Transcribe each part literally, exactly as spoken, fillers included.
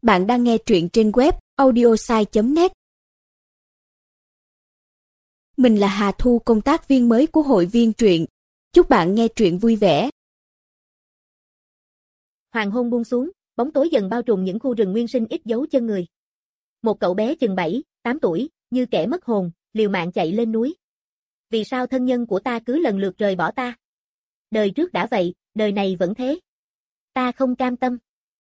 Bạn đang nghe truyện trên web audiosai chấm net. Mình là Hà Thu, công tác viên mới của hội viên truyện. Chúc bạn nghe truyện vui vẻ. Hoàng hôn buông xuống, bóng tối dần bao trùm những khu rừng nguyên sinh ít dấu chân người. Một cậu bé chừng bảy, tám tuổi, như kẻ mất hồn, liều mạng chạy lên núi. Vì sao thân nhân của ta cứ lần lượt rời bỏ ta? Đời trước đã vậy, đời này vẫn thế. Ta không cam tâm.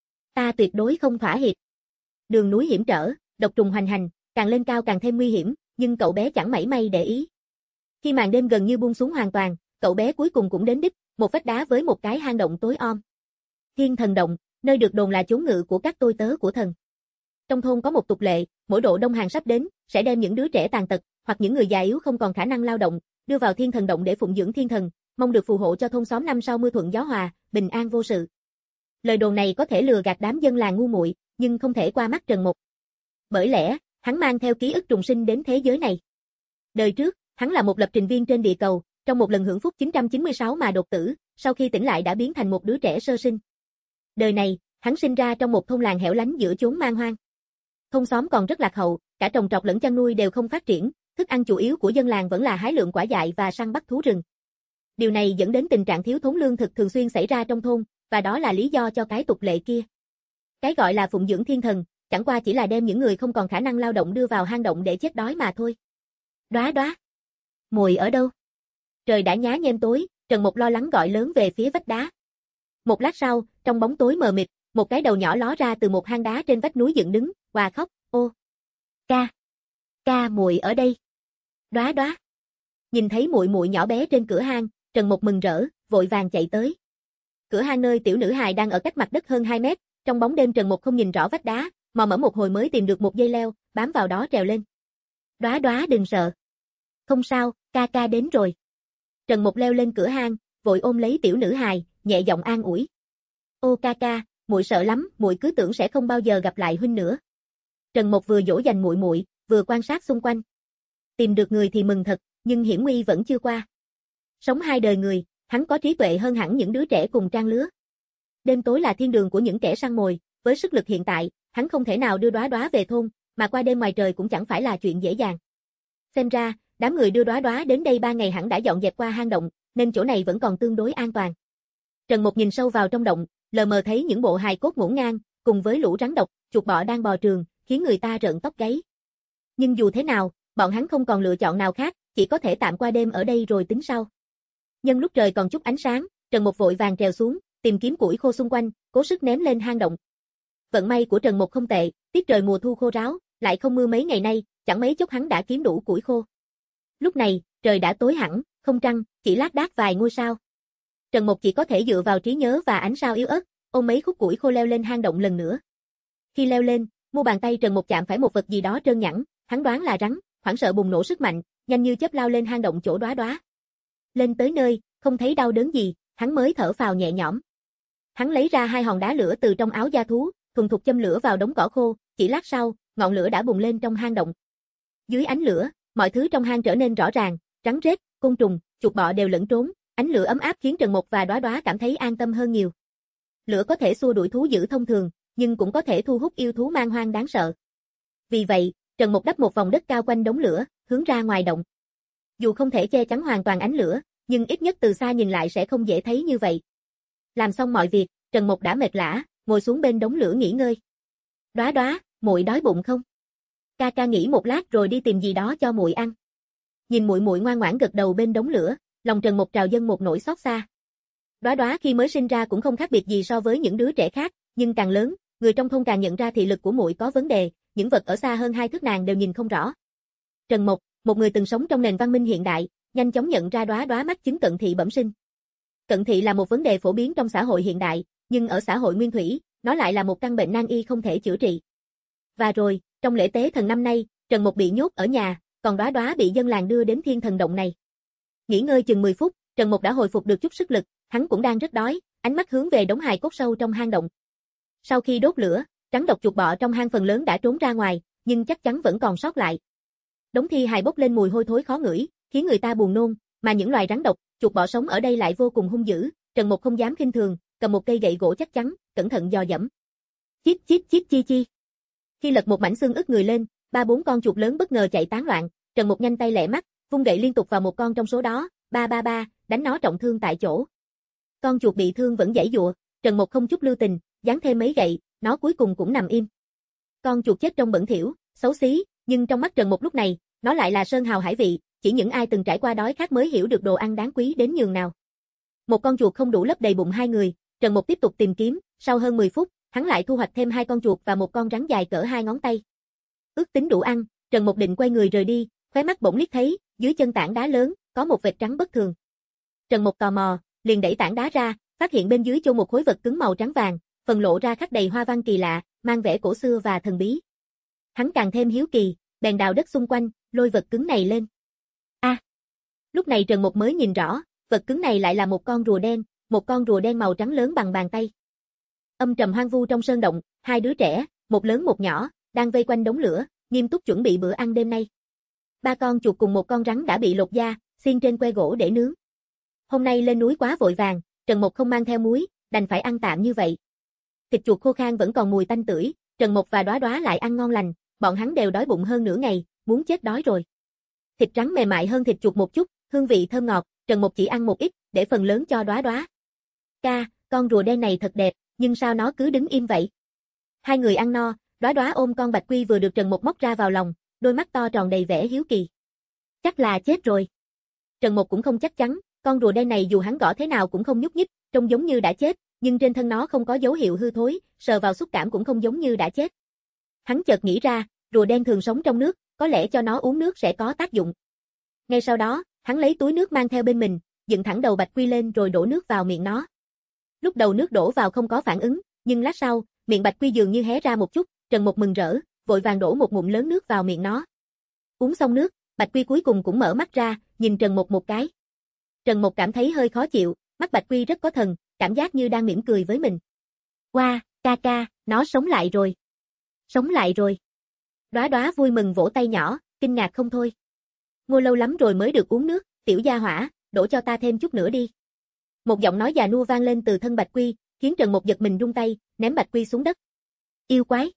Ta tuyệt đối không thỏa hiệp. Đường núi hiểm trở, độc trùng hoành hành, càng lên cao càng thêm nguy hiểm, nhưng cậu bé chẳng mảy may để ý. Khi màn đêm gần như buông xuống hoàn toàn, cậu bé cuối cùng cũng đến đích, một vách đá với một cái hang động tối om. Thiên Thần Động, nơi được đồn là chốn ngự của các tôi tớ của thần. Trong thôn có một tục lệ, mỗi độ đông hàng sắp đến, sẽ đem những đứa trẻ tàn tật, hoặc những người già yếu không còn khả năng lao động, đưa vào Thiên Thần Động để phụng dưỡng thiên thần, mong được phù hộ cho thôn xóm năm sau mưa thuận gió hòa, bình an vô sự. Lời đồn này có thể lừa gạt đám dân làng ngu muội, nhưng không thể qua mắt Trần Mục. Bởi lẽ, hắn mang theo ký ức trùng sinh đến thế giới này. Đời trước, hắn là một lập trình viên trên địa cầu, trong một lần hưởng phúc chín trăm chín mươi sáu mà đột tử, sau khi tỉnh lại đã biến thành một đứa trẻ sơ sinh. Đời này, hắn sinh ra trong một thôn làng hẻo lánh giữa chốn man hoang. Thôn xóm còn rất lạc hậu, cả trồng trọt lẫn chăn nuôi đều không phát triển, thức ăn chủ yếu của dân làng vẫn là hái lượm quả dại và săn bắt thú rừng. Điều này dẫn đến tình trạng thiếu thốn lương thực thường xuyên xảy ra trong thôn, và đó là lý do cho cái tục lệ kia. Cái gọi là phụng dưỡng thiên thần, chẳng qua chỉ là đem những người không còn khả năng lao động đưa vào hang động để chết đói mà thôi. Đóa đóa, muội ở đâu? Trời đã nhá nhem tối, Trần Mục lo lắng gọi lớn về phía vách đá. Một lát sau, trong bóng tối mờ mịt, một cái đầu nhỏ ló ra từ một hang đá trên vách núi dựng đứng, và khóc, ô, ca, ca muội ở đây. Đóa đóa. Nhìn thấy muội muội nhỏ bé trên cửa hang, Trần Mục mừng rỡ, vội vàng chạy tới. Cửa hang nơi tiểu nữ hài đang ở cách mặt đất hơn hai mét, trong bóng đêm Trần Mục không nhìn rõ vách đá, mò mẫm một hồi mới tìm được một dây leo, bám vào đó trèo lên. Đóa đóa đừng sợ. Không sao, ca ca đến rồi. Trần Mục leo lên cửa hang, vội ôm lấy tiểu nữ hài, nhẹ giọng an ủi. Ô ca ca, muội sợ lắm, muội cứ tưởng sẽ không bao giờ gặp lại huynh nữa. Trần Mục vừa dỗ dành muội muội, vừa quan sát xung quanh. Tìm được người thì mừng thật, nhưng hiểm nguy vẫn chưa qua. Sống hai đời người, hắn có trí tuệ hơn hẳn những đứa trẻ cùng trang lứa. Đêm tối là thiên đường của những kẻ săn mồi, với sức lực hiện tại, hắn không thể nào đưa Đóa Đóa về thôn, mà qua đêm ngoài trời cũng chẳng phải là chuyện dễ dàng. Xem ra, đám người đưa Đóa Đóa đến đây ba ngày hẳn đã dọn dẹp qua hang động, nên chỗ này vẫn còn tương đối an toàn. Trần Mục nhìn sâu vào trong động, lờ mờ thấy những bộ hài cốt ngổn ngang, cùng với lũ rắn độc, chuột bọ đang bò trường, khiến người ta rợn tóc gáy. Nhưng dù thế nào, bọn hắn không còn lựa chọn nào khác, chỉ có thể tạm qua đêm ở đây rồi tính sau. Nhân lúc trời còn chút ánh sáng, Trần Mục vội vàng trèo xuống, tìm kiếm củi khô xung quanh, cố sức ném lên hang động. Vận may của Trần Mục không tệ, tiết trời mùa thu khô ráo, lại không mưa mấy ngày nay, chẳng mấy chốc hắn đã kiếm đủ củi khô. Lúc này, trời đã tối hẳn, không trăng, chỉ lác đác vài ngôi sao. Trần Mục chỉ có thể dựa vào trí nhớ và ánh sao yếu ớt, ôm mấy khúc củi khô leo lên hang động lần nữa. Khi leo lên, mu bàn tay Trần Mục chạm phải một vật gì đó trơn nhẵn, hắn đoán là rắn, hoảng sợ bùng nổ sức mạnh, nhanh như chớp lao lên hang động chỗ Đóa Đóa. Lên tới nơi, không thấy đau đớn gì, hắn mới thở phào nhẹ nhõm. Hắn lấy ra hai hòn đá lửa từ trong áo da thú, thuần thục châm lửa vào đống cỏ khô, chỉ lát sau, ngọn lửa đã bùng lên trong hang động. Dưới ánh lửa, mọi thứ trong hang trở nên rõ ràng, rắn rết, côn trùng, chuột bọ đều lẫn trốn, ánh lửa ấm áp khiến Trần Mục và Đóa Đóa cảm thấy an tâm hơn nhiều. Lửa có thể xua đuổi thú dữ thông thường, nhưng cũng có thể thu hút yêu thú man hoang đáng sợ. Vì vậy, Trần Mục đắp một vòng đất cao quanh đống lửa, hướng ra ngoài động. Dù không thể che chắn hoàn toàn ánh lửa, nhưng ít nhất từ xa nhìn lại sẽ không dễ thấy như vậy. Làm xong mọi việc, Trần Mục đã mệt lả, ngồi xuống bên đống lửa nghỉ ngơi. Đóa Đóa, muội đói bụng không? Ca ca nghỉ một lát rồi đi tìm gì đó cho muội ăn. Nhìn muội muội ngoan ngoãn gật đầu bên đống lửa, lòng Trần Mục trào dâng một nỗi xót xa. Đóa Đóa khi mới sinh ra cũng không khác biệt gì so với những đứa trẻ khác, nhưng càng lớn, người trong thôn càng nhận ra thị lực của muội có vấn đề, những vật ở xa hơn hai thước nàng đều nhìn không rõ. Trần Mục, một người từng sống trong nền văn minh hiện đại, nhanh chóng nhận ra Đóa Đóa mắc chứng cận thị bẩm sinh. Cận thị là một vấn đề phổ biến trong xã hội hiện đại, nhưng ở xã hội nguyên thủy, nó lại là một căn bệnh nan y không thể chữa trị. Và rồi, trong lễ tế thần năm nay, Trần Mục bị nhốt ở nhà, còn Đóa Đóa bị dân làng đưa đến Thiên Thần Động này. Nghỉ ngơi chừng mười phút, Trần Mục đã hồi phục được chút sức lực, hắn cũng đang rất đói, ánh mắt hướng về đống hài cốt sâu trong hang động. Sau khi đốt lửa, rắn độc chuột bọ trong hang phần lớn đã trốn ra ngoài, nhưng chắc chắn vẫn còn sót lại. Đống thi hài bốc lên mùi hôi thối khó ngửi, khiến người ta buồn nôn, mà những loài rắn độc, chuột bọ sống ở đây lại vô cùng hung dữ, Trần Mục không dám khinh thường, cầm một cây gậy gỗ chắc chắn, cẩn thận dò dẫm. Chít chít chít chi chi. Khi lật một mảnh xương ức người lên, ba bốn con chuột lớn bất ngờ chạy tán loạn, Trần Mục nhanh tay lẹ mắt, vung gậy liên tục vào một con trong số đó, ba ba ba, đánh nó trọng thương tại chỗ. Con chuột bị thương vẫn giãy giụa, Trần Mục không chút lưu tình, giáng thêm mấy gậy, nó cuối cùng cũng nằm im. Con chuột chết trông bẩn thỉu, xấu xí, nhưng trong mắt Trần Mục lúc này, nó lại là sơn hào hải vị, chỉ những ai từng trải qua đói khát mới hiểu được đồ ăn đáng quý đến nhường nào. Một con chuột không đủ lấp đầy bụng hai người, Trần Mục tiếp tục tìm kiếm, sau hơn mười phút, hắn lại thu hoạch thêm hai con chuột và một con rắn dài cỡ hai ngón tay. Ước tính đủ ăn, Trần Mục định quay người rời đi, khóe mắt bỗng liếc thấy, dưới chân tảng đá lớn, có một vệt trắng bất thường. Trần Mục tò mò, liền đẩy tảng đá ra, phát hiện bên dưới chôn một khối vật cứng màu trắng vàng, phần lộ ra khắc đầy hoa văn kỳ lạ, mang vẻ cổ xưa và thần bí. Hắn càng thêm hiếu kỳ, bèn đào đất xung quanh, lôi vật cứng này lên. A! À, lúc này Trần Mục mới nhìn rõ, vật cứng này lại là một con rùa đen, một con rùa đen màu trắng lớn bằng bàn tay. Âm trầm hoang vu trong sơn động, hai đứa trẻ, một lớn một nhỏ, đang vây quanh đống lửa, nghiêm túc chuẩn bị bữa ăn đêm nay. Ba con chuột cùng một con rắn đã bị lột da, xiên trên que gỗ để nướng. Hôm nay lên núi quá vội vàng, Trần Mục không mang theo muối, đành phải ăn tạm như vậy. Thịt chuột khô khan vẫn còn mùi tanh tưởi, Trần Mục và Đóa Đóa lại ăn ngon lành, bọn hắn đều đói bụng hơn nửa ngày, muốn chết đói rồi. Thịt trắng mềm mại hơn thịt chuột một chút, hương vị thơm ngọt, Trần Mục chỉ ăn một ít, để phần lớn cho Đóa Đóa. Ca, con rùa đen này thật đẹp, nhưng sao nó cứ đứng im vậy? Hai người ăn no, Đóa Đóa ôm con bạch quy vừa được Trần Mục móc ra vào lòng, đôi mắt to tròn đầy vẻ hiếu kỳ. Chắc là chết rồi. Trần Mục cũng không chắc chắn, con rùa đen này dù hắn gõ thế nào cũng không nhúc nhích, trông giống như đã chết, nhưng trên thân nó không có dấu hiệu hư thối, sờ vào xúc cảm cũng không giống như đã chết. Hắn chợt nghĩ ra, rùa đen thường sống trong nước, có lẽ cho nó uống nước sẽ có tác dụng. Ngay sau đó, hắn lấy túi nước mang theo bên mình, dựng thẳng đầu bạch quy lên rồi đổ nước vào miệng nó. Lúc đầu nước đổ vào không có phản ứng, nhưng lát sau, miệng bạch quy dường như hé ra một chút, Trần Mục mừng rỡ, vội vàng đổ một ngụm lớn nước vào miệng nó. Uống xong nước, bạch quy cuối cùng cũng mở mắt ra, nhìn Trần Mục một cái. Trần Mục cảm thấy hơi khó chịu, mắt bạch quy rất có thần, cảm giác như đang mỉm cười với mình. Wow, ca ca, nó sống lại rồi. Sống lại rồi. Đóa Đóa vui mừng vỗ tay nhỏ, kinh ngạc không thôi. Ngô lâu lắm rồi mới được uống nước, tiểu gia hỏa, đổ cho ta thêm chút nữa đi. Một giọng nói già nua vang lên từ thân bạch quy, khiến Trần Mục giật mình rung tay, ném bạch quy xuống đất. Yêu quái.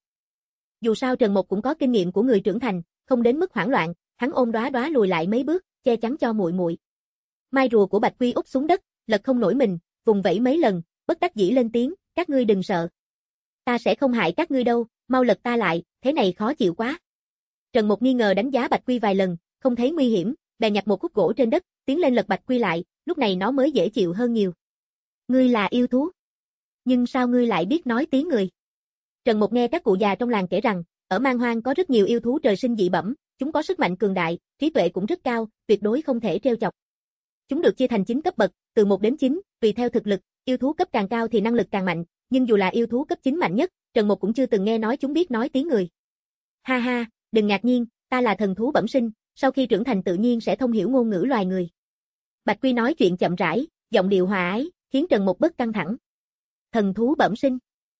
Dù sao Trần Mục cũng có kinh nghiệm của người trưởng thành, không đến mức hoảng loạn, hắn ôm Đóa Đóa lùi lại mấy bước, che chắn cho muội muội. Mai rùa của bạch quy úp xuống đất, lật không nổi mình, vùng vẫy mấy lần, bất đắc dĩ lên tiếng, các ngươi đừng sợ. Ta sẽ không hại các ngươi đâu, mau lật ta lại, thế này khó chịu quá. Trần Mục nghi ngờ đánh giá bạch quy vài lần, không thấy nguy hiểm, bèn nhặt một khúc gỗ trên đất, tiến lên lật bạch quy lại, lúc này nó mới dễ chịu hơn nhiều. Ngươi là yêu thú. Nhưng sao ngươi lại biết nói tiếng người? Trần Mục nghe các cụ già trong làng kể rằng, ở Man Hoang có rất nhiều yêu thú trời sinh dị bẩm, chúng có sức mạnh cường đại, trí tuệ cũng rất cao, tuyệt đối không thể trêu chọc. Chúng được chia thành chín cấp bậc, từ một đến chín, tùy theo thực lực, yêu thú cấp càng cao thì năng lực càng mạnh, nhưng dù là yêu thú cấp chín mạnh nhất, Trần Mục cũng chưa từng nghe nói chúng biết nói tiếng người. Ha ha, đừng ngạc nhiên, ta là thần thú bẩm sinh, sau khi trưởng thành tự nhiên sẽ thông hiểu ngôn ngữ loài người. Bạch Quy nói chuyện chậm rãi, giọng điệu hòa ái, khiến Trần Mục bớt căng thẳng. Thần thú bẩm sinh.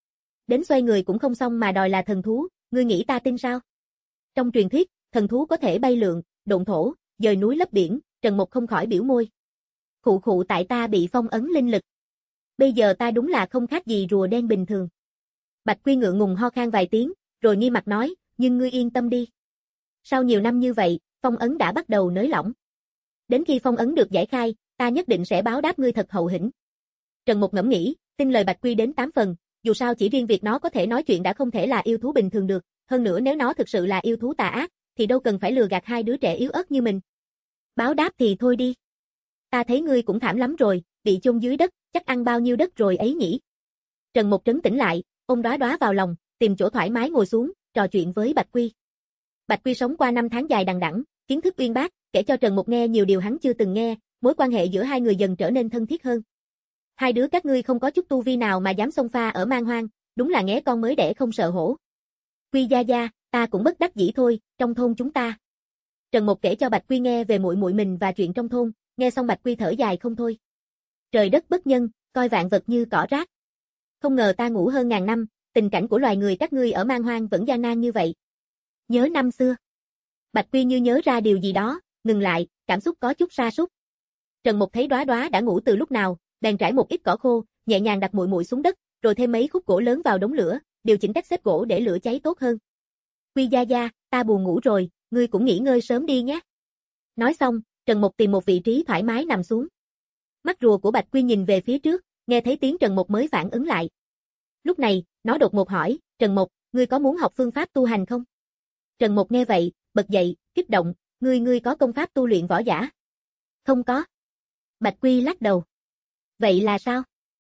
Đến xoay người cũng không xong mà đòi là thần thú, ngươi nghĩ ta tin sao? Trong truyền thuyết, thần thú có thể bay lượn, độn thổ, dời núi lấp biển, Trần Mục không khỏi biểu môi. Khụ khụ tại ta bị phong ấn linh lực. Bây giờ ta đúng là không khác gì rùa đen bình thường. Bạch Quy ngượng ngùng ho khan vài tiếng, rồi nghi mặt nói, nhưng ngươi yên tâm đi. Sau nhiều năm như vậy, phong ấn đã bắt đầu nới lỏng. Đến khi phong ấn được giải khai, ta nhất định sẽ báo đáp ngươi thật hậu hĩnh. Trần Mục ngẫm nghĩ, tin lời Bạch Quy đến tám phần, dù sao chỉ riêng việc nó có thể nói chuyện đã không thể là yêu thú bình thường được, hơn nữa nếu nó thực sự là yêu thú tà ác, thì đâu cần phải lừa gạt hai đứa trẻ yếu ớt như mình. Báo đáp thì thôi đi. Ta thấy ngươi cũng thảm lắm rồi, bị chôn dưới đất, chắc ăn bao nhiêu đất rồi ấy nhỉ. Trần Mục trấn tĩnh lại, ôm Đóa Đóa vào lòng, tìm chỗ thoải mái ngồi xuống, trò chuyện với Bạch Quy. Bạch Quy sống qua năm tháng dài đằng đẵng, kiến thức uyên bác, kể cho Trần Mục nghe nhiều điều hắn chưa từng nghe, mối quan hệ giữa hai người dần trở nên thân thiết hơn. Hai đứa các ngươi không có chút tu vi nào mà dám xông pha ở Man Hoang, đúng là nghé con mới đẻ không sợ hổ. Quy gia gia, ta cũng bất đắc dĩ thôi, trong thôn chúng ta. Trần Mục kể cho Bạch Quy nghe về muội muội mình và chuyện trong thôn, nghe xong Bạch Quy thở dài không thôi. Trời đất bất nhân, coi vạn vật như cỏ rác. Không ngờ ta ngủ hơn ngàn năm, tình cảnh của loài người các ngươi ở Man Hoang vẫn gian nan như vậy. Nhớ năm xưa. Bạch Quy như nhớ ra điều gì đó, ngừng lại, cảm xúc có chút sa sút. Trần Mục thấy Đóa Đóa đã ngủ từ lúc nào, bèn trải một ít cỏ khô, nhẹ nhàng đặt muội muội xuống đất, rồi thêm mấy khúc gỗ lớn vào đống lửa, điều chỉnh cách xếp gỗ để lửa cháy tốt hơn. Quy gia gia, ta buồn ngủ rồi, ngươi cũng nghỉ ngơi sớm đi nhé. Nói xong, Trần Mục tìm một vị trí thoải mái nằm xuống. Mắt rùa của Bạch Quy nhìn về phía trước, nghe thấy tiếng Trần Mục mới phản ứng lại. Lúc này, nó đột ngột hỏi, Trần Mục, ngươi có muốn học phương pháp tu hành không? Trần Mục nghe vậy, bật dậy, kích động, ngươi ngươi có công pháp tu luyện võ giả? Không có. Bạch Quy lắc đầu. Vậy là sao?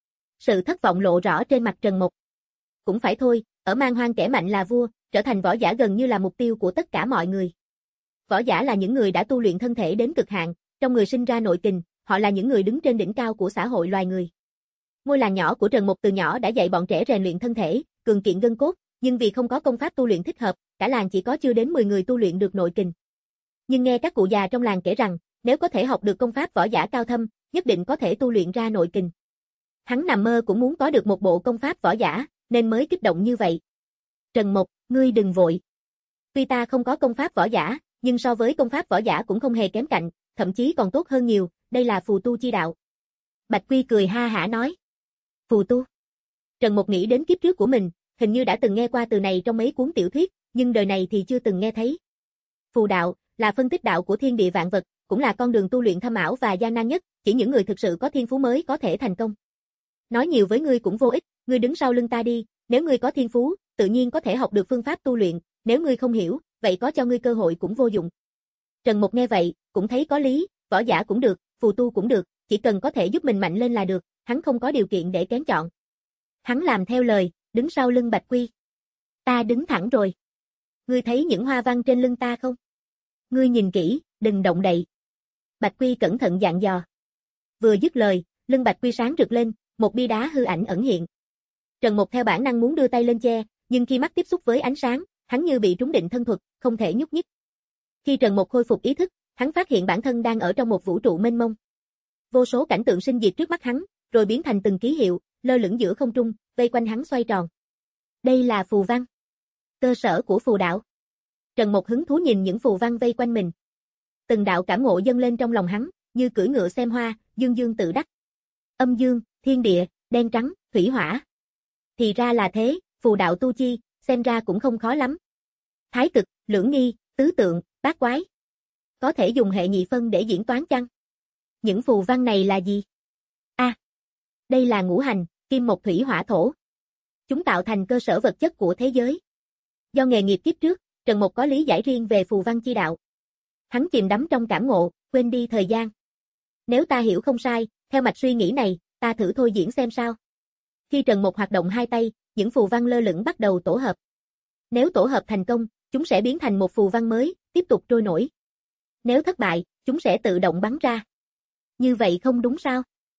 Sự thất vọng lộ rõ trên mặt Trần Mục. Cũng phải thôi, ở man hoang kẻ mạnh là vua, trở thành võ giả gần như là mục tiêu của tất cả mọi người. Võ giả là những người đã tu luyện thân thể đến cực hạn, trong người sinh ra nội kình, họ là những người đứng trên đỉnh cao của xã hội loài người. Ngôi làng nhỏ của Trần Mục từ nhỏ đã dạy bọn trẻ rèn luyện thân thể, cường kiện gân cốt, nhưng vì không có công pháp tu luyện thích hợp, cả làng chỉ có chưa đến mười người tu luyện được nội kình. Nhưng nghe các cụ già trong làng kể rằng, nếu có thể học được công pháp võ giả cao thâm, nhất định có thể tu luyện ra nội kình. Hắn nằm mơ cũng muốn có được một bộ công pháp võ giả, nên mới kích động như vậy. Trần Mục, ngươi đừng vội. Tuy ta không có công pháp võ giả, nhưng so với công pháp võ giả cũng không hề kém cạnh, thậm chí còn tốt hơn nhiều, đây là phù tu chi đạo. Bạch Quy cười ha hả nói. Phù tu. Trần Mục nghĩ đến kiếp trước của mình, hình như đã từng nghe qua từ này trong mấy cuốn tiểu thuyết, nhưng đời này thì chưa từng nghe thấy. Phù đạo, là phân tích đạo của thiên địa vạn vật, cũng là con đường tu luyện thâm ảo và gian nan nhất, chỉ những người thực sự có thiên phú mới có thể thành công. Nói nhiều với ngươi cũng vô ích, ngươi đứng sau lưng ta đi, nếu ngươi có thiên phú, tự nhiên có thể học được phương pháp tu luyện, nếu ngươi không hiểu, vậy có cho ngươi cơ hội cũng vô dụng. Trần Mục nghe vậy, cũng thấy có lý, võ giả cũng được, phù tu cũng được, chỉ cần có thể giúp mình mạnh lên là được, hắn không có điều kiện để kén chọn. Hắn làm theo lời, đứng sau lưng Bạch Quy. Ta đứng thẳng rồi. Ngươi thấy những hoa văn trên lưng ta không? Ngươi nhìn kỹ, đừng động đậy. Bạch Quy cẩn thận dặn dò. Vừa dứt lời, lưng Bạch Quy sáng rực lên, một bia đá hư ảnh ẩn hiện. Trần Mục theo bản năng muốn đưa tay lên che, nhưng khi mắt tiếp xúc với ánh sáng, hắn như bị trúng định thân thuật, không thể nhúc nhích. Khi Trần Mục khôi phục ý thức, hắn phát hiện bản thân đang ở trong một vũ trụ mênh mông. Vô số cảnh tượng sinh diệt trước mắt hắn, rồi biến thành từng ký hiệu, lơ lửng giữa không trung, vây quanh hắn xoay tròn. Đây là phù văn. Cơ sở của phù đạo. Trần Mục hứng thú nhìn những phù văn vây quanh mình. Từng đạo cảm ngộ dâng lên trong lòng hắn, như cưỡi ngựa xem hoa, dương dương tự đắc. Âm dương, thiên địa, đen trắng, thủy hỏa. Thì ra là thế, phù đạo tu chi, xem ra cũng không khó lắm. Thái cực, lưỡng nghi, tứ tượng, bát quái. Có thể dùng hệ nhị phân để diễn toán chăng? Những phù văn này là gì? A, à, đây là ngũ hành, kim mộc thủy hỏa thổ. Chúng tạo thành cơ sở vật chất của thế giới. Do nghề nghiệp kiếp trước, Trần Mục có lý giải riêng về phù văn chi đạo. Hắn chìm đắm trong cảm ngộ, quên đi thời gian. Nếu ta hiểu không sai, theo mạch suy nghĩ này, ta thử thôi diễn xem sao. Khi Trần Mục hoạt động hai tay, những phù văn lơ lửng bắt đầu tổ hợp. Nếu tổ hợp thành công, chúng sẽ biến thành một phù văn mới, tiếp tục trôi nổi. Nếu thất bại, chúng sẽ tự động bắn ra. Như vậy không đúng sao?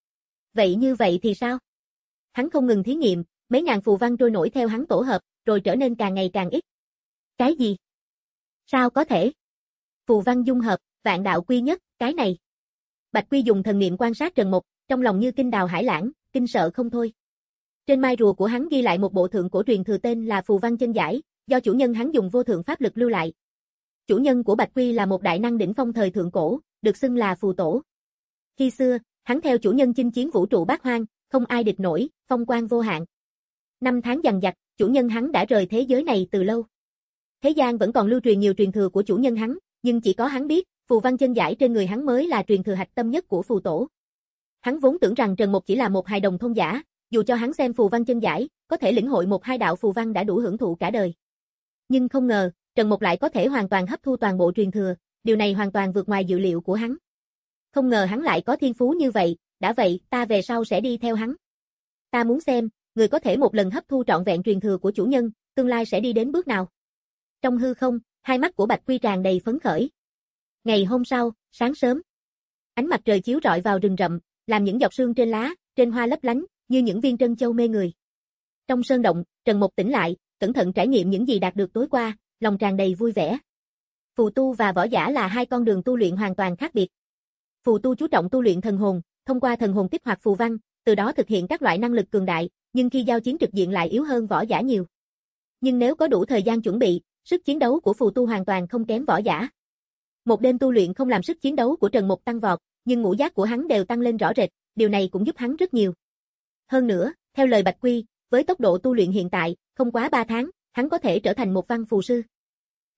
Vậy như vậy thì sao? Hắn không ngừng thí nghiệm, mấy ngàn phù văn trôi nổi theo hắn tổ hợp, rồi trở nên càng ngày càng ít. Cái gì? Sao có thể? Phù văn dung hợp, vạn đạo quy nhất, cái này. Bạch Quy dùng thần niệm quan sát Trần Mục, trong lòng như kinh đào hải lãng, kinh sợ không thôi. Trên mai rùa của hắn ghi lại một bộ thượng cổ truyền thừa tên là phù văn chân giải, do chủ nhân hắn dùng vô thượng pháp lực lưu lại. Chủ nhân của Bạch Quy là một đại năng đỉnh phong thời thượng cổ, được xưng là phù tổ. Khi xưa, hắn theo chủ nhân chinh chiến vũ trụ bát hoang, không ai địch nổi, phong quang vô hạn. Năm tháng dằng dặc, chủ nhân hắn đã rời thế giới này từ lâu. Thế gian vẫn còn lưu truyền nhiều truyền thừa của chủ nhân hắn, nhưng chỉ có hắn biết, phù văn chân giải trên người hắn mới là truyền thừa hạch tâm nhất của phù tổ. Hắn vốn tưởng rằng Trần Mục chỉ là một hài đồng thôn giả, dù cho hắn xem phù văn chân giải, có thể lĩnh hội một hai đạo phù văn đã đủ hưởng thụ cả đời. Nhưng không ngờ, Trần Mục lại có thể hoàn toàn hấp thu toàn bộ truyền thừa, điều này hoàn toàn vượt ngoài dự liệu của hắn. Không ngờ hắn lại có thiên phú như vậy, đã vậy, ta về sau sẽ đi theo hắn. Ta muốn xem, người có thể một lần hấp thu trọn vẹn truyền thừa của chủ nhân, tương lai sẽ đi đến bước nào. Trong hư không, hai mắt của Bạch Quy tràn đầy phấn khởi. Ngày hôm sau, sáng sớm, ánh mặt trời chiếu rọi vào rừng rậm, làm những giọt sương trên lá, trên hoa lấp lánh, như những viên trân châu mê người. Trong sơn động, Trần Mục tỉnh lại, cẩn thận trải nghiệm những gì đạt được tối qua, lòng tràn đầy vui vẻ. Phù tu và võ giả là hai con đường tu luyện hoàn toàn khác biệt. Phù tu chú trọng tu luyện thần hồn, thông qua thần hồn kích hoạt phù văn, từ đó thực hiện các loại năng lực cường đại, nhưng khi giao chiến trực diện lại yếu hơn võ giả nhiều. Nhưng nếu có đủ thời gian chuẩn bị, sức chiến đấu của phù tu hoàn toàn không kém võ giả. Một đêm tu luyện không làm sức chiến đấu của Trần Mục tăng vọt, nhưng ngũ giác của hắn đều tăng lên rõ rệt, điều này cũng giúp hắn rất nhiều. Hơn nữa, theo lời Bạch Quy, với tốc độ tu luyện hiện tại, không quá ba tháng, hắn có thể trở thành một văn phù sư.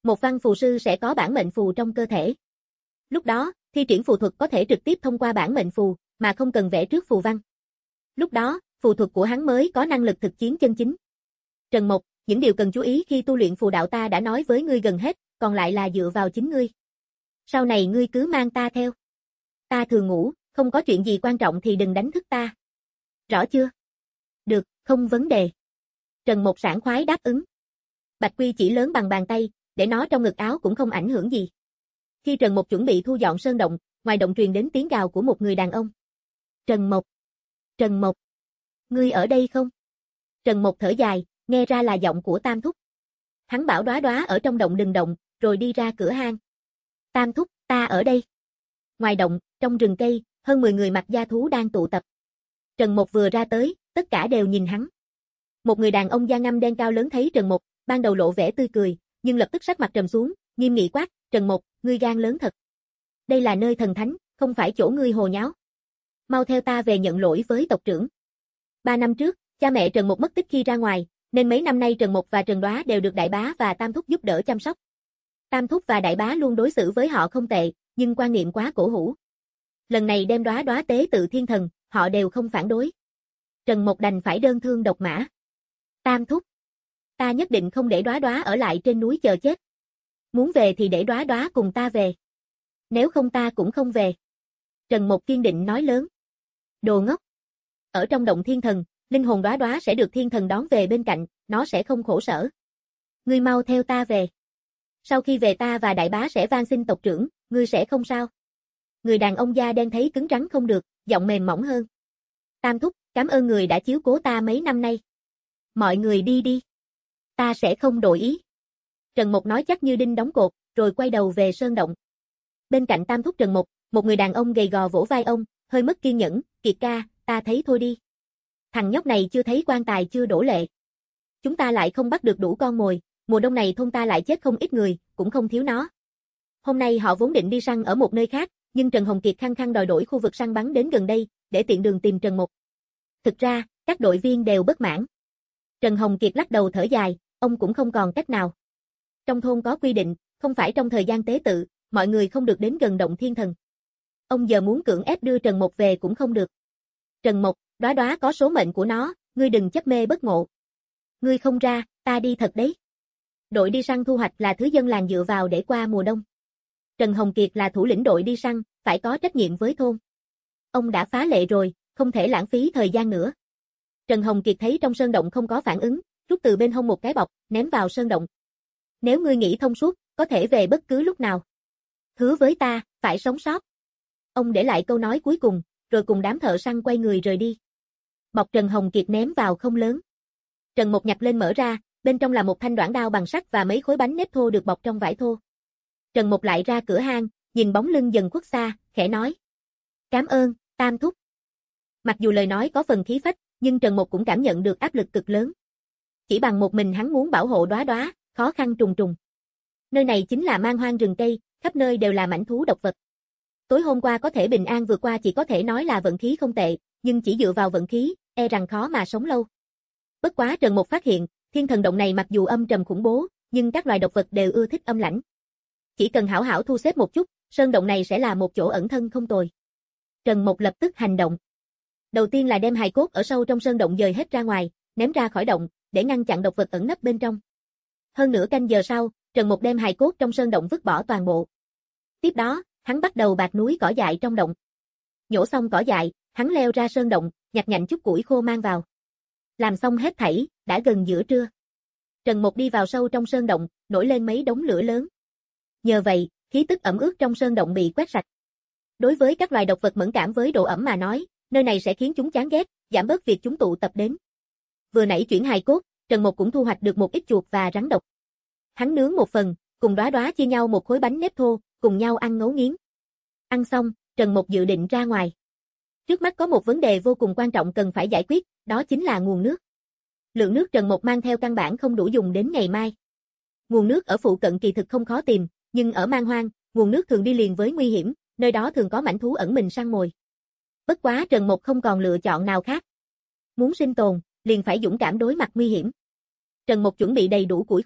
Một văn phù sư sẽ có bản mệnh phù trong cơ thể. Lúc đó, thi triển phù thuật có thể trực tiếp thông qua bản mệnh phù, mà không cần vẽ trước phù văn. Lúc đó, phù thuật của hắn mới có năng lực thực chiến chân chính. Trần Mộc, những điều cần chú ý khi tu luyện phù đạo ta đã nói với ngươi gần hết, còn lại là dựa vào chính ngươi. Sau này ngươi cứ mang ta theo. Ta thường ngủ, không có chuyện gì quan trọng thì đừng đánh thức ta. Rõ chưa? Được, không vấn đề. Trần Mộc sảng khoái đáp ứng. Bạch Quy chỉ lớn bằng bàn tay, để nó trong ngực áo cũng không ảnh hưởng gì. Khi Trần Mộc chuẩn bị thu dọn sơn động, ngoài động truyền đến tiếng gào của một người đàn ông. Trần Mộc! Trần Mộc! Ngươi ở đây không? Trần Mộc thở dài, nghe ra là giọng của Tam Thúc. Hắn bảo Đóa Đóa ở trong động đừng động, rồi đi ra cửa hang. Tam Thúc, ta ở đây. Ngoài động, trong rừng cây, hơn mười người mặc da thú đang tụ tập. Trần Mộc vừa ra tới, tất cả đều nhìn hắn. Một người đàn ông da ngăm đen cao lớn thấy Trần Mộc, ban đầu lộ vẻ tươi cười, nhưng lập tức sắc mặt trầm xuống, nghiêm nghị quát, Trần Mộc, ngươi gan lớn thật. Đây là nơi thần thánh, không phải chỗ ngươi hồ nháo. Mau theo ta về nhận lỗi với tộc trưởng. Ba năm trước, cha mẹ Trần Mộc mất tích khi ra ngoài, nên mấy năm nay Trần Mộc và Trần Đóa đều được Đại Bá và Tam Thúc giúp đỡ chăm sóc. Tam Thúc và Đại Bá luôn đối xử với họ không tệ, nhưng quan niệm quá cổ hủ. Lần này đem Đóa Đóa tế tự thiên thần, họ đều không phản đối. Trần Mộc đành phải đơn thương độc mã. Tam Thúc, ta nhất định không để Đóa Đóa ở lại trên núi chờ chết. Muốn về thì để Đóa Đóa cùng ta về. Nếu không ta cũng không về. Trần Mộc kiên định nói lớn. Đồ ngốc. Ở trong động thiên thần, linh hồn Đóa Đóa sẽ được thiên thần đón về bên cạnh, nó sẽ không khổ sở. Ngươi mau theo ta về. Sau khi về ta và Đại Bá sẽ van xin tộc trưởng, ngươi sẽ không sao. Người đàn ông da đen thấy cứng rắn không được, giọng mềm mỏng hơn. Tam Thúc, cảm ơn người đã chiếu cố ta mấy năm nay. Mọi người đi đi. Ta sẽ không đổi ý. Trần Mộc nói chắc như đinh đóng cột, rồi quay đầu về sơn động. Bên cạnh Tam Thúc Trần Mộc, một người đàn ông gầy gò vỗ vai ông, hơi mất kiên nhẫn, Kiệt ca, ta thấy thôi đi. Thằng nhóc này chưa thấy quan tài chưa đổ lệ. Chúng ta lại không bắt được đủ con mồi, mùa đông này thôn ta lại chết không ít người, cũng không thiếu nó. Hôm nay họ vốn định đi săn ở một nơi khác, nhưng Trần Hồng Kiệt khăng khăng đòi đổi khu vực săn bắn đến gần đây, để tiện đường tìm Trần Mộc. Thực ra, các đội viên đều bất mãn. Trần Hồng Kiệt lắc đầu thở dài, ông cũng không còn cách nào. Trong thôn có quy định, không phải trong thời gian tế tự, mọi người không được đến gần động thiên thần. Ông giờ muốn cưỡng ép đưa Trần Mộc về cũng không được. Trần Mộc, Đóa Đóa có số mệnh của nó, ngươi đừng chấp mê bất ngộ. Ngươi không ra, ta đi thật đấy. Đội đi săn thu hoạch là thứ dân làng dựa vào để qua mùa đông. Trần Hồng Kiệt là thủ lĩnh đội đi săn, phải có trách nhiệm với thôn. Ông đã phá lệ rồi, không thể lãng phí thời gian nữa. Trần Hồng Kiệt thấy trong sơn động không có phản ứng, rút từ bên hông một cái bọc, ném vào sơn động. Nếu ngươi nghĩ thông suốt, có thể về bất cứ lúc nào. Hứa với ta, phải sống sót. Ông để lại câu nói cuối cùng, rồi cùng đám thợ săn quay người rời đi. Bọc Trần Hồng Kiệt ném vào không lớn. Trần Mộc nhặt lên mở ra, bên trong là một thanh đoạn đao bằng sắt và mấy khối bánh nếp thô được bọc trong vải thô. Trần Mộc lại ra cửa hang, nhìn bóng lưng dần khuất xa, khẽ nói. Cảm ơn, Tam Thúc. Mặc dù lời nói có phần khí phách, nhưng Trần Mộc cũng cảm nhận được áp lực cực lớn. Chỉ bằng một mình hắn muốn bảo hộ Đóa Đóa, khó khăn trùng trùng. Nơi này chính là man hoang rừng cây, khắp nơi đều là mãnh thú độc vật. Tối hôm qua có thể bình an vượt qua chỉ có thể nói là vận khí không tệ, nhưng chỉ dựa vào vận khí, e rằng khó mà sống lâu. Bất quá Trần Mộc phát hiện, thiên thần động này mặc dù âm trầm khủng bố, nhưng các loài độc vật đều ưa thích âm lãnh. Chỉ cần hảo hảo thu xếp một chút, sơn động này sẽ là một chỗ ẩn thân không tồi. Trần Mộc lập tức hành động. Đầu tiên là đem hài cốt ở sâu trong sơn động dời hết ra ngoài, ném ra khỏi động, để ngăn chặn độc vật ẩn nấp bên trong. Hơn nửa canh giờ sau, Trần Mộc đem hài cốt trong sơn động vứt bỏ toàn bộ. Tiếp đó, hắn bắt đầu bạt núi cỏ dại trong động. Nhổ xong cỏ dại, hắn leo ra sơn động, nhặt nhạnh chút củi khô mang vào. Làm xong hết thảy, đã gần giữa trưa. Trần Mộc đi vào sâu trong sơn động, nổi lên mấy đống lửa lớn. Nhờ vậy, khí tức ẩm ướt trong sơn động bị quét sạch. Đối với các loài độc vật mẫn cảm với độ ẩm mà nói, nơi này sẽ khiến chúng chán ghét, giảm bớt việc chúng tụ tập đến. Vừa nãy chuyển hài cốt, Trần Mộc cũng thu hoạch được một ít chuột và rắn độc. Hắn nướng một phần, cùng Đóa Đóa chia nhau một khối bánh nếp thô, cùng nhau ăn ngấu nghiến. Ăn xong, Trần Mộc dự định ra ngoài. Trước mắt có một vấn đề vô cùng quan trọng cần phải giải quyết, đó chính là nguồn nước. Lượng nước Trần Mộc mang theo căn bản không đủ dùng đến ngày mai. Nguồn nước ở phụ cận kỳ thực không khó tìm, nhưng ở man hoang, nguồn nước thường đi liền với nguy hiểm, nơi đó thường có mãnh thú ẩn mình săn mồi. Bất quá Trần Mộc không còn lựa chọn nào khác. Muốn sinh tồn, liền phải dũng cảm đối mặt nguy hiểm. Trần Mộc chuẩn bị đầy đủ củi khô,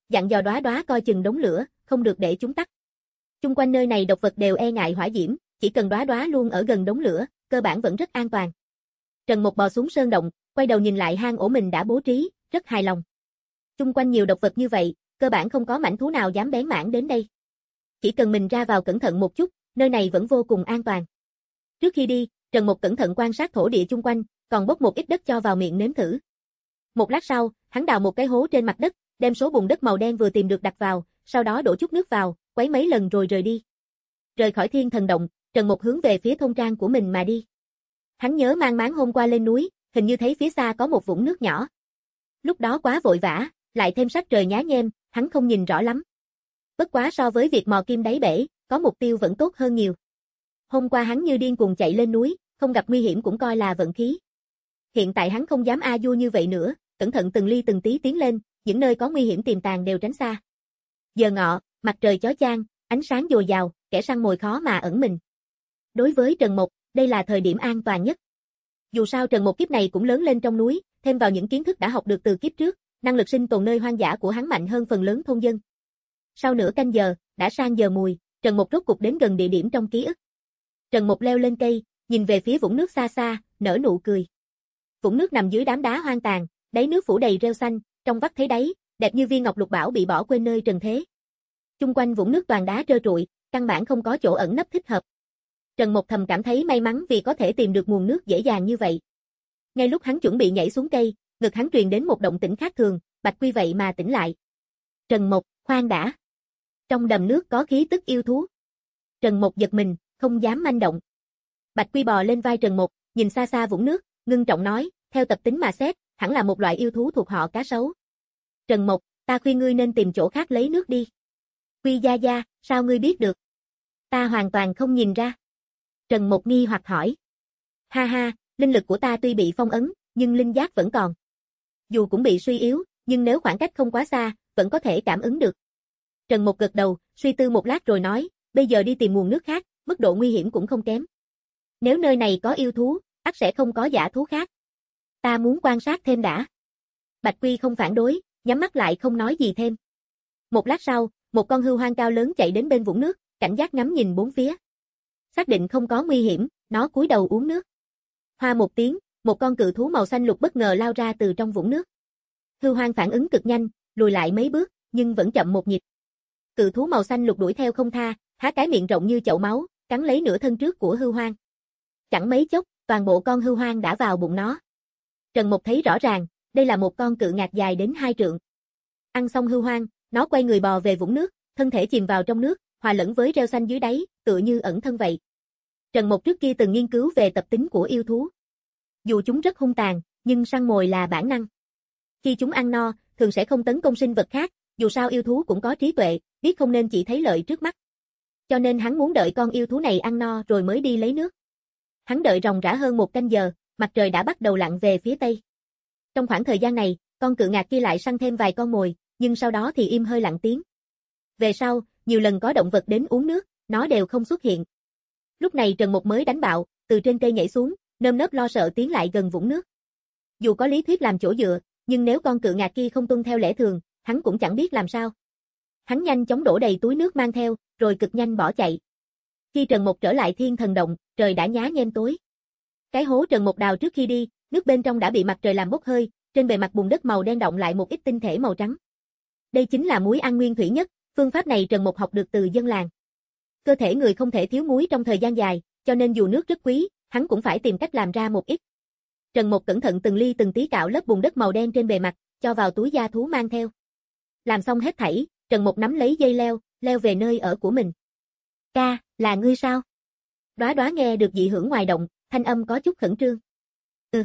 dặn dò Đóa Đóa coi chừng đống lửa, không được để chúng tắt. Chung quanh nơi này độc vật đều e ngại hỏa diễm, chỉ cần Đóa Đóa luôn ở gần đống lửa, cơ bản vẫn rất an toàn. Trần Mục bò xuống sơn động, quay đầu nhìn lại hang ổ mình đã bố trí, rất hài lòng. Chung quanh nhiều độc vật như vậy, cơ bản không có mãnh thú nào dám bén mảng đến đây. Chỉ cần mình ra vào cẩn thận một chút, nơi này vẫn vô cùng an toàn. Trước khi đi, Trần Mục cẩn thận quan sát thổ địa chung quanh, còn bốc một ít đất cho vào miệng nếm thử. Một lát sau, hắn đào một cái hố trên mặt đất, đem số bùn đất màu đen vừa tìm được đặt vào, sau đó đổ chút nước vào, quấy mấy lần rồi rời đi. Rời khỏi Thiên Thần Động, Trần Mục hướng về phía thôn trang của mình mà đi. Hắn nhớ mang máng hôm qua lên núi, hình như thấy phía xa có một vũng nước nhỏ. Lúc đó quá vội vã, lại thêm sắc trời nhá nhem, hắn không nhìn rõ lắm. Bất quá so với việc mò kim đáy bể, có mục tiêu vẫn tốt hơn nhiều. Hôm qua hắn như điên cuồng chạy lên núi, không gặp nguy hiểm cũng coi là vận khí. Hiện tại hắn không dám a du như vậy nữa, cẩn thận từng ly từng tí tiến lên, những nơi có nguy hiểm tiềm tàng đều tránh xa. Giờ ngọ, mặt trời chói chang, ánh sáng dồi dào, kẻ săn mồi khó mà ẩn mình. Đối với Trần Mục, đây là thời điểm an toàn nhất. Dù sao Trần Mục kiếp này cũng lớn lên trong núi, thêm vào những kiến thức đã học được từ kiếp trước, năng lực sinh tồn nơi hoang dã của hắn mạnh hơn phần lớn thôn dân. Sau nửa canh giờ, đã sang giờ mùi, Trần Mục rốt cục đến gần địa điểm trong ký ức. Trần Mục leo lên cây, nhìn về phía vũng nước xa xa, nở nụ cười. Vũng nước nằm dưới đám đá hoang tàn, đáy nước phủ đầy rêu xanh, trong vắt thấy đáy, đẹp như viên ngọc lục bảo bị bỏ quên nơi trần thế. Chung quanh vũng nước toàn đá trơ trụi, căn bản không có chỗ ẩn nấp thích hợp. Trần Mục thầm cảm thấy may mắn vì có thể tìm được nguồn nước dễ dàng như vậy. Ngay lúc hắn chuẩn bị nhảy xuống cây, ngực hắn truyền đến một động tĩnh khác thường, Bạch Quy vậy mà tỉnh lại. Trần Mục, khoan đã. Trong đầm nước có khí tức yêu thú. Trần Mục giật mình, không dám manh động. Bạch Quy bò lên vai Trần Mục, nhìn xa xa vũng nước, ngưng trọng nói, theo tập tính mà xét, hẳn là một loại yêu thú thuộc họ cá sấu. Trần Mục, ta khuyên ngươi nên tìm chỗ khác lấy nước đi. Quy gia gia, sao ngươi biết được? Ta hoàn toàn không nhìn ra. Trần Mục nghi hoặc hỏi. Ha ha, linh lực của ta tuy bị phong ấn, nhưng linh giác vẫn còn. Dù cũng bị suy yếu, nhưng nếu khoảng cách không quá xa, vẫn có thể cảm ứng được. Trần Mục gật đầu, suy tư một lát rồi nói, bây giờ đi tìm nguồn nước khác, mức độ nguy hiểm cũng không kém. Nếu nơi này có yêu thú, ắt sẽ không có dã thú khác. Ta muốn quan sát thêm đã. Bạch Quy không phản đối, nhắm mắt lại không nói gì thêm. Một lát sau, một con hươu hoang cao lớn chạy đến bên vũng nước, cảnh giác ngắm nhìn bốn phía. Xác định không có nguy hiểm, nó cúi đầu uống nước. Hoa một tiếng, một con cự thú màu xanh lục bất ngờ lao ra từ trong vũng nước. Hươu hoang phản ứng cực nhanh, lùi lại mấy bước, nhưng vẫn chậm một nhịp. Cự thú màu xanh lục đuổi theo không tha, há cái miệng rộng như chậu máu, cắn lấy nửa thân trước của hươu hoang. Chẳng mấy chốc, toàn bộ con hươu hoang đã vào bụng nó. Trần Mục thấy rõ ràng, đây là một con cự ngạc dài đến hai trượng. Ăn xong hươu hoang, nó quay người bò về vũng nước, thân thể chìm vào trong nước, hòa lẫn với rêu xanh dưới đáy, tựa như ẩn thân vậy. Trần Mục trước kia từng nghiên cứu về tập tính của yêu thú. Dù chúng rất hung tàn, nhưng săn mồi là bản năng. Khi chúng ăn no, thường sẽ không tấn công sinh vật khác, dù sao yêu thú cũng có trí tuệ, biết không nên chỉ thấy lợi trước mắt. Cho nên hắn muốn đợi con yêu thú này ăn no rồi mới đi lấy nước. Hắn đợi ròng rã hơn một canh giờ, mặt trời đã bắt đầu lặn về phía tây. Trong khoảng thời gian này, con cự ngạc kia lại săn thêm vài con mồi, nhưng sau đó thì im hơi lặng tiếng. Về sau, nhiều lần có động vật đến uống nước, nó đều không xuất hiện. Lúc này Trần Mục mới đánh bạo, từ trên cây nhảy xuống, nơm nớp lo sợ tiến lại gần vũng nước. Dù có lý thuyết làm chỗ dựa, nhưng nếu con cự ngạc kia không tuân theo lẽ thường, hắn cũng chẳng biết làm sao. Hắn nhanh chóng đổ đầy túi nước mang theo, rồi cực nhanh bỏ chạy. Khi Trần Mục trở lại Thiên Thần Động, trời đã nhá nhem tối. Cái hố Trần Mục đào trước khi đi, nước bên trong đã bị mặt trời làm bốc hơi, trên bề mặt bùn đất màu đen đọng lại một ít tinh thể màu trắng. Đây chính là muối ăn nguyên thủy nhất, phương pháp này Trần Mục học được từ dân làng. Cơ thể người không thể thiếu muối trong thời gian dài, cho nên dù nước rất quý, hắn cũng phải tìm cách làm ra một ít. Trần Mục cẩn thận từng ly từng tí cạo lớp bùn đất màu đen trên bề mặt, cho vào túi da thú mang theo. Làm xong hết thảy, Trần Mục nắm lấy dây leo, leo về nơi ở của mình. Ca, là ngươi sao? Đóa Đóa nghe được dị hưởng ngoài động, thanh âm có chút khẩn trương. Ừ,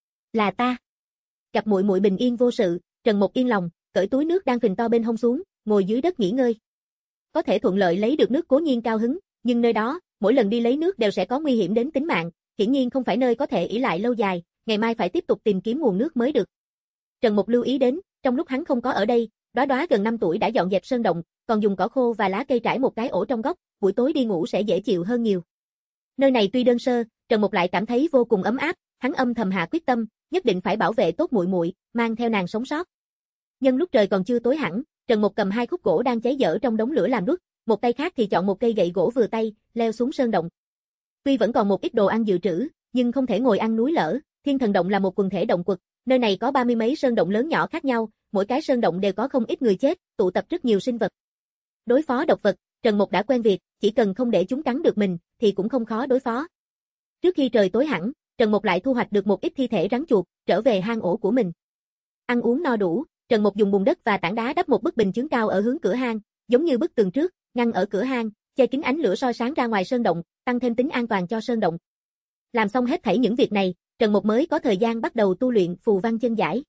là ta. Gặp muội muội bình yên vô sự, Trần Mục yên lòng, cởi túi nước đang phình to bên hông xuống, ngồi dưới đất nghỉ ngơi. Có thể thuận lợi lấy được nước cố nhiên cao hứng, nhưng nơi đó, mỗi lần đi lấy nước đều sẽ có nguy hiểm đến tính mạng, hiển nhiên không phải nơi có thể ỷ lại lâu dài, ngày mai phải tiếp tục tìm kiếm nguồn nước mới được. Trần Mục lưu ý đến, trong lúc hắn không có ở đây, Đóa Đóa gần năm tuổi đã dọn dẹp sơn động, còn dùng cỏ khô và lá cây trải một cái ổ trong góc, buổi tối đi ngủ sẽ dễ chịu hơn nhiều. Nơi này tuy đơn sơ, Trần Mục lại cảm thấy vô cùng ấm áp, hắn âm thầm hạ quyết tâm, nhất định phải bảo vệ tốt muội muội, mang theo nàng sống sót. Nhân lúc trời còn chưa tối hẳn, Trần Mục cầm hai khúc gỗ đang cháy dở trong đống lửa làm đuốc, một tay khác thì chọn một cây gậy gỗ vừa tay, leo xuống sơn động. Tuy vẫn còn một ít đồ ăn dự trữ, nhưng không thể ngồi ăn núi lở. Thiên Thần Động là một quần thể động quật, nơi này có ba mươi mấy sơn động lớn nhỏ khác nhau, mỗi cái sơn động đều có không ít người chết, tụ tập rất nhiều sinh vật. Đối phó độc vật, Trần Mục đã quen việc, chỉ cần không để chúng cắn được mình, thì cũng không khó đối phó. Trước khi trời tối hẳn, Trần Mục lại thu hoạch được một ít thi thể rắn chuột, trở về hang ổ của mình. Ăn uống no đủ, Trần Mục dùng bùn đất và tảng đá đắp một bức bình chướng cao ở hướng cửa hang, giống như bức tường trước, ngăn ở cửa hang, che kín ánh lửa soi sáng ra ngoài sơn động, tăng thêm tính an toàn cho sơn động. Làm xong hết thảy những việc này, Trần Mục mới có thời gian bắt đầu tu luyện phù văn chân giải.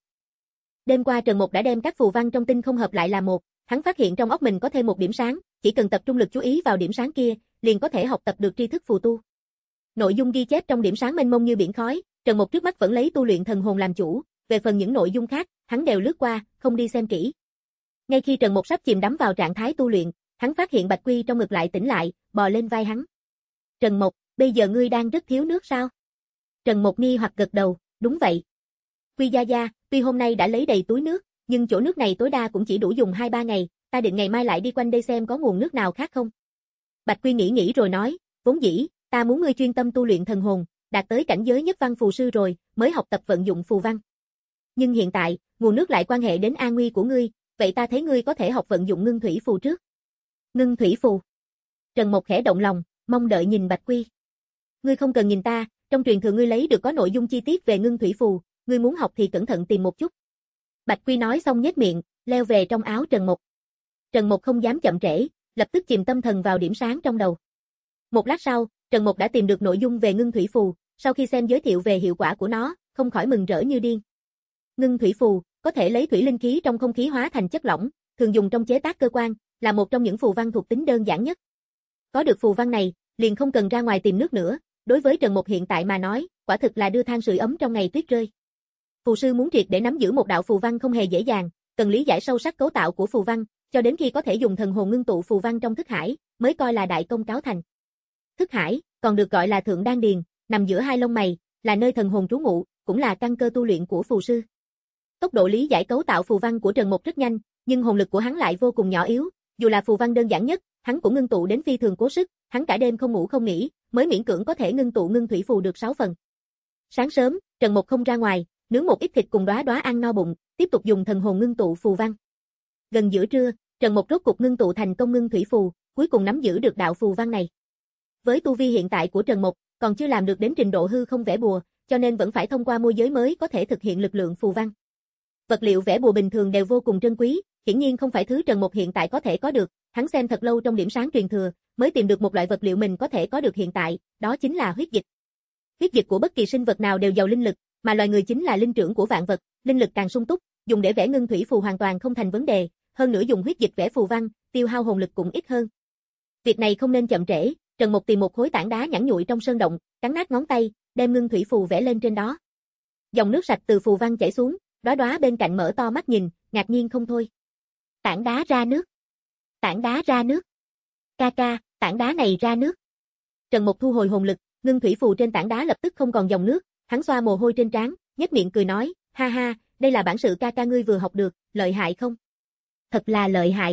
Đêm qua Trần Mục đã đem các phù văn trong tinh không hợp lại làm một, hắn phát hiện trong óc mình có thêm một điểm sáng, chỉ cần tập trung lực chú ý vào điểm sáng kia, liền có thể học tập được tri thức phù tu. Nội dung ghi chép trong điểm sáng mênh mông như biển khói, Trần Mục trước mắt vẫn lấy tu luyện thần hồn làm chủ, về phần những nội dung khác, hắn đều lướt qua, không đi xem kỹ. Ngay khi Trần Mục sắp chìm đắm vào trạng thái tu luyện, hắn phát hiện Bạch Quy trong ngực lại tỉnh lại, bò lên vai hắn. "Trần Mục, bây giờ ngươi đang rất thiếu nước sao?" Trần Mục nghi hoặc gật đầu, "Đúng vậy. Quy gia gia, tuy hôm nay đã lấy đầy túi nước, nhưng chỗ nước này tối đa cũng chỉ đủ dùng hai ba ngày, ta định ngày mai lại đi quanh đây xem có nguồn nước nào khác không." Bạch Quy nghĩ nghĩ rồi nói, "Vốn dĩ, ta muốn ngươi chuyên tâm tu luyện thần hồn, đạt tới cảnh giới nhất văn phù sư rồi, mới học tập vận dụng phù văn. Nhưng hiện tại, nguồn nước lại quan hệ đến an nguy của ngươi, vậy ta thấy ngươi có thể học vận dụng ngưng thủy phù trước." "Ngưng thủy phù?" Trần Mục khẽ động lòng, mong đợi nhìn Bạch Quy. "Ngươi không cần nhìn ta, trong truyền thừa ngươi lấy được có nội dung chi tiết về ngưng thủy phù, ngươi muốn học thì cẩn thận tìm một chút." Bạch Quy nói xong nhếch miệng, leo về trong áo Trần Mục. Trần Mục không dám chậm trễ, lập tức chìm tâm thần vào điểm sáng trong đầu. Một lát sau, Trần Mục đã tìm được nội dung về ngưng thủy phù, sau khi xem giới thiệu về hiệu quả của nó, không khỏi mừng rỡ như điên. Ngưng thủy phù có thể lấy thủy linh khí trong không khí hóa thành chất lỏng, thường dùng trong chế tác cơ quan, là một trong những phù văn thuộc tính đơn giản nhất. Có được phù văn này, liền không cần ra ngoài tìm nước nữa, đối với Trần Mục hiện tại mà nói, quả thực là đưa than sưởi ấm trong ngày tuyết rơi. Phù sư muốn triệt để nắm giữ một đạo phù văn không hề dễ dàng, cần lý giải sâu sắc cấu tạo của phù văn, cho đến khi có thể dùng thần hồn ngưng tụ phù văn trong thức hải, mới coi là đại công cáo thành. Thức hải, còn được gọi là thượng đan điền, nằm giữa hai lông mày, là nơi thần hồn trú ngụ, cũng là căn cơ tu luyện của phù sư. Tốc độ lý giải cấu tạo phù văn của Trần Mục rất nhanh, nhưng hồn lực của hắn lại vô cùng nhỏ yếu, dù là phù văn đơn giản nhất, hắn cũng ngưng tụ đến phi thường cố sức, hắn cả đêm không ngủ không nghỉ, mới miễn cưỡng có thể ngưng tụ ngưng thủy phù được sáu phần. Sáng sớm, Trần Mục không ra ngoài, nướng một ít thịt cùng đóa đóa ăn no bụng, tiếp tục dùng thần hồn ngưng tụ phù văn. Gần giữa trưa, Trần Mục rốt cục ngưng tụ thành công ngưng thủy phù, cuối cùng nắm giữ được đạo phù văn này. Với tu vi hiện tại của Trần Mục, còn chưa làm được đến trình độ hư không vẽ bùa, cho nên vẫn phải thông qua môi giới mới có thể thực hiện lực lượng phù văn. Vật liệu vẽ bùa bình thường đều vô cùng trân quý, hiển nhiên không phải thứ Trần Mục hiện tại có thể có được, hắn xem thật lâu trong điểm sáng truyền thừa, mới tìm được một loại vật liệu mình có thể có được hiện tại, đó chính là huyết dịch. Huyết dịch của bất kỳ sinh vật nào đều giàu linh lực, mà loài người chính là linh trưởng của vạn vật, linh lực càng sung túc, dùng để vẽ ngưng thủy phù hoàn toàn không thành vấn đề, hơn nữa dùng huyết dịch vẽ phù văn, tiêu hao hồn lực cũng ít hơn. Việc này không nên chậm trễ, Trần Mục tìm một khối tảng đá nhẵn nhụi trong sơn động, cắn nát ngón tay, đem ngưng thủy phù vẽ lên trên đó. Dòng nước sạch từ phù văn chảy xuống, đóa đóa bên cạnh mở to mắt nhìn, ngạc nhiên không thôi. Tảng đá ra nước. Tảng đá ra nước. Ca ca, tảng đá này ra nước. Trần Mục thu hồi hồn lực, ngưng thủy phù trên tảng đá lập tức không còn dòng nước, hắn xoa mồ hôi trên trán, nhếch miệng cười nói, ha ha, đây là bản sự ca ca ngươi vừa học được, lợi hại không? Thật là lợi hại.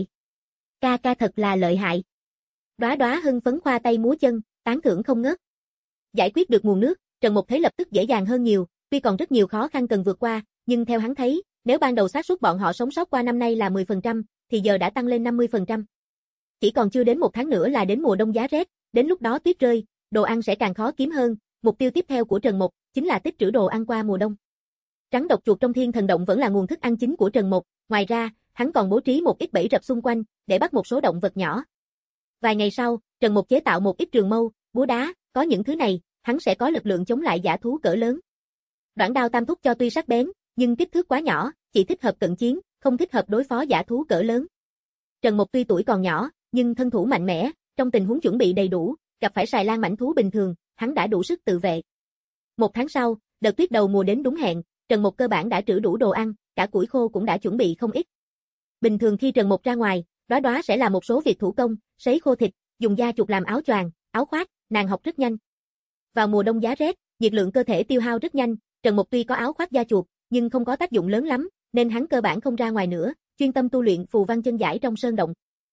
Ca ca thật là lợi hại. Đóa đóa hưng phấn khoa tay múa chân, tán thưởng không ngớt. Giải quyết được nguồn nước, Trần Mục thấy lập tức dễ dàng hơn nhiều, tuy còn rất nhiều khó khăn cần vượt qua, nhưng theo hắn thấy, nếu ban đầu xác suất bọn họ sống sót qua năm nay là mười phần trăm, thì giờ đã tăng lên năm mươi phần trăm. Chỉ còn chưa đến một tháng nữa là đến mùa đông giá rét, đến lúc đó tuyết rơi, đồ ăn sẽ càng khó kiếm hơn, mục tiêu tiếp theo của Trần Mục chính là tích trữ đồ ăn qua mùa đông. Rắn độc chuột trong Thiên Thần Động vẫn là nguồn thức ăn chính của Trần Mục, ngoài ra, hắn còn bố trí một ít bẫy rập xung quanh để bắt một số động vật nhỏ. Vài ngày sau, Trần Mục chế tạo một ít trường mâu, búa đá, có những thứ này, hắn sẽ có lực lượng chống lại dã thú cỡ lớn. Đoạn đao tam thúc cho tuy sắc bén, nhưng kích thước quá nhỏ, chỉ thích hợp cận chiến, không thích hợp đối phó dã thú cỡ lớn. Trần Mục tuy tuổi còn nhỏ, nhưng thân thủ mạnh mẽ, trong tình huống chuẩn bị đầy đủ, gặp phải xài lang mãnh thú bình thường, hắn đã đủ sức tự vệ. Một tháng sau, đợt tuyết đầu mùa đến đúng hẹn, Trần Mục cơ bản đã trữ đủ đồ ăn, cả củi khô cũng đã chuẩn bị không ít. Bình thường khi Trần Mục ra ngoài, Đóa Đóa sẽ làm một số việc thủ công, sấy khô thịt, dùng da chuột làm áo choàng, áo khoác, nàng học rất nhanh. Vào mùa đông giá rét, nhiệt lượng cơ thể tiêu hao rất nhanh, Trần Mục tuy có áo khoác da chuột, nhưng không có tác dụng lớn lắm, nên hắn cơ bản không ra ngoài nữa, chuyên tâm tu luyện phù văn chân giải trong sơn động.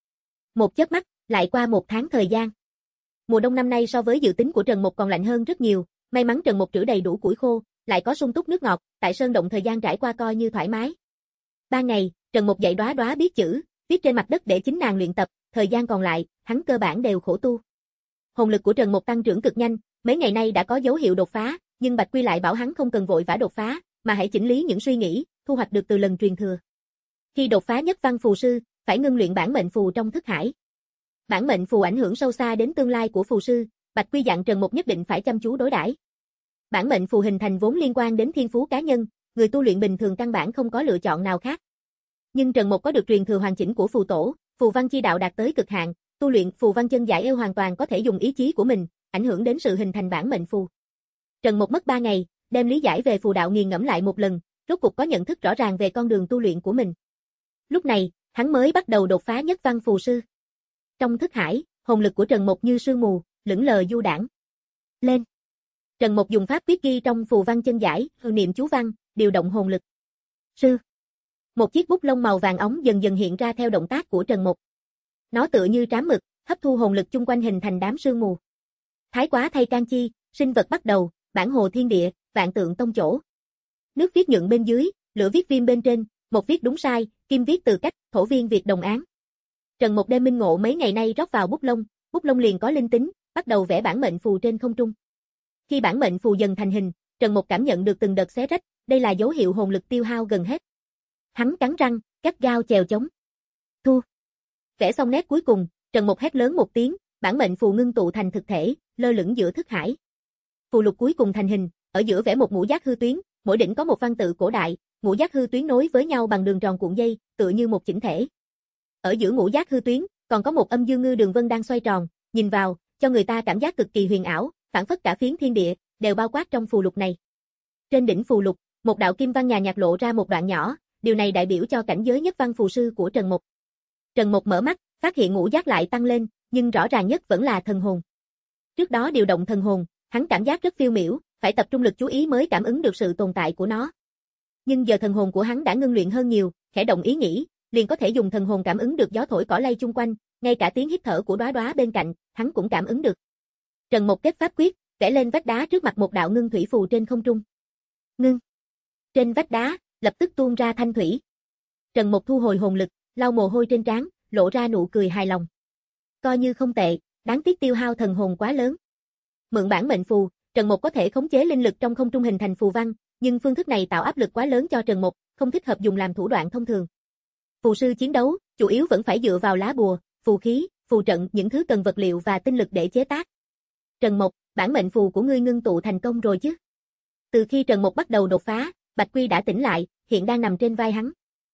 Một chớp mắt, lại qua một tháng thời gian. Mùa đông năm nay so với dự tính của Trần Mục còn lạnh hơn rất nhiều, may mắn Trần Mục trữ đầy đủ củi khô, lại có sung túc nước ngọt, tại sơn động thời gian trải qua coi như thoải mái. Ban ngày, Trần Mục dạy Đóa Đóa biết chữ, viết trên mặt đất để chính nàng luyện tập, thời gian còn lại, hắn cơ bản đều khổ tu. Hồn lực của Trần Mục tăng trưởng cực nhanh, mấy ngày nay đã có dấu hiệu đột phá, nhưng Bạch Quy lại bảo hắn không cần vội vã đột phá, mà hãy chỉnh lý những suy nghĩ, thu hoạch được từ lần truyền thừa. Khi đột phá nhất văn phù sư, phải ngưng luyện bản mệnh phù trong thức hải. Bản mệnh phù ảnh hưởng sâu xa đến tương lai của phù sư, Bạch Quy dặn Trần Mục nhất định phải chăm chú đối đãi. Bản mệnh phù hình thành vốn liên quan đến thiên phú cá nhân, người tu luyện bình thường căn bản không có lựa chọn nào khác. Nhưng Trần Mục có được truyền thừa hoàn chỉnh của phù tổ, phù văn chi đạo đạt tới cực hạn, tu luyện phù văn chân giải eo hoàn toàn có thể dùng ý chí của mình, ảnh hưởng đến sự hình thành bản mệnh phù. Trần Mục mất ba ngày, đem lý giải về phù đạo nghiền ngẫm lại một lần, rốt cục có nhận thức rõ ràng về con đường tu luyện của mình. Lúc này, hắn mới bắt đầu đột phá nhất văn phù sư. Trong thức hải, hồn lực của Trần Mục như sương mù, lững lờ du đãng. Lên. Trần Mục dùng pháp quyết ghi trong phù văn chân giải, niệm chú văn, điều động hồn lực. Sư. Một chiếc bút lông màu vàng óng dần dần hiện ra theo động tác của Trần Mục. Nó tựa như trám mực, hấp thu hồn lực chung quanh hình thành đám sương mù. Thái quá thay can chi, sinh vật bắt đầu, bản hồ thiên địa, vạn tượng tông chỗ. Nước viết nhuận bên dưới, lửa viết viêm bên trên, một viết đúng sai, kim viết từ cách, thổ viên việc đồng án. Trần Mục đem minh ngộ mấy ngày nay rót vào bút lông, bút lông liền có linh tính, bắt đầu vẽ bản mệnh phù trên không trung. Khi bản mệnh phù dần thành hình, Trần Mục cảm nhận được từng đợt xé rách, đây là dấu hiệu hồn lực tiêu hao gần hết. Hắn cắn răng, gắt gao chèo chống. Thu. Vẽ xong nét cuối cùng, Trần Mục hét lớn một tiếng, bản mệnh phù ngưng tụ thành thực thể, lơ lửng giữa thức hải. Phù lục cuối cùng thành hình, ở giữa vẽ một ngũ giác hư tuyến, mỗi đỉnh có một văn tự cổ đại, ngũ giác hư tuyến nối với nhau bằng đường tròn cuộn dây, tựa như một chỉnh thể. Ở giữa ngũ giác hư tuyến, còn có một âm dương ngư đường vân đang xoay tròn, nhìn vào, cho người ta cảm giác cực kỳ huyền ảo, phảng phất cả phiến thiên địa đều bao quát trong phù lục này. Trên đỉnh phù lục, một đạo kim văn nhà nhạt lộ ra một đoạn nhỏ, điều này đại biểu cho cảnh giới nhất văn phù sư của Trần Mục. Trần Mục mở mắt, phát hiện ngũ giác lại tăng lên, nhưng rõ ràng nhất vẫn là thần hồn. Trước đó điều động thần hồn, hắn cảm giác rất phiêu miểu, phải tập trung lực chú ý mới cảm ứng được sự tồn tại của nó. Nhưng giờ thần hồn của hắn đã ngưng luyện hơn nhiều, khẽ động ý nghĩ, liền có thể dùng thần hồn cảm ứng được gió thổi cỏ lay chung quanh, ngay cả tiếng hít thở của Đóa Đóa bên cạnh, hắn cũng cảm ứng được. Trần Mục kết pháp quyết, vẽ lên vách đá trước mặt một đạo ngưng thủy phù trên không trung. Ngưng. Trên vách đá, lập tức tuôn ra thanh thủy. Trần Mục thu hồi hồn lực, lau mồ hôi trên trán, lộ ra nụ cười hài lòng. Coi như không tệ, đáng tiếc tiêu hao thần hồn quá lớn. Mượn bản mệnh phù, Trần Mục có thể khống chế linh lực trong không trung hình thành phù văn, nhưng phương thức này tạo áp lực quá lớn cho Trần Mục, không thích hợp dùng làm thủ đoạn thông thường. Phù sư chiến đấu, chủ yếu vẫn phải dựa vào lá bùa, phù khí, phù trận, những thứ cần vật liệu và tinh lực để chế tác. Trần Mục, bản mệnh phù của ngươi ngưng tụ thành công rồi chứ? Từ khi Trần Mục bắt đầu đột phá, Bạch Quy đã tỉnh lại, hiện đang nằm trên vai hắn.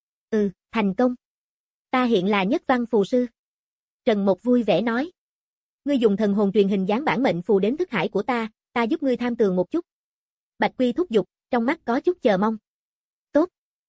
Ừ, thành công. Ta hiện là nhất văn phù sư. Trần Mục vui vẻ nói. Ngươi dùng thần hồn truyền hình dáng bản mệnh phù đến thức hải của ta, ta giúp ngươi tham tường một chút. Bạch Quy thúc giục, trong mắt có chút chờ mong. Tốt.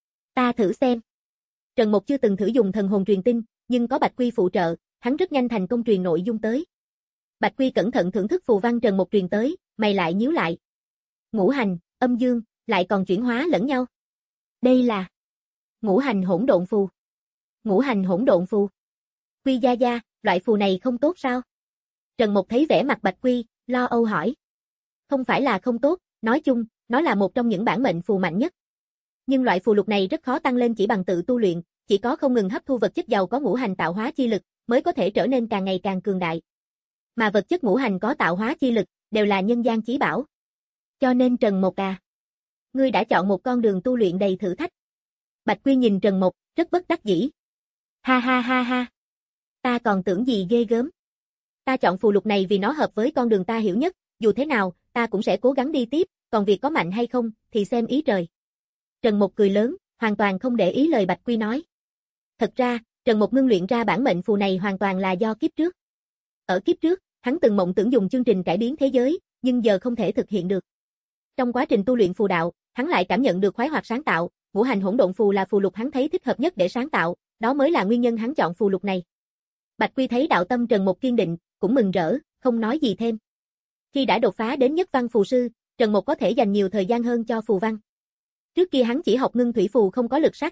Ta thử xem. Trần Mục chưa từng thử dùng thần hồn truyền tin, nhưng có Bạch Quy phụ trợ, hắn rất nhanh thành công truyền nội dung tới. Bạch Quy cẩn thận thưởng thức phù văn Trần Mục truyền tới, mày lại nhíu lại. Ngũ hành, âm dương, lại còn chuyển hóa lẫn nhau. Đây là ngũ hành hỗn độn phù. Ngũ hành hỗn độn phù. Quy gia gia, loại phù này không tốt sao? Trần Mục thấy vẻ mặt Bạch Quy, lo âu hỏi. Không phải là không tốt, nói chung, nó là một trong những bản mệnh phù mạnh nhất. Nhưng loại phù lục này rất khó tăng lên chỉ bằng tự tu luyện, chỉ có không ngừng hấp thu vật chất giàu có ngũ hành tạo hóa chi lực, mới có thể trở nên càng ngày càng cường đại. Mà vật chất ngũ hành có tạo hóa chi lực, đều là nhân gian chí bảo. Cho nên Trần Mục à, ngươi đã chọn một con đường tu luyện đầy thử thách. Bạch Quy nhìn Trần Mục, rất bất đắc dĩ. Ha ha ha ha. Ta còn tưởng gì ghê gớm. Ta chọn phù lục này vì nó hợp với con đường ta hiểu nhất, dù thế nào, ta cũng sẽ cố gắng đi tiếp, còn việc có mạnh hay không, thì xem ý trời. Trần Mục cười lớn, hoàn toàn không để ý lời Bạch Quy nói. Thật ra, Trần Mục ngưng luyện ra bản mệnh phù này hoàn toàn là do kiếp trước. Ở kiếp trước, hắn từng mộng tưởng dùng chương trình cải biến thế giới, nhưng giờ không thể thực hiện được. Trong quá trình tu luyện phù đạo, hắn lại cảm nhận được khoái hoạt sáng tạo, ngũ hành hỗn độn phù là phù lục hắn thấy thích hợp nhất để sáng tạo, đó mới là nguyên nhân hắn chọn phù lục này. Bạch Quy thấy đạo tâm Trần Mục kiên định, cũng mừng rỡ, không nói gì thêm. Khi đã đột phá đến nhất văn phù sư, Trần Mục có thể dành nhiều thời gian hơn cho phù văn. Trước kia hắn chỉ học ngưng thủy phù không có lực sát thương,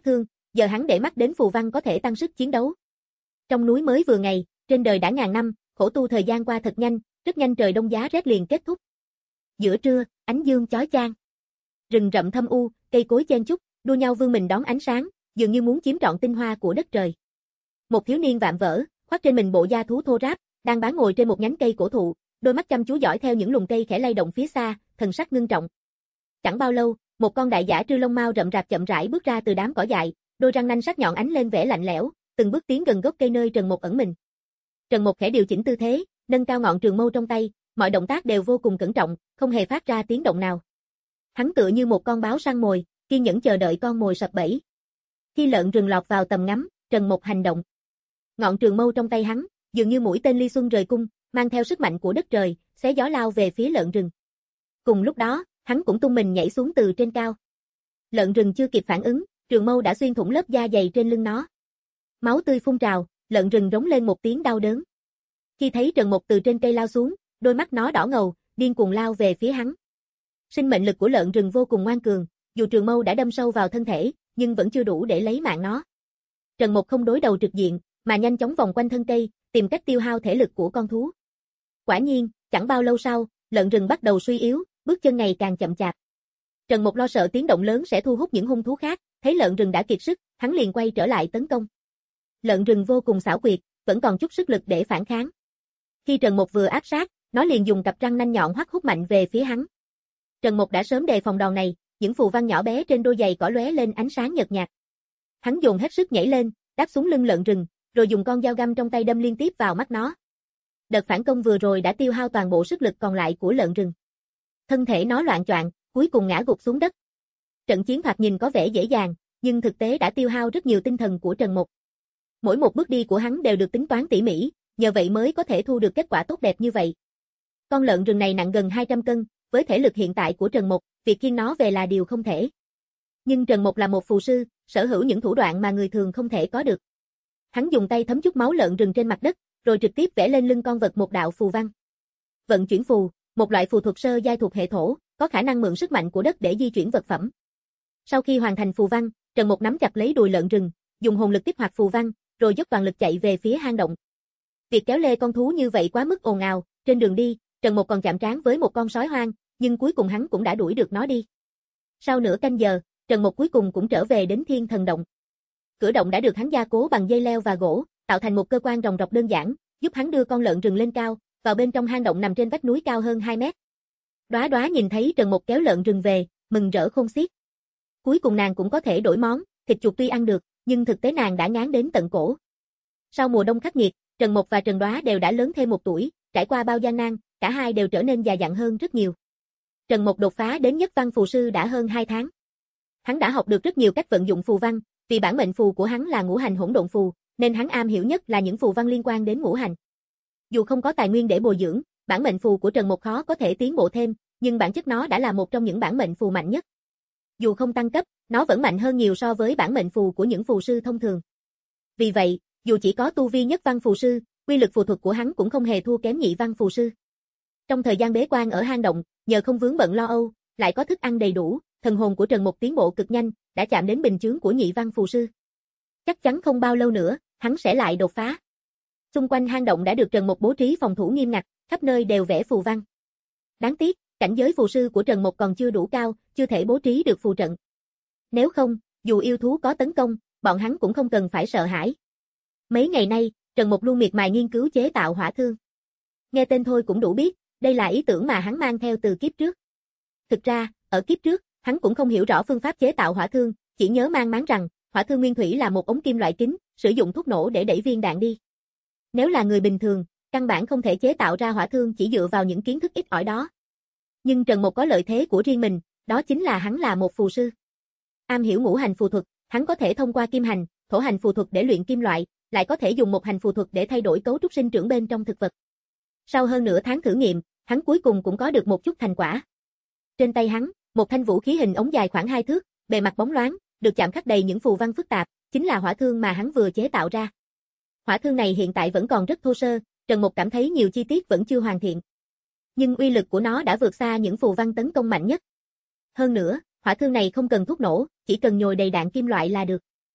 giờ hắn để mắt đến phù văn có thể tăng sức chiến đấu. Trong núi mới vừa ngày, trên đời đã ngàn năm, khổ tu thời gian qua thật nhanh, rất nhanh trời đông giá rét liền kết thúc. Giữa trưa, ánh dương chói chang. Rừng rậm thâm u, cây cối chen chúc, đua nhau vươn mình đón ánh sáng, dường như muốn chiếm trọn tinh hoa của đất trời. Một thiếu niên vạm vỡ, khoác trên mình bộ da thú thô ráp, đang bán ngồi trên một nhánh cây cổ thụ, đôi mắt chăm chú dõi theo những lùm cây khẽ lay động phía xa, thần sắc ngưng trọng. Chẳng bao lâu, một con đại dã trư lông mao rậm rạp chậm rãi bước ra từ đám cỏ dại, đôi răng nanh sắc nhọn ánh lên vẻ lạnh lẽo, từng bước tiến gần gốc cây nơi Trần Một ẩn mình. Trần Một khẽ điều chỉnh tư thế, nâng cao ngọn trường mâu trong tay, mọi động tác đều vô cùng cẩn trọng, không hề phát ra tiếng động nào. Hắn tựa như một con báo săn mồi, kiên nhẫn chờ đợi con mồi sập bẫy. Khi lợn rừng lọt vào tầm ngắm, Trần Một hành động. Ngọn trường mâu trong tay hắn, dường như mũi tên ly xuân rời cung, mang theo sức mạnh của đất trời, xé gió lao về phía lợn rừng. Cùng lúc đó, hắn cũng tung mình nhảy xuống từ trên cao. Lợn rừng chưa kịp phản ứng, trường mâu đã xuyên thủng lớp da dày trên lưng nó. Máu tươi phun trào, lợn rừng rống lên một tiếng đau đớn. Khi thấy Trần Một từ trên cây lao xuống, đôi mắt nó đỏ ngầu, điên cuồng lao về phía hắn. Sinh mệnh lực của lợn rừng vô cùng ngoan cường, dù trường mâu đã đâm sâu vào thân thể, nhưng vẫn chưa đủ để lấy mạng nó. Trần Một không đối đầu trực diện, mà nhanh chóng vòng quanh thân cây, tìm cách tiêu hao thể lực của con thú. Quả nhiên, chẳng bao lâu sau, lợn rừng bắt đầu suy yếu, bước chân ngày càng chậm chạp. Trần Một lo sợ tiếng động lớn sẽ thu hút những hung thú khác, thấy lợn rừng đã kiệt sức, hắn liền quay trở lại tấn công. Lợn rừng vô cùng xảo quyệt, vẫn còn chút sức lực để phản kháng. Khi Trần Một vừa áp sát, nó liền dùng cặp răng nanh nhọn hoắt hút mạnh về phía hắn. Trần Một đã sớm đề phòng đòn này, những phù văn nhỏ bé trên đôi giày cỏ lóe lên ánh sáng nhợt nhạt. Hắn dồn hết sức nhảy lên, đáp xuống lưng lợn rừng, rồi dùng con dao găm trong tay đâm liên tiếp vào mắt nó. Đợt phản công vừa rồi đã tiêu hao toàn bộ sức lực còn lại của lợn rừng. Thân thể nó loạng choạng, cuối cùng ngã gục xuống đất. Trận chiến thoạt nhìn có vẻ dễ dàng, nhưng thực tế đã tiêu hao rất nhiều tinh thần của Trần Một. Mỗi một bước đi của hắn đều được tính toán tỉ mỉ, nhờ vậy mới có thể thu được kết quả tốt đẹp như vậy. Con lợn rừng này nặng gần hai trăm cân, với thể lực hiện tại của Trần Một, việc khiêng nó về là điều không thể. Nhưng Trần Một là một phù sư, sở hữu những thủ đoạn mà người thường không thể có được. Hắn dùng tay thấm chút máu lợn rừng trên mặt đất, rồi trực tiếp vẽ lên lưng con vật một đạo phù văn. Vận chuyển phù, một loại phù thuật sơ giai thuộc hệ thổ, có khả năng mượn sức mạnh của đất để di chuyển vật phẩm. Sau khi hoàn thành phù văn, Trần Một nắm chặt lấy đùi lợn rừng, dùng hồn lực kích hoạt phù văn, rồi dốc toàn lực chạy về phía hang động. Việc kéo lê con thú như vậy quá mức ồn ào, trên đường đi, Trần Một còn chạm trán với một con sói hoang, nhưng cuối cùng hắn cũng đã đuổi được nó đi. Sau nửa canh giờ, Trần Một cuối cùng cũng trở về đến Thiên Thần Động. Cửa động đã được hắn gia cố bằng dây leo và gỗ, tạo thành một cơ quan ròng rọc đơn giản, giúp hắn đưa con lợn rừng lên cao, vào bên trong hang động nằm trên vách núi cao hơn hai mét. Đóa Đóa nhìn thấy Trần Một kéo lợn rừng về, mừng rỡ khôn xiết. Cuối cùng nàng cũng có thể đổi món, thịt chuột tuy ăn được, nhưng thực tế nàng đã ngán đến tận cổ. Sau mùa đông khắc nghiệt, Trần Một và Trần Đóa đều đã lớn thêm một tuổi, trải qua bao gian nan, cả hai đều trở nên già dặn hơn rất nhiều. Trần Một đột phá đến nhất văn phù sư đã hơn hai tháng. Hắn đã học được rất nhiều cách vận dụng phù văn, vì bản mệnh phù của hắn là ngũ hành hỗn độn phù, nên hắn am hiểu nhất là những phù văn liên quan đến ngũ hành. Dù không có tài nguyên để bồi dưỡng, bản mệnh phù của Trần Một khó có thể tiến bộ thêm, nhưng bản chất nó đã là một trong những bản mệnh phù mạnh nhất. Dù không tăng cấp, nó vẫn mạnh hơn nhiều so với bản mệnh phù của những phù sư thông thường. Vì vậy, dù chỉ có tu vi nhất văn phù sư, quy lực phù thuật của hắn cũng không hề thua kém nhị văn phù sư. Trong thời gian bế quan ở hang động, nhờ không vướng bận lo âu, lại có thức ăn đầy đủ, thần hồn của Trần Một tiến bộ cực nhanh, đã chạm đến bình chướng của nhị văn phù sư. Chắc chắn không bao lâu nữa, hắn sẽ lại đột phá. Xung quanh hang động đã được Trần Một bố trí phòng thủ nghiêm ngặt, khắp nơi đều vẽ phù văn. Đáng tiếc, cảnh giới phù sư của Trần Một còn chưa đủ cao, chưa thể bố trí được phù trận. Nếu không, dù yêu thú có tấn công, bọn hắn cũng không cần phải sợ hãi. Mấy ngày nay, Trần Một luôn miệt mài nghiên cứu chế tạo hỏa thương. Nghe tên thôi cũng đủ biết, đây là ý tưởng mà hắn mang theo từ kiếp trước. Thực ra, ở kiếp trước, hắn cũng không hiểu rõ phương pháp chế tạo hỏa thương, chỉ nhớ mang máng rằng, hỏa thương nguyên thủy là một ống kim loại kín, sử dụng thuốc nổ để đẩy viên đạn đi. Nếu là người bình thường, căn bản không thể chế tạo ra hỏa thương chỉ dựa vào những kiến thức ít ỏi đó. Nhưng Trần Một có lợi thế của riêng mình, đó chính là hắn là một phù sư. Am hiểu ngũ hành phù thuật, hắn có thể thông qua kim hành, thổ hành phù thuật để luyện kim loại, lại có thể dùng một hành phù thuật để thay đổi cấu trúc sinh trưởng bên trong thực vật. Sau hơn nửa tháng thử nghiệm, hắn cuối cùng cũng có được một chút thành quả. Trên tay hắn, một thanh vũ khí hình ống dài khoảng hai thước, bề mặt bóng loáng, được chạm khắc đầy những phù văn phức tạp, chính là hỏa thương mà hắn vừa chế tạo ra. Hỏa thương này hiện tại vẫn còn rất thô sơ, Trần Một cảm thấy nhiều chi tiết vẫn chưa hoàn thiện. Nhưng uy lực của nó đã vượt xa những phù văn tấn công mạnh nhất. Hơn nữa, hỏa thương này không cần thuốc nổ, chỉ cần nhồi đầy đạn kim loại là được.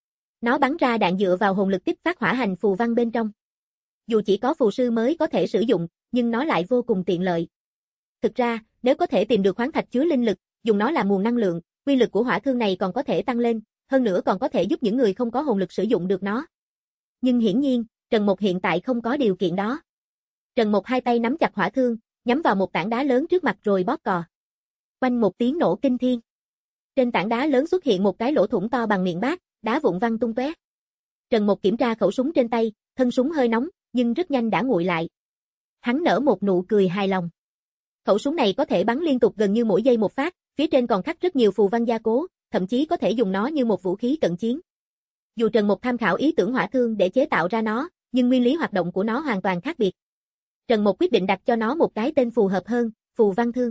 Nó bắn ra đạn dựa vào hồn lực kích phát hỏa hành phù văn bên trong. Dù chỉ có phù sư mới có thể sử dụng, nhưng nó lại vô cùng tiện lợi. Thực ra, nếu có thể tìm được khoáng thạch chứa linh lực, dùng nó làm nguồn năng lượng, uy lực của hỏa thương này còn có thể tăng lên, hơn nữa còn có thể giúp những người không có hồn lực sử dụng được nó. Nhưng hiển nhiên, Trần Mục hiện tại không có điều kiện đó. Trần Mục hai tay nắm chặt hỏa thương, nhắm vào một tảng đá lớn trước mặt rồi bóp cò. Quanh một tiếng nổ kinh thiên. Trên tảng đá lớn xuất hiện một cái lỗ thủng to bằng miệng bát, đá vụn văng tung tóe. Trần Mục kiểm tra khẩu súng trên tay, thân súng hơi nóng, nhưng rất nhanh đã nguội lại. Hắn nở một nụ cười hài lòng. Khẩu súng này có thể bắn liên tục gần như mỗi giây một phát, phía trên còn khắc rất nhiều phù văn gia cố, thậm chí có thể dùng nó như một vũ khí cận chiến. Dù Trần Mục tham khảo ý tưởng hỏa thương để chế tạo ra nó, nhưng nguyên lý hoạt động của nó hoàn toàn khác biệt. Trần Mục quyết định đặt cho nó một cái tên phù hợp hơn, phù văn thương.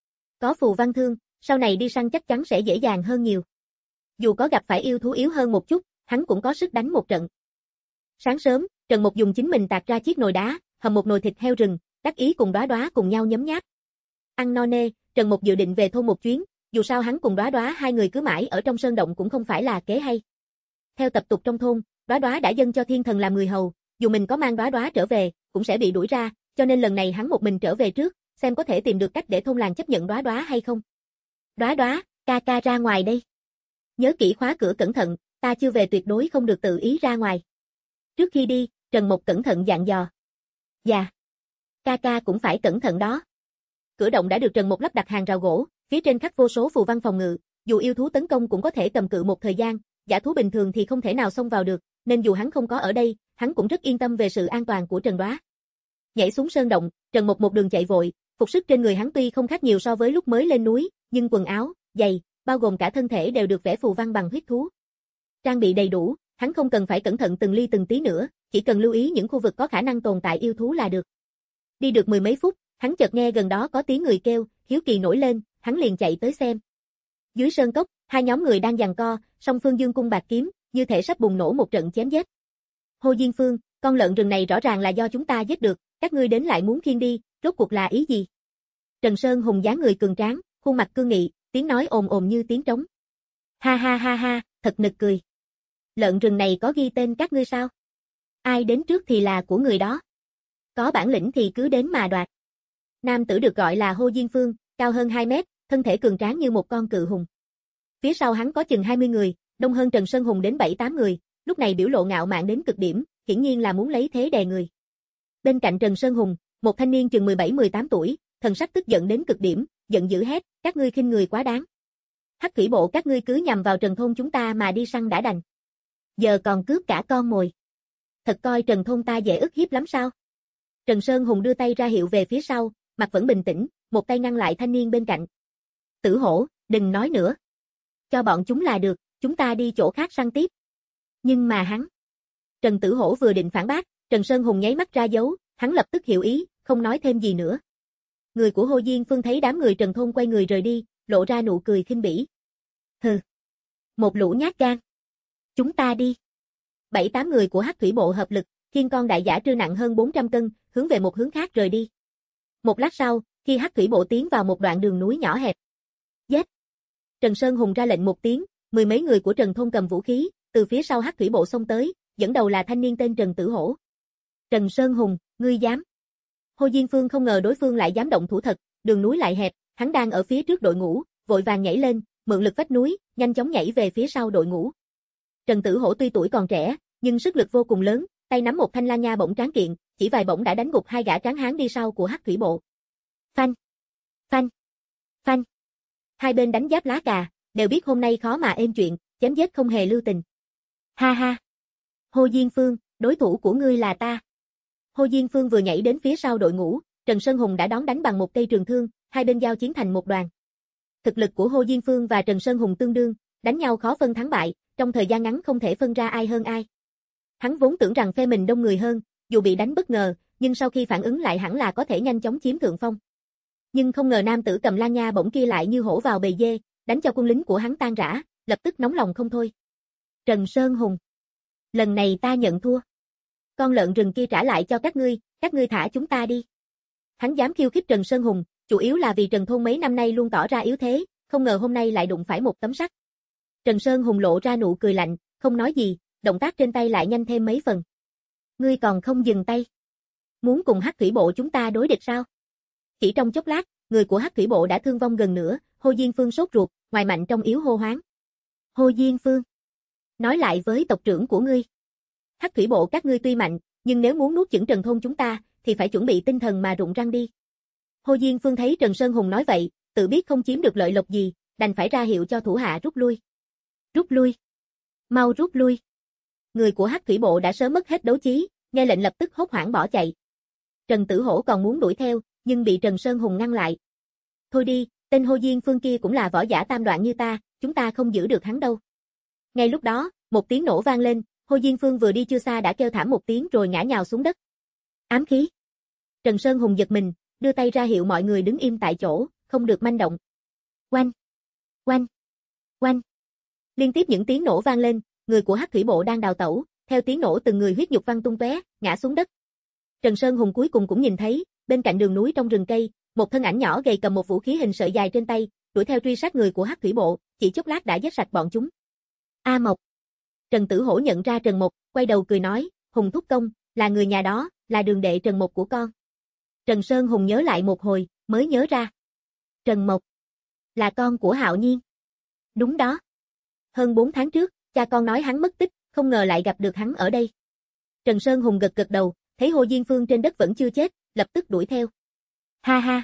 Có phù văn thương, sau này đi săn chắc chắn sẽ dễ dàng hơn nhiều. Dù có gặp phải yêu thú yếu hơn một chút, hắn cũng có sức đánh một trận. Sáng sớm, Trần Mục dùng chính mình tạc ra chiếc nồi đá, hầm một nồi thịt heo rừng, đắc ý cùng Đóa Đóa cùng nhau nhấm nháp. Ăn no nê, Trần Mục dự định về thôn một chuyến, dù sao hắn cùng Đóa Đóa hai người cứ mãi ở trong sơn động cũng không phải là kế hay. Theo tập tục trong thôn, Đóa Đóa đã dâng cho thiên thần làm người hầu, dù mình có mang Đóa Đóa trở về, cũng sẽ bị đuổi ra, cho nên lần này hắn một mình trở về trước, xem có thể tìm được cách để thôn làng chấp nhận Đóa Đóa hay không. Đóa Đóa, ca ca ra ngoài đây. Nhớ kỹ khóa cửa cẩn thận, ta chưa về tuyệt đối không được tự ý ra ngoài. Trước khi đi, Trần Mục cẩn thận dặn dò. Dạ. Ca ca cũng phải cẩn thận đó. Cửa động đã được Trần Mục lắp đặt hàng rào gỗ, phía trên khắc vô số phù văn phòng ngự, dù yêu thú tấn công cũng có thể cầm cự một thời gian, dã thú bình thường thì không thể nào xông vào được, nên dù hắn không có ở đây, hắn cũng rất yên tâm về sự an toàn của Trần Đóa. Nhảy xuống sơn động, Trần Mục một đường chạy vội, phục sức trên người hắn tuy không khác nhiều so với lúc mới lên núi, nhưng quần áo, giày, bao gồm cả thân thể đều được vẽ phù văn bằng huyết thú. Trang bị đầy đủ, hắn không cần phải cẩn thận từng ly từng tí nữa, chỉ cần lưu ý những khu vực có khả năng tồn tại yêu thú là được. Đi được mười mấy phút, hắn chợt nghe gần đó có tiếng người kêu, hiếu kỳ nổi lên, hắn liền chạy tới xem. Dưới sơn cốc, hai nhóm người đang giằng co, song phương dương cung bạc kiếm, như thể sắp bùng nổ một trận chém giết. Hồ Diên Phương, con lợn rừng này rõ ràng là do chúng ta giết được, các ngươi đến lại muốn khiêng đi, rốt cuộc là ý gì? Trần Sơn Hùng dáng người cường tráng, khuôn mặt cương nghị, tiếng nói ồm ồm như tiếng trống. Ha ha ha ha, thật nực cười. Lợn rừng này có ghi tên các ngươi sao? Ai đến trước thì là của người đó. Có bản lĩnh thì cứ đến mà đoạt. Nam tử được gọi là Hồ Diên Phương, cao hơn hai mét, thân thể cường tráng như một con cự hùng. Phía sau hắn có chừng hai mươi người, đông hơn Trần Sơn Hùng đến bảy tám người, lúc này biểu lộ ngạo mạn đến cực điểm, hiển nhiên là muốn lấy thế đè người. Bên cạnh Trần Sơn Hùng, một thanh niên chừng mười bảy mười tám tuổi, thần sắc tức giận đến cực điểm, giận dữ hét, các ngươi khinh người quá đáng. Hắc thủy bộ các ngươi cứ nhằm vào Trần thôn chúng ta mà đi săn đã đành. Giờ còn cướp cả con mồi. Thật coi Trần thôn ta dễ ức hiếp lắm sao? Trần Sơn Hùng đưa tay ra hiệu về phía sau, mặt vẫn bình tĩnh, một tay ngăn lại thanh niên bên cạnh. Tử Hổ, đừng nói nữa. Cho bọn chúng là được, chúng ta đi chỗ khác săn tiếp. Nhưng mà hắn. Trần Tử Hổ vừa định phản bác, Trần Sơn Hùng nháy mắt ra dấu, hắn lập tức hiểu ý, không nói thêm gì nữa. Người của Hồ Diên Phương thấy đám người Trần thôn quay người rời đi, lộ ra nụ cười khinh bỉ. Hừ. Một lũ nhát gan. Chúng ta đi. Bảy tám người của Hắc thủy bộ hợp lực, khiêng con đại dã trư nặng hơn bốn trăm cân, hướng về một hướng khác rời đi. Một lát sau, khi Hắc thủy bộ tiến vào một đoạn đường núi nhỏ hẹp. Giết! Trần Sơn Hùng ra lệnh một tiếng, mười mấy người của Trần thôn cầm vũ khí, từ phía sau Hắc thủy bộ xông tới, dẫn đầu là thanh niên tên Trần Tử Hổ. Trần Sơn Hùng, ngươi dám? Hồ Diên Phương không ngờ đối phương lại dám động thủ thật, đường núi lại hẹp, hắn đang ở phía trước đội ngũ, vội vàng nhảy lên, mượn lực vách núi, nhanh chóng nhảy về phía sau đội ngũ. Trần Tử Hổ tuy tuổi còn trẻ, nhưng sức lực vô cùng lớn, tay nắm một thanh la nha bổng tráng kiện, chỉ vài bổng đã đánh gục hai gã tráng hán đi sau của Hắc thủy bộ. Phanh, phanh, phanh. Hai bên đánh giáp lá cà, đều biết hôm nay khó mà êm chuyện, chém giết không hề lưu tình. Ha ha. Hồ Diên Phương, đối thủ của ngươi là ta. Hồ Diên Phương vừa nhảy đến phía sau đội ngũ, Trần Sơn Hùng đã đón đánh bằng một cây trường thương, hai bên giao chiến thành một đoàn. Thực lực của Hồ Diên Phương và Trần Sơn Hùng tương đương, đánh nhau khó phân thắng bại, trong thời gian ngắn không thể phân ra ai hơn ai. Hắn vốn tưởng rằng phe mình đông người hơn, dù bị đánh bất ngờ, nhưng sau khi phản ứng lại hẳn là có thể nhanh chóng chiếm thượng phong. Nhưng không ngờ nam tử cầm la nha bổng kia lại như hổ vào bầy dê, đánh cho quân lính của hắn tan rã, lập tức nóng lòng không thôi. Trần Sơn Hùng, lần này ta nhận thua. Con lợn rừng kia trả lại cho các ngươi, các ngươi thả chúng ta đi. Hắn dám khiêu khích Trần Sơn Hùng, chủ yếu là vì Trần thôn mấy năm nay luôn tỏ ra yếu thế, không ngờ hôm nay lại đụng phải một tấm sắt. Trần Sơn Hùng lộ ra nụ cười lạnh, không nói gì, động tác trên tay lại nhanh thêm mấy phần. Ngươi còn không dừng tay? Muốn cùng Hắc Thủy Bộ chúng ta đối địch sao? Chỉ trong chốc lát, người của Hắc Thủy Bộ đã thương vong gần nửa, Hồ Diên Phương sốt ruột, ngoài mạnh trong yếu hô hoáng. Hồ Diên Phương, nói lại với tộc trưởng của ngươi. Hắc Thủy Bộ các ngươi tuy mạnh, nhưng nếu muốn nuốt chửng Trần thôn chúng ta, thì phải chuẩn bị tinh thần mà rụng răng đi. Hồ Diên Phương thấy Trần Sơn Hùng nói vậy, tự biết không chiếm được lợi lộc gì, đành phải ra hiệu cho thủ hạ rút lui. Rút lui. Mau rút lui. Người của Hắc Thủy Bộ đã sớm mất hết đấu chí, nghe lệnh lập tức hốt hoảng bỏ chạy. Trần Tử Hổ còn muốn đuổi theo, nhưng bị Trần Sơn Hùng ngăn lại. Thôi đi, tên Hồ Diên Phương kia cũng là võ giả tam đoạn như ta, chúng ta không giữ được hắn đâu. Ngay lúc đó, một tiếng nổ vang lên, Hồ Diên Phương vừa đi chưa xa đã kêu thảm một tiếng rồi ngã nhào xuống đất. Ám khí. Trần Sơn Hùng giật mình, đưa tay ra hiệu mọi người đứng im tại chỗ, không được manh động. Oanh! Oanh! Oanh! Liên tiếp những tiếng nổ vang lên, người của Hắc Thủy Bộ đang đào tẩu, theo tiếng nổ từng người huyết nhục văng tung tóe, ngã xuống đất. Trần Sơn Hùng cuối cùng cũng nhìn thấy, bên cạnh đường núi trong rừng cây, một thân ảnh nhỏ gầy cầm một vũ khí hình sợi dài trên tay, đuổi theo truy sát người của Hắc Thủy Bộ, chỉ chốc lát đã giết sạch bọn chúng. A Mộc. Trần Tử Hổ nhận ra Trần Mộc, quay đầu cười nói, Hùng thúc công, là người nhà đó, là đường đệ Trần Mộc của con. Trần Sơn Hùng nhớ lại một hồi, mới nhớ ra. Trần Mộc, là con của Hạo Nhiên. Đúng đó. Hơn bốn tháng trước, cha con nói hắn mất tích, không ngờ lại gặp được hắn ở đây. Trần Sơn Hùng gật gật đầu, thấy Hồ Diên Phương trên đất vẫn chưa chết, lập tức đuổi theo. Ha ha.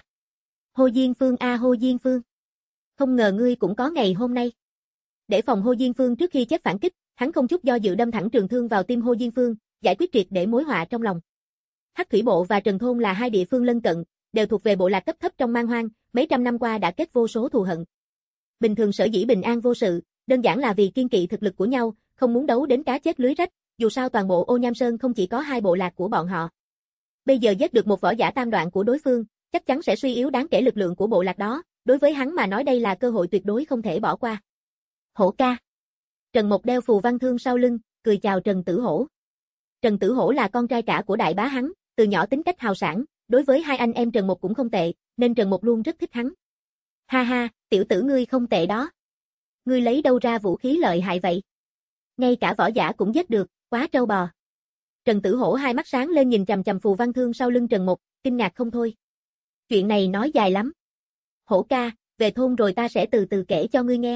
Hồ Diên Phương a à, Hồ Diên Phương. Không ngờ ngươi cũng có ngày hôm nay. Để phòng Hồ Diên Phương trước khi chết phản kích, hắn không chút do dự đâm thẳng trường thương vào tim Hồ Diên Phương, giải quyết triệt để mối họa trong lòng. Hắc Thủy Bộ và Trần Thôn là hai địa phương lân cận, đều thuộc về bộ lạc cấp thấp trong man hoang, mấy trăm năm qua đã kết vô số thù hận. Bình thường sở dĩ bình an vô sự, đơn giản là vì kiên kỵ thực lực của nhau, không muốn đấu đến cá chết lưới rách, dù sao toàn bộ Ô Nham Sơn không chỉ có hai bộ lạc của bọn họ. Bây giờ giết được một võ giả tam đoạn của đối phương, chắc chắn sẽ suy yếu đáng kể lực lượng của bộ lạc đó, đối với hắn mà nói đây là cơ hội tuyệt đối không thể bỏ qua. Hổ ca. Trần Mộc đeo phù văn thương sau lưng, cười chào Trần Tử Hổ. Trần Tử Hổ là con trai cả của đại bá hắn, từ nhỏ tính cách hào sảng, đối với hai anh em Trần Mộc cũng không tệ, nên Trần Mộc luôn rất thích hắn. Ha ha, tiểu tử ngươi không tệ đó. Ngươi lấy đâu ra vũ khí lợi hại vậy? Ngay cả võ giả cũng giết được, quá trâu bò. Trần Tử Hổ hai mắt sáng lên nhìn chằm chằm phù văn thương sau lưng Trần Mộc, kinh ngạc không thôi. Chuyện này nói dài lắm. Hổ ca, về thôn rồi ta sẽ từ từ kể cho ngươi nghe.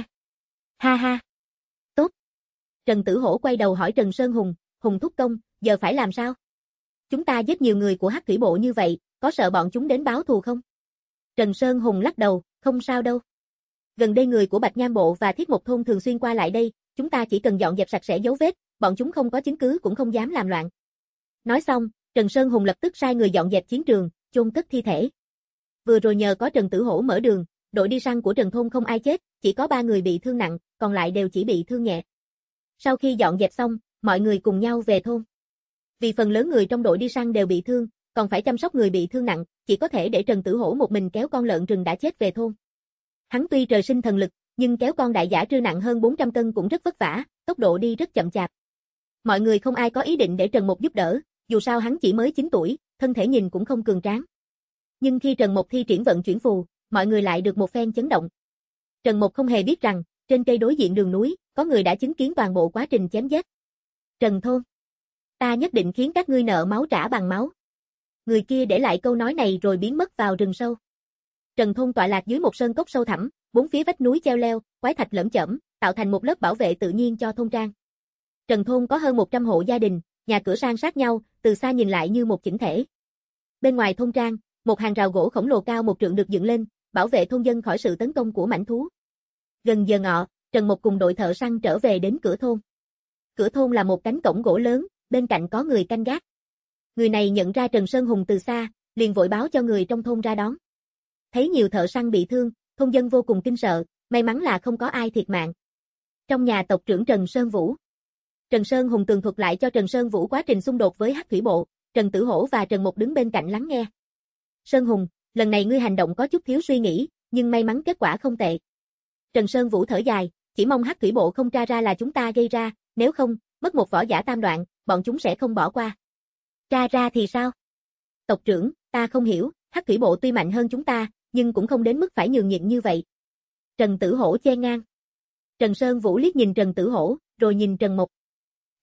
Ha ha. Tốt. Trần Tử Hổ quay đầu hỏi Trần Sơn Hùng, Hùng thúc công, giờ phải làm sao? Chúng ta giết nhiều người của Hắc Thủy Bộ như vậy, có sợ bọn chúng đến báo thù không? Trần Sơn Hùng lắc đầu, không sao đâu. Gần đây người của Bạch Nham Bộ và Thiết Một thôn thường xuyên qua lại đây, chúng ta chỉ cần dọn dẹp sạch sẽ dấu vết, bọn chúng không có chứng cứ cũng không dám làm loạn. Nói xong, Trần Sơn Hùng lập tức sai người dọn dẹp chiến trường, chôn cất thi thể. Vừa rồi nhờ có Trần Tử Hổ mở đường, đội đi săn của Trần thôn không ai chết, chỉ có ba người bị thương nặng, còn lại đều chỉ bị thương nhẹ. Sau khi dọn dẹp xong, mọi người cùng nhau về thôn. Vì phần lớn người trong đội đi săn đều bị thương, còn phải chăm sóc người bị thương nặng, chỉ có thể để Trần Tử Hổ một mình kéo con lợn rừng đã chết về thôn. Hắn tuy trời sinh thần lực, nhưng kéo con đại giả trư nặng hơn bốn trăm cân cũng rất vất vả, tốc độ đi rất chậm chạp. Mọi người không ai có ý định để Trần Mộc giúp đỡ, dù sao hắn chỉ mới chín tuổi, thân thể nhìn cũng không cường tráng. Nhưng khi Trần Mộc thi triển vận chuyển phù, mọi người lại được một phen chấn động. Trần Mộc không hề biết rằng, trên cây đối diện đường núi, có người đã chứng kiến toàn bộ quá trình chém giết. Trần thôn, ta nhất định khiến các ngươi nợ máu trả bằng máu. Người kia để lại câu nói này rồi biến mất vào rừng sâu. Trần thôn tọa lạc dưới một sơn cốc sâu thẳm, bốn phía vách núi treo leo, quái thạch lởm chởm, tạo thành một lớp bảo vệ tự nhiên cho thôn trang. Trần thôn có hơn một trăm hộ gia đình, nhà cửa san sát nhau, từ xa nhìn lại như một chỉnh thể. Bên ngoài thôn trang, một hàng rào gỗ khổng lồ cao một trượng được dựng lên, bảo vệ thôn dân khỏi sự tấn công của mãnh thú. Gần giờ ngọ, Trần Mộc cùng đội thợ săn trở về đến cửa thôn. Cửa thôn là một cánh cổng gỗ lớn, bên cạnh có người canh gác. Người này nhận ra Trần Sơn Hùng từ xa, liền vội báo cho người trong thôn ra đón. Thấy nhiều thợ săn bị thương, thôn dân vô cùng kinh sợ, may mắn là không có ai thiệt mạng. Trong nhà tộc trưởng Trần Sơn Vũ, Trần Sơn Hùng tường thuật lại cho Trần Sơn Vũ quá trình xung đột với Hắc Thủy Bộ, Trần Tử Hổ và Trần Mộc đứng bên cạnh lắng nghe. Sơn Hùng, lần này ngươi hành động có chút thiếu suy nghĩ, nhưng may mắn kết quả không tệ. Trần Sơn Vũ thở dài, chỉ mong Hắc Thủy Bộ không tra ra là chúng ta gây ra, nếu không, mất một võ giả tam đoạn, bọn chúng sẽ không bỏ qua. Tra ra thì sao? Tộc trưởng, ta không hiểu, Hắc Thủy Bộ tuy mạnh hơn chúng ta, nhưng cũng không đến mức phải nhường nhịn như vậy. Trần Tử Hổ che ngang. Trần Sơn Vũ liếc nhìn Trần Tử Hổ, rồi nhìn Trần Mộc.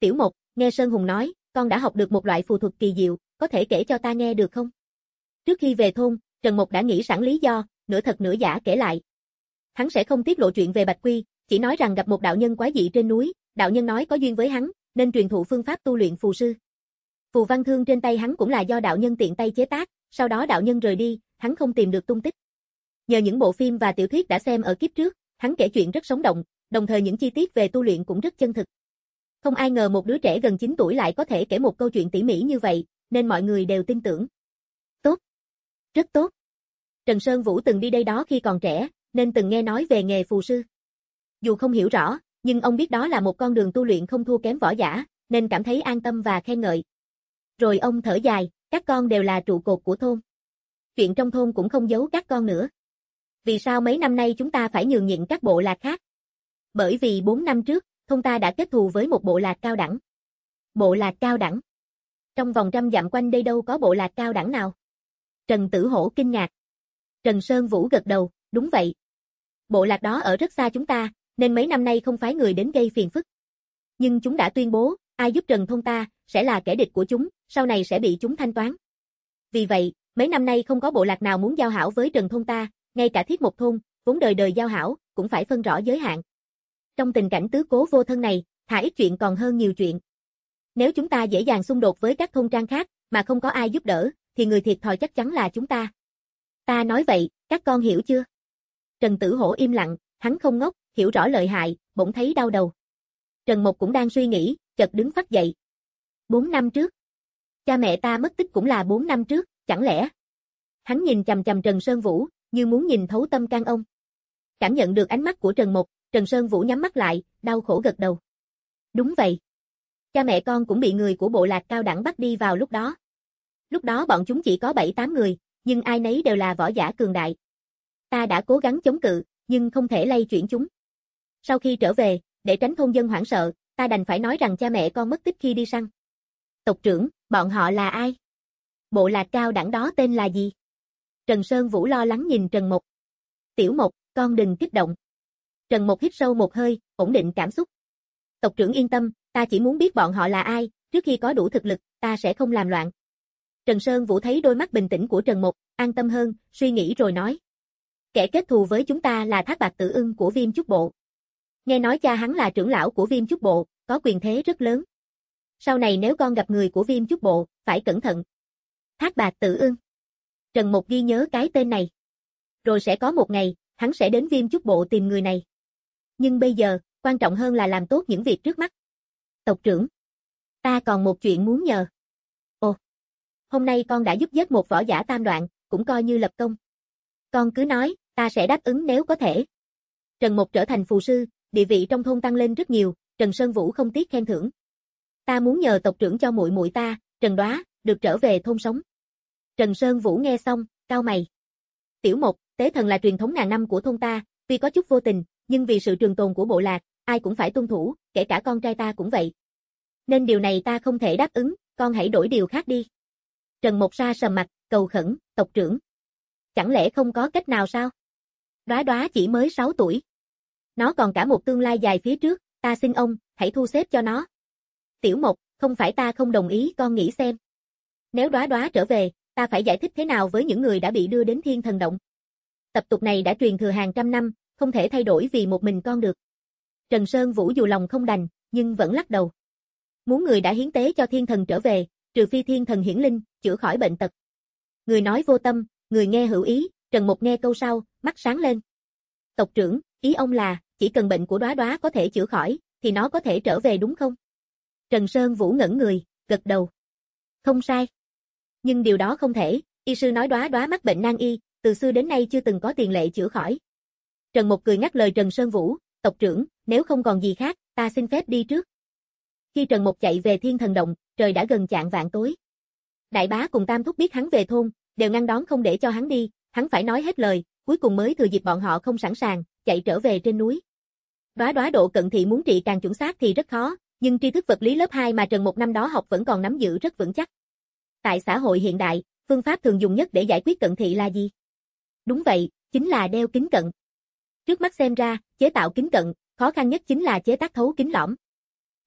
Tiểu Mộc, nghe Sơn Hùng nói, con đã học được một loại phù thuật kỳ diệu, có thể kể cho ta nghe được không? Trước khi về thôn, Trần Mộc đã nghĩ sẵn lý do, nửa thật nửa giả kể lại. Hắn sẽ không tiết lộ chuyện về Bạch Quy, chỉ nói rằng gặp một đạo nhân quái dị trên núi, đạo nhân nói có duyên với hắn, nên truyền thụ phương pháp tu luyện phù sư. Phù văn thương trên tay hắn cũng là do đạo nhân tiện tay chế tác, sau đó đạo nhân rời đi, hắn không tìm được tung tích. Nhờ những bộ phim và tiểu thuyết đã xem ở kiếp trước, hắn kể chuyện rất sống động, đồng thời những chi tiết về tu luyện cũng rất chân thực. Không ai ngờ một đứa trẻ gần chín tuổi lại có thể kể một câu chuyện tỉ mỉ như vậy, nên mọi người đều tin tưởng. Tốt. Rất tốt. Trần Sơn Vũ từng đi đây đó khi còn trẻ, nên từng nghe nói về nghề phù sư. Dù không hiểu rõ, nhưng ông biết đó là một con đường tu luyện không thua kém võ giả, nên cảm thấy an tâm và khen ngợi. Rồi ông thở dài, các con đều là trụ cột của thôn. Chuyện trong thôn cũng không giấu các con nữa. Vì sao mấy năm nay chúng ta phải nhường nhịn các bộ lạc khác? Bởi vì bốn năm trước, thôn ta đã kết thù với một bộ lạc cao đẳng. Bộ lạc cao đẳng? Trong vòng trăm dặm quanh đây đâu có bộ lạc cao đẳng nào? Trần Tử Hổ kinh ngạc. Trần Sơn Vũ gật đầu, đúng vậy. Bộ lạc đó ở rất xa chúng ta, nên mấy năm nay không phái người đến gây phiền phức. Nhưng chúng đã tuyên bố, ai giúp Trần thôn ta, sẽ là kẻ địch của chúng, sau này sẽ bị chúng thanh toán. Vì vậy, mấy năm nay không có bộ lạc nào muốn giao hảo với Trần thôn ta, ngay cả Thiết Một thôn, vốn đời đời giao hảo, cũng phải phân rõ giới hạn. Trong tình cảnh tứ cố vô thân này, thà ít chuyện còn hơn nhiều chuyện. Nếu chúng ta dễ dàng xung đột với các thôn trang khác, mà không có ai giúp đỡ, thì người thiệt thòi chắc chắn là chúng ta. Ta nói vậy, các con hiểu chưa? Trần Tử Hổ im lặng, hắn không ngốc, hiểu rõ lợi hại, bỗng thấy đau đầu. Trần Mộc cũng đang suy nghĩ, chợt đứng phắt dậy. Bốn năm trước. Cha mẹ ta mất tích cũng là bốn năm trước, chẳng lẽ? Hắn nhìn chằm chằm Trần Sơn Vũ, như muốn nhìn thấu tâm can ông. Cảm nhận được ánh mắt của Trần Mộc, Trần Sơn Vũ nhắm mắt lại, đau khổ gật đầu. Đúng vậy. Cha mẹ con cũng bị người của bộ lạc cao đẳng bắt đi vào lúc đó. Lúc đó bọn chúng chỉ có bảy tám người, nhưng ai nấy đều là võ giả cường đại. Ta đã cố gắng chống cự, nhưng không thể lay chuyển chúng. Sau khi trở về, để tránh thôn dân hoảng sợ, ta đành phải nói rằng cha mẹ con mất tích khi đi săn. Tộc trưởng, bọn họ là ai? Bộ lạc cao đẳng đó tên là gì? Trần Sơn Vũ lo lắng nhìn Trần Mộc. Tiểu Mộc, con đừng kích động. Trần Mộc hít sâu một hơi, ổn định cảm xúc. Tộc trưởng yên tâm, ta chỉ muốn biết bọn họ là ai, trước khi có đủ thực lực, ta sẽ không làm loạn. Trần Sơn Vũ thấy đôi mắt bình tĩnh của Trần Mộc, an tâm hơn, suy nghĩ rồi nói. Kẻ kết thù với chúng ta là Thác Bạt Tử Ưng của Viêm Chúc Bộ. Nghe nói cha hắn là trưởng lão của Viêm Chúc Bộ, có quyền thế rất lớn. Sau này nếu con gặp người của Viêm Chúc Bộ, phải cẩn thận. Thác Bạt Tử Ưng. Trần Mộc ghi nhớ cái tên này. Rồi sẽ có một ngày, hắn sẽ đến Viêm Chúc Bộ tìm người này. Nhưng bây giờ, quan trọng hơn là làm tốt những việc trước mắt. Tộc trưởng. Ta còn một chuyện muốn nhờ. Ồ. Hôm nay con đã giúp giết một võ giả tam đoạn, cũng coi như lập công. Con cứ nói, ta sẽ đáp ứng nếu có thể. Trần Mộc trở thành phù sư, địa vị trong thôn tăng lên rất nhiều, Trần Sơn Vũ không tiếc khen thưởng. Ta muốn nhờ tộc trưởng cho muội muội ta, Trần Đoá, được trở về thôn sống. Trần Sơn Vũ nghe xong, cau mày. Tiểu Mộc, tế thần là truyền thống ngàn năm của thôn ta, tuy có chút vô tình, nhưng vì sự trường tồn của bộ lạc, ai cũng phải tuân thủ, kể cả con trai ta cũng vậy. Nên điều này ta không thể đáp ứng, con hãy đổi điều khác đi. Trần Mộc sa sầm mặt, cầu khẩn, tộc trưởng. Chẳng lẽ không có cách nào sao? Đoá Đoá chỉ mới sáu tuổi. Nó còn cả một tương lai dài phía trước, ta xin ông, hãy thu xếp cho nó. Tiểu Mộc, không phải ta không đồng ý, con nghĩ xem. Nếu Đoá Đoá trở về, ta phải giải thích thế nào với những người đã bị đưa đến Thiên Thần Động? Tập tục này đã truyền thừa hàng trăm năm, không thể thay đổi vì một mình con được. Trần Sơn Vũ dù lòng không đành, nhưng vẫn lắc đầu. Muốn người đã hiến tế cho thiên thần trở về, trừ phi thiên thần hiển linh, chữa khỏi bệnh tật. Người nói vô tâm, người nghe hữu ý, Trần Mộc nghe câu sau, mắt sáng lên. Tộc trưởng, ý ông là, chỉ cần bệnh của Đoá Đoá có thể chữa khỏi, thì nó có thể trở về đúng không? Trần Sơn Vũ ngẩn người, gật đầu. Không sai. Nhưng điều đó không thể, y sư nói Đoá Đoá mắc bệnh nan y, từ xưa đến nay chưa từng có tiền lệ chữa khỏi. Trần Mộc cười ngắt lời Trần Sơn Vũ, tộc trưởng, nếu không còn gì khác, ta xin phép đi trước. Khi Trần Mộc chạy về Thiên Thần Động, trời đã gần chạng vạng tối. Đại bá cùng Tam Thúc biết hắn về thôn, đều ngăn đón không để cho hắn đi, hắn phải nói hết lời, cuối cùng mới thừa dịp bọn họ không sẵn sàng, chạy trở về trên núi. Đoá Đoá độ cận thị muốn trị càng chuẩn xác thì rất khó, nhưng tri thức vật lý lớp hai mà Trần Mộc năm đó học vẫn còn nắm giữ rất vững chắc. Tại xã hội hiện đại, phương pháp thường dùng nhất để giải quyết cận thị là gì? Đúng vậy, chính là đeo kính cận. Trước mắt xem ra, chế tạo kính cận, khó khăn nhất chính là chế tác thấu kính lõm.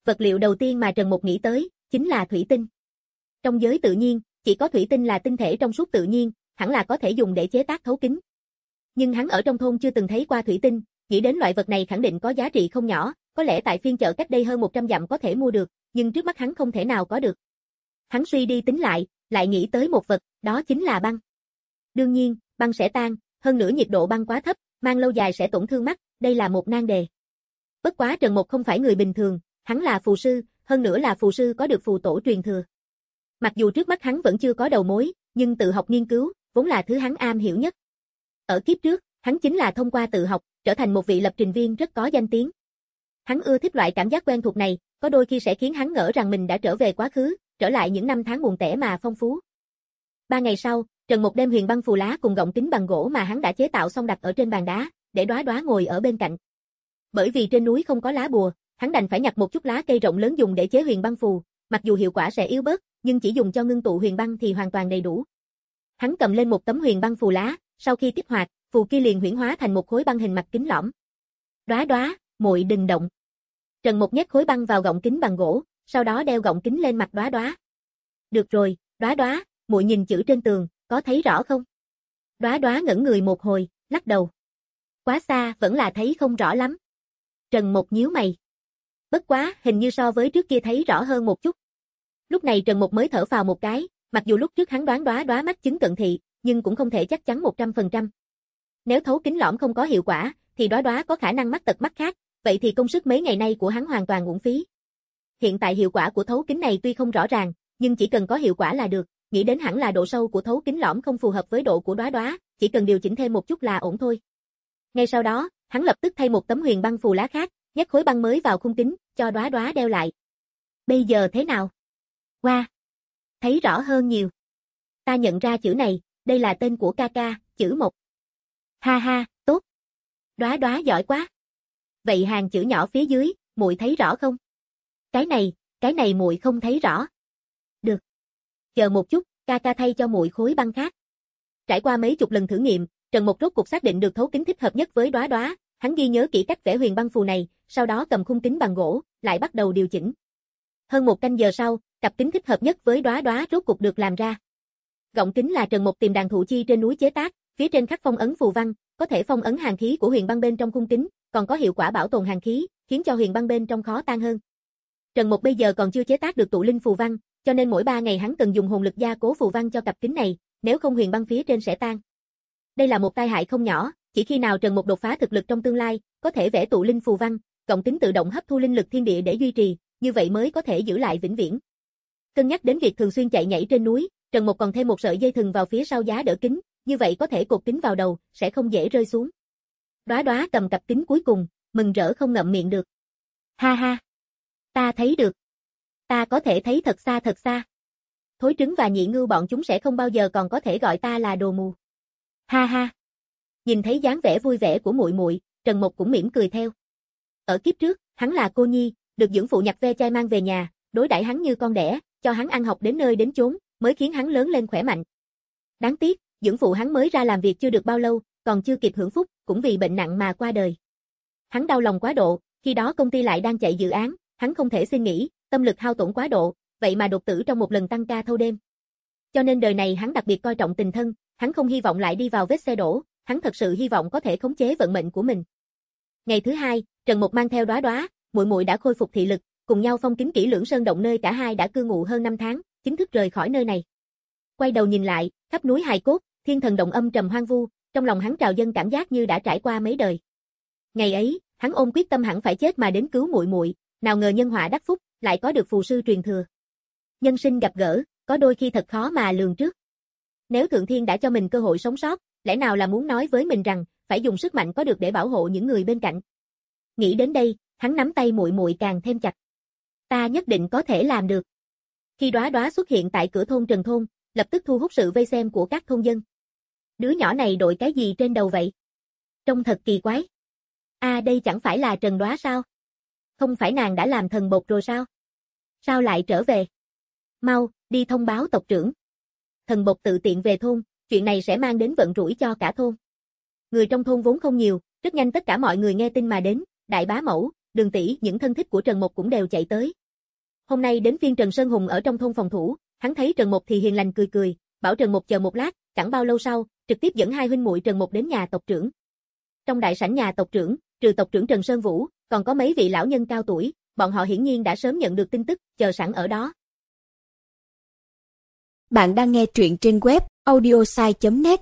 Vật liệu đầu tiên mà Trần Mục nghĩ tới, chính là thủy tinh. Trong giới tự nhiên, chỉ có thủy tinh là tinh thể trong suốt tự nhiên, hẳn là có thể dùng để chế tác thấu kính. Nhưng hắn ở trong thôn chưa từng thấy qua thủy tinh, nghĩ đến loại vật này khẳng định có giá trị không nhỏ, có lẽ tại phiên chợ cách đây hơn một trăm dặm có thể mua được, nhưng trước mắt hắn không thể nào có được. Hắn suy đi tính lại, lại nghĩ tới một vật, đó chính là băng. Đương nhiên, băng sẽ tan, hơn nữa nhiệt độ băng quá thấp, mang lâu dài sẽ tổn thương mắt, đây là một nan đề. Bất quá Trần Mục không phải người bình thường, hắn là phù sư, hơn nữa là phù sư có được phù tổ truyền thừa. Mặc dù trước mắt hắn vẫn chưa có đầu mối, nhưng tự học nghiên cứu, vốn là thứ hắn am hiểu nhất. Ở kiếp trước, hắn chính là thông qua tự học, trở thành một vị lập trình viên rất có danh tiếng. Hắn ưa thích loại cảm giác quen thuộc này, có đôi khi sẽ khiến hắn ngỡ rằng mình đã trở về quá khứ, trở lại những năm tháng buồn tẻ mà phong phú. Ba ngày sau, Trần Mục đem huyền băng phù lá cùng gọng kính bằng gỗ mà hắn đã chế tạo xong đặt ở trên bàn đá, để Đóa Đóa ngồi ở bên cạnh. Bởi vì trên núi không có lá bùa, hắn đành phải nhặt một chút lá cây rộng lớn dùng để chế huyền băng phù, mặc dù hiệu quả sẽ yếu bớt, nhưng chỉ dùng cho ngưng tụ huyền băng thì hoàn toàn đầy đủ. Hắn cầm lên một tấm huyền băng phù lá, sau khi kích hoạt, phù kia liền huyễn hóa thành một khối băng hình mặt kính lõm. Đóa Đóa, muội đừng động. Trần Mục nhét khối băng vào gọng kính bằng gỗ, sau đó đeo gọng kính lên mặt Đóa Đóa. Được rồi, Đóa Đóa, muội nhìn chữ trên tường, có thấy rõ không? Đóa Đóa ngẩn người một hồi, lắc đầu. Quá xa, vẫn là thấy không rõ lắm. Trần Mục nhíu mày. Bất quá, hình như so với trước kia thấy rõ hơn một chút. Lúc này Trần Mục mới thở phào một cái, mặc dù lúc trước hắn đoán Đóa Đóa mắt chứng cận thị, nhưng cũng không thể chắc chắn một trăm phần trăm. Nếu thấu kính lõm không có hiệu quả, thì Đóa Đóa có khả năng mắc tật mắt khác, vậy thì công sức mấy ngày nay của hắn hoàn toàn uổng phí. Hiện tại hiệu quả của thấu kính này tuy không rõ ràng, nhưng chỉ cần có hiệu quả là được, nghĩ đến hẳn là độ sâu của thấu kính lõm không phù hợp với độ của Đóa Đóa, chỉ cần điều chỉnh thêm một chút là ổn thôi. Ngay sau đó, hắn lập tức thay một tấm huyền băng phù lá khác, nhét khối băng mới vào khung kính, cho Đóa Đóa đeo lại. Bây giờ thế nào? Wow! Thấy rõ hơn nhiều. Ta nhận ra chữ này, đây là tên của ca ca, chữ Mộc. Ha ha, tốt. Đóa Đóa giỏi quá. Vậy hàng chữ nhỏ phía dưới, muội thấy rõ không? Cái này, cái này muội không thấy rõ. Được. Chờ một chút, ca ca thay cho muội khối băng khác. Trải qua mấy chục lần thử nghiệm, Trần Mục rốt cuộc xác định được thấu kính thích hợp nhất với Đóa Đóa, hắn ghi nhớ kỹ cách vẽ huyền băng phù này, sau đó cầm khung kính bằng gỗ, lại bắt đầu điều chỉnh. Hơn một canh giờ sau, cặp kính thích hợp nhất với Đóa Đóa rốt cuộc được làm ra. Gọng kính là Trần Mục tìm đàn thụ chi trên núi chế tác, phía trên khắc phong ấn phù văn, có thể phong ấn hàn khí của huyền băng bên trong khung kính, còn có hiệu quả bảo tồn hàn khí, khiến cho huyền băng bên trong khó tan hơn. Trần Mục bây giờ còn chưa chế tác được tụ linh phù văn, cho nên mỗi ba ngày hắn cần dùng hồn lực gia cố phù văn cho cặp kính này, nếu không huyền băng phía trên sẽ tan. Đây là một tai hại không nhỏ, chỉ khi nào Trần Mục đột phá thực lực trong tương lai, có thể vẽ tụ linh phù văn, gọng kính tự động hấp thu linh lực thiên địa để duy trì, như vậy mới có thể giữ lại vĩnh viễn. Cân nhắc đến việc thường xuyên chạy nhảy trên núi, Trần Mục còn thêm một sợi dây thừng vào phía sau giá đỡ kính, như vậy có thể cột kính vào đầu, sẽ không dễ rơi xuống. Đóa Đóa cầm cặp kính cuối cùng, mừng rỡ không ngậm miệng được. Ha ha, ta thấy được. Ta có thể thấy thật xa thật xa. Thối trứng và nhị ngưu bọn chúng sẽ không bao giờ còn có thể gọi ta là đồ mù. Ha ha. Nhìn thấy dáng vẻ vui vẻ của muội muội, Trần Mục cũng mỉm cười theo. Ở kiếp trước, hắn là cô nhi, được dưỡng phụ nhặt ve chai mang về nhà, đối đãi hắn như con đẻ, cho hắn ăn học đến nơi đến chốn, mới khiến hắn lớn lên khỏe mạnh. Đáng tiếc, dưỡng phụ hắn mới ra làm việc chưa được bao lâu, còn chưa kịp hưởng phúc, cũng vì bệnh nặng mà qua đời. Hắn đau lòng quá độ, khi đó công ty lại đang chạy dự án, hắn không thể xin nghỉ, tâm lực hao tổn quá độ, vậy mà đột tử trong một lần tăng ca thâu đêm. Cho nên đời này hắn đặc biệt coi trọng tình thân, hắn không hy vọng lại đi vào vết xe đổ, hắn thật sự hy vọng có thể khống chế vận mệnh của mình. Ngày thứ hai, Trần Mục mang theo Đóa Đóa, muội muội đã khôi phục thị lực, cùng nhau phong kín kỹ lưỡng sơn động nơi cả hai đã cư ngụ hơn năm tháng, chính thức rời khỏi nơi này. Quay đầu nhìn lại, khắp núi hài cốt, thiên thần động âm trầm hoang vu, trong lòng hắn trào dâng cảm giác như đã trải qua mấy đời. Ngày ấy, hắn ôm quyết tâm hẳn phải chết mà đến cứu muội muội, nào ngờ nhân họa đắc phúc, lại có được phù sư truyền thừa. Nhân sinh gặp gỡ, có đôi khi thật khó mà lường trước. Nếu Thượng Thiên đã cho mình cơ hội sống sót, lẽ nào là muốn nói với mình rằng, phải dùng sức mạnh có được để bảo hộ những người bên cạnh. Nghĩ đến đây, hắn nắm tay muội muội càng thêm chặt. Ta nhất định có thể làm được. Khi Đóa Đóa xuất hiện tại cửa thôn Trần Thôn, lập tức thu hút sự vây xem của các thôn dân. Đứa nhỏ này đội cái gì trên đầu vậy? Trông thật kỳ quái. À đây chẳng phải là Trần Đóa sao? Không phải nàng đã làm thần bột rồi sao? Sao lại trở về? Mau, đi thông báo tộc trưởng. Thần bột tự tiện về thôn, chuyện này sẽ mang đến vận rủi cho cả thôn. Người trong thôn vốn không nhiều, rất nhanh tất cả mọi người nghe tin mà đến, đại bá mẫu, Đường tỷ, những thân thích của Trần Mộc cũng đều chạy tới. Hôm nay đến phiên Trần Sơn Hùng ở trong thôn phòng thủ, hắn thấy Trần Mộc thì hiền lành cười cười, bảo Trần Mộc chờ một lát, chẳng bao lâu sau, trực tiếp dẫn hai huynh muội Trần Mộc đến nhà tộc trưởng. Trong đại sảnh nhà tộc trưởng, trừ tộc trưởng Trần Sơn Vũ, còn có mấy vị lão nhân cao tuổi, bọn họ hiển nhiên đã sớm nhận được tin tức, chờ sẵn ở đó. Bạn đang nghe truyện trên web audiosai chấm net.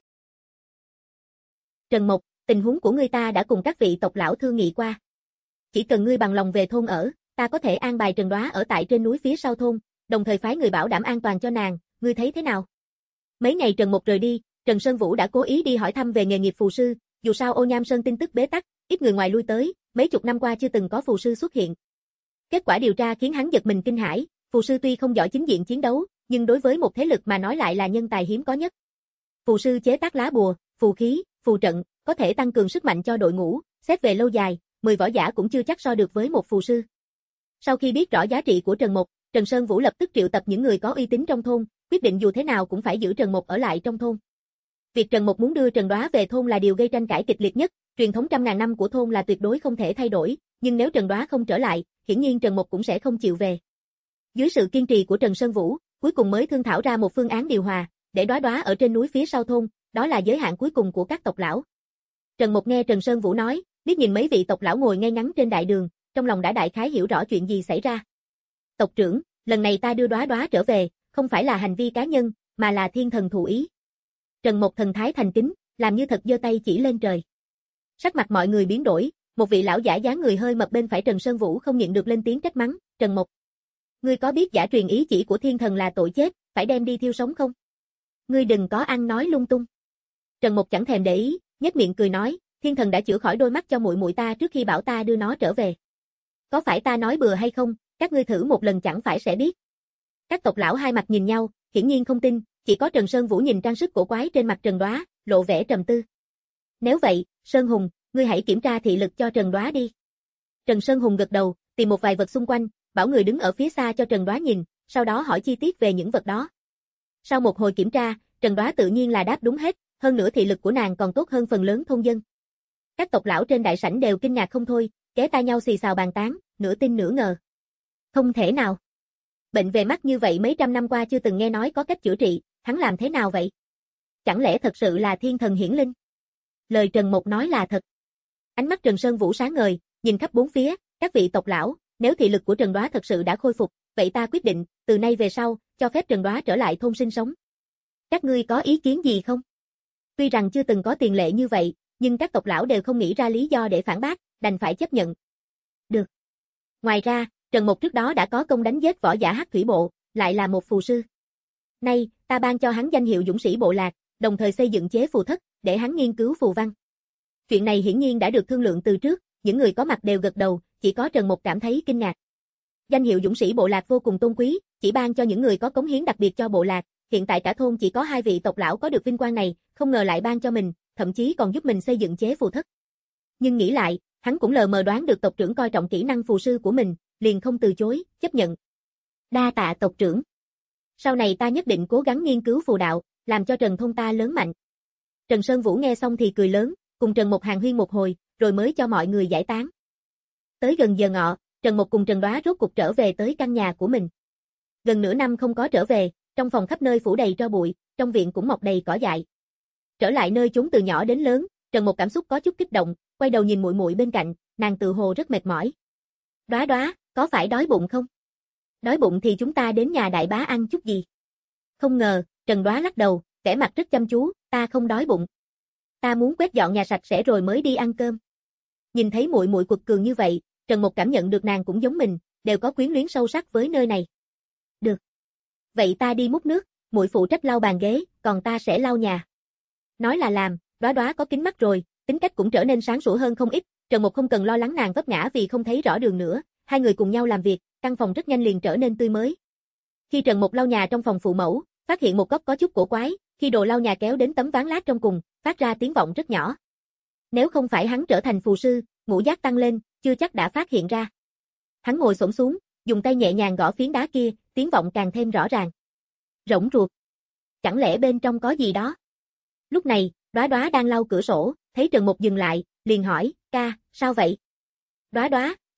Trần Mộc, tình huống của ngươi ta đã cùng các vị tộc lão thương nghị qua. Chỉ cần ngươi bằng lòng về thôn ở, ta có thể an bài Trần Đoá ở tại trên núi phía sau thôn, đồng thời phái người bảo đảm an toàn cho nàng, ngươi thấy thế nào? Mấy ngày Trần Mộc rời đi, Trần Sơn Vũ đã cố ý đi hỏi thăm về nghề nghiệp phù sư, dù sao Ô Nham Sơn tin tức bế tắc, ít người ngoài lui tới, mấy chục năm qua chưa từng có phù sư xuất hiện. Kết quả điều tra khiến hắn giật mình kinh hãi, phù sư tuy không giỏi chính diện chiến đấu, nhưng đối với một thế lực mà nói lại là nhân tài hiếm có nhất. Phù sư chế tác lá bùa, phù khí, phù trận, có thể tăng cường sức mạnh cho đội ngũ, xét về lâu dài, mười võ giả cũng chưa chắc so được với một phù sư. Sau khi biết rõ giá trị của Trần Mộc, Trần Sơn Vũ lập tức triệu tập những người có uy tín trong thôn, quyết định dù thế nào cũng phải giữ Trần Mộc ở lại trong thôn. Việc Trần Mộc muốn đưa Trần Đoá về thôn là điều gây tranh cãi kịch liệt nhất, truyền thống trăm ngàn năm của thôn là tuyệt đối không thể thay đổi, nhưng nếu Trần Đoá không trở lại, hiển nhiên Trần Mộc cũng sẽ không chịu về. Dưới sự kiên trì của Trần Sơn Vũ, cuối cùng mới thương thảo ra một phương án điều hòa, để Đoá Đoá ở trên núi phía sau thôn, đó là giới hạn cuối cùng của các tộc lão. Trần Mộc nghe Trần Sơn Vũ nói, liếc nhìn mấy vị tộc lão ngồi ngay ngắn trên đại đường, trong lòng đã đại khái hiểu rõ chuyện gì xảy ra. Tộc trưởng, lần này ta đưa Đoá Đoá trở về, không phải là hành vi cá nhân, mà là thiên thần thụ ý. Trần Mộc thần thái thành kính, làm như thật giơ tay chỉ lên trời. Sắc mặt mọi người biến đổi, một vị lão giả dáng người hơi mập bên phải Trần Sơn Vũ không nhịn được lên tiếng trách mắng, Trần Mộc. Ngươi có biết giả truyền ý chỉ của thiên thần là tội chết, phải đem đi thiêu sống không? Ngươi đừng có ăn nói lung tung. Trần Mộc chẳng thèm để ý, nhếch miệng cười nói, thiên thần đã chữa khỏi đôi mắt cho muội muội ta trước khi bảo ta đưa nó trở về. Có phải ta nói bừa hay không, các ngươi thử một lần chẳng phải sẽ biết. Các tộc lão hai mặt nhìn nhau, hiển nhiên không tin, chỉ có Trần Sơn Vũ nhìn trang sức cổ quái trên mặt Trần Đoá, lộ vẻ trầm tư. Nếu vậy, Sơn Hùng, ngươi hãy kiểm tra thị lực cho Trần Đoá đi. Trần Sơn Hùng gật đầu, tìm một vài vật xung quanh, bảo người đứng ở phía xa cho Trần Đoá nhìn, sau đó hỏi chi tiết về những vật đó. Sau một hồi kiểm tra, Trần Đoá tự nhiên là đáp đúng hết, hơn nữa thị lực của nàng còn tốt hơn phần lớn thôn dân. Các tộc lão trên đại sảnh đều kinh ngạc không thôi, ghé tai nhau xì xào bàn tán, nửa tin nửa ngờ. Không thể nào. Bệnh về mắt như vậy mấy trăm năm qua chưa từng nghe nói có cách chữa trị, hắn làm thế nào vậy? Chẳng lẽ thật sự là thiên thần hiển linh? Lời Trần Mộc nói là thật. Ánh mắt Trần Sơn Vũ sáng ngời, nhìn khắp bốn phía, các vị tộc lão, nếu thị lực của Trần Đoá thật sự đã khôi phục, vậy ta quyết định, từ nay về sau, cho phép Trần Đoá trở lại thôn sinh sống. Các ngươi có ý kiến gì không? Tuy rằng chưa từng có tiền lệ như vậy, nhưng các tộc lão đều không nghĩ ra lý do để phản bác, đành phải chấp nhận. Được. Ngoài ra, Trần Mộc trước đó đã có công đánh giết võ giả Hắc Thủy Bộ, lại là một phù sư. Nay, ta ban cho hắn danh hiệu dũng sĩ bộ lạc, đồng thời xây dựng chế phù thất, để hắn nghiên cứu phù văn. Chuyện này hiển nhiên đã được thương lượng từ trước, những người có mặt đều gật đầu, chỉ có Trần Mộc cảm thấy kinh ngạc. Danh hiệu dũng sĩ bộ lạc vô cùng tôn quý, chỉ ban cho những người có cống hiến đặc biệt cho bộ lạc, hiện tại cả thôn chỉ có hai vị tộc lão có được vinh quang này, không ngờ lại ban cho mình, thậm chí còn giúp mình xây dựng chế phù thất. Nhưng nghĩ lại, hắn cũng lờ mờ đoán được tộc trưởng coi trọng kỹ năng phù sư của mình, liền không từ chối, chấp nhận. Đa tạ tộc trưởng. Sau này ta nhất định cố gắng nghiên cứu phù đạo, làm cho Trần thôn ta lớn mạnh. Trần Sơn Vũ nghe xong thì cười lớn, cùng Trần Mộc hàn huyên một hồi, rồi mới cho mọi người giải tán. Tới gần giờ ngọ, Trần Mộc cùng Trần Đoá rốt cục trở về tới căn nhà của mình. Gần nửa năm không có trở về, trong phòng khắp nơi phủ đầy tro bụi, trong viện cũng mọc đầy cỏ dại. Trở lại nơi chúng từ nhỏ đến lớn, Trần Mộc cảm xúc có chút kích động, quay đầu nhìn muội muội bên cạnh, nàng tự hồ rất mệt mỏi. Đoá Đoá, có phải đói bụng không? Đói bụng thì chúng ta đến nhà đại bá ăn chút gì. Không ngờ, Trần Đoá lắc đầu, vẻ mặt rất chăm chú, ta không đói bụng. Ta muốn quét dọn nhà sạch sẽ rồi mới đi ăn cơm. Nhìn thấy muội muội quật cường như vậy, Trần Mộc cảm nhận được nàng cũng giống mình, đều có quyến luyến sâu sắc với nơi này. Được. Vậy ta đi múc nước, muội phụ trách lau bàn ghế, còn ta sẽ lau nhà. Nói là làm, Đoá Đoá có kính mắt rồi, tính cách cũng trở nên sáng sủa hơn không ít, Trần Mộc không cần lo lắng nàng vấp ngã vì không thấy rõ đường nữa, hai người cùng nhau làm việc, căn phòng rất nhanh liền trở nên tươi mới. Khi Trần Mộc lau nhà trong phòng phụ mẫu, phát hiện một góc có chút cổ quái, khi đồ lau nhà kéo đến tấm ván lát trong cùng, phát ra tiếng vọng rất nhỏ. Nếu không phải hắn trở thành phù sư, ngũ giác tăng lên, chưa chắc đã phát hiện ra. Hắn ngồi xổm xuống, dùng tay nhẹ nhàng gõ phiến đá kia, tiếng vọng càng thêm rõ ràng. Rỗng ruột. Chẳng lẽ bên trong có gì đó? Lúc này, Đoá Đoá đang lau cửa sổ, thấy Trần Mộc dừng lại, liền hỏi, ca, sao vậy? Đoá Đoá,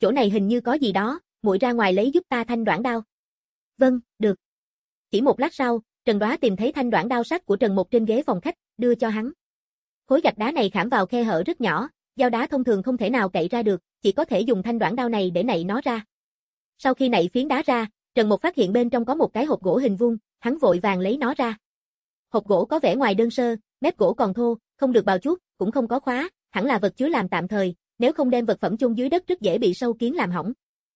chỗ này hình như có gì đó, muội ra ngoài lấy giúp ta thanh đoạn đao. Vâng, được. Chỉ một lát sau, Trần Đoá tìm thấy thanh đoạn đao sắt của Trần Mục trên ghế phòng khách, đưa cho hắn. Khối gạch đá này khảm vào khe hở rất nhỏ, dao đá thông thường không thể nào cậy ra được, chỉ có thể dùng thanh đoạn đao này để nạy nó ra. Sau khi nạy phiến đá ra, Trần Mục phát hiện bên trong có một cái hộp gỗ hình vuông, hắn vội vàng lấy nó ra. Hộp gỗ có vẻ ngoài đơn sơ, mép gỗ còn thô, không được bào chuốt, cũng không có khóa, hẳn là vật chứa làm tạm thời, nếu không đem vật phẩm chôn dưới đất rất dễ bị sâu kiến làm hỏng.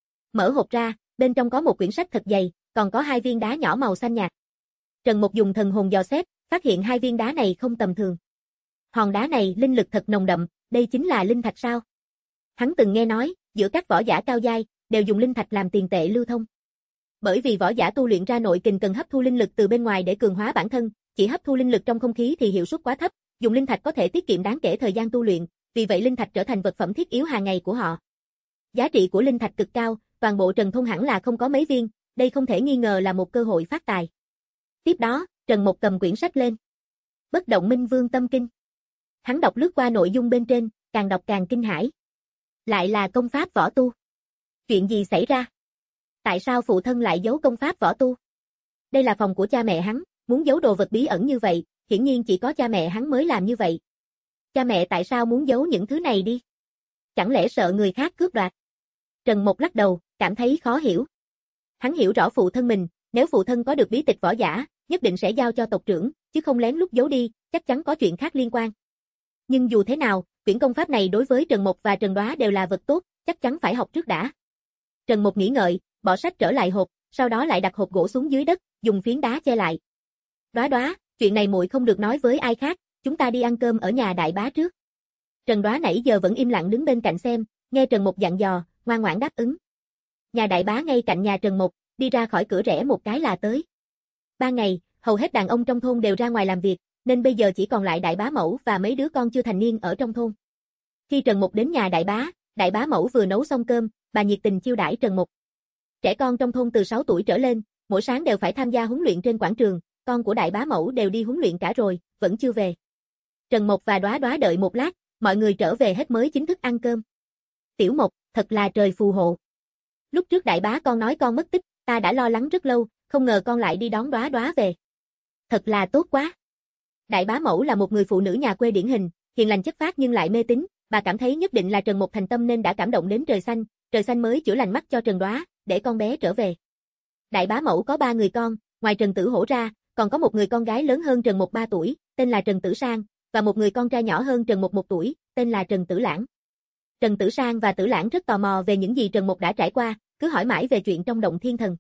Mở hộp ra, bên trong có một quyển sách thật dày, còn có hai viên đá nhỏ màu xanh nhạt. Trần Mục dùng thần hồn dò xét, phát hiện hai viên đá này không tầm thường. Hòn đá này linh lực thật nồng đậm, đây chính là linh thạch sao? Hắn từng nghe nói, giữa các võ giả cao giai, đều dùng linh thạch làm tiền tệ lưu thông. Bởi vì võ giả tu luyện ra nội kình cần hấp thu linh lực từ bên ngoài để cường hóa bản thân, chỉ hấp thu linh lực trong không khí thì hiệu suất quá thấp, dùng linh thạch có thể tiết kiệm đáng kể thời gian tu luyện, vì vậy linh thạch trở thành vật phẩm thiết yếu hàng ngày của họ. Giá trị của linh thạch cực cao, toàn bộ Trần thôn hẳn là không có mấy viên, đây không thể nghi ngờ là một cơ hội phát tài. Tiếp đó, Trần Mục cầm quyển sách lên. Bất động minh vương tâm kinh. Hắn đọc lướt qua nội dung bên trên, càng đọc càng kinh hãi. Lại là công pháp võ tu. Chuyện gì xảy ra? Tại sao phụ thân lại giấu công pháp võ tu? Đây là phòng của cha mẹ hắn, muốn giấu đồ vật bí ẩn như vậy, hiển nhiên chỉ có cha mẹ hắn mới làm như vậy. Cha mẹ tại sao muốn giấu những thứ này đi? Chẳng lẽ sợ người khác cướp đoạt? Trần Mục lắc đầu, cảm thấy khó hiểu. Hắn hiểu rõ phụ thân mình, nếu phụ thân có được bí tịch võ giả, nhất định sẽ giao cho tộc trưởng, chứ không lén lút giấu đi, chắc chắn có chuyện khác liên quan. Nhưng dù thế nào, quyển công pháp này đối với Trần Mục và Trần Đoá đều là vật tốt, chắc chắn phải học trước đã. Trần Mục nghĩ ngợi, bỏ sách trở lại hộp, sau đó lại đặt hộp gỗ xuống dưới đất, dùng phiến đá che lại. Đoá Đoá, chuyện này muội không được nói với ai khác, chúng ta đi ăn cơm ở nhà đại bá trước. Trần Đoá nãy giờ vẫn im lặng đứng bên cạnh xem, nghe Trần Mục dặn dò, ngoan ngoãn đáp ứng. Nhà đại bá ngay cạnh nhà Trần Mục, đi ra khỏi cửa rẽ một cái là tới. Ban ngày, hầu hết đàn ông trong thôn đều ra ngoài làm việc, nên bây giờ chỉ còn lại đại bá mẫu và mấy đứa con chưa thành niên ở trong thôn. Khi Trần Mục đến nhà đại bá, đại bá mẫu vừa nấu xong cơm, bà nhiệt tình chiêu đãi Trần Mục. Trẻ con trong thôn từ sáu tuổi trở lên, mỗi sáng đều phải tham gia huấn luyện trên quảng trường, con của đại bá mẫu đều đi huấn luyện cả rồi, vẫn chưa về. Trần Mục và Đoá Đoá đợi một lát, mọi người trở về hết mới chính thức ăn cơm. Tiểu Mục, thật là trời phù hộ. Lúc trước đại bá con nói con mất tích, ta đã lo lắng rất lâu, không ngờ con lại đi đón Đoá Đoá về. Thật là tốt quá. Đại bá mẫu là một người phụ nữ nhà quê điển hình, hiền lành chất phác nhưng lại mê tín, bà cảm thấy nhất định là Trần Mục thành tâm nên đã cảm động đến trời xanh, trời xanh mới chữa lành mắt cho Trần Đoá, để con bé trở về. Đại bá mẫu có ba người con, ngoài Trần Tử Hổ ra, còn có một người con gái lớn hơn Trần Mục ba tuổi, tên là Trần Tử Sang, và một người con trai nhỏ hơn Trần Mục một tuổi, tên là Trần Tử Lãng. Trần Tử Sang và Tử Lãng rất tò mò về những gì Trần Mục đã trải qua, cứ hỏi mãi về chuyện trong động thiên thần.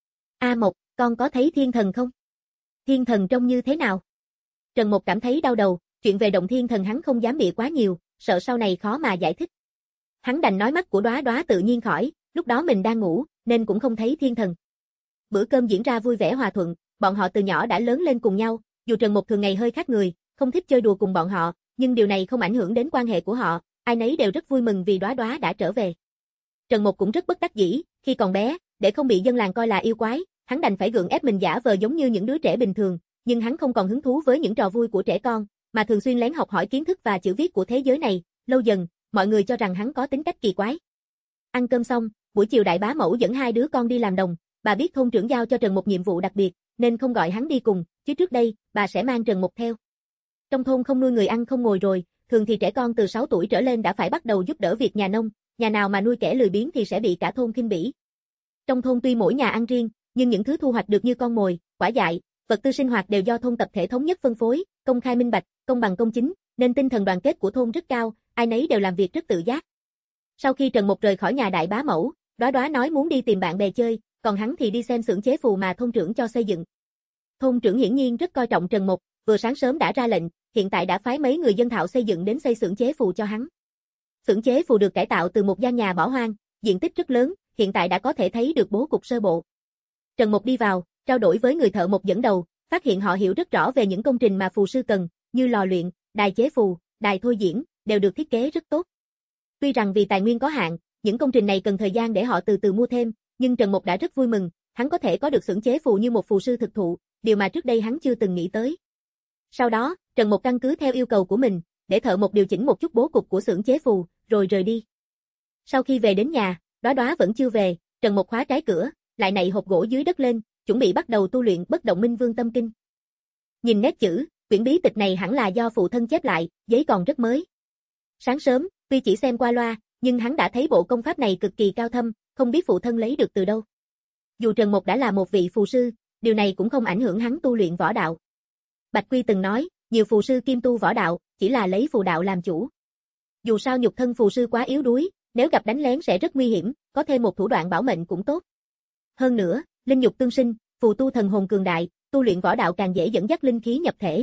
A Mộc, con có thấy thiên thần không? Thiên thần trông như thế nào? Trần Mục cảm thấy đau đầu, chuyện về động thiên thần hắn không dám bịa quá nhiều, sợ sau này khó mà giải thích. Hắn đành nói mắt của Đoá Đoá tự nhiên khỏi, lúc đó mình đang ngủ, nên cũng không thấy thiên thần. Bữa cơm diễn ra vui vẻ hòa thuận, bọn họ từ nhỏ đã lớn lên cùng nhau, dù Trần Mục thường ngày hơi khác người, không thích chơi đùa cùng bọn họ, nhưng điều này không ảnh hưởng đến quan hệ của họ, ai nấy đều rất vui mừng vì Đoá Đoá đã trở về. Trần Mục cũng rất bất đắc dĩ, khi còn bé, để không bị dân làng coi là yêu quái, hắn đành phải gượng ép mình giả vờ giống như những đứa trẻ bình thường, nhưng hắn không còn hứng thú với những trò vui của trẻ con, mà thường xuyên lén học hỏi kiến thức và chữ viết của thế giới này, lâu dần, mọi người cho rằng hắn có tính cách kỳ quái. Ăn cơm xong, buổi chiều đại bá mẫu dẫn hai đứa con đi làm đồng, bà biết thôn trưởng giao cho Trần Mục nhiệm vụ đặc biệt, nên không gọi hắn đi cùng, chứ trước đây, bà sẽ mang Trần Mục theo. Trong thôn không nuôi người ăn không ngồi rồi, thường thì trẻ con từ sáu tuổi trở lên đã phải bắt đầu giúp đỡ việc nhà nông, nhà nào mà nuôi kẻ lười biếng thì sẽ bị cả thôn khinh bỉ. Trong thôn tuy mỗi nhà ăn riêng, nhưng những thứ thu hoạch được như con mồi, quả dại, vật tư sinh hoạt đều do thôn tập thể thống nhất phân phối, công khai minh bạch, công bằng công chính, nên tinh thần đoàn kết của thôn rất cao, ai nấy đều làm việc rất tự giác. Sau khi Trần Mục rời khỏi nhà đại bá mẫu, Đoá Đoá nói muốn đi tìm bạn bè chơi, còn hắn thì đi xem xưởng chế phù mà thôn trưởng cho xây dựng. Thôn trưởng hiển nhiên rất coi trọng Trần Mục, vừa sáng sớm đã ra lệnh, hiện tại đã phái mấy người dân thạo xây dựng đến xây xưởng chế phù cho hắn. Xưởng chế phù được cải tạo từ một gian nhà bỏ hoang, diện tích rất lớn, hiện tại đã có thể thấy được bố cục sơ bộ. Trần Mục đi vào, trao đổi với người thợ mộc dẫn đầu, phát hiện họ hiểu rất rõ về những công trình mà phù sư cần, như lò luyện, đài chế phù, đài thôi diễn, đều được thiết kế rất tốt. Tuy rằng vì tài nguyên có hạn, những công trình này cần thời gian để họ từ từ mua thêm, nhưng Trần Mục đã rất vui mừng, hắn có thể có được xưởng chế phù như một phù sư thực thụ, điều mà trước đây hắn chưa từng nghĩ tới. Sau đó, Trần Mục căn cứ theo yêu cầu của mình, để thợ mộc điều chỉnh một chút bố cục của xưởng chế phù, rồi rời đi. Sau khi về đến nhà, Đóa đóa vẫn chưa về, Trần Mộc khóa trái cửa, lại nạy hộp gỗ dưới đất lên, chuẩn bị bắt đầu tu luyện Bất Động Minh Vương Tâm Kinh. Nhìn nét chữ, quyển bí tịch này hẳn là do phụ thân chép lại, giấy còn rất mới. Sáng sớm, tuy chỉ xem qua loa, nhưng hắn đã thấy bộ công pháp này cực kỳ cao thâm, không biết phụ thân lấy được từ đâu. Dù Trần Mộc đã là một vị phù sư, điều này cũng không ảnh hưởng hắn tu luyện võ đạo. Bạch Quy từng nói, nhiều phù sư kiêm tu võ đạo, chỉ là lấy phù đạo làm chủ. Dù sao nhục thân phù sư quá yếu đuối, nếu gặp đánh lén sẽ rất nguy hiểm, có thêm một thủ đoạn bảo mệnh cũng tốt. Hơn nữa, linh nhục tương sinh, phù tu thần hồn cường đại, tu luyện võ đạo càng dễ dẫn dắt linh khí nhập thể.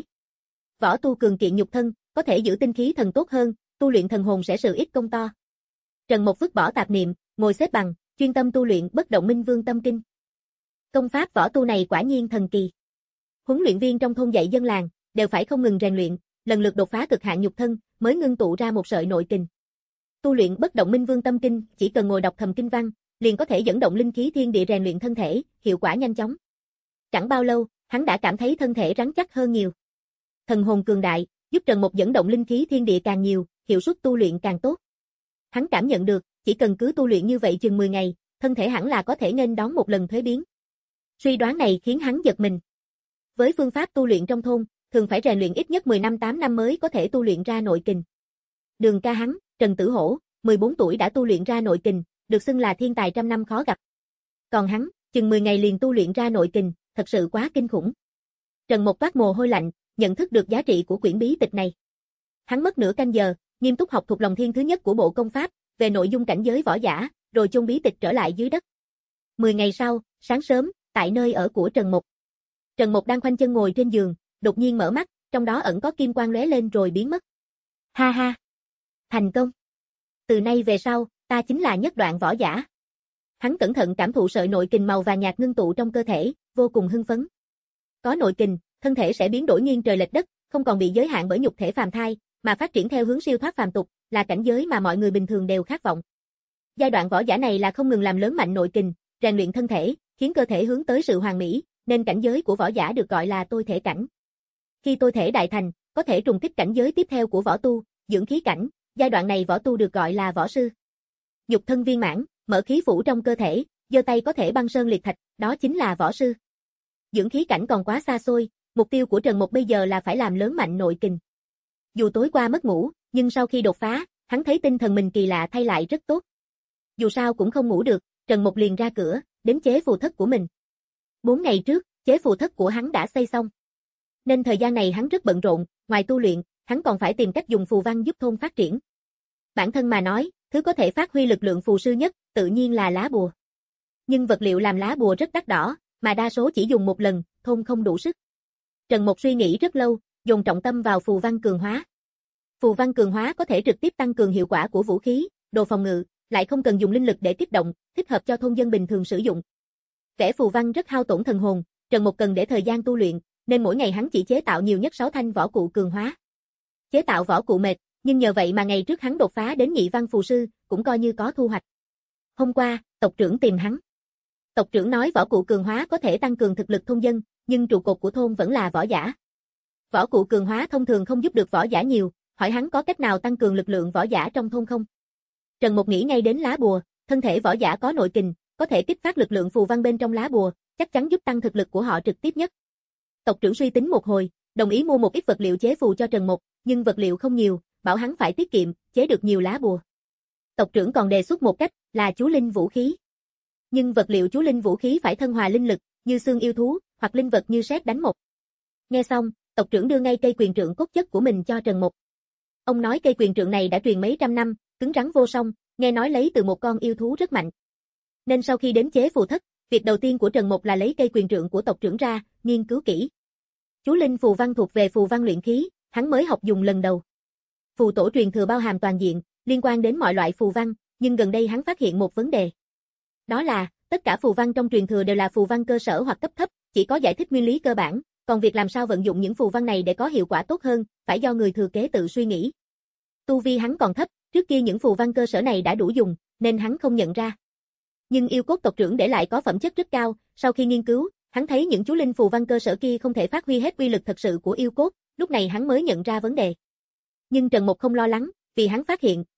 Võ tu cường kiện nhục thân, có thể giữ tinh khí thần tốt hơn, tu luyện thần hồn sẽ sự ít công to. Trần Mộc vứt bỏ tạp niệm, ngồi xếp bằng, chuyên tâm tu luyện Bất Động Minh Vương Tâm Kinh. Công pháp võ tu này quả nhiên thần kỳ. Huấn luyện viên trong thôn dạy dân làng đều phải không ngừng rèn luyện, lần lượt đột phá cực hạn nhục thân, mới ngưng tụ ra một sợi nội kình. Tu luyện Bất Động Minh Vương Tâm Kinh, chỉ cần ngồi đọc thầm kinh văn, liền có thể dẫn động linh khí thiên địa rèn luyện thân thể, hiệu quả nhanh chóng. Chẳng bao lâu, hắn đã cảm thấy thân thể rắn chắc hơn nhiều. Thần hồn cường đại, giúp Trần Mộc dẫn động linh khí thiên địa càng nhiều, hiệu suất tu luyện càng tốt. Hắn cảm nhận được, chỉ cần cứ tu luyện như vậy chừng mười ngày, thân thể hẳn là có thể nghênh đón một lần thuế biến. Suy đoán này khiến hắn giật mình. Với phương pháp tu luyện trong thôn, thường phải rèn luyện ít nhất mười năm tám năm mới có thể tu luyện ra nội kình. Đường ca hắn, Trần Tử Hổ, mười bốn tuổi đã tu luyện ra nội kình, được xưng là thiên tài trăm năm khó gặp. Còn hắn, chừng mười ngày liền tu luyện ra nội kình, thật sự quá kinh khủng. Trần Mộc toát mồ hôi lạnh, nhận thức được giá trị của quyển bí tịch này. Hắn mất nửa canh giờ, nghiêm túc học thuộc lòng thiên thứ nhất của bộ công pháp, về nội dung cảnh giới võ giả, rồi chôn bí tịch trở lại dưới đất. Mười ngày sau, sáng sớm, tại nơi ở của Trần Mộc. Trần Mộc đang khoanh chân ngồi trên giường, đột nhiên mở mắt, trong đó ẩn có kim quang lóe lên rồi biến mất. Ha ha! Thành công! Từ nay về sau, ta chính là nhất đoạn võ giả. Hắn cẩn thận cảm thụ sợi nội kình màu vàng nhạt ngưng tụ trong cơ thể, vô cùng hưng phấn. Có nội kình, thân thể sẽ biến đổi nghiêng trời lệch đất, không còn bị giới hạn bởi nhục thể phàm thai, mà phát triển theo hướng siêu thoát phàm tục, là cảnh giới mà mọi người bình thường đều khát vọng. Giai đoạn võ giả này là không ngừng làm lớn mạnh nội kình, rèn luyện thân thể, khiến cơ thể hướng tới sự hoàn mỹ, nên cảnh giới của võ giả được gọi là tôi thể cảnh. Khi tôi thể đại thành, có thể trùng kích cảnh giới tiếp theo của võ tu, dưỡng khí cảnh, giai đoạn này võ tu được gọi là võ sư. Nhục thân viên mãn, mở khí phủ trong cơ thể, giơ tay có thể băng sơn liệt thạch, đó chính là võ sư. Dưỡng khí cảnh còn quá xa xôi, mục tiêu của Trần Mộc bây giờ là phải làm lớn mạnh nội kình. Dù tối qua mất ngủ, nhưng sau khi đột phá, hắn thấy tinh thần mình kỳ lạ thay lại rất tốt. Dù sao cũng không ngủ được, Trần Mộc liền ra cửa, đến chế phù thất của mình. Bốn ngày trước, chế phù thất của hắn đã xây xong. Nên thời gian này hắn rất bận rộn, ngoài tu luyện, hắn còn phải tìm cách dùng phù văn giúp thôn phát triển. Bản thân mà nói, thứ có thể phát huy lực lượng phù sư nhất, tự nhiên là lá bùa. Nhưng vật liệu làm lá bùa rất đắt đỏ, mà đa số chỉ dùng một lần, thôn không đủ sức. Trần Mộc suy nghĩ rất lâu, dồn trọng tâm vào phù văn cường hóa. Phù văn cường hóa có thể trực tiếp tăng cường hiệu quả của vũ khí, đồ phòng ngự, lại không cần dùng linh lực để kích động, thích hợp cho thôn dân bình thường sử dụng. Vẽ phù văn rất hao tổn thần hồn, Trần Mộc cần để thời gian tu luyện, nên mỗi ngày hắn chỉ chế tạo nhiều nhất sáu thanh võ cụ cường hóa. Chế tạo võ cụ mệt, nhưng nhờ vậy mà ngày trước hắn đột phá đến nhị văn phù sư, cũng coi như có thu hoạch. Hôm qua, tộc trưởng tìm hắn. Tộc trưởng nói võ cụ cường hóa có thể tăng cường thực lực thôn dân, nhưng trụ cột của thôn vẫn là võ giả. Võ cụ cường hóa thông thường không giúp được võ giả nhiều, hỏi hắn có cách nào tăng cường lực lượng võ giả trong thôn không? Trần Mộc nghĩ ngay đến lá bùa, thân thể võ giả có nội kình, có thể kích phát lực lượng phù văn bên trong lá bùa, chắc chắn giúp tăng thực lực của họ trực tiếp nhất. Tộc trưởng suy tính một hồi, đồng ý mua một ít vật liệu chế phù cho Trần Mộc, nhưng vật liệu không nhiều, bảo hắn phải tiết kiệm, chế được nhiều lá bùa. Tộc trưởng còn đề xuất một cách, là chú linh vũ khí. Nhưng vật liệu chú linh vũ khí phải thân hòa linh lực, như xương yêu thú, hoặc linh vật như sét đánh mộc. Nghe xong, tộc trưởng đưa ngay cây quyền trượng cốt chất của mình cho Trần Mộc. Ông nói cây quyền trượng này đã truyền mấy trăm năm, cứng rắn vô song, nghe nói lấy từ một con yêu thú rất mạnh. Nên sau khi đến chế phù thất, việc đầu tiên của Trần Mộc là lấy cây quyền trượng của tộc trưởng ra, nghiên cứu kỹ. Chú linh phù văn thuộc về phù văn luyện khí, hắn mới học dùng lần đầu. Phù tổ truyền thừa bao hàm toàn diện, liên quan đến mọi loại phù văn, nhưng gần đây hắn phát hiện một vấn đề. Đó là, tất cả phù văn trong truyền thừa đều là phù văn cơ sở hoặc cấp thấp, chỉ có giải thích nguyên lý cơ bản, còn việc làm sao vận dụng những phù văn này để có hiệu quả tốt hơn, phải do người thừa kế tự suy nghĩ. Tu vi hắn còn thấp, trước kia những phù văn cơ sở này đã đủ dùng, nên hắn không nhận ra. Nhưng yêu cốt tộc trưởng để lại có phẩm chất rất cao, sau khi nghiên cứu, hắn thấy những chú linh phù văn cơ sở kia không thể phát huy hết uy lực thật sự của yêu cốt, lúc này hắn mới nhận ra vấn đề. Nhưng Trần Mộc không lo lắng, vì hắn phát hiện,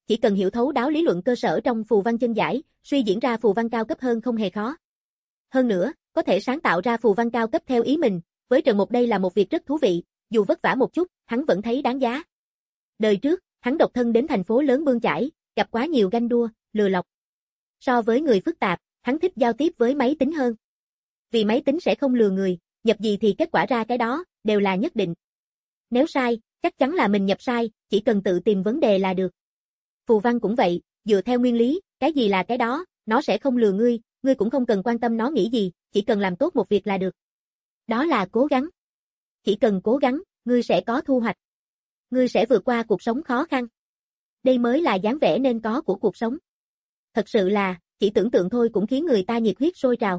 chỉ cần hiểu thấu đáo lý luận cơ sở trong phù văn chân giải, suy diễn ra phù văn cao cấp hơn không hề khó. Hơn nữa, có thể sáng tạo ra phù văn cao cấp theo ý mình, với Trần Mục đây là một việc rất thú vị, dù vất vả một chút, hắn vẫn thấy đáng giá. Đời trước, hắn độc thân đến thành phố lớn bươn chải, gặp quá nhiều ganh đua, lừa lọc. So với người phức tạp, hắn thích giao tiếp với máy tính hơn. Vì máy tính sẽ không lừa người, nhập gì thì kết quả ra cái đó, đều là nhất định. Nếu sai, chắc chắn là mình nhập sai, chỉ cần tự tìm vấn đề là được. Phù văn cũng vậy, dựa theo nguyên lý, cái gì là cái đó, nó sẽ không lừa ngươi, ngươi cũng không cần quan tâm nó nghĩ gì, chỉ cần làm tốt một việc là được. Đó là cố gắng. Chỉ cần cố gắng, ngươi sẽ có thu hoạch. Ngươi sẽ vượt qua cuộc sống khó khăn. Đây mới là dáng vẻ nên có của cuộc sống. Thật sự là, chỉ tưởng tượng thôi cũng khiến người ta nhiệt huyết sôi trào.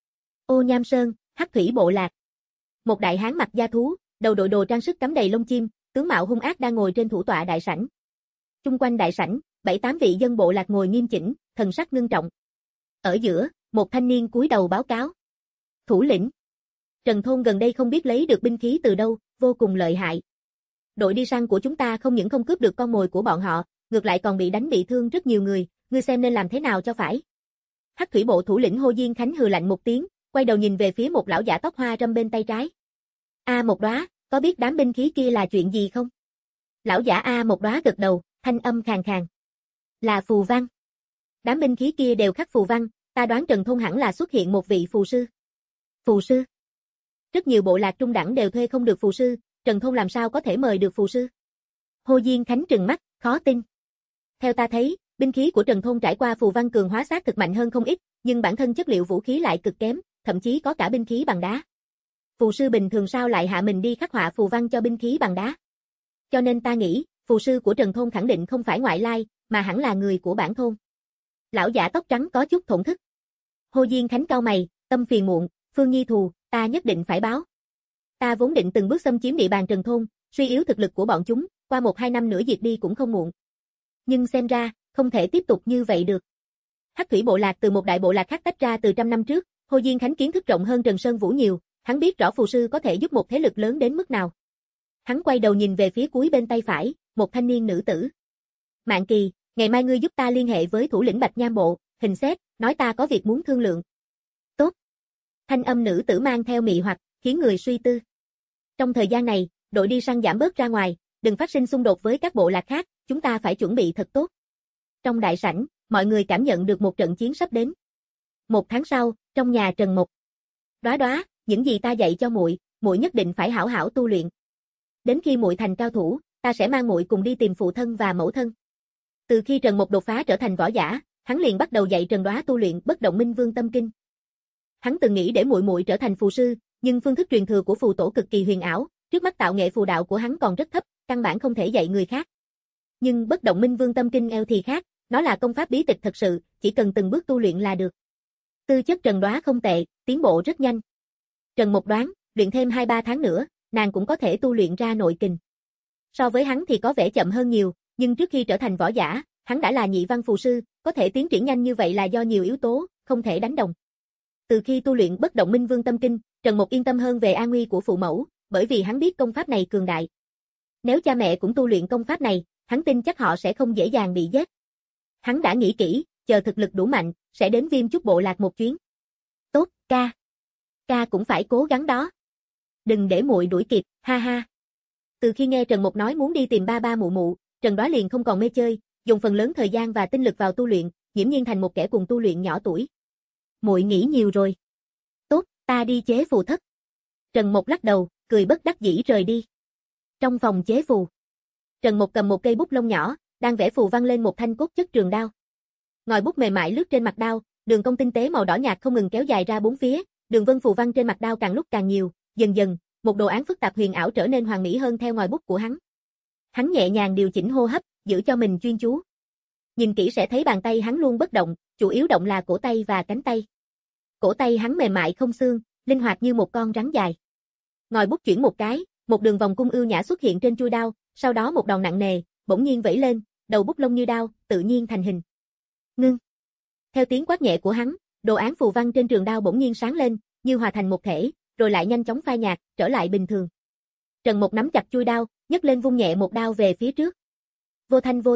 Ô Nham Sơn, Hắc Thủy Bộ Lạc. Một đại hán mặc da thú, đầu đội đồ trang sức cắm đầy lông chim, tướng mạo hung ác đang ngồi trên thủ tọa đại sảnh. Chung quanh đại sảnh, bảy tám vị dân bộ lạc ngồi nghiêm chỉnh, thần sắc ngưng trọng. Ở giữa, một thanh niên cúi đầu báo cáo. Thủ lĩnh. Trần Thôn gần đây không biết lấy được binh khí từ đâu, vô cùng lợi hại. Đội đi săn của chúng ta không những không cướp được con mồi của bọn họ, ngược lại còn bị đánh bị thương rất nhiều người, ngươi xem nên làm thế nào cho phải. Hắc Thủy Bộ thủ lĩnh Hồ Diên Khánh hừ lạnh một tiếng, quay đầu nhìn về phía một lão giả tóc hoa râm bên tay trái. A Một Đóa, có biết đám binh khí kia là chuyện gì không? Lão giả A Một Đóa gật đầu, thanh âm khàn khàn. Là phù văn. Đám binh khí kia đều khắc phù văn, ta đoán Trần Thôn hẳn là xuất hiện một vị phù sư. Phù sư? Rất nhiều bộ lạc trung đẳng đều thuê không được phù sư, Trần Thôn làm sao có thể mời được phù sư? Hồ Diên Khánh trừng mắt, khó tin. Theo ta thấy, binh khí của Trần Thôn trải qua phù văn cường hóa xác thực mạnh hơn không ít, nhưng bản thân chất liệu vũ khí lại cực kém, thậm chí có cả binh khí bằng đá. Phù sư bình thường sao lại hạ mình đi khắc họa phù văn cho binh khí bằng đá? Cho nên ta nghĩ, phù sư của Trần Thôn khẳng định không phải ngoại lai, mà hẳn là người của bản thôn. Lão giả tóc trắng có chút thổn thức. Hồ Diên Khánh cau mày, tâm phiền muộn, Phương Nhi thù, ta nhất định phải báo. Ta vốn định từng bước xâm chiếm địa bàn Trần Thôn, suy yếu thực lực của bọn chúng, qua một hai năm nữa diệt đi cũng không muộn. Nhưng xem ra, không thể tiếp tục như vậy được. Hắc Thủy Bộ Lạc từ một đại bộ lạc khác tách ra từ trăm năm trước, Hồ Diên Khánh kiến thức rộng hơn Trần Sơn Vũ nhiều, hắn biết rõ phù sư có thể giúp một thế lực lớn đến mức nào. Hắn quay đầu nhìn về phía cuối bên tay phải, một thanh niên nữ tử. Mạn Kỳ, ngày mai ngươi giúp ta liên hệ với thủ lĩnh Bạch Nham Bộ, hình xét, nói ta có việc muốn thương lượng. Tốt. Thanh âm nữ tử mang theo mị hoặc, khiến người suy tư. Trong thời gian này, đội đi săn giảm bớt ra ngoài, đừng phát sinh xung đột với các bộ lạc khác, chúng ta phải chuẩn bị thật tốt. Trong đại sảnh, mọi người cảm nhận được một trận chiến sắp đến. Một tháng sau, trong nhà Trần Mục. Đóa Đóa, những gì ta dạy cho muội, muội nhất định phải hảo hảo tu luyện. Đến khi muội thành cao thủ, ta sẽ mang muội cùng đi tìm phụ thân và mẫu thân. Từ khi Trần Mục đột phá trở thành võ giả, hắn liền bắt đầu dạy Trần Đóa tu luyện Bất Động Minh Vương Tâm Kinh. Hắn từng nghĩ để muội muội trở thành phù sư, nhưng phương thức truyền thừa của phù tổ cực kỳ huyền ảo, trước mắt tạo nghệ phù đạo của hắn còn rất thấp, căn bản không thể dạy người khác. Nhưng Bất Động Minh Vương Tâm Kinh eo thì khác, nó là công pháp bí tịch thật sự, chỉ cần từng bước tu luyện là được. Tư chất Trần Đóa không tệ, tiến bộ rất nhanh. Trần Mục đoán, luyện thêm hai ba tháng nữa, nàng cũng có thể tu luyện ra nội kình. So với hắn thì có vẻ chậm hơn nhiều, nhưng trước khi trở thành võ giả, hắn đã là nhị văn phù sư, có thể tiến triển nhanh như vậy là do nhiều yếu tố, không thể đánh đồng. Từ khi tu luyện Bất Động Minh Vương Tâm Kinh, Trần Mục yên tâm hơn về an nguy của phụ mẫu, bởi vì hắn biết công pháp này cường đại. Nếu cha mẹ cũng tu luyện công pháp này, hắn tin chắc họ sẽ không dễ dàng bị giết. Hắn đã nghĩ kỹ, chờ thực lực đủ mạnh, sẽ đến Viêm Chúc Bộ Lạc một chuyến. Tốt, ca. Ca cũng phải cố gắng đó. Đừng để muội đuổi kịp, ha ha. Từ khi nghe Trần Mục nói muốn đi tìm ba ba mụ mụ, Trần Đóa liền không còn mê chơi, dùng phần lớn thời gian và tinh lực vào tu luyện, nghiễm nhiên thành một kẻ cùng tu luyện nhỏ tuổi. Muội nghĩ nhiều rồi. Tốt, ta đi chế phù thất. Trần Mục lắc đầu, cười bất đắc dĩ rời đi. Trong phòng chế phù, Trần Mục cầm một cây bút lông nhỏ, đang vẽ phù văn lên một thanh cốt chất trường đao. Ngòi bút mềm mại lướt trên mặt đao, đường cong tinh tế màu đỏ nhạt không ngừng kéo dài ra bốn phía, đường vân phù văn trên mặt đao càng lúc càng nhiều, dần dần, một đồ án phức tạp huyền ảo trở nên hoàn mỹ hơn theo ngòi bút của hắn. Hắn nhẹ nhàng điều chỉnh hô hấp, giữ cho mình chuyên chú. Nhìn kỹ sẽ thấy bàn tay hắn luôn bất động, chủ yếu động là cổ tay và cánh tay. Cổ tay hắn mềm mại không xương, linh hoạt như một con rắn dài. Ngòi bút chuyển một cái, một đường vòng cung ưu nhã xuất hiện trên chuôi đao, sau đó một đòn nặng nề, bỗng nhiên vẫy lên, đầu bút lông như đao, tự nhiên thành hình. Ngưng. Theo tiếng quát nhẹ của hắn, đồ án phù văn trên trường đao bỗng nhiên sáng lên, như hòa thành một thể, rồi lại nhanh chóng phai nhạt, trở lại bình thường. Trần Mục nắm chặt chuôi đao, nhấc lên vung nhẹ một đao về phía trước. Vô thanh vô tức, khối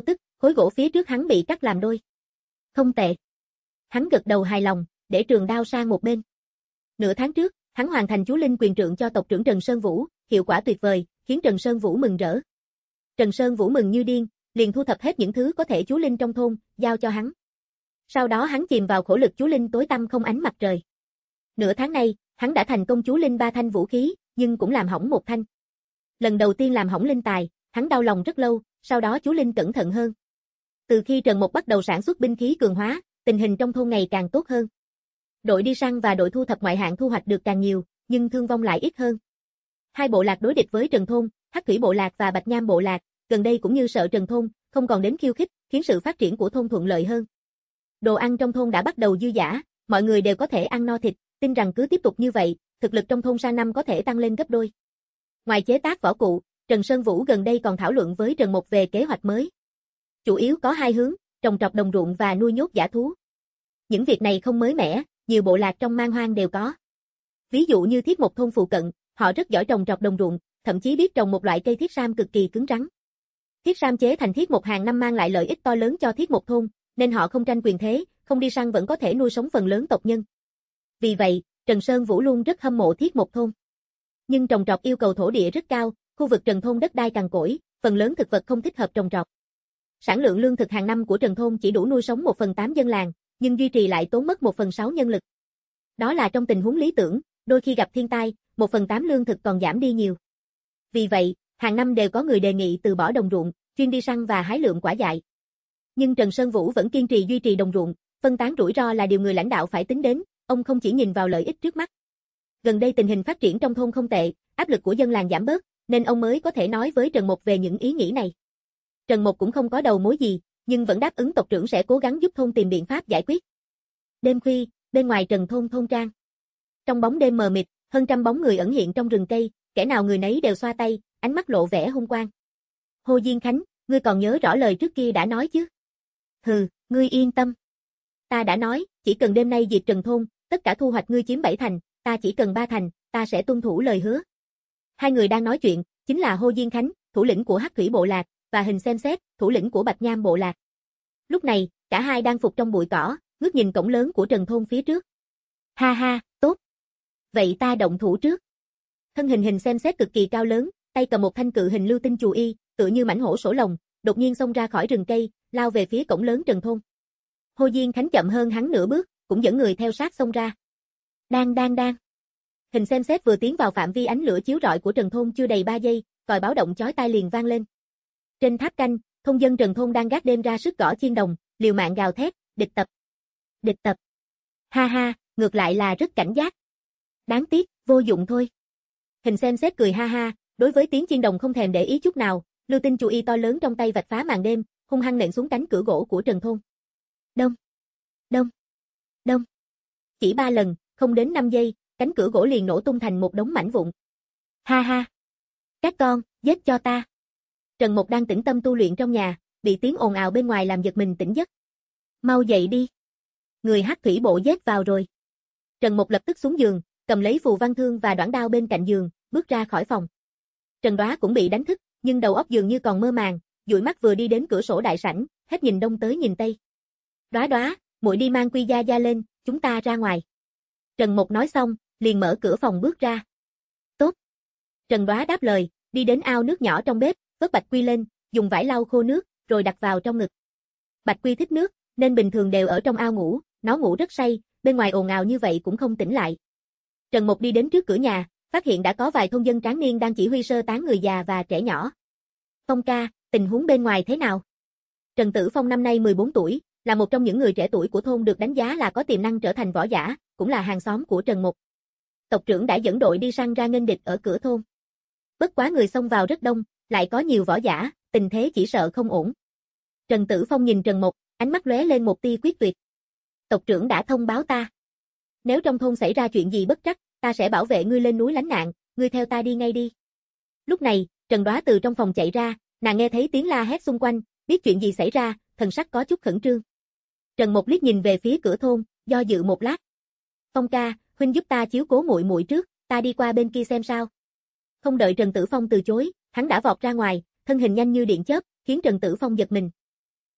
Khối gỗ phía trước hắn bị cắt làm đôi. Không tệ. Hắn gật đầu hài lòng, để trường đao sang một bên. Nửa tháng trước, hắn hoàn thành chú linh quyền trượng cho tộc trưởng Trần Sơn Vũ, hiệu quả tuyệt vời, khiến Trần Sơn Vũ mừng rỡ. Trần Sơn Vũ mừng như điên, liền thu thập hết những thứ có thể chú linh trong thôn, giao cho hắn. Sau đó hắn chìm vào khổ lực chú linh tối tăm không ánh mặt trời. Nửa tháng nay, hắn đã thành công chú linh ba thanh vũ khí, nhưng cũng làm hỏng một thanh. Lần đầu tiên làm hỏng linh tài, hắn đau lòng rất lâu, sau đó chú linh cẩn thận hơn. Từ khi Trần Mộc bắt đầu sản xuất binh khí cường hóa, tình hình trong thôn ngày càng tốt hơn. Đội đi săn và đội thu thập ngoại hạng thu hoạch được càng nhiều, nhưng thương vong lại ít hơn. Hai bộ lạc đối địch với Trần thôn, Hắc Thủy bộ lạc và Bạch Nham bộ lạc, gần đây cũng như sợ Trần thôn, không còn đến khiêu khích, khiến sự phát triển của thôn thuận lợi hơn. Đồ ăn trong thôn đã bắt đầu dư dả, mọi người đều có thể ăn no thịt, tin rằng cứ tiếp tục như vậy, thực lực trong thôn sang năm có thể tăng lên gấp đôi. Ngoài chế tác võ cụ, Trần Sơn Vũ gần đây còn thảo luận với Trần Mộc về kế hoạch mới. Chủ yếu có hai hướng, trồng trọt đồng ruộng và nuôi nhốt dã thú. Những việc này không mới mẻ, nhiều bộ lạc trong man hoang đều có. Ví dụ như Thiết Một thôn phụ cận, họ rất giỏi trồng trọt đồng ruộng, thậm chí biết trồng một loại cây thiết sam cực kỳ cứng rắn. Thiết sam chế thành Thiết Một hàng năm mang lại lợi ích to lớn cho Thiết Một thôn, nên họ không tranh quyền thế, không đi săn vẫn có thể nuôi sống phần lớn tộc nhân. Vì vậy, Trần Sơn Vũ luôn rất hâm mộ Thiết Một thôn. Nhưng trồng trọt yêu cầu thổ địa rất cao, khu vực Trần thôn đất đai cằn cỗi, phần lớn thực vật không thích hợp trồng trọt. Sản lượng lương thực hàng năm của Trần thôn chỉ đủ nuôi sống một phần tám dân làng, nhưng duy trì lại tốn mất một phần sáu nhân lực. Đó là trong tình huống lý tưởng, đôi khi gặp thiên tai, một phần tám lương thực còn giảm đi nhiều. Vì vậy, hàng năm đều có người đề nghị từ bỏ đồng ruộng, chuyên đi săn và hái lượm quả dại. Nhưng Trần Sơn Vũ vẫn kiên trì duy trì đồng ruộng, phân tán rủi ro là điều người lãnh đạo phải tính đến, ông không chỉ nhìn vào lợi ích trước mắt. Gần đây tình hình phát triển trong thôn không tệ, áp lực của dân làng giảm bớt, nên ông mới có thể nói với Trần Mộc về những ý nghĩ này. Trần Mộc cũng không có đầu mối gì, nhưng vẫn đáp ứng tộc trưởng sẽ cố gắng giúp thôn tìm biện pháp giải quyết. Đêm khuya, bên ngoài Trần thôn thôn trang. Trong bóng đêm mờ mịt, hơn trăm bóng người ẩn hiện trong rừng cây, kẻ nào người nấy đều xoa tay, ánh mắt lộ vẻ hung quang. Hồ Diên Khánh, ngươi còn nhớ rõ lời trước kia đã nói chứ? Hừ, ngươi yên tâm. Ta đã nói, chỉ cần đêm nay diệt Trần thôn, tất cả thu hoạch ngươi chiếm bảy thành, ta chỉ cần ba thành, ta sẽ tuân thủ lời hứa. Hai người đang nói chuyện, chính là Hồ Diên Khánh, thủ lĩnh của Hắc Thủy bộ lạc, và Hình Xem Xét, thủ lĩnh của Bạch Nham bộ lạc. Lúc này, cả hai đang phục trong bụi cỏ, ngước nhìn cổng lớn của Trần thôn phía trước. Ha ha, tốt. Vậy ta động thủ trước. Thân hình Hình Xem Xét cực kỳ cao lớn, tay cầm một thanh cự hình lưu tinh chù y, tựa như mãnh hổ sổ lồng, đột nhiên xông ra khỏi rừng cây, lao về phía cổng lớn Trần thôn. Hồ Diên Khánh chậm hơn hắn nửa bước, cũng dẫn người theo sát xông ra. Đang đang đang. Hình Xem Xét vừa tiến vào phạm vi ánh lửa chiếu rọi của Trần thôn chưa đầy ba giây, còi báo động chói tai liền vang lên. Trên tháp canh, thôn dân Trần thôn đang gác đêm ra sức gõ chiên đồng, liều mạng gào thét, địch tập. Địch tập. Ha ha, ngược lại là rất cảnh giác. Đáng tiếc, vô dụng thôi. Hình Xem Xét cười ha ha, đối với tiếng chiên đồng không thèm để ý chút nào, lưu tinh chù y to lớn trong tay vạch phá màn đêm, hung hăng nện xuống cánh cửa gỗ của Trần thôn. Đông, đông, đông. Chỉ ba lần, không đến năm giây, cánh cửa gỗ liền nổ tung thành một đống mảnh vụn. Ha ha. Các con, giết cho ta. Trần Mộc đang tĩnh tâm tu luyện trong nhà, bị tiếng ồn ào bên ngoài làm giật mình tỉnh giấc. Mau dậy đi. Người Hắc Thủy bộ giết vào rồi. Trần Mộc lập tức xuống giường, cầm lấy phù văn thương và đoản đao bên cạnh giường, bước ra khỏi phòng. Trần Đoá cũng bị đánh thức, nhưng đầu óc dường như còn mơ màng, dụi mắt vừa đi đến cửa sổ đại sảnh, hết nhìn đông tới nhìn tây. Đoá Đoá, muội đi mang Quy Gia Gia lên, chúng ta ra ngoài. Trần Mộc nói xong, liền mở cửa phòng bước ra. Tốt. Trần Đoá đáp lời, đi đến ao nước nhỏ trong bếp, vớt Bạch Quy lên, dùng vải lau khô nước, rồi đặt vào trong ngực. Bạch Quy thích nước, nên bình thường đều ở trong ao ngủ, nó ngủ rất say, bên ngoài ồn ào như vậy cũng không tỉnh lại. Trần Mộc đi đến trước cửa nhà, phát hiện đã có vài thôn dân tráng niên đang chỉ huy sơ tán người già và trẻ nhỏ. Phong ca, tình huống bên ngoài thế nào? Trần Tử Phong năm nay mười bốn tuổi, là một trong những người trẻ tuổi của thôn được đánh giá là có tiềm năng trở thành võ giả, cũng là hàng xóm của Trần Mộc. Tộc trưởng đã dẫn đội đi săn ra nghênh địch ở cửa thôn. Bất quá người xông vào rất đông, lại có nhiều võ giả, tình thế chỉ sợ không ổn. Trần Tử Phong nhìn Trần Mộc, ánh mắt lóe lên một tia quyết tuyệt. Tộc trưởng đã thông báo ta. Nếu trong thôn xảy ra chuyện gì bất trắc, ta sẽ bảo vệ ngươi lên núi lánh nạn, ngươi theo ta đi ngay đi. Lúc này, Trần Đoá từ trong phòng chạy ra, nàng nghe thấy tiếng la hét xung quanh, biết chuyện gì xảy ra, thần sắc có chút khẩn trương. Trần Mộc liếc nhìn về phía cửa thôn, do dự một lát. Phong ca, huynh giúp ta chiếu cố muội muội trước, ta đi qua bên kia xem sao. Không đợi Trần Tử Phong từ chối, hắn đã vọt ra ngoài, thân hình nhanh như điện chớp, khiến Trần Tử Phong giật mình.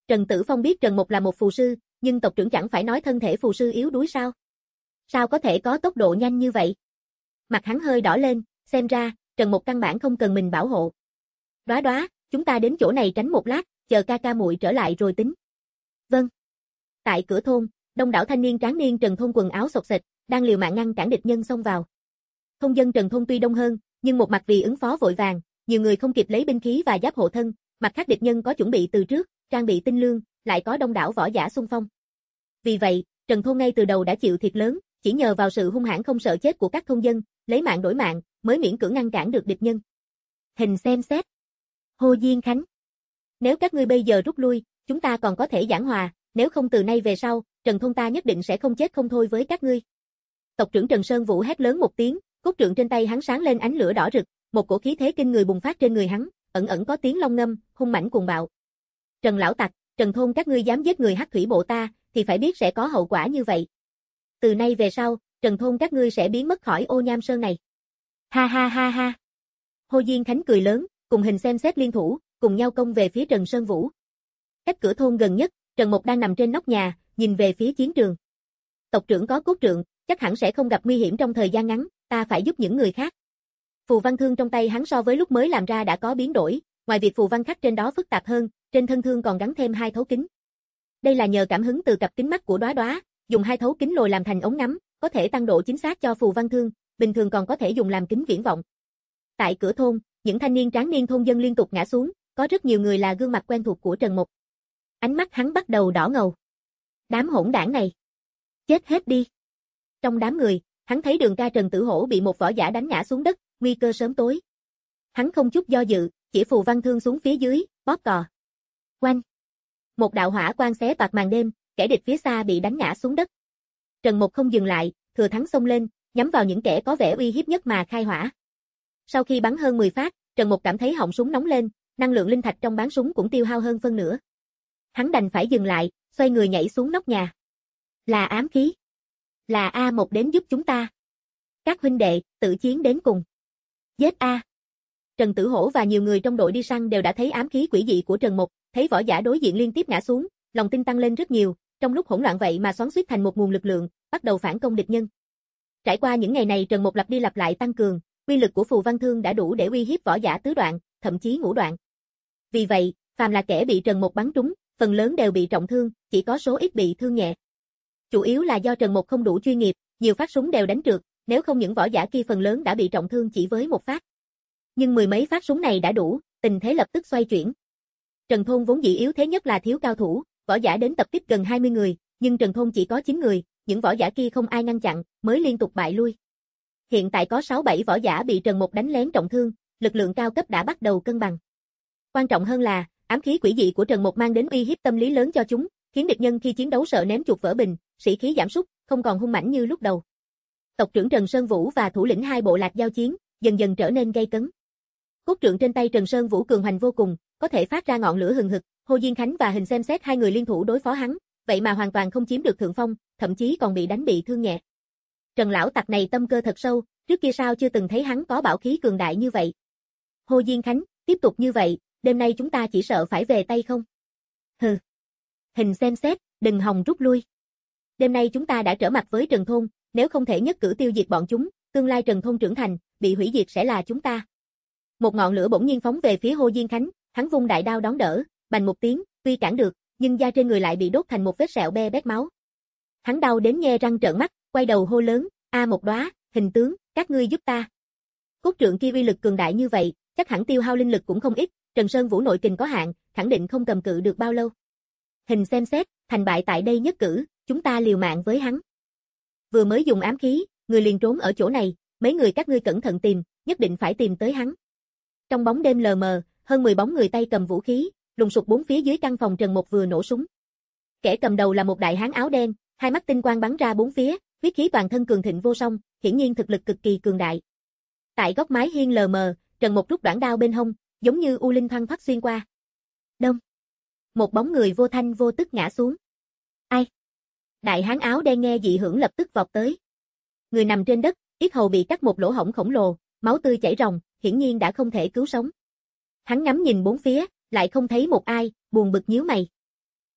Trần Tử Phong biết Trần Mộc là một phù sư, nhưng tộc trưởng chẳng phải nói thân thể phù sư yếu đuối sao? Sao có thể có tốc độ nhanh như vậy? Mặt hắn hơi đỏ lên, xem ra, Trần Mộc căn bản không cần mình bảo hộ. Đóa Đóa, chúng ta đến chỗ này tránh một lát, chờ ca ca muội trở lại rồi tính. Vâng. Tại cửa thôn, đông đảo thanh niên tráng niên Trần thôn quần áo xộc xệch, đang liều mạng ngăn cản địch nhân xông vào. Thôn dân Trần thôn tuy đông hơn, nhưng một mặt vì ứng phó vội vàng, nhiều người không kịp lấy binh khí và giáp hộ thân, mặt khác địch nhân có chuẩn bị từ trước, trang bị tinh lương, lại có đông đảo võ giả xung phong. Vì vậy, Trần thôn ngay từ đầu đã chịu thiệt lớn, chỉ nhờ vào sự hung hãn không sợ chết của các thôn dân, lấy mạng đổi mạng, mới miễn cưỡng ngăn cản được địch nhân. Hình xem xét. Hồ Diên Khánh. Nếu các ngươi bây giờ rút lui, chúng ta còn có thể giảng hòa, nếu không từ nay về sau, Trần thôn ta nhất định sẽ không chết không thôi với các ngươi. Tộc trưởng Trần Sơn Vũ hét lớn một tiếng, cốt trượng trên tay hắn sáng lên ánh lửa đỏ rực, một cổ khí thế kinh người bùng phát trên người hắn, ẩn ẩn có tiếng long ngâm, hung mãnh cuồng bạo. Trần lão tặc, Trần thôn các ngươi dám giết người Hắc thủy bộ ta, thì phải biết sẽ có hậu quả như vậy. Từ nay về sau, Trần thôn các ngươi sẽ biến mất khỏi Ô Nham Sơn này. Ha ha ha ha. Hồ Diên Khánh cười lớn, cùng hình xem xét liên thủ, cùng nhau công về phía Trần Sơn Vũ. Cách cửa thôn gần nhất, Trần Mộc đang nằm trên nóc nhà, nhìn về phía chiến trường. Tộc trưởng có cốt trượng, chắc hẳn sẽ không gặp nguy hiểm trong thời gian ngắn, ta phải giúp những người khác. Phù văn thương trong tay hắn so với lúc mới làm ra đã có biến đổi, ngoài việc phù văn khắc trên đó phức tạp hơn, trên thân thương còn gắn thêm hai thấu kính. Đây là nhờ cảm hứng từ cặp kính mắt của Đóa Đóa, dùng hai thấu kính lồi làm thành ống ngắm, có thể tăng độ chính xác cho phù văn thương, bình thường còn có thể dùng làm kính viễn vọng. Tại cửa thôn, những thanh niên tráng niên thôn dân liên tục ngã xuống, có rất nhiều người là gương mặt quen thuộc của Trần Mộc. Ánh mắt hắn bắt đầu đỏ ngầu. Đám hỗn đảng này, chết hết đi. Trong đám người, hắn thấy Đường ca Trần Tử Hổ bị một võ giả đánh ngã xuống đất, nguy cơ sớm tối. Hắn không chút do dự, chỉ phù văn thương xuống phía dưới, bóp cò. Oanh! Một đạo hỏa quang xé toạc màn đêm, kẻ địch phía xa bị đánh ngã xuống đất. Trần Mộc không dừng lại, thừa thắng xông lên, nhắm vào những kẻ có vẻ uy hiếp nhất mà khai hỏa. Sau khi bắn hơn mười phát, Trần Mộc cảm thấy họng súng nóng lên, năng lượng linh thạch trong bán súng cũng tiêu hao hơn phân nửa. Hắn đành phải dừng lại, xoay người nhảy xuống nóc nhà. Là ám khí. Là A một đến giúp chúng ta. Các huynh đệ, tự chiến đến cùng. Giết A. Trần Tử Hổ và nhiều người trong đội đi săn đều đã thấy ám khí quỷ dị của Trần Mộc, thấy võ giả đối diện liên tiếp ngã xuống, lòng tin tăng lên rất nhiều, trong lúc hỗn loạn vậy mà xoắn xuýt thành một nguồn lực lượng, bắt đầu phản công địch nhân. Trải qua những ngày này Trần Mộc lặp đi lặp lại tăng cường, uy lực của phù văn thương đã đủ để uy hiếp võ giả tứ đoạn, thậm chí ngũ đoạn. Vì vậy, phàm là kẻ bị Trần Mộc bắn trúng, phần lớn đều bị trọng thương, chỉ có số ít bị thương nhẹ. Chủ yếu là do Trần Mộc không đủ chuyên nghiệp, nhiều phát súng đều đánh trượt, nếu không những võ giả kia phần lớn đã bị trọng thương chỉ với một phát. Nhưng mười mấy phát súng này đã đủ, tình thế lập tức xoay chuyển. Trần thôn vốn dĩ yếu thế nhất là thiếu cao thủ, võ giả đến tập kích gần hai mươi người, nhưng Trần thôn chỉ có chín người, những võ giả kia không ai ngăn chặn, mới liên tục bại lui. Hiện tại có sáu bảy võ giả bị Trần Mộc đánh lén trọng thương, lực lượng cao cấp đã bắt đầu cân bằng. Quan trọng hơn là, ám khí quỷ dị của Trần Mộc mang đến uy hiếp tâm lý lớn cho chúng, khiến địch nhân khi chiến đấu sợ ném chuột vỡ bình, sĩ khí giảm sút, không còn hung mãnh như lúc đầu. Tộc trưởng Trần Sơn Vũ và thủ lĩnh hai bộ lạc giao chiến, dần dần trở nên gay cấn. Cốt trượng trên tay Trần Sơn Vũ cường hoành vô cùng, có thể phát ra ngọn lửa hừng hực, Hồ Diên Khánh và Hình xem xét hai người liên thủ đối phó hắn, vậy mà hoàn toàn không chiếm được thượng phong, thậm chí còn bị đánh bị thương nhẹ. Trần lão tặc này tâm cơ thật sâu, trước kia sao chưa từng thấy hắn có bảo khí cường đại như vậy. Hồ Diên Khánh, tiếp tục như vậy, đêm nay chúng ta chỉ sợ phải về tay không? Hừ. Hình xem xét, đừng hòng rút lui. Đêm nay chúng ta đã trở mặt với Trần thôn, nếu không thể nhất cử tiêu diệt bọn chúng, tương lai Trần thôn trưởng thành, bị hủy diệt sẽ là chúng ta. Một ngọn lửa bỗng nhiên phóng về phía Hồ Diên Khánh, hắn vung đại đao đón đỡ, bành một tiếng, tuy cản được, nhưng da trên người lại bị đốt thành một vết sẹo be bét máu. Hắn đau đến nhe răng trợn mắt, quay đầu hô lớn, A một Đóa, Hình tướng, các ngươi giúp ta. Cốt trượng kia uy lực cường đại như vậy, chắc hẳn tiêu hao linh lực cũng không ít, Trần Sơn Vũ nội kình có hạn, khẳng định không cầm cự được bao lâu. Hình xem xét, thành bại tại đây nhất cử, chúng ta liều mạng với hắn. Vừa mới dùng ám khí, người liền trốn ở chỗ này, mấy người các ngươi cẩn thận tìm, nhất định phải tìm tới hắn. Trong bóng đêm lờ mờ, hơn mười bóng người tay cầm vũ khí, lùng sục bốn phía dưới căn phòng Trần Mộc vừa nổ súng. Kẻ cầm đầu là một đại hán áo đen, hai mắt tinh quang bắn ra bốn phía, huyết khí toàn thân cường thịnh vô song, hiển nhiên thực lực cực kỳ cường đại. Tại góc mái hiên lờ mờ, Trần Mộc rút đoạn đao bên hông, giống như u linh thoăn thoắt xuyên qua. Đông. Một bóng người vô thanh vô tức ngã xuống. Ai? Đại hán áo đen nghe dị hưởng lập tức vọt tới. Người nằm trên đất, yết hầu bị cắt một lỗ hổng khổng lồ, máu tươi chảy ròng, hiển nhiên đã không thể cứu sống. Hắn ngắm nhìn bốn phía, lại không thấy một ai, buồn bực nhíu mày.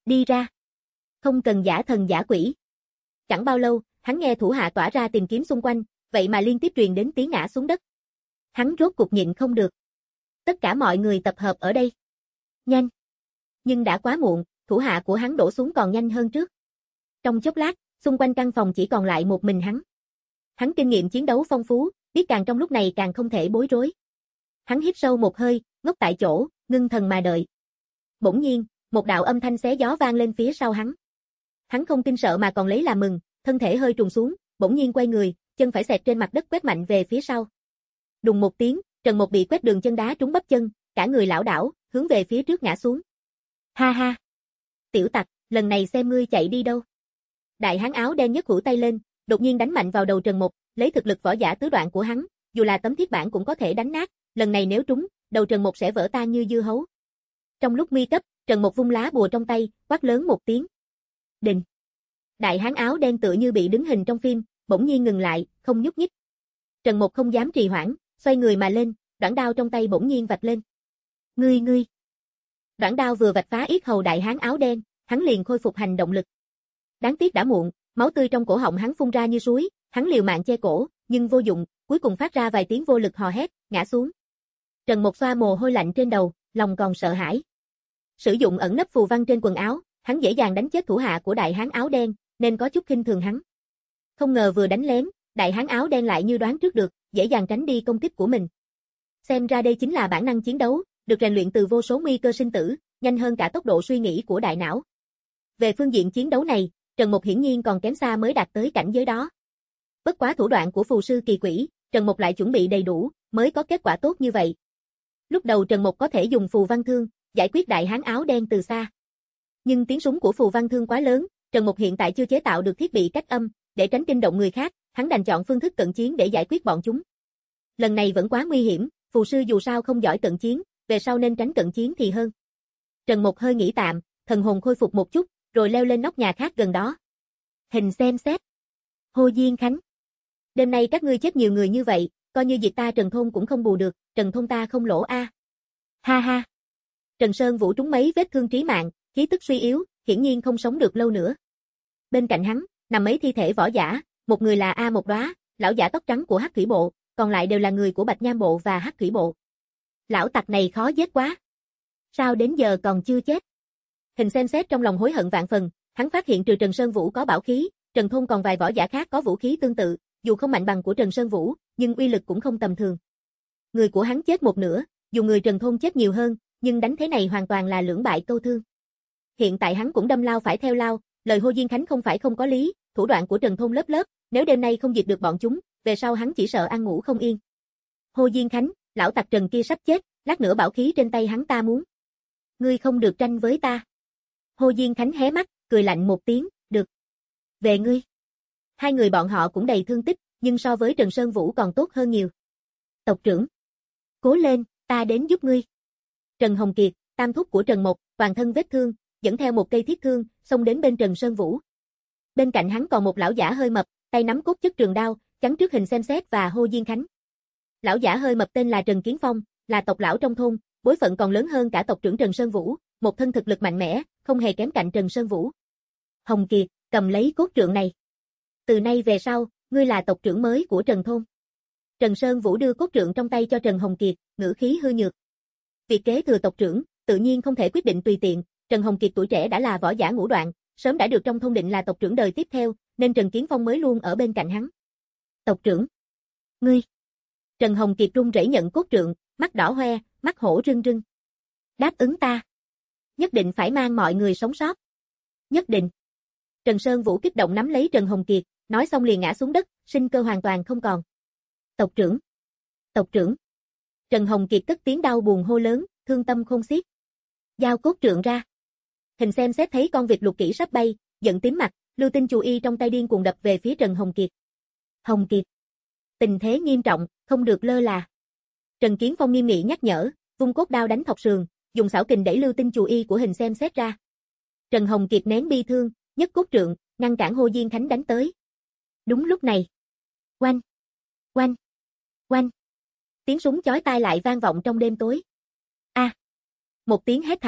Đi ra. Không cần giả thần giả quỷ. Chẳng bao lâu, hắn nghe thủ hạ tỏa ra tìm kiếm xung quanh, vậy mà liên tiếp truyền đến tiếng ngã xuống đất. Hắn rốt cục nhịn không được. Tất cả mọi người tập hợp ở đây. Nhanh. Nhưng đã quá muộn, thủ hạ của hắn đổ xuống còn nhanh hơn trước. Trong chốc lát, xung quanh căn phòng chỉ còn lại một mình hắn. Hắn kinh nghiệm chiến đấu phong phú, biết càng trong lúc này càng không thể bối rối. Hắn hít sâu một hơi, ngốc tại chỗ, ngưng thần mà đợi. Bỗng nhiên, một đạo âm thanh xé gió vang lên phía sau hắn. Hắn không kinh sợ mà còn lấy làm mừng, thân thể hơi trùng xuống, bỗng nhiên quay người, chân phải xẹt trên mặt đất quét mạnh về phía sau. Đùng một tiếng, Trần Mục bị quét đường chân đá trúng bắp chân, cả người lảo đảo, hướng về phía trước ngã xuống. Ha ha! Tiểu tặc, lần này xem ngươi chạy đi đâu. Đại hán áo đen nhấc hữu tay lên, đột nhiên đánh mạnh vào đầu Trần Mục, lấy thực lực võ giả tứ đoạn của hắn, dù là tấm thiết bản cũng có thể đánh nát, lần này nếu trúng, đầu Trần Mục sẽ vỡ tan như dưa hấu. Trong lúc nguy cấp, Trần Mục vung lá bùa trong tay, quát lớn một tiếng. Đình! Đại hán áo đen tựa như bị đứng hình trong phim, bỗng nhiên ngừng lại, không nhúc nhích. Trần Mục không dám trì hoãn, xoay người mà lên, đoạn đao trong tay bỗng nhiên vạch lên. Ngươi ngươi! Đoạn đao vừa vạch phá yết hầu đại hán áo đen, hắn liền khôi phục hành động lực. Đáng tiếc đã muộn, máu tươi trong cổ họng hắn phun ra như suối, hắn liều mạng che cổ, nhưng vô dụng, cuối cùng phát ra vài tiếng vô lực hò hét, ngã xuống. Trần Mục xoa mồ hôi lạnh trên đầu, lòng còn sợ hãi. Sử dụng ẩn nấp phù văn trên quần áo, hắn dễ dàng đánh chết thủ hạ của đại hán áo đen, nên có chút khinh thường hắn. Không ngờ vừa đánh lén, đại hán áo đen lại như đoán trước được, dễ dàng tránh đi công kích của mình. Xem ra đây chính là bản năng chiến đấu, được rèn luyện từ vô số nguy cơ sinh tử, nhanh hơn cả tốc độ suy nghĩ của đại não. Về phương diện chiến đấu này, Trần Mục hiển nhiên còn kém xa mới đạt tới cảnh giới đó. Bất quá thủ đoạn của phù sư kỳ quỷ, Trần Mục lại chuẩn bị đầy đủ, mới có kết quả tốt như vậy. Lúc đầu Trần Mục có thể dùng phù văn thương, giải quyết đại hán áo đen từ xa. Nhưng tiếng súng của phù văn thương quá lớn, Trần Mục hiện tại chưa chế tạo được thiết bị cách âm, để tránh kinh động người khác, hắn đành chọn phương thức cận chiến để giải quyết bọn chúng. Lần này vẫn quá nguy hiểm, phù sư dù sao không giỏi cận chiến, về sau nên tránh cận chiến thì hơn. Trần Mục hơi nghĩ tạm, thần hồn khôi phục một chút, rồi leo lên nóc nhà khác gần đó. Hình xem xét. Hồ Diên Khánh. Đêm nay các ngươi chết nhiều người như vậy, coi như diệt ta Trần Thôn cũng không bù được, Trần Thôn ta không lỗ a. Ha ha. Trần Sơn Vũ trúng mấy vết thương trí mạng, khí tức suy yếu, hiển nhiên không sống được lâu nữa. Bên cạnh hắn, nằm mấy thi thể võ giả, một người là A Một Đóa, lão giả tóc trắng của Hắc Thủy Bộ, còn lại đều là người của Bạch Nham Bộ và Hắc Thủy Bộ. Lão tặc này khó giết quá. Sao đến giờ còn chưa chết? Hình xem xét trong lòng hối hận vạn phần, hắn phát hiện trừ Trần Sơn Vũ có bảo khí, Trần Thôn còn vài võ giả khác có vũ khí tương tự, dù không mạnh bằng của Trần Sơn Vũ, nhưng uy lực cũng không tầm thường. Người của hắn chết một nửa, dù người Trần Thôn chết nhiều hơn, nhưng đánh thế này hoàn toàn là lưỡng bại câu thương. Hiện tại hắn cũng đâm lao phải theo lao, lời Hồ Diên Khánh không phải không có lý, thủ đoạn của Trần Thôn lớp lớp, nếu đêm nay không diệt được bọn chúng, về sau hắn chỉ sợ ăn ngủ không yên. Hồ Diên Khánh, lão tặc Trần kia sắp chết, lát nữa bảo khí trên tay hắn ta muốn. Ngươi không được tranh với ta. Hồ Diên Khánh hé mắt, cười lạnh một tiếng, được. Về ngươi. Hai người bọn họ cũng đầy thương tích, nhưng so với Trần Sơn Vũ còn tốt hơn nhiều. Tộc trưởng. Cố lên, ta đến giúp ngươi. Trần Hồng Kiệt, tam thúc của Trần Mộc, toàn thân vết thương, dẫn theo một cây thiết thương, xông đến bên Trần Sơn Vũ. Bên cạnh hắn còn một lão giả hơi mập, tay nắm cốt chất trường đao, chắn trước hình xem xét và Hồ Diên Khánh. Lão giả hơi mập tên là Trần Kiến Phong, là tộc lão trong thôn, bối phận còn lớn hơn cả tộc trưởng Trần Sơn Vũ, một thân thực lực mạnh mẽ, không hề kém cạnh Trần Sơn Vũ. Hồng Kiệt, cầm lấy cốt trượng này. Từ nay về sau, ngươi là tộc trưởng mới của Trần Thôn. Trần Sơn Vũ đưa cốt trượng trong tay cho Trần Hồng Kiệt, ngữ khí hư nhược. Việc kế thừa tộc trưởng, tự nhiên không thể quyết định tùy tiện, Trần Hồng Kiệt tuổi trẻ đã là võ giả ngũ đoạn, sớm đã được trong thôn định là tộc trưởng đời tiếp theo, nên Trần Kiến Phong mới luôn ở bên cạnh hắn. Tộc trưởng. Ngươi. Trần Hồng Kiệt run rẩy nhận cốt trượng, mắt đỏ hoe, mắt hổ rưng rưng. Đáp ứng ta. Nhất định phải mang mọi người sống sót. Nhất định. Trần Sơn Vũ kích động nắm lấy Trần Hồng Kiệt, nói xong liền ngã xuống đất, sinh cơ hoàn toàn không còn. Tộc trưởng. Tộc trưởng. Trần Hồng Kiệt cất tiếng đau buồn hô lớn, thương tâm khôn xiết. Giao cốt trượng ra. Hình xem xét thấy con vịt lục kỹ sắp bay, giận tím mặt, lưu tinh chù y trong tay điên cuồng đập về phía Trần Hồng Kiệt. Hồng Kiệt. Tình thế nghiêm trọng, không được lơ là. Trần Kiến Phong nghiêm nghị nhắc nhở, vung cốt đao đánh thọc sườn, dùng xảo kình đẩy lưu tinh chù y của hình xem xét ra. Trần Hồng Kiệt nén bi thương, nhấc cốt trượng, ngăn cản Hồ Diên Khánh đánh tới. Đúng lúc này. Oanh! Oanh! Oanh! Tiếng súng chói tai lại vang vọng trong đêm tối. A! À. Một tiếng hét thảm,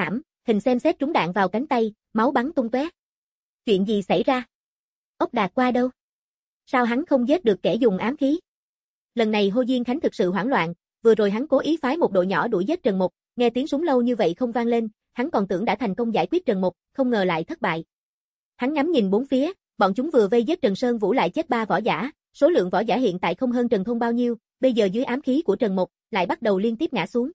Hình xem xét trúng đạn vào cánh tay, máu bắn tung tóe. Chuyện gì xảy ra? Ốc Đạt qua đâu? Sao hắn không giết được kẻ dùng ám khí? Lần này Hồ Diên Khánh thực sự hoảng loạn, vừa rồi hắn cố ý phái một đội nhỏ đuổi giết Trần Mục, nghe tiếng súng lâu như vậy không vang lên, hắn còn tưởng đã thành công giải quyết Trần Mục, không ngờ lại thất bại. Hắn ngắm nhìn bốn phía, bọn chúng vừa vây giết Trần Sơn Vũ lại chết ba võ giả, số lượng võ giả hiện tại không hơn Trần Thôn bao nhiêu, bây giờ dưới ám khí của Trần Mục lại bắt đầu liên tiếp ngã xuống.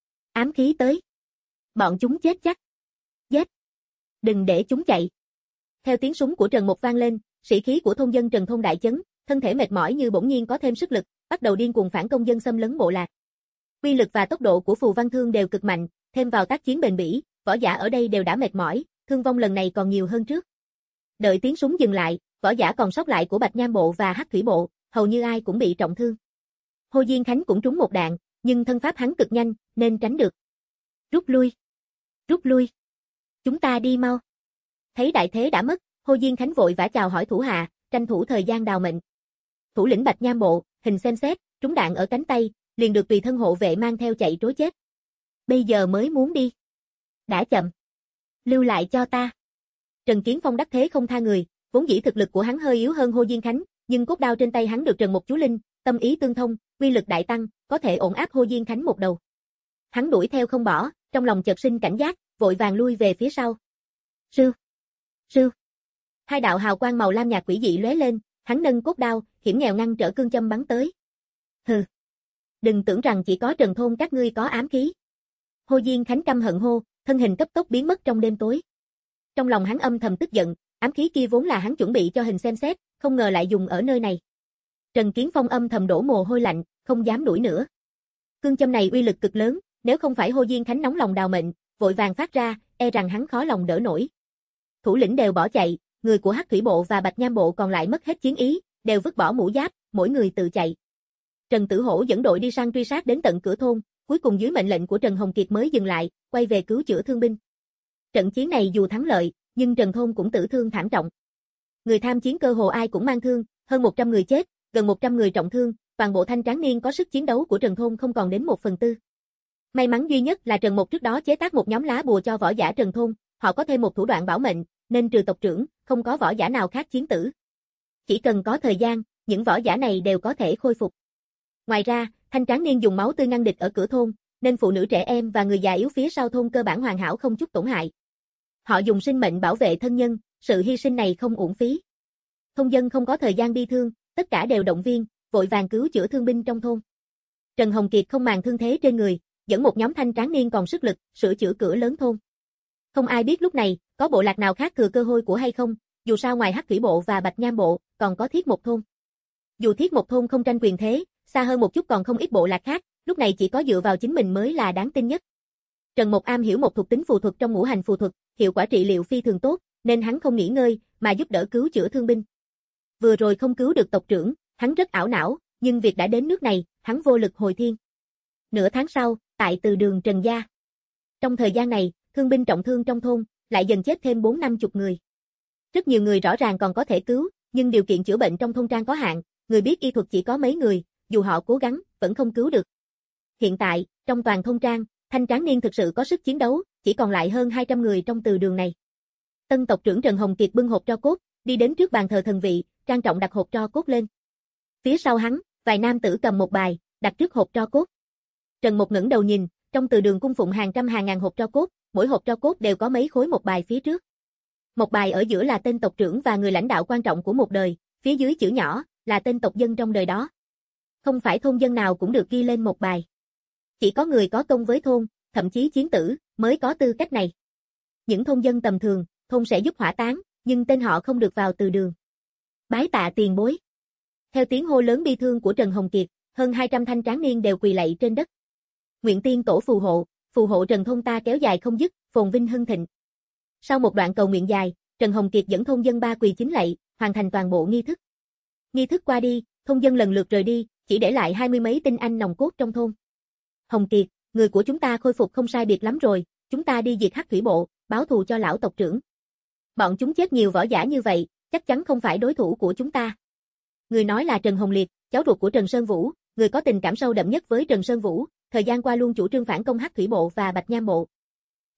Ám khí tới. Bọn chúng chết chắc. Giết. Đừng để chúng chạy. Theo tiếng súng của Trần Mục vang lên, sĩ khí của thôn dân Trần Thôn đại chấn, thân thể mệt mỏi như bỗng nhiên có thêm sức lực, bắt đầu điên cuồng phản công dân xâm lấn bộ lạc. Uy lực và tốc độ của Phù Văn Thương đều cực mạnh, thêm vào tác chiến bền bỉ, võ giả ở đây đều đã mệt mỏi, thương vong lần này còn nhiều hơn trước. Đợi tiếng súng dừng lại, võ giả còn sót lại của Bạch Nham bộ và Hắc Thủy bộ, hầu như ai cũng bị trọng thương. Hồ Diên Khánh cũng trúng một đạn, nhưng thân pháp hắn cực nhanh, nên tránh được. Rút lui. Rút lui. Chúng ta đi mau. Thấy đại thế đã mất, Hồ Diên Khánh vội vã chào hỏi thủ hạ, tranh thủ thời gian đào mệnh. Thủ lĩnh Bạch Nham bộ, hình xem xét, trúng đạn ở cánh tay, liền được tùy thân hộ vệ mang theo chạy trối chết. Bây giờ mới muốn đi. Đã chậm. Lưu lại cho ta. Trần Kiến Phong đắc thế không tha người, vốn dĩ thực lực của hắn hơi yếu hơn Hồ Diên Khánh, nhưng cốt đao trên tay hắn được Trần Mục chú linh, tâm ý tương thông, uy lực đại tăng, có thể ổn áp Hồ Diên Khánh một đầu. Hắn đuổi theo không bỏ, trong lòng chợt sinh cảnh giác, vội vàng lui về phía sau. Sư, sư. Hai đạo hào quang màu lam nhạt quỷ dị lóe lên, hắn nâng cốt đao, hiểm nghèo ngăn trở cương châm bắn tới. Hừ, đừng tưởng rằng chỉ có Trần Thôn các ngươi có ám khí. Hồ Diên Khánh căm hận hô, thân hình cấp tốc biến mất trong đêm tối. Trong lòng hắn âm thầm tức giận, ám khí kia vốn là hắn chuẩn bị cho hình xem xét, không ngờ lại dùng ở nơi này. Trần Kiến Phong âm thầm đổ mồ hôi lạnh, không dám đuổi nữa. Cương châm này uy lực cực lớn, nếu không phải Hồ Diên Khánh nóng lòng đào mệnh, vội vàng phát ra, e rằng hắn khó lòng đỡ nổi. Thủ lĩnh đều bỏ chạy, người của Hắc Thủy bộ và Bạch Nham bộ còn lại mất hết chiến ý, đều vứt bỏ mũ giáp, mỗi người tự chạy. Trần Tử Hổ dẫn đội đi săn truy sát đến tận cửa thôn, cuối cùng dưới mệnh lệnh của Trần Hồng Kiệt mới dừng lại, quay về cứu chữa thương binh. Trận chiến này dù thắng lợi, nhưng Trần Thôn cũng tử thương thảm trọng. Người tham chiến cơ hồ ai cũng mang thương, hơn một trăm người chết, gần một trăm người trọng thương, toàn bộ thanh tráng niên có sức chiến đấu của Trần Thôn không còn đến một phần tư. May mắn duy nhất là Trần Mục trước đó chế tác một nhóm lá bùa cho võ giả Trần Thôn, họ có thêm một thủ đoạn bảo mệnh, nên trừ tộc trưởng, không có võ giả nào khác chiến tử. Chỉ cần có thời gian, những võ giả này đều có thể khôi phục. Ngoài ra, thanh tráng niên dùng máu tươi ngăn địch ở cửa thôn, nên phụ nữ trẻ em và người già yếu phía sau thôn cơ bản hoàn hảo không chút tổn hại. Họ dùng sinh mệnh bảo vệ thân nhân, sự hy sinh này không uổng phí. Thôn dân không có thời gian bi thương, tất cả đều động viên, vội vàng cứu chữa thương binh trong thôn. Trần Hồng Kiệt không màng thương thế trên người, dẫn một nhóm thanh tráng niên còn sức lực, sửa chữa cửa lớn thôn. Không ai biết lúc này, có bộ lạc nào khác thừa cơ hội của hay không, dù sao ngoài Hắc Thủy bộ và Bạch Nham bộ, còn có Thiết Một thôn. Dù Thiết Một thôn không tranh quyền thế, xa hơn một chút còn không ít bộ lạc khác, lúc này chỉ có dựa vào chính mình mới là đáng tin nhất. Trần Mục am hiểu một thuộc tính phù thuật trong ngũ hành phù thuật, hiệu quả trị liệu phi thường tốt, nên hắn không nghỉ ngơi, mà giúp đỡ cứu chữa thương binh. Vừa rồi không cứu được tộc trưởng, hắn rất ảo não, nhưng việc đã đến nước này, hắn vô lực hồi thiên. Nửa tháng sau, tại từ đường Trần Gia. Trong thời gian này, thương binh trọng thương trong thôn, lại dần chết thêm bốn năm chục người. Rất nhiều người rõ ràng còn có thể cứu, nhưng điều kiện chữa bệnh trong thôn trang có hạn, người biết y thuật chỉ có mấy người, dù họ cố gắng, vẫn không cứu được. Hiện tại, trong toàn thôn trang, thanh tráng niên thực sự có sức chiến đấu, chỉ còn lại hơn hai trăm người trong từ đường này. Tân tộc trưởng Trần Hồng Kiệt bưng hộp tro cốt, đi đến trước bàn thờ thần vị, trang trọng đặt hộp tro cốt lên. Phía sau hắn, vài nam tử cầm một bài, đặt trước hộp tro cốt. Trần Mục ngẩng đầu nhìn, trong từ đường cung phụng hàng trăm hàng ngàn hộp tro cốt, mỗi hộp tro cốt đều có mấy khối một bài phía trước. Một bài ở giữa là tên tộc trưởng và người lãnh đạo quan trọng của một đời, phía dưới chữ nhỏ là tên tộc dân trong đời đó. Không phải thôn dân nào cũng được ghi lên một bài. Chỉ có người có công với thôn, thậm chí chiến tử, mới có tư cách này. Những thôn dân tầm thường, thôn sẽ giúp hỏa táng, nhưng tên họ không được vào từ đường. Bái tạ tiền bối. Theo tiếng hô lớn bi thương của Trần Hồng Kiệt, hơn hai trăm thanh tráng niên đều quỳ lạy trên đất. Nguyện tiên tổ phù hộ, phù hộ Trần thôn ta kéo dài không dứt, phồn vinh hưng thịnh. Sau một đoạn cầu nguyện dài, Trần Hồng Kiệt dẫn thôn dân ba quỳ chính lạy, hoàn thành toàn bộ nghi thức. Nghi thức qua đi, thôn dân lần lượt rời đi, chỉ để lại hai mươi mấy tinh anh nòng cốt trong thôn. Hồng Kiệt, người của chúng ta khôi phục không sai biệt lắm rồi, chúng ta đi diệt Hắc Thủy bộ, báo thù cho lão tộc trưởng. Bọn chúng chết nhiều võ giả như vậy, chắc chắn không phải đối thủ của chúng ta. Người nói là Trần Hồng Liệt, cháu ruột của Trần Sơn Vũ, người có tình cảm sâu đậm nhất với Trần Sơn Vũ, thời gian qua luôn chủ trương phản công Hắc Thủy bộ và Bạch Nham bộ.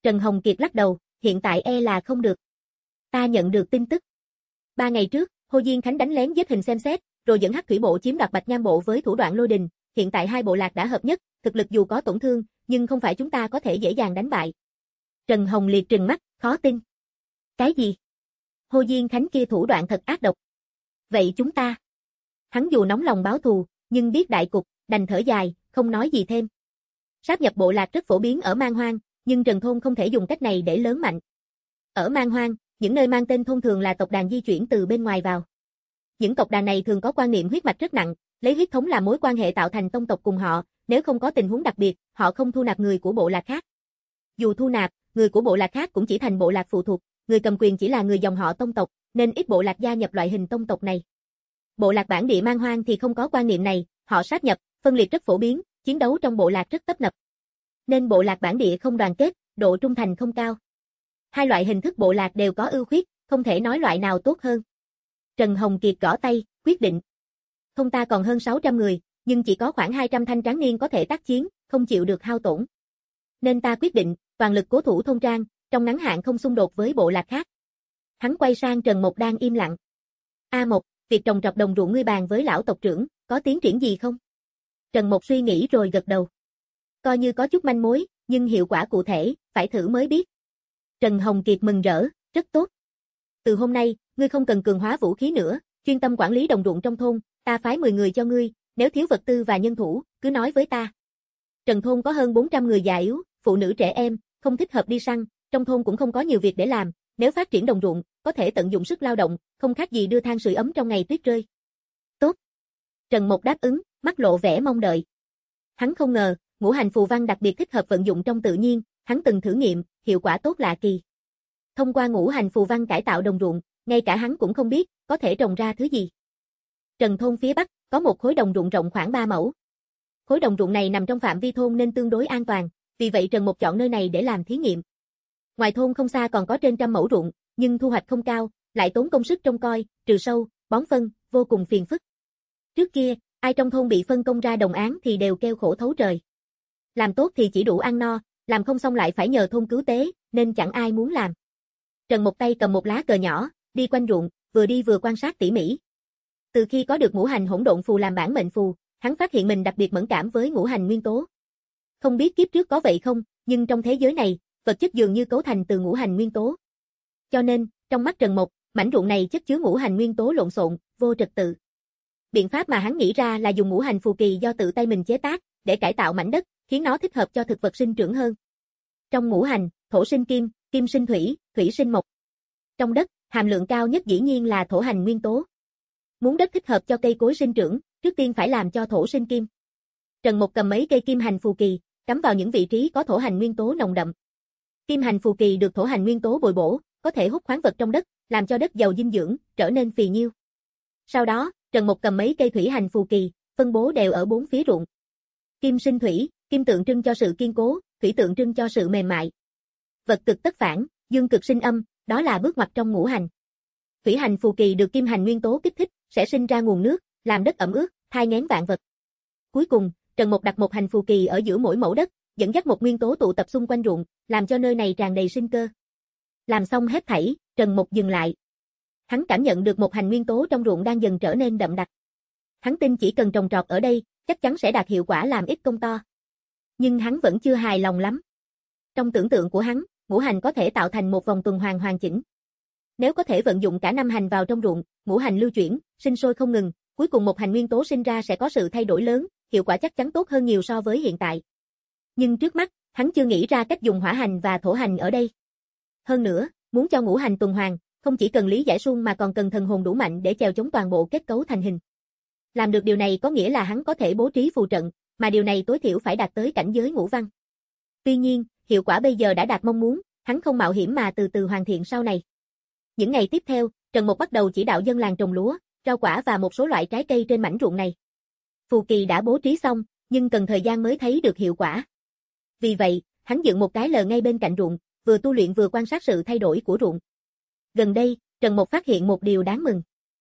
Trần Hồng Kiệt lắc đầu, hiện tại e là không được. Ta nhận được tin tức. Ba ngày trước, Hồ Diên Khánh đánh lén giết hình xem xét, rồi dẫn Hắc Thủy Bộ chiếm đoạt Bạch Nham Bộ với thủ đoạn lôi đình, hiện tại hai bộ lạc đã hợp nhất, thực lực dù có tổn thương, nhưng không phải chúng ta có thể dễ dàng đánh bại. Trần Hồng Liệt trừng mắt, khó tin. Cái gì? Hồ Diên Khánh kia thủ đoạn thật ác độc. Vậy chúng ta? Hắn dù nóng lòng báo thù, nhưng biết đại cục, đành thở dài, không nói gì thêm. Sáp nhập bộ lạc rất phổ biến ở Man Hoang, nhưng Trần Thôn không thể dùng cách này để lớn mạnh. Ở Man Hoang, những nơi mang tên thôn thường là tộc đàn di chuyển từ bên ngoài vào. Những tộc đàn này thường có quan niệm huyết mạch rất nặng, lấy huyết thống làm mối quan hệ tạo thành tông tộc cùng họ, nếu không có tình huống đặc biệt, họ không thu nạp người của bộ lạc khác. Dù thu nạp, người của bộ lạc khác cũng chỉ thành bộ lạc phụ thuộc, người cầm quyền chỉ là người dòng họ tông tộc, nên ít bộ lạc gia nhập loại hình tông tộc này. Bộ lạc bản địa Man Hoang thì không có quan niệm này, họ sáp nhập, phân liệt rất phổ biến, chiến đấu trong bộ lạc rất tấp nập. Nên bộ lạc bản địa không đoàn kết, độ trung thành không cao. Hai loại hình thức bộ lạc đều có ưu khuyết, không thể nói loại nào tốt hơn. Trần Hồng Kiệt gõ tay, quyết định. Thôn ta còn hơn sáu trăm người, nhưng chỉ có khoảng hai trăm thanh tráng niên có thể tác chiến, không chịu được hao tổn. Nên ta quyết định, toàn lực cố thủ thôn trang, trong ngắn hạn không xung đột với bộ lạc khác. Hắn quay sang Trần Mộc đang im lặng. A Mộc, việc trồng trọt đồng ruộng ngươi bàn với lão tộc trưởng, có tiến triển gì không? Trần Mộc suy nghĩ rồi gật đầu. Coi như có chút manh mối, nhưng hiệu quả cụ thể, phải thử mới biết. Trần Hồng Kiệt mừng rỡ, rất tốt. Từ hôm nay, ngươi không cần cường hóa vũ khí nữa, chuyên tâm quản lý đồng ruộng trong thôn, ta phái mười người cho ngươi, nếu thiếu vật tư và nhân thủ, cứ nói với ta. Trần thôn có hơn bốn trăm người già yếu, phụ nữ trẻ em, không thích hợp đi săn, trong thôn cũng không có nhiều việc để làm, nếu phát triển đồng ruộng, có thể tận dụng sức lao động, không khác gì đưa than sưởi ấm trong ngày tuyết rơi. Tốt. Trần Mộc đáp ứng, mắt lộ vẻ mong đợi. Hắn không ngờ, ngũ hành phù văn đặc biệt thích hợp vận dụng trong tự nhiên, hắn từng thử nghiệm, hiệu quả tốt lạ kỳ. Thông qua ngũ hành phù văn cải tạo đồng ruộng, ngay cả hắn cũng không biết, có thể trồng ra thứ gì. Trần thôn phía Bắc, có một khối đồng ruộng rộng khoảng ba mẫu. Khối đồng ruộng này nằm trong phạm vi thôn nên tương đối an toàn, vì vậy Trần Mộc chọn nơi này để làm thí nghiệm. Ngoài thôn không xa còn có trên trăm mẫu ruộng, nhưng thu hoạch không cao, lại tốn công sức trông coi, trừ sâu, bón phân, vô cùng phiền phức. Trước kia, ai trong thôn bị phân công ra đồng án thì đều kêu khổ thấu trời. Làm tốt thì chỉ đủ ăn no, làm không xong lại phải nhờ thôn cứu tế, nên chẳng ai muốn làm. Trần Mộc tay cầm một lá cờ nhỏ, đi quanh ruộng, vừa đi vừa quan sát tỉ mỉ. Từ khi có được ngũ hành hỗn độn phù làm bản mệnh phù, hắn phát hiện mình đặc biệt mẫn cảm với ngũ hành nguyên tố. Không biết kiếp trước có vậy không, nhưng trong thế giới này, vật chất dường như cấu thành từ ngũ hành nguyên tố. Cho nên, trong mắt Trần Mộc, mảnh ruộng này chất chứa ngũ hành nguyên tố lộn xộn, vô trật tự. Biện pháp mà hắn nghĩ ra là dùng ngũ hành phù kỳ do tự tay mình chế tác, để cải tạo mảnh đất, khiến nó thích hợp cho thực vật sinh trưởng hơn. Trong ngũ hành, thổ sinh kim, kim sinh thủy, thủy sinh mộc. Trong đất, hàm lượng cao nhất dĩ nhiên là thổ hành nguyên tố. Muốn đất thích hợp cho cây cối sinh trưởng, trước tiên phải làm cho thổ sinh kim. Trần Mộc cầm mấy cây kim hành phù kỳ, cắm vào những vị trí có thổ hành nguyên tố nồng đậm. Kim hành phù kỳ được thổ hành nguyên tố bồi bổ, có thể hút khoáng vật trong đất, làm cho đất giàu dinh dưỡng, trở nên phì nhiêu. Sau đó, Trần Mộc cầm mấy cây thủy hành phù kỳ, phân bố đều ở bốn phía ruộng. Kim sinh thủy, kim tượng trưng cho sự kiên cố, thủy tượng trưng cho sự mềm mại. Vật cực tất phản, dương cực sinh âm, đó là bước ngoặt trong ngũ hành. Thủy hành phù kỳ được kim hành nguyên tố kích thích, sẽ sinh ra nguồn nước, làm đất ẩm ướt, thai nghén vạn vật. Cuối cùng, Trần Mộc đặt một hành phù kỳ ở giữa mỗi mẫu đất, dẫn dắt một nguyên tố tụ tập xung quanh ruộng, làm cho nơi này tràn đầy sinh cơ. Làm xong hết thảy, Trần Mộc dừng lại. Hắn cảm nhận được một hành nguyên tố trong ruộng đang dần trở nên đậm đặc. Hắn tin chỉ cần trồng trọt ở đây, chắc chắn sẽ đạt hiệu quả làm ít công to. Nhưng hắn vẫn chưa hài lòng lắm. Trong tưởng tượng của hắn, ngũ hành có thể tạo thành một vòng tuần hoàn hoàn chỉnh. Nếu có thể vận dụng cả năm hành vào trong ruộng, ngũ hành lưu chuyển, sinh sôi không ngừng, cuối cùng một hành nguyên tố sinh ra sẽ có sự thay đổi lớn, hiệu quả chắc chắn tốt hơn nhiều so với hiện tại. Nhưng trước mắt, hắn chưa nghĩ ra cách dùng hỏa hành và thổ hành ở đây. Hơn nữa, muốn cho ngũ hành tuần hoàn, không chỉ cần lý giải suông mà còn cần thần hồn đủ mạnh để chèo chống toàn bộ kết cấu thành hình. Làm được điều này có nghĩa là hắn có thể bố trí phù trận, mà điều này tối thiểu phải đạt tới cảnh giới ngũ văn. Tuy nhiên, hiệu quả bây giờ đã đạt mong muốn, hắn không mạo hiểm mà từ từ hoàn thiện sau này. Những ngày tiếp theo, Trần Mộc bắt đầu chỉ đạo dân làng trồng lúa, rau quả và một số loại trái cây trên mảnh ruộng này. Phù kỳ đã bố trí xong, nhưng cần thời gian mới thấy được hiệu quả. Vì vậy, hắn dựng một cái lờ ngay bên cạnh ruộng, vừa tu luyện vừa quan sát sự thay đổi của ruộng. Gần đây, Trần Mộc phát hiện một điều đáng mừng.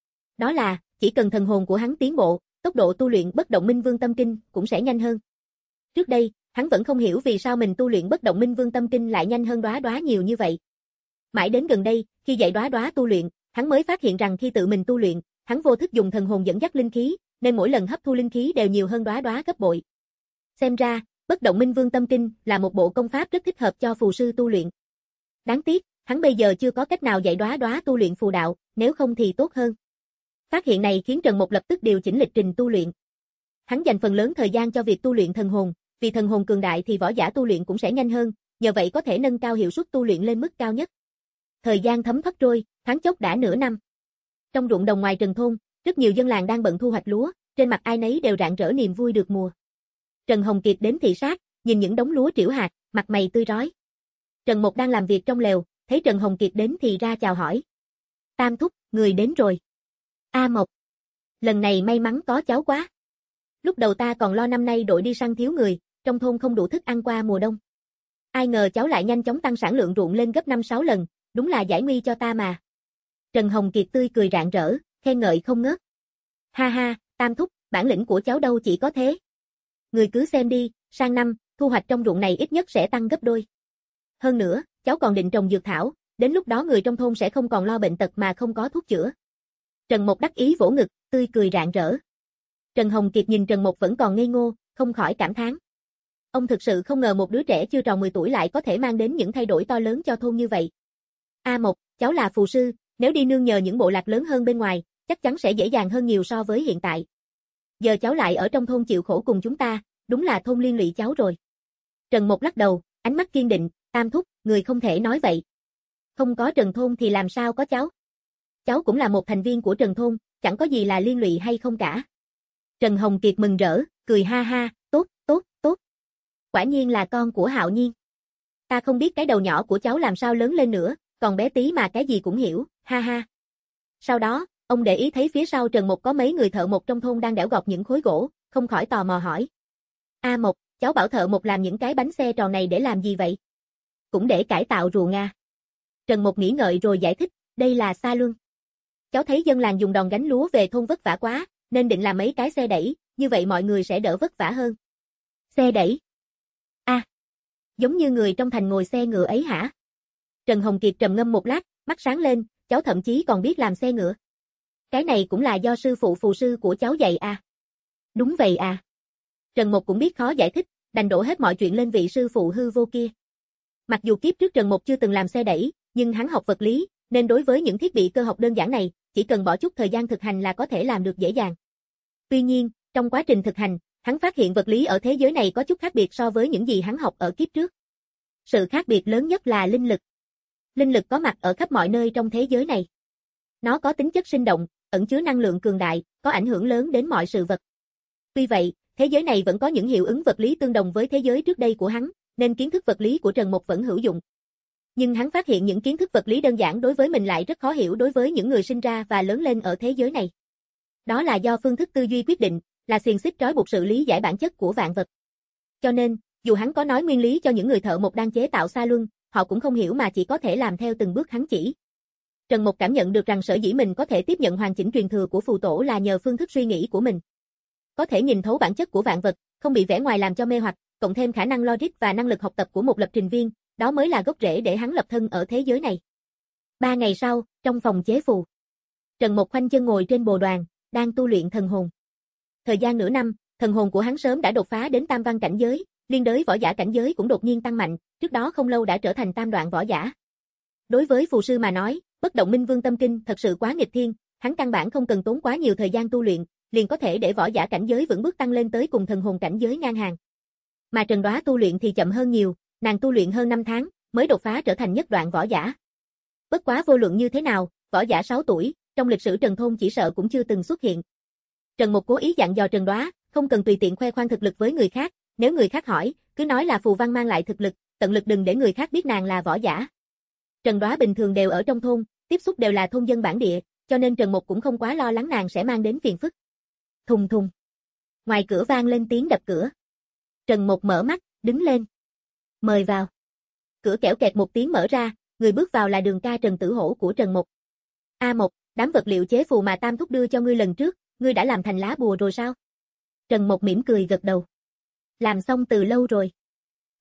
Đó là, chỉ cần thần hồn của hắn tiến bộ, tốc độ tu luyện bất động minh vương tâm kinh cũng sẽ nhanh hơn. Trước đây, hắn vẫn không hiểu vì sao mình tu luyện Bất Động Minh Vương Tâm Kinh lại nhanh hơn Đóa Đóa nhiều như vậy. Mãi đến gần đây, khi dạy Đóa Đóa tu luyện, hắn mới phát hiện rằng khi tự mình tu luyện, hắn vô thức dùng thần hồn dẫn dắt linh khí, nên mỗi lần hấp thu linh khí đều nhiều hơn Đóa Đóa gấp bội. Xem ra, Bất Động Minh Vương Tâm Kinh là một bộ công pháp rất thích hợp cho phù sư tu luyện. Đáng tiếc, hắn bây giờ chưa có cách nào dạy Đóa Đóa tu luyện phù đạo, nếu không thì tốt hơn. Phát hiện này khiến Trần Mục lập tức điều chỉnh lịch trình tu luyện. Hắn dành phần lớn thời gian cho việc tu luyện thần hồn, vì thần hồn cường đại thì võ giả tu luyện cũng sẽ nhanh hơn, nhờ vậy có thể nâng cao hiệu suất tu luyện lên mức cao nhất. Thời gian thấm thoát trôi, thoáng chốc đã nửa năm. Trong ruộng đồng ngoài Trần thôn, rất nhiều dân làng đang bận thu hoạch lúa, trên mặt ai nấy đều rạng rỡ niềm vui được mùa. Trần Hồng Kiệt đến thị sát, nhìn những đống lúa trĩu hạt, mặt mày tươi rói. Trần Mục đang làm việc trong lều, thấy Trần Hồng Kiệt đến thì ra chào hỏi. Tam thúc, người đến rồi. A Mộc, lần này may mắn có cháu quá. Lúc đầu ta còn lo năm nay đội đi săn thiếu người, trong thôn không đủ thức ăn qua mùa đông. Ai ngờ cháu lại nhanh chóng tăng sản lượng ruộng lên gấp năm sáu lần, đúng là giải nguy cho ta mà. Trần Hồng Kiệt tươi cười rạng rỡ, khen ngợi không ngớt. Ha ha, Tam thúc, bản lĩnh của cháu đâu chỉ có thế. Người cứ xem đi, sang năm, thu hoạch trong ruộng này ít nhất sẽ tăng gấp đôi. Hơn nữa, cháu còn định trồng dược thảo, đến lúc đó người trong thôn sẽ không còn lo bệnh tật mà không có thuốc chữa. Trần Mộc đắc ý vỗ ngực, tươi cười rạng rỡ. Trần Hồng Kiệt nhìn Trần Mộc vẫn còn ngây ngô, không khỏi cảm thán. Ông thực sự không ngờ một đứa trẻ chưa tròn mười tuổi lại có thể mang đến những thay đổi to lớn cho thôn như vậy. A Mộc, cháu là phù sư, nếu đi nương nhờ những bộ lạc lớn hơn bên ngoài, chắc chắn sẽ dễ dàng hơn nhiều so với hiện tại. Giờ cháu lại ở trong thôn chịu khổ cùng chúng ta, đúng là thôn liên lụy cháu rồi. Trần Mộc lắc đầu, ánh mắt kiên định, Tam thúc, người không thể nói vậy. Không có Trần thôn thì làm sao có cháu. Cháu cũng là một thành viên của Trần thôn, chẳng có gì là liên lụy hay không cả. Trần Hồng Kiệt mừng rỡ, cười ha ha, tốt, tốt, tốt. Quả nhiên là con của Hạo Nhiên. Ta không biết cái đầu nhỏ của cháu làm sao lớn lên nữa, còn bé tí mà cái gì cũng hiểu, ha ha. Sau đó, ông để ý thấy phía sau Trần Mộc có mấy người thợ mộc trong thôn đang đẽo gọt những khối gỗ, không khỏi tò mò hỏi. A Mộc, cháu bảo thợ mộc làm những cái bánh xe tròn này để làm gì vậy? Cũng để cải tạo ruộng à. Trần Mộc nghĩ ngợi rồi giải thích, đây là sa luân. Cháu thấy dân làng dùng đòn gánh lúa về thôn vất vả quá, nên định làm mấy cái xe đẩy, như vậy mọi người sẽ đỡ vất vả hơn. Xe đẩy? A, à, giống như người trong thành ngồi xe ngựa ấy hả? Trần Hồng Kiệt trầm ngâm một lát, mắt sáng lên, cháu thậm chí còn biết làm xe ngựa. Cái này cũng là do sư phụ phù sư của cháu dạy à? Đúng vậy à. Trần Mộc cũng biết khó giải thích, đành đổ hết mọi chuyện lên vị sư phụ hư vô kia. Mặc dù kiếp trước Trần Mộc chưa từng làm xe đẩy, nhưng hắn học vật lý, nên đối với những thiết bị cơ học đơn giản này, chỉ cần bỏ chút thời gian thực hành là có thể làm được dễ dàng. Tuy nhiên, trong quá trình thực hành, hắn phát hiện vật lý ở thế giới này có chút khác biệt so với những gì hắn học ở kiếp trước. Sự khác biệt lớn nhất là linh lực. Linh lực có mặt ở khắp mọi nơi trong thế giới này. Nó có tính chất sinh động, ẩn chứa năng lượng cường đại, có ảnh hưởng lớn đến mọi sự vật. Tuy vậy, thế giới này vẫn có những hiệu ứng vật lý tương đồng với thế giới trước đây của hắn, nên kiến thức vật lý của Trần Mộc vẫn hữu dụng. Nhưng hắn phát hiện những kiến thức vật lý đơn giản đối với mình lại rất khó hiểu đối với những người sinh ra và lớn lên ở thế giới này. Đó là do phương thức tư duy quyết định, là xiềng xích trói buộc sự lý giải bản chất của vạn vật. Cho nên, dù hắn có nói nguyên lý cho những người thợ mộc đang chế tạo sa luân, họ cũng không hiểu mà chỉ có thể làm theo từng bước hắn chỉ. Trần Mộc cảm nhận được rằng sở dĩ mình có thể tiếp nhận hoàn chỉnh truyền thừa của phù tổ là nhờ phương thức suy nghĩ của mình. Có thể nhìn thấu bản chất của vạn vật, không bị vẻ ngoài làm cho mê hoặc, cộng thêm khả năng logic và năng lực học tập của một lập trình viên, đó mới là gốc rễ để hắn lập thân ở thế giới này. Ba ngày sau, trong phòng chế phù, Trần Mộc khoanh chân ngồi trên bồ đoàn, đang tu luyện thần hồn. Thời gian nửa năm, thần hồn của hắn sớm đã đột phá đến tam văn cảnh giới, liên đới võ giả cảnh giới cũng đột nhiên tăng mạnh, trước đó không lâu đã trở thành tam đoạn võ giả. Đối với phù sư mà nói, Bất Động Minh Vương Tâm Kinh thật sự quá nghịch thiên, hắn căn bản không cần tốn quá nhiều thời gian tu luyện, liền có thể để võ giả cảnh giới vững bước tăng lên tới cùng thần hồn cảnh giới ngang hàng. Mà Trần Đóa tu luyện thì chậm hơn nhiều, nàng tu luyện hơn năm tháng, mới đột phá trở thành nhất đoạn võ giả. Bất quá vô luận như thế nào, võ giả sáu tuổi, trong lịch sử Trần thôn chỉ sợ cũng chưa từng xuất hiện. Trần Mục cố ý dặn dò Trần Đóa, không cần tùy tiện khoe khoang thực lực với người khác, nếu người khác hỏi, cứ nói là phù văn mang lại thực lực, tận lực đừng để người khác biết nàng là võ giả. Trần Đóa bình thường đều ở trong thôn, tiếp xúc đều là thôn dân bản địa, cho nên Trần Mục cũng không quá lo lắng nàng sẽ mang đến phiền phức. Thùng thùng. Ngoài cửa vang lên tiếng đập cửa. Trần Mục mở mắt, đứng lên. Mời vào. Cửa kẽo kẹt một tiếng mở ra, người bước vào là Đường ca Trần Tử Hổ của Trần Mục. A Mộc, đám vật liệu chế phù mà Tam thúc đưa cho ngươi lần trước, ngươi đã làm thành lá bùa rồi sao? Trần Mục mỉm cười gật đầu. Làm xong từ lâu rồi.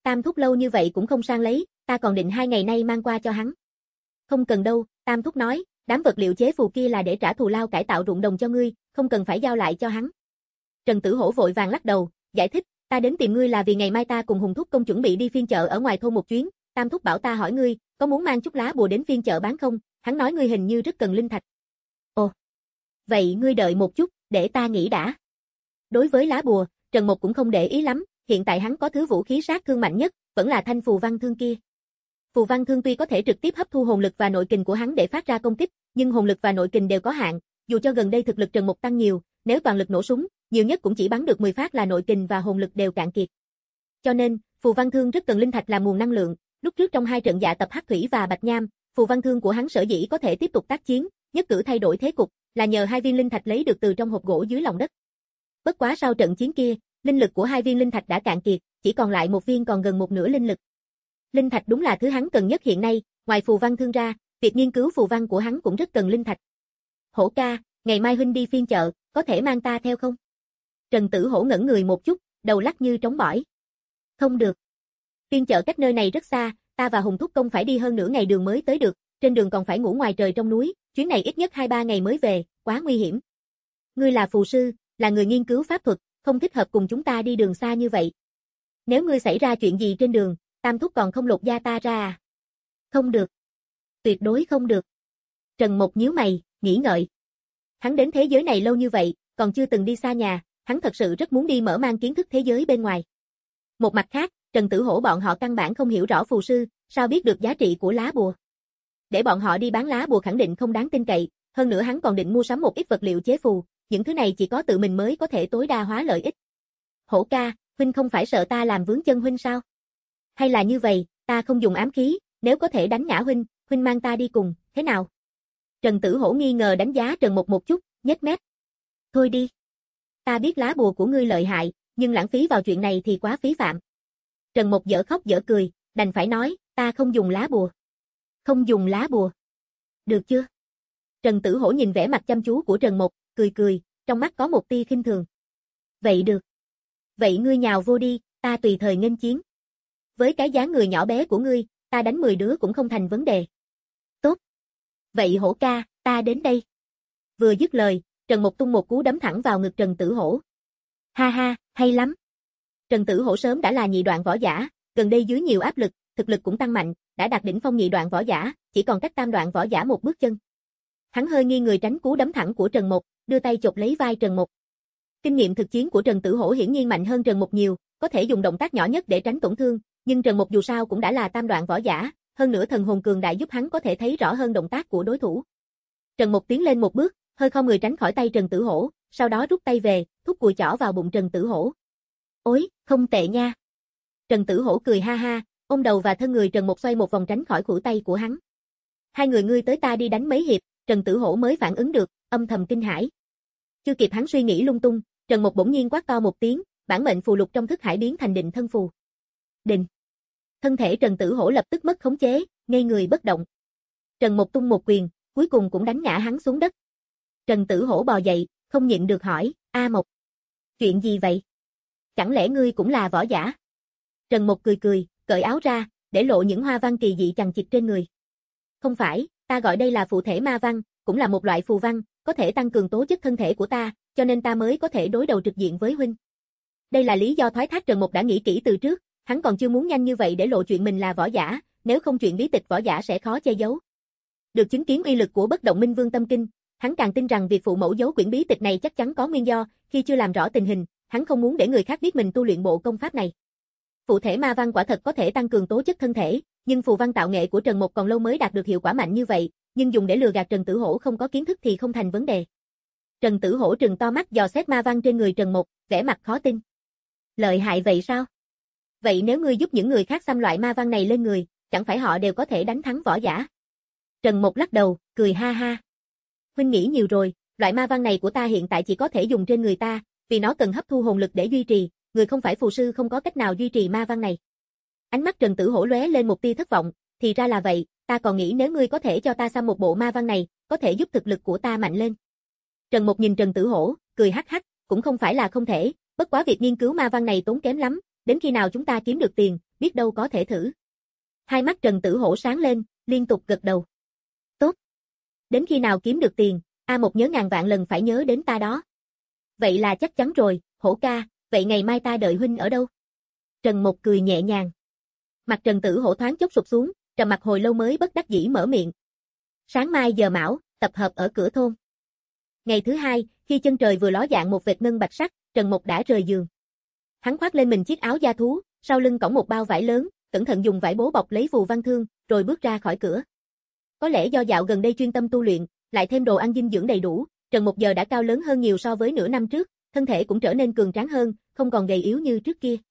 Tam thúc lâu như vậy cũng không sang lấy, ta còn định hai ngày nay mang qua cho hắn. Không cần đâu, Tam thúc nói, đám vật liệu chế phù kia là để trả thù lao cải tạo ruộng đồng cho ngươi, không cần phải giao lại cho hắn. Trần Tử Hổ vội vàng lắc đầu, giải thích, ta đến tìm ngươi là vì ngày mai ta cùng Hùng thúc công chuẩn bị đi phiên chợ ở ngoài thôn một chuyến, Tam thúc bảo ta hỏi ngươi, có muốn mang chút lá bùa đến phiên chợ bán không, hắn nói ngươi hình như rất cần linh thạch. Ồ, vậy ngươi đợi một chút, để ta nghĩ đã. Đối với lá bùa, Trần Mục cũng không để ý lắm, hiện tại hắn có thứ vũ khí sát thương mạnh nhất, vẫn là thanh phù văn thương kia. Phù văn thương tuy có thể trực tiếp hấp thu hồn lực và nội kình của hắn để phát ra công kích, nhưng hồn lực và nội kình đều có hạn, dù cho gần đây thực lực Trần Mục tăng nhiều, nếu toàn lực nổ súng, nhiều nhất cũng chỉ bắn được mười phát là nội kình và hồn lực đều cạn kiệt. Cho nên, phù văn thương rất cần linh thạch làm nguồn năng lượng, lúc trước trong hai trận dạ tập Hắc Thủy và Bạch Nham, phù văn thương của hắn sở dĩ có thể tiếp tục tác chiến, nhất cử thay đổi thế cục, là nhờ hai viên linh thạch lấy được từ trong hộp gỗ dưới lòng đất. Bất quá sau trận chiến kia, linh lực của hai viên linh thạch đã cạn kiệt, chỉ còn lại một viên còn gần một nửa linh lực. Linh thạch đúng là thứ hắn cần nhất hiện nay, ngoài phù văn thương ra, việc nghiên cứu phù văn của hắn cũng rất cần linh thạch. Hổ ca, ngày mai huynh đi phiên chợ, có thể mang ta theo không? Trần Tử Hổ ngẩn người một chút, đầu lắc như trống bỏi. Không được. Phiên chợ cách nơi này rất xa, ta và Hùng thúc công phải đi hơn nửa ngày đường mới tới được, trên đường còn phải ngủ ngoài trời trong núi, chuyến này ít nhất hai ba ngày mới về, quá nguy hiểm. Ngươi là phù sư, là người nghiên cứu pháp thuật, không thích hợp cùng chúng ta đi đường xa như vậy. Nếu ngươi xảy ra chuyện gì trên đường, Tam thúc còn không lột da ta ra à? Không được. Tuyệt đối không được. Trần Mục nhíu mày, nghĩ ngợi. Hắn đến thế giới này lâu như vậy, còn chưa từng đi xa nhà, hắn thật sự rất muốn đi mở mang kiến thức thế giới bên ngoài. Một mặt khác, Trần Tử Hổ bọn họ căn bản không hiểu rõ phù sư, sao biết được giá trị của lá bùa. Để bọn họ đi bán lá bùa khẳng định không đáng tin cậy, hơn nữa hắn còn định mua sắm một ít vật liệu chế phù, những thứ này chỉ có tự mình mới có thể tối đa hóa lợi ích. Hổ ca, huynh không phải sợ ta làm vướng chân huynh sao? Hay là như vậy, ta không dùng ám khí, nếu có thể đánh ngã huynh, huynh mang ta đi cùng, thế nào? Trần Tử Hổ nghi ngờ đánh giá Trần Mục một chút, nhếch mép. Thôi đi. Ta biết lá bùa của ngươi lợi hại, nhưng lãng phí vào chuyện này thì quá phí phạm. Trần Mục dở khóc dở cười, đành phải nói, ta không dùng lá bùa. Không dùng lá bùa. Được chưa? Trần Tử Hổ nhìn vẻ mặt chăm chú của Trần Mục, cười cười, trong mắt có một tia khinh thường. Vậy được. Vậy ngươi nhào vô đi, ta tùy thời nghênh chiến. Với cái dáng người nhỏ bé của ngươi, ta đánh mười đứa cũng không thành vấn đề. Tốt. Vậy Hổ ca, ta đến đây. Vừa dứt lời, Trần Mục tung một cú đấm thẳng vào ngực Trần Tử Hổ. Ha ha, hay lắm. Trần Tử Hổ sớm đã là nhị đoạn võ giả, gần đây dưới nhiều áp lực, thực lực cũng tăng mạnh, đã đạt đỉnh phong nhị đoạn võ giả, chỉ còn cách tam đoạn võ giả một bước chân. Hắn hơi nghiêng người tránh cú đấm thẳng của Trần Mục, đưa tay chộp lấy vai Trần Mục. Kinh nghiệm thực chiến của Trần Tử Hổ hiển nhiên mạnh hơn Trần Mục nhiều, có thể dùng động tác nhỏ nhất để tránh tổn thương, nhưng Trần Mục dù sao cũng đã là tam đoạn võ giả, hơn nữa thần hồn cường đại giúp hắn có thể thấy rõ hơn động tác của đối thủ. Trần Mục tiến lên một bước, hơi không người tránh khỏi tay Trần Tử Hổ, sau đó rút tay về, thúc cùi chỏ vào bụng Trần Tử Hổ. Ôi, không tệ nha. Trần Tử Hổ cười ha ha, ôm đầu và thân người Trần Mục xoay một vòng tránh khỏi khuỷu tay của hắn. Hai người ngươi tới ta đi đánh mấy hiệp, Trần Tử Hổ mới phản ứng được, âm thầm kinh hãi. Chưa kịp hắn suy nghĩ lung tung, Trần Mục bỗng nhiên quát to một tiếng, bản mệnh phù lục trong thức hải biến thành định thân phù. Định. Thân thể Trần Tử Hổ lập tức mất khống chế, ngây người bất động. Trần Mục tung một quyền, cuối cùng cũng đánh ngã hắn xuống đất. Trần Tử Hổ bò dậy, không nhịn được hỏi, A Mộc. Chuyện gì vậy? Chẳng lẽ ngươi cũng là võ giả? Trần Mục cười cười, cởi áo ra, để lộ những hoa văn kỳ dị chằng chịt trên người. Không phải, ta gọi đây là phù thể ma văn, cũng là một loại phù văn, có thể tăng cường tố chất thân thể của ta, cho nên ta mới có thể đối đầu trực diện với huynh. Đây là lý do thoái thác Trần Mục đã nghĩ kỹ từ trước, hắn còn chưa muốn nhanh như vậy để lộ chuyện mình là võ giả, nếu không chuyện bí tịch võ giả sẽ khó che giấu. Được chứng kiến uy lực của Bất Động Minh Vương Tâm Kinh, hắn càng tin rằng việc phụ mẫu giấu quyển bí tịch này chắc chắn có nguyên do, khi chưa làm rõ tình hình, hắn không muốn để người khác biết mình tu luyện bộ công pháp này. Phù thể ma văn quả thật có thể tăng cường tố chất thân thể, nhưng phù văn tạo nghệ của Trần Mục còn lâu mới đạt được hiệu quả mạnh như vậy, nhưng dùng để lừa gạt Trần Tử Hổ không có kiến thức thì không thành vấn đề. Trần Tử Hổ trừng to mắt dò xét ma văn trên người Trần Mục, vẻ mặt khó tin. Lợi hại vậy sao? Vậy nếu ngươi giúp những người khác xăm loại ma văn này lên người, chẳng phải họ đều có thể đánh thắng võ giả? Trần Mục lắc đầu, cười ha ha. Huynh nghĩ nhiều rồi, loại ma văn này của ta hiện tại chỉ có thể dùng trên người ta, vì nó cần hấp thu hồn lực để duy trì, người không phải phù sư không có cách nào duy trì ma văn này. Ánh mắt Trần Tử Hổ lóe lên một tia thất vọng, thì ra là vậy, ta còn nghĩ nếu ngươi có thể cho ta xăm một bộ ma văn này, có thể giúp thực lực của ta mạnh lên. Trần Mục nhìn Trần Tử Hổ, cười hắc hắc, cũng không phải là không thể, bất quá việc nghiên cứu ma văn này tốn kém lắm, đến khi nào chúng ta kiếm được tiền, biết đâu có thể thử. Hai mắt Trần Tử Hổ sáng lên, liên tục gật đầu. Tốt. Đến khi nào kiếm được tiền, A Một nhớ ngàn vạn lần phải nhớ đến ta đó. Vậy là chắc chắn rồi, Hổ ca, vậy ngày mai ta đợi huynh ở đâu? Trần Một cười nhẹ nhàng. Mặt Trần Tử Hổ thoáng chốc sụp xuống, trầm mặt hồi lâu mới bất đắc dĩ mở miệng. Sáng mai giờ mão, tập hợp ở cửa thôn. Ngày thứ hai, khi chân trời vừa ló dạng một vệt ngân bạch sắc, Trần Một đã rời giường. Hắn khoác lên mình chiếc áo da thú, sau lưng cõng một bao vải lớn, cẩn thận dùng vải bố bọc lấy phù văn thương, rồi bước ra khỏi cửa. Có lẽ do dạo gần đây chuyên tâm tu luyện, lại thêm đồ ăn dinh dưỡng đầy đủ, Trần Một giờ đã cao lớn hơn nhiều so với nửa năm trước, thân thể cũng trở nên cường tráng hơn, không còn gầy yếu như trước kia.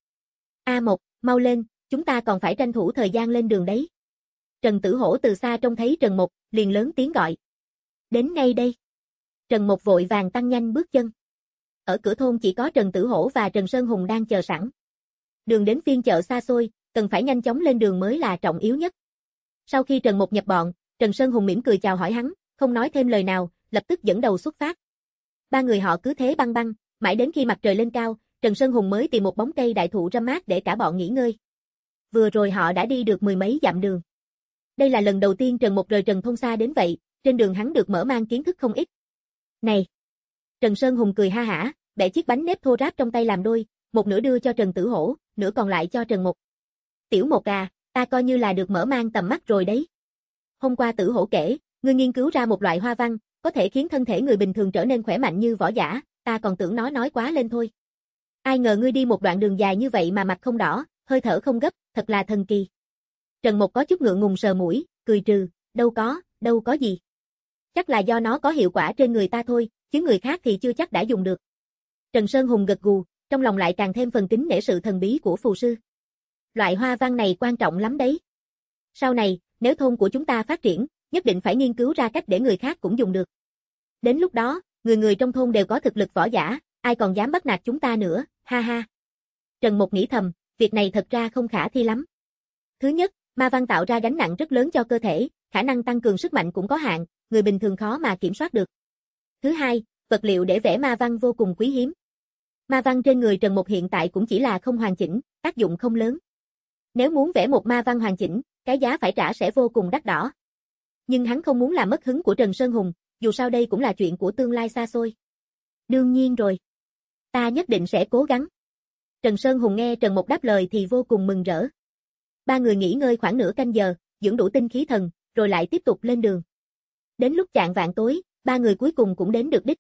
A Một, mau lên, chúng ta còn phải tranh thủ thời gian lên đường đấy. Trần Tử Hổ từ xa trông thấy Trần Một, liền lớn tiếng gọi. Đến ngay đây. Trần Một vội vàng tăng nhanh bước chân. Ở cửa thôn chỉ có Trần Tử Hổ và Trần Sơn Hùng đang chờ sẵn. Đường đến phiên chợ xa xôi, cần phải nhanh chóng lên đường mới là trọng yếu nhất. Sau khi Trần Một nhập bọn, Trần Sơn Hùng mỉm cười chào hỏi hắn, không nói thêm lời nào, lập tức dẫn đầu xuất phát. Ba người họ cứ thế băng băng, mãi đến khi mặt trời lên cao, Trần Sơn Hùng mới tìm một bóng cây đại thụ râm mát để cả bọn nghỉ ngơi. Vừa rồi họ đã đi được mười mấy dặm đường. Đây là lần đầu tiên Trần Một rời Trần thôn xa đến vậy, trên đường hắn được mở mang kiến thức không ít. Này! Trần Sơn Hùng cười ha hả, bẻ chiếc bánh nếp thô ráp trong tay làm đôi, một nửa đưa cho Trần Tử Hổ, nửa còn lại cho Trần Một. Tiểu Một à, ta coi như là được mở mang tầm mắt rồi đấy. Hôm qua Tử Hổ kể, ngươi nghiên cứu ra một loại hoa văn, có thể khiến thân thể người bình thường trở nên khỏe mạnh như võ giả, ta còn tưởng nó nói quá lên thôi. Ai ngờ ngươi đi một đoạn đường dài như vậy mà mặt không đỏ, hơi thở không gấp, thật là thần kỳ. Trần Một có chút ngượng ngùng sờ mũi, cười trừ, đâu có, đâu có gì. Chắc là do nó có hiệu quả trên người ta thôi, chứ người khác thì chưa chắc đã dùng được. Trần Sơn Hùng gật gù, trong lòng lại càng thêm phần kính nể sự thần bí của phù sư. Loại hoa văn này quan trọng lắm đấy. Sau này, nếu thôn của chúng ta phát triển, nhất định phải nghiên cứu ra cách để người khác cũng dùng được. Đến lúc đó, người người trong thôn đều có thực lực võ giả, ai còn dám bắt nạt chúng ta nữa, ha ha. Trần Một nghĩ thầm, việc này thật ra không khả thi lắm. Thứ nhất, ma văn tạo ra gánh nặng rất lớn cho cơ thể, khả năng tăng cường sức mạnh cũng có hạn, người bình thường khó mà kiểm soát được. Thứ hai, vật liệu để vẽ ma văn vô cùng quý hiếm. Ma văn trên người Trần Một hiện tại cũng chỉ là không hoàn chỉnh, tác dụng không lớn. Nếu muốn vẽ một ma văn hoàn chỉnh, cái giá phải trả sẽ vô cùng đắt đỏ. Nhưng hắn không muốn làm mất hứng của Trần Sơn Hùng, dù sao đây cũng là chuyện của tương lai xa xôi. Đương nhiên rồi. Ta nhất định sẽ cố gắng. Trần Sơn Hùng nghe Trần Một đáp lời thì vô cùng mừng rỡ. Ba người nghỉ ngơi khoảng nửa canh giờ, dưỡng đủ tinh khí thần, rồi lại tiếp tục lên đường. Đến lúc chạng vạng tối, ba người cuối cùng cũng đến được đích.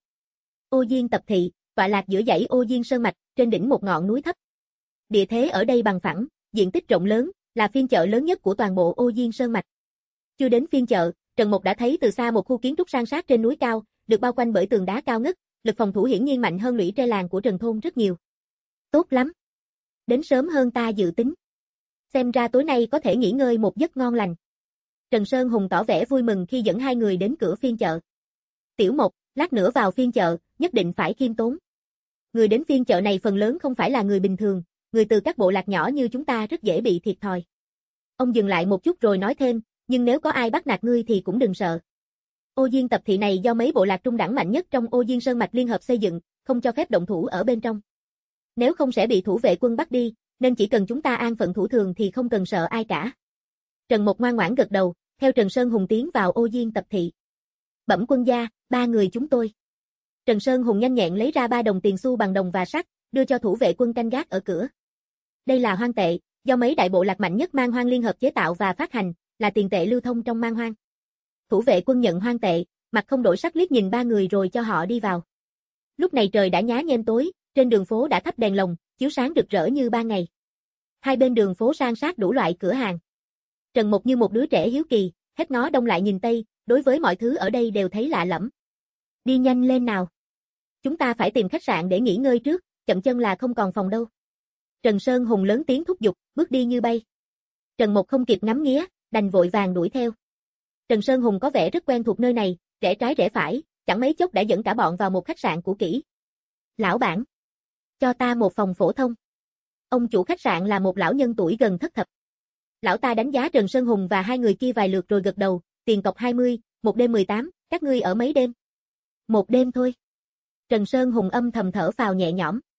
Ô Diên tập thị, tọa lạc giữa dãy Ô Diên Sơn mạch, trên đỉnh một ngọn núi thấp. Địa thế ở đây bằng phẳng, diện tích rộng lớn, là phiên chợ lớn nhất của toàn bộ Ô Diên Sơn mạch. Chưa đến phiên chợ, Trần Một đã thấy từ xa một khu kiến trúc san sát trên núi cao, được bao quanh bởi tường đá cao ngất, lực phòng thủ hiển nhiên mạnh hơn lũy tre làng của Trần thôn rất nhiều. Tốt lắm. Đến sớm hơn ta dự tính. Xem ra tối nay có thể nghỉ ngơi một giấc ngon lành. Trần Sơn Hùng tỏ vẻ vui mừng khi dẫn hai người đến cửa phiên chợ. Tiểu Một, lát nữa vào phiên chợ, nhất định phải khiêm tốn. Người đến phiên chợ này phần lớn không phải là người bình thường, người từ các bộ lạc nhỏ như chúng ta rất dễ bị thiệt thòi. Ông dừng lại một chút rồi nói thêm, nhưng nếu có ai bắt nạt ngươi thì cũng đừng sợ. Ô Diên tập thị này do mấy bộ lạc trung đẳng mạnh nhất trong Ô Diên Sơn mạch liên hợp xây dựng, không cho phép động thủ ở bên trong. Nếu không sẽ bị thủ vệ quân bắt đi, nên chỉ cần chúng ta an phận thủ thường thì không cần sợ ai cả. Trần Một ngoan ngoãn gật đầu, theo Trần Sơn Hùng tiến vào Ô Diên tập thị. Bẩm quân gia, ba người chúng tôi. Trần Sơn Hùng nhanh nhẹn lấy ra ba đồng tiền xu bằng đồng và sắt, đưa cho thủ vệ quân canh gác ở cửa. Đây là hoang tệ, do mấy đại bộ lạc mạnh nhất Man Hoang liên hợp chế tạo và phát hành, là tiền tệ lưu thông trong Man Hoang. Thủ vệ quân nhận hoang tệ, mặt không đổi sắc liếc nhìn ba người rồi cho họ đi vào. Lúc này trời đã nhá nhem tối, trên đường phố đã thắp đèn lồng, chiếu sáng rực rỡ như ban ngày. Hai bên đường phố san sát đủ loại cửa hàng. Trần Một như một đứa trẻ hiếu kỳ, hết ngó đông lại nhìn tây, đối với mọi thứ ở đây đều thấy lạ lẫm. Đi nhanh lên nào. Chúng ta phải tìm khách sạn để nghỉ ngơi trước, chậm chân là không còn phòng đâu. Trần Sơn Hùng lớn tiếng thúc giục, bước đi như bay. Trần Một không kịp ngắm nghía, đành vội vàng đuổi theo. Trần Sơn Hùng có vẻ rất quen thuộc nơi này, rẽ trái rẽ phải, chẳng mấy chốc đã dẫn cả bọn vào một khách sạn cũ kỹ. Lão bản, cho ta một phòng phổ thông. Ông chủ khách sạn là một lão nhân tuổi gần thất thập. Lão ta đánh giá Trần Sơn Hùng và hai người kia vài lượt rồi gật đầu, tiền cọc hai mươi, một đêm mười tám, các ngươi ở mấy đêm? Một đêm thôi. Trần Sơn Hùng âm thầm thở phào nhẹ nhõm.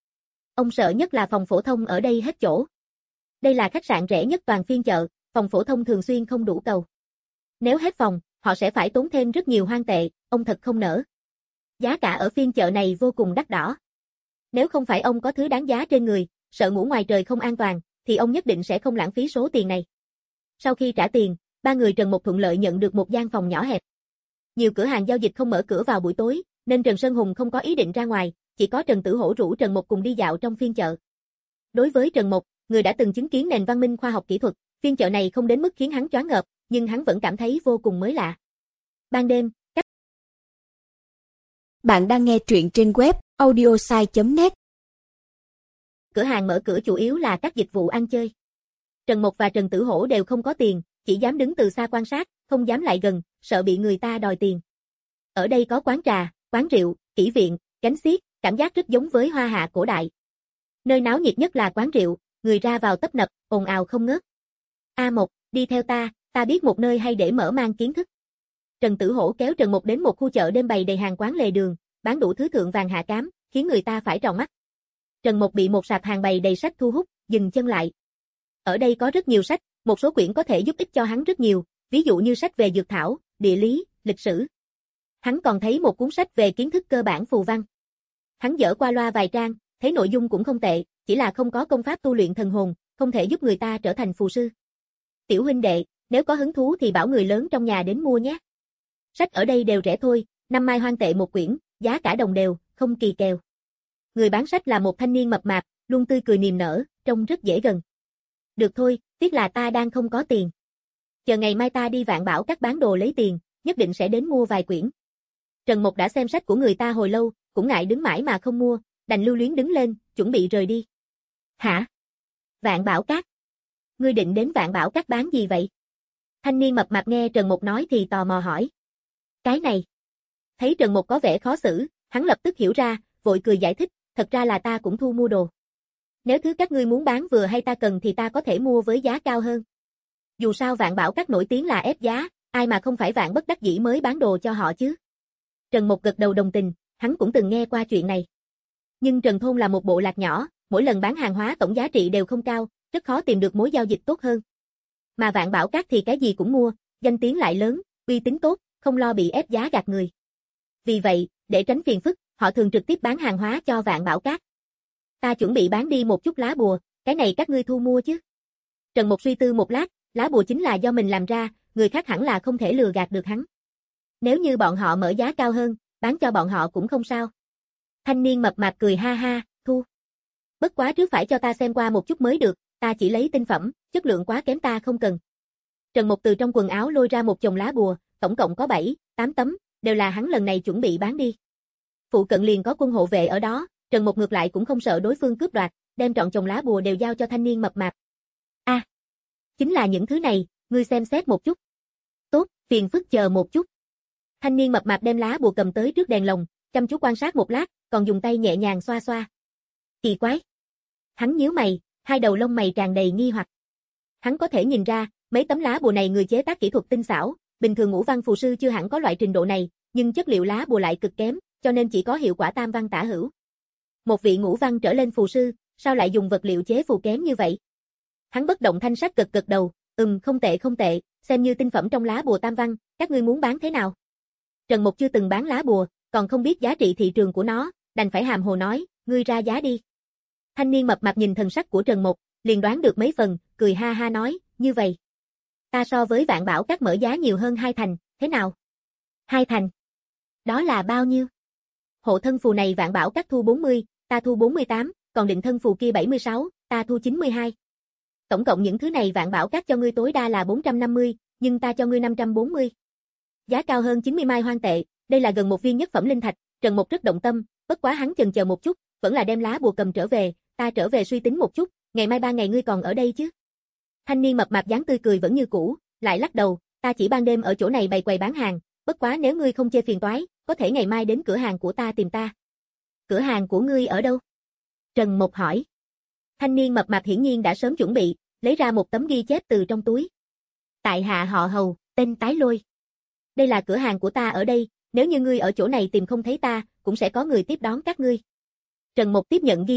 Ông sợ nhất là phòng phổ thông ở đây hết chỗ. Đây là khách sạn rẻ nhất toàn phiên chợ, phòng phổ thông thường xuyên không đủ cầu. Nếu hết phòng, họ sẽ phải tốn thêm rất nhiều hoang tệ, ông thật không nỡ. Giá cả ở phiên chợ này vô cùng đắt đỏ. Nếu không phải ông có thứ đáng giá trên người, sợ ngủ ngoài trời không an toàn, thì ông nhất định sẽ không lãng phí số tiền này. Sau khi trả tiền, ba người Trần Mục thuận lợi nhận được một gian phòng nhỏ hẹp. Nhiều cửa hàng giao dịch không mở cửa vào buổi tối, nên Trần Sơn Hùng không có ý định ra ngoài, chỉ có Trần Tử Hổ rủ Trần Mục cùng đi dạo trong phiên chợ. Đối với Trần Mục, người đã từng chứng kiến nền văn minh khoa học kỹ thuật, phiên chợ này không đến mức khiến hắn choáng ngợp, nhưng hắn vẫn cảm thấy vô cùng mới lạ. Ban đêm, các bạn đang nghe truyện trên web audiosai chấm net. Cửa hàng mở cửa chủ yếu là các dịch vụ ăn chơi. Trần Mục và Trần Tử Hổ đều không có tiền, chỉ dám đứng từ xa quan sát, không dám lại gần, sợ bị người ta đòi tiền. Ở đây có quán trà, quán rượu, kỹ viện, gánh xiếc, cảm giác rất giống với Hoa Hạ cổ đại. Nơi náo nhiệt nhất là quán rượu, người ra vào tấp nập, ồn ào không ngớt. A Mộc, đi theo ta, ta biết một nơi hay để mở mang kiến thức. Trần Tử Hổ kéo Trần Mục đến một khu chợ đêm bày đầy hàng quán lề đường, bán đủ thứ thượng vàng hạ cám, khiến người ta phải tròn mắt. Trần Mục bị một sạp hàng bày đầy sách thu hút, dừng chân lại. Ở đây có rất nhiều sách, một số quyển có thể giúp ích cho hắn rất nhiều, ví dụ như sách về dược thảo, địa lý, lịch sử. Hắn còn thấy một cuốn sách về kiến thức cơ bản phù văn. Hắn dở qua loa vài trang, thấy nội dung cũng không tệ, chỉ là không có công pháp tu luyện thần hồn, không thể giúp người ta trở thành phù sư. Tiểu huynh đệ, nếu có hứng thú thì bảo người lớn trong nhà đến mua nhé. Sách ở đây đều rẻ thôi, năm mai hoang tệ một quyển, giá cả đồng đều, không kỳ kèo. Người bán sách là một thanh niên mập mạp, luôn tươi cười niềm nở, trông rất dễ gần. Được thôi, tiếc là ta đang không có tiền. Chờ ngày mai ta đi Vạn Bảo Các bán đồ lấy tiền, nhất định sẽ đến mua vài quyển. Trần Mục đã xem sách của người ta hồi lâu, cũng ngại đứng mãi mà không mua, đành lưu luyến đứng lên, chuẩn bị rời đi. Hả? Vạn Bảo Các? Ngươi định đến Vạn Bảo Các bán gì vậy? Thanh niên mập mạp nghe Trần Mục nói thì tò mò hỏi. Cái này. Thấy Trần Mục có vẻ khó xử, hắn lập tức hiểu ra, vội cười giải thích, thật ra là ta cũng thu mua đồ. Nếu thứ các ngươi muốn bán vừa hay ta cần thì ta có thể mua với giá cao hơn. Dù sao Vạn Bảo Các nổi tiếng là ép giá, ai mà không phải vạn bất đắc dĩ mới bán đồ cho họ chứ. Trần Mục gật đầu đồng tình, hắn cũng từng nghe qua chuyện này. Nhưng Trần Thôn là một bộ lạc nhỏ, mỗi lần bán hàng hóa tổng giá trị đều không cao, rất khó tìm được mối giao dịch tốt hơn. Mà Vạn Bảo Các thì cái gì cũng mua, danh tiếng lại lớn, uy tín tốt, không lo bị ép giá gạt người. Vì vậy, để tránh phiền phức, họ thường trực tiếp bán hàng hóa cho Vạn Bảo Các. Ta chuẩn bị bán đi một chút lá bùa, cái này các ngươi thu mua chứ? Trần Mục suy tư một lát, lá bùa chính là do mình làm ra, người khác hẳn là không thể lừa gạt được hắn. Nếu như bọn họ mở giá cao hơn, bán cho bọn họ cũng không sao. Thanh niên mập mạp cười ha ha, thu. Bất quá trước phải cho ta xem qua một chút mới được, ta chỉ lấy tinh phẩm, chất lượng quá kém ta không cần. Trần Mục từ trong quần áo lôi ra một chồng lá bùa, tổng cộng có bảy, tám tấm, đều là hắn lần này chuẩn bị bán đi. Phụ cận liền có quân hộ vệ ở đó, Trần Mục ngược lại cũng không sợ đối phương cướp đoạt, đem trọn chồng lá bùa đều giao cho thanh niên mập mạp. A, à, chính là những thứ này, ngươi xem xét một chút. Tốt, phiền phức chờ một chút. Thanh niên mập mạp đem lá bùa cầm tới trước đèn lồng, chăm chú quan sát một lát, còn dùng tay nhẹ nhàng xoa xoa. Kỳ quái. Hắn nhíu mày, hai đầu lông mày tràn đầy nghi hoặc. Hắn có thể nhìn ra, mấy tấm lá bùa này người chế tác kỹ thuật tinh xảo, bình thường ngũ văn phù sư chưa hẳn có loại trình độ này, nhưng chất liệu lá bùa lại cực kém, cho nên chỉ có hiệu quả tam văn tả hữu. Một vị ngũ văn trở lên phù sư, sao lại dùng vật liệu chế phù kém như vậy? Hắn bất động thanh sắc gật gật đầu, ừm không tệ không tệ, xem như tinh phẩm trong lá bùa tam văn, các ngươi muốn bán thế nào? Trần Mục chưa từng bán lá bùa, còn không biết giá trị thị trường của nó, đành phải hàm hồ nói, ngươi ra giá đi. Thanh niên mập mạp nhìn thần sắc của Trần Mục, liền đoán được mấy phần, cười ha ha nói, như vậy. Ta so với Vạn Bảo Các mở giá nhiều hơn hai thành, thế nào? Hai thành? Đó là bao nhiêu? Hộ thân phù này Vạn Bảo Các thu bốn mươi, ta thu bốn mươi tám, còn định thân phù kia bảy mươi sáu, ta thu chín mươi hai. Tổng cộng những thứ này Vạn Bảo Các cho ngươi tối đa là bốn trăm năm mươi, nhưng ta cho ngươi năm trăm bốn mươi. Giá cao hơn chín mươi mai hoang tệ, đây là gần một viên nhất phẩm linh thạch, Trần Mục rất động tâm, bất quá hắn chần chờ một chút, vẫn là đem lá bùa cầm trở về, ta trở về suy tính một chút, ngày mai ba ngày ngươi còn ở đây chứ? Thanh niên mập mạp dáng tươi cười vẫn như cũ, lại lắc đầu, ta chỉ ban đêm ở chỗ này bày quầy bán hàng, bất quá nếu ngươi không chê phiền toái, có thể ngày mai đến cửa hàng của ta tìm ta. Cửa hàng của ngươi ở đâu? Trần Mục hỏi. Thanh niên mập mạp hiển nhiên đã sớm chuẩn bị, lấy ra một tấm ghi chép từ trong túi. Tại hạ họ Hầu, tên Tái Lôi. Đây là cửa hàng của ta ở đây, nếu như ngươi ở chỗ này tìm không thấy ta, cũng sẽ có người tiếp đón các ngươi. Trần Mục tiếp nhận ghi chép,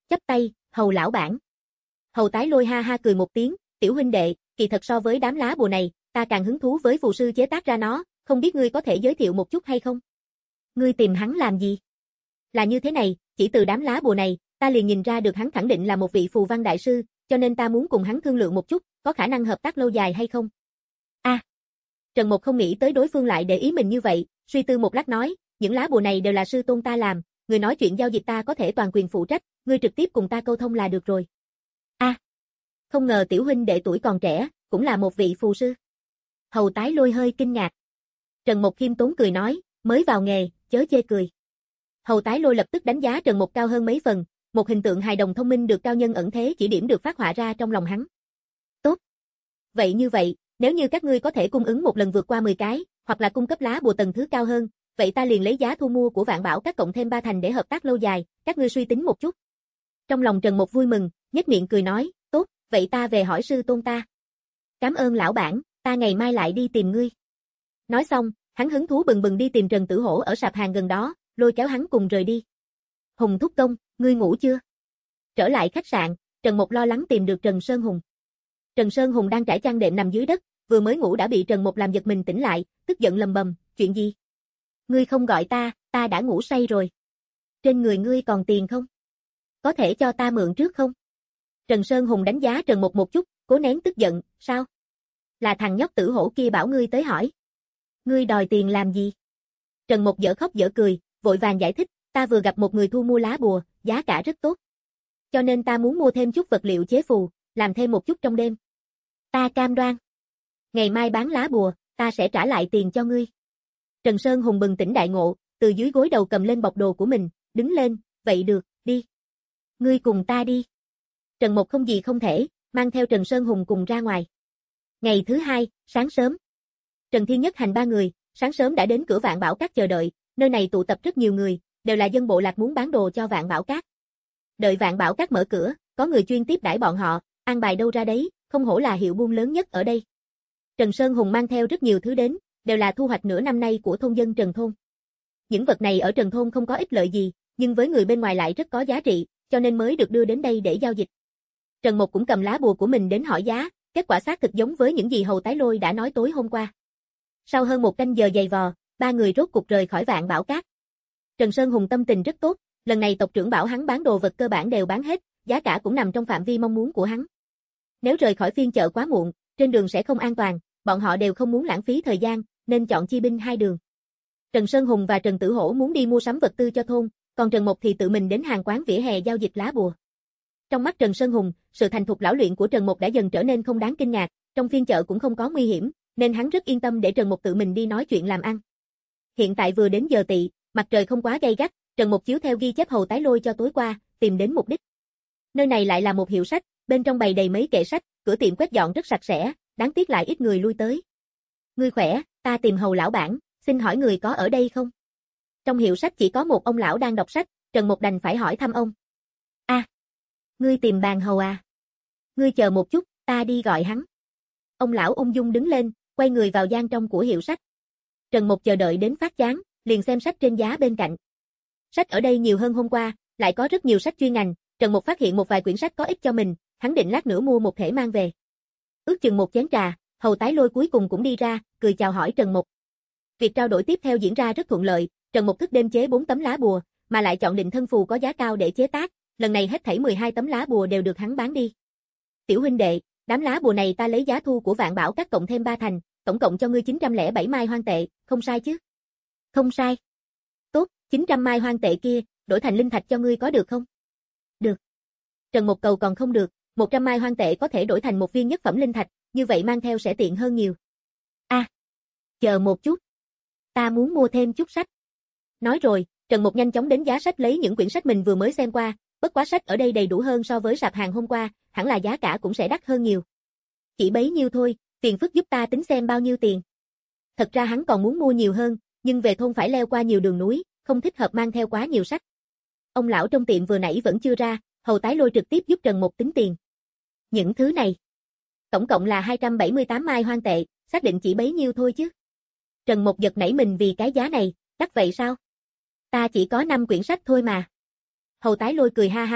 chắp tay, Hầu lão bản. Hầu Tái Lôi ha ha cười một tiếng, tiểu huynh đệ, kỳ thật so với đám lá bùa này, ta càng hứng thú với phù sư chế tác ra nó, không biết ngươi có thể giới thiệu một chút hay không? Ngươi tìm hắn làm gì? Là như thế này, chỉ từ đám lá bùa này, ta liền nhìn ra được hắn khẳng định là một vị phù văn đại sư, cho nên ta muốn cùng hắn thương lượng một chút, có khả năng hợp tác lâu dài hay không? A. À, Trần Mục không nghĩ tới đối phương lại để ý mình như vậy, suy tư một lát nói, những lá bùa này đều là sư tôn ta làm, người nói chuyện giao dịch ta có thể toàn quyền phụ trách, ngươi trực tiếp cùng ta câu thông là được rồi. A. À, không ngờ tiểu huynh đệ tuổi còn trẻ, cũng là một vị phù sư. Hầu Tái Lôi hơi kinh ngạc. Trần Mục khiêm tốn cười nói, mới vào nghề, chớ chê cười. Hầu Tái Lôi lập tức đánh giá Trần Mục cao hơn mấy phần, một hình tượng hài đồng thông minh được cao nhân ẩn thế chỉ điểm được phát họa ra trong lòng hắn. Tốt. Vậy như vậy, nếu như các ngươi có thể cung ứng một lần vượt qua mười cái, hoặc là cung cấp lá bùa tầng thứ cao hơn, vậy ta liền lấy giá thu mua của Vạn Bảo Các cộng thêm ba thành để hợp tác lâu dài, các ngươi suy tính một chút. Trong lòng Trần Mục vui mừng, nhếch miệng cười nói, tốt, vậy ta về hỏi sư tôn ta. Cảm ơn lão bản, ta ngày mai lại đi tìm ngươi. Nói xong, hắn hứng thú bừng bừng đi tìm Trần Tử Hổ ở sạp hàng gần đó, lôi kéo hắn cùng rời đi. Hùng thúc công, ngươi ngủ chưa? Trở lại khách sạn, Trần Mục lo lắng tìm được Trần Sơn Hùng. Trần Sơn Hùng đang trải chăn đệm nằm dưới đất, vừa mới ngủ đã bị Trần Mục làm giật mình tỉnh lại, tức giận lầm bầm, chuyện gì? Ngươi không gọi ta, ta đã ngủ say rồi. Trên người ngươi còn tiền không? Có thể cho ta mượn trước không? Trần Sơn Hùng đánh giá Trần Mục một chút, cố nén tức giận, sao? Là thằng nhóc Tử Hổ kia bảo ngươi tới hỏi. Ngươi đòi tiền làm gì? Trần Mục dở khóc dở cười, vội vàng giải thích, ta vừa gặp một người thu mua lá bùa, giá cả rất tốt. Cho nên ta muốn mua thêm chút vật liệu chế phù, làm thêm một chút trong đêm. Ta cam đoan. Ngày mai bán lá bùa, ta sẽ trả lại tiền cho ngươi. Trần Sơn Hùng bừng tỉnh đại ngộ, từ dưới gối đầu cầm lên bọc đồ của mình, đứng lên, vậy được, đi. Ngươi cùng ta đi. Trần Mục không gì không thể, mang theo Trần Sơn Hùng cùng ra ngoài. Ngày thứ hai, sáng sớm. Trần Thiên Nhất hành ba người, sáng sớm đã đến cửa Vạn Bảo Các chờ đợi, nơi này tụ tập rất nhiều người, đều là dân bộ lạc muốn bán đồ cho Vạn Bảo Các. Đợi Vạn Bảo Các mở cửa, có người chuyên tiếp đãi bọn họ, an bài đâu ra đấy, không hổ là hiệu buôn lớn nhất ở đây. Trần Sơn Hùng mang theo rất nhiều thứ đến, đều là thu hoạch nửa năm nay của thôn dân Trần Thôn. Những vật này ở Trần Thôn không có ích lợi gì, nhưng với người bên ngoài lại rất có giá trị, cho nên mới được đưa đến đây để giao dịch. Trần Mục cũng cầm lá bùa của mình đến hỏi giá, kết quả xác thực giống với những gì Hầu Tái Lôi đã nói tối hôm qua. Sau hơn một canh giờ dày vò, ba người rốt cục rời khỏi Vạn Bảo Các. Trần Sơn Hùng tâm tình rất tốt, lần này tộc trưởng bảo hắn bán đồ vật cơ bản đều bán hết, giá cả cũng nằm trong phạm vi mong muốn của hắn. Nếu rời khỏi phiên chợ quá muộn, trên đường sẽ không an toàn, bọn họ đều không muốn lãng phí thời gian, nên chọn chia binh hai đường. Trần Sơn Hùng và Trần Tử Hổ muốn đi mua sắm vật tư cho thôn, còn Trần Mục thì tự mình đến hàng quán vỉa hè giao dịch lá bùa. Trong mắt Trần Sơn Hùng, sự thành thục lão luyện của Trần Mục đã dần trở nên không đáng kinh ngạc, trong phiên chợ cũng không có nguy hiểm, nên hắn rất yên tâm để Trần Mục tự mình đi nói chuyện làm ăn. Hiện tại vừa đến giờ tỵ, mặt trời không quá gay gắt, Trần Mục chiếu theo ghi chép Hầu Tái Lôi cho tối qua, tìm đến mục đích. Nơi này lại là một hiệu sách, bên trong bày đầy mấy kệ sách, cửa tiệm quét dọn rất sạch sẽ, đáng tiếc lại ít người lui tới. Ngươi khỏe, ta tìm Hầu lão bản, xin hỏi người có ở đây không? Trong hiệu sách chỉ có một ông lão đang đọc sách, Trần Mục đành phải hỏi thăm ông. A, à, ngươi tìm bàn Hầu à? Ngươi chờ một chút, ta đi gọi hắn. Ông lão ung dung đứng lên, quay người vào gian trong của hiệu sách. Trần Mục chờ đợi đến phát chán, liền xem sách trên giá bên cạnh. Sách ở đây nhiều hơn hôm qua, lại có rất nhiều sách chuyên ngành, Trần Mục phát hiện một vài quyển sách có ích cho mình, hắn định lát nữa mua một thể mang về. Ước chừng một chén trà, Hầu Tái Lôi cuối cùng cũng đi ra, cười chào hỏi Trần Mục. Việc trao đổi tiếp theo diễn ra rất thuận lợi, Trần Mục thức đêm chế bốn tấm lá bùa, mà lại chọn định thân phù có giá cao để chế tác, lần này hết thảy mười hai tấm lá bùa đều được hắn bán đi. Tiểu huynh đệ, đám lá bùa này ta lấy giá thu của Vạn Bảo Các cộng thêm ba thành, tổng cộng cho ngươi chín trăm lẻ bảy mai hoang tệ, không sai chứ? Không sai. Tốt, chín trăm mai hoang tệ kia, đổi thành linh thạch cho ngươi có được không? Được. Trần Mục cầu còn không được, một trăm mai hoang tệ có thể đổi thành một viên nhất phẩm linh thạch, như vậy mang theo sẽ tiện hơn nhiều. A, à, chờ một chút. Ta muốn mua thêm chút sách. Nói rồi, Trần Mục nhanh chóng đến giá sách lấy những quyển sách mình vừa mới xem qua, bất quá sách ở đây đầy đủ hơn so với sạp hàng hôm qua, hẳn là giá cả cũng sẽ đắt hơn nhiều. Chỉ bấy nhiêu thôi, phiền phức giúp ta tính xem bao nhiêu tiền. Thật ra hắn còn muốn mua nhiều hơn, nhưng về thôn phải leo qua nhiều đường núi, không thích hợp mang theo quá nhiều sách. Ông lão trong tiệm vừa nãy vẫn chưa ra, Hầu Tái Lôi trực tiếp giúp Trần Mục tính tiền. Những thứ này, tổng cộng là hai trăm bảy mươi tám mai hoang tệ, xác định chỉ bấy nhiêu thôi chứ. Trần Mục giật nảy mình vì cái giá này, đắt vậy sao? Ta chỉ có năm quyển sách thôi mà. Hầu Tái Lôi cười ha ha nói,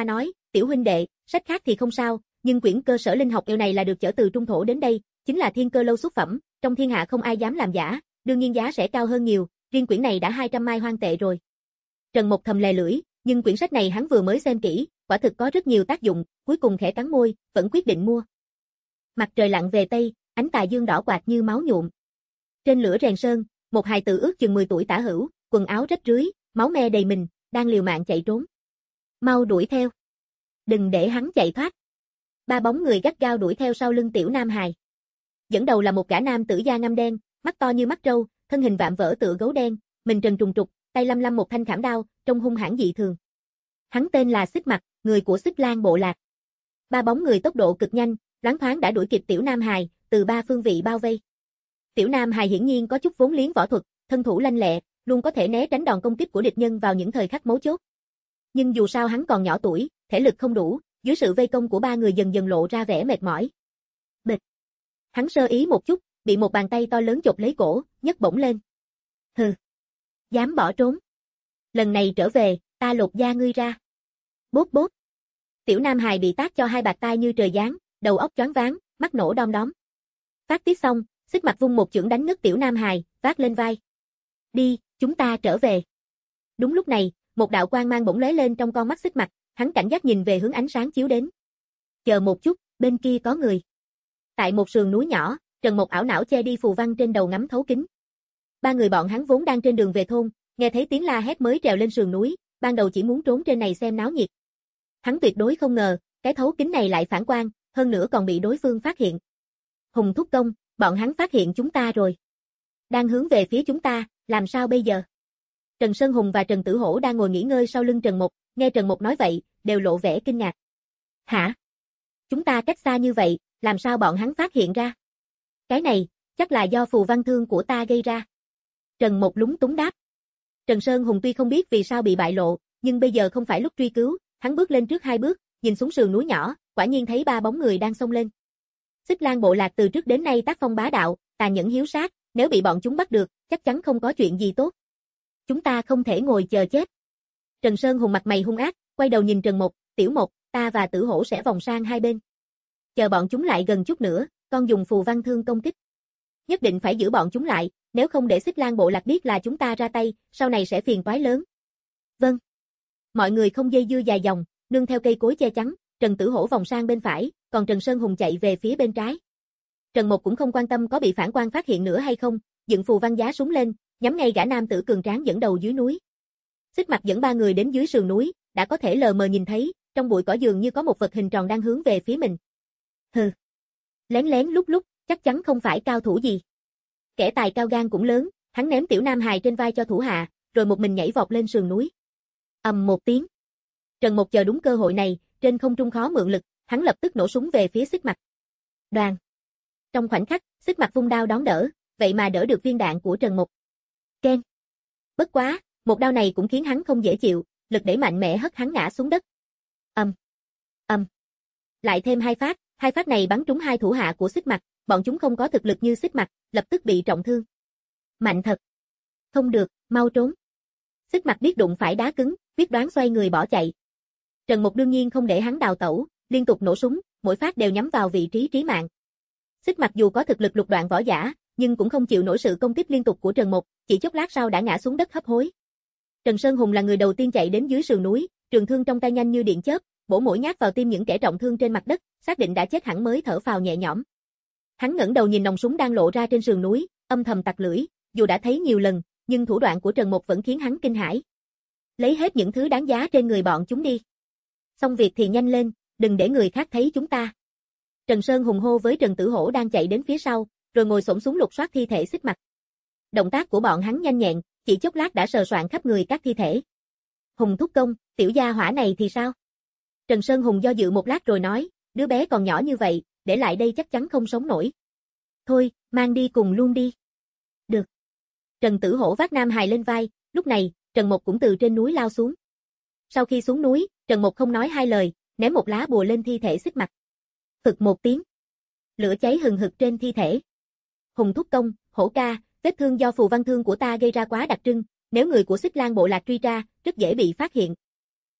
tiểu huynh đệ, sách khác thì không sao, nhưng quyển cơ sở linh học yêu này là được chở từ Trung Thổ đến đây, chính là thiên cơ lâu xuất phẩm, trong thiên hạ không ai dám làm giả, đương nhiên giá sẽ cao hơn nhiều, riêng quyển này đã hai trăm mai hoang tệ rồi. Trần Mộc thầm lè lưỡi, nhưng quyển sách này hắn vừa mới xem kỹ, quả thực có rất nhiều tác dụng, cuối cùng khẽ cắn môi, vẫn quyết định mua. Mặt trời lặn về tây, ánh tà dương đỏ quạt như máu nhuộm. Trên lửa rèn sơn, một hài tử ước chừng mười tuổi tả hữu, quần áo rách rưới, máu me đầy mình, đang liều mạng chạy trốn. Mau đuổi theo. Đừng để hắn chạy thoát. Ba bóng người gắt gao đuổi theo sau lưng tiểu nam hài. Dẫn đầu là một gã nam tử da ngăm đen, mắt to như mắt trâu, thân hình vạm vỡ tựa gấu đen, mình trần trùng trục, tay lăm lăm một thanh khảm đao, trông hung hãn dị thường. Hắn tên là Xích Mặc, người của Xích Lang bộ lạc. Ba bóng người tốc độ cực nhanh, loáng thoáng đã đuổi kịp tiểu nam hài, từ ba phương vị bao vây. Tiểu nam hài hiển nhiên có chút vốn liếng võ thuật, thân thủ lanh lẹ, luôn có thể né tránh đòn công kích của địch nhân vào những thời khắc mấu chốt. Nhưng dù sao hắn còn nhỏ tuổi, thể lực không đủ, dưới sự vây công của ba người dần dần lộ ra vẻ mệt mỏi. Bịch. Hắn sơ ý một chút, bị một bàn tay to lớn chộp lấy cổ, nhấc bổng lên. Hừ. Dám bỏ trốn. Lần này trở về, ta lột da ngươi ra. Bốp bốp. Tiểu nam hài bị tát cho hai bạt tai như trời giáng, đầu óc choáng váng, mắt nổ đom đóm. Phát tiết xong, Xích Mặc vung một chưởng đánh ngất tiểu nam hài, vác lên vai. Đi, chúng ta trở về. Đúng lúc này, một đạo quang mang bỗng lóe lên trong con mắt Xích Mặc, hắn cảnh giác nhìn về hướng ánh sáng chiếu đến. Chờ một chút, bên kia có người. Tại một sườn núi nhỏ, Trần Mộc ảo não che đi phù văn trên đầu ngắm thấu kính. Ba người bọn hắn vốn đang trên đường về thôn, nghe thấy tiếng la hét mới trèo lên sườn núi, ban đầu chỉ muốn trốn trên này xem náo nhiệt. Hắn tuyệt đối không ngờ, cái thấu kính này lại phản quang, hơn nữa còn bị đối phương phát hiện. Hùng thúc công, bọn hắn phát hiện chúng ta rồi. Đang hướng về phía chúng ta, làm sao bây giờ? Trần Sơn Hùng và Trần Tử Hổ đang ngồi nghỉ ngơi sau lưng Trần Mộc, nghe Trần Mộc nói vậy, đều lộ vẻ kinh ngạc. Hả? Chúng ta cách xa như vậy, làm sao bọn hắn phát hiện ra? Cái này, chắc là do phù văn thương của ta gây ra. Trần Mộc lúng túng đáp. Trần Sơn Hùng tuy không biết vì sao bị bại lộ, nhưng bây giờ không phải lúc truy cứu, hắn bước lên trước hai bước, nhìn xuống sườn núi nhỏ, quả nhiên thấy ba bóng người đang xông lên. Xích Lang bộ lạc từ trước đến nay tác phong bá đạo, tàn nhẫn hiếu sát, nếu bị bọn chúng bắt được, chắc chắn không có chuyện gì tốt. Chúng ta không thể ngồi chờ chết. Trần Sơn Hùng mặt mày hung ác, quay đầu nhìn Trần Mộc, Tiểu Mộc, ta và Tử Hổ sẽ vòng sang hai bên. Chờ bọn chúng lại gần chút nữa, con dùng phù văn thương công kích. Nhất định phải giữ bọn chúng lại, nếu không để Xích Lang bộ lạc biết là chúng ta ra tay, sau này sẽ phiền toái lớn. Vâng. Mọi người không dây dưa dài dòng, nương theo cây cối che chắn, Trần Tử Hổ vòng sang bên phải, còn Trần Sơn Hùng chạy về phía bên trái. Trần Mộc cũng không quan tâm có bị phản quan phát hiện nữa hay không, dựng phù văn giá súng lên, nhắm ngay gã nam tử cường tráng dẫn đầu dưới núi. Xích Mặc dẫn ba người đến dưới sườn núi, đã có thể lờ mờ nhìn thấy, trong bụi cỏ dường như có một vật hình tròn đang hướng về phía mình. Hừ. Lén lén lúc lúc, chắc chắn không phải cao thủ gì. Kẻ tài cao gan cũng lớn, hắn ném tiểu nam hài trên vai cho thủ hạ, rồi một mình nhảy vọt lên sườn núi. Ầm một tiếng. Trần Mộc chờ đúng cơ hội này, trên không trung khó mượn lực, hắn lập tức nổ súng về phía Xích Mặc. Đoàn. Trong khoảnh khắc, Xích Mặc vung đao đón đỡ, vậy mà đỡ được viên đạn của Trần Mộc. Keng. Bất quá, một đao này cũng khiến hắn không dễ chịu, lực đẩy mạnh mẽ hất hắn ngã xuống đất. Ầm. Ầm. Lại thêm hai phát, hai phát này bắn trúng hai thủ hạ của Xích Mặc, bọn chúng không có thực lực như Xích Mặc, lập tức bị trọng thương. Mạnh thật. Không được, mau trốn. Xích Mặc biết đụng phải đá cứng, biết đoán xoay người bỏ chạy. Trần Mộc đương nhiên không để hắn đào tẩu, liên tục nổ súng, mỗi phát đều nhắm vào vị trí trí mạng. Xích Mặc dù có thực lực lục đoạn võ giả, nhưng cũng không chịu nổi sự công kích liên tục của Trần Mộc, chỉ chốc lát sau đã ngã xuống đất hấp hối. Trần Sơn Hùng là người đầu tiên chạy đến dưới sườn núi, trường thương trong tay nhanh như điện chớp, bổ mỗi nhát vào tim những kẻ trọng thương trên mặt đất, xác định đã chết hẳn mới thở phào nhẹ nhõm. Hắn ngẩng đầu nhìn nòng súng đang lộ ra trên sườn núi, âm thầm tặc lưỡi, dù đã thấy nhiều lần, nhưng thủ đoạn của Trần Mộc vẫn khiến hắn kinh hãi. Lấy hết những thứ đáng giá trên người bọn chúng đi. Xong việc thì nhanh lên, đừng để người khác thấy chúng ta. Trần Sơn Hùng hô với Trần Tử Hổ đang chạy đến phía sau, rồi ngồi xổm xuống lục soát thi thể Xích Mặc. Động tác của bọn hắn nhanh nhẹn, chỉ chốc lát đã sờ soạn khắp người các thi thể. Hùng thúc công, tiểu gia hỏa này thì sao? Trần Sơn Hùng do dự một lát rồi nói, đứa bé còn nhỏ như vậy, để lại đây chắc chắn không sống nổi. Thôi, mang đi cùng luôn đi. Được. Trần Tử Hổ vác Nam Hài lên vai, lúc này, Trần Mộc cũng từ trên núi lao xuống. Sau khi xuống núi, Trần Mộc không nói hai lời, ném một lá bùa lên thi thể Xích Mặc. Phực một tiếng. Lửa cháy hừng hực trên thi thể. Hùng thúc công, Hổ ca, vết thương do phù văn thương của ta gây ra quá đặc trưng, nếu người của Xích Lang bộ lạc truy ra, rất dễ bị phát hiện.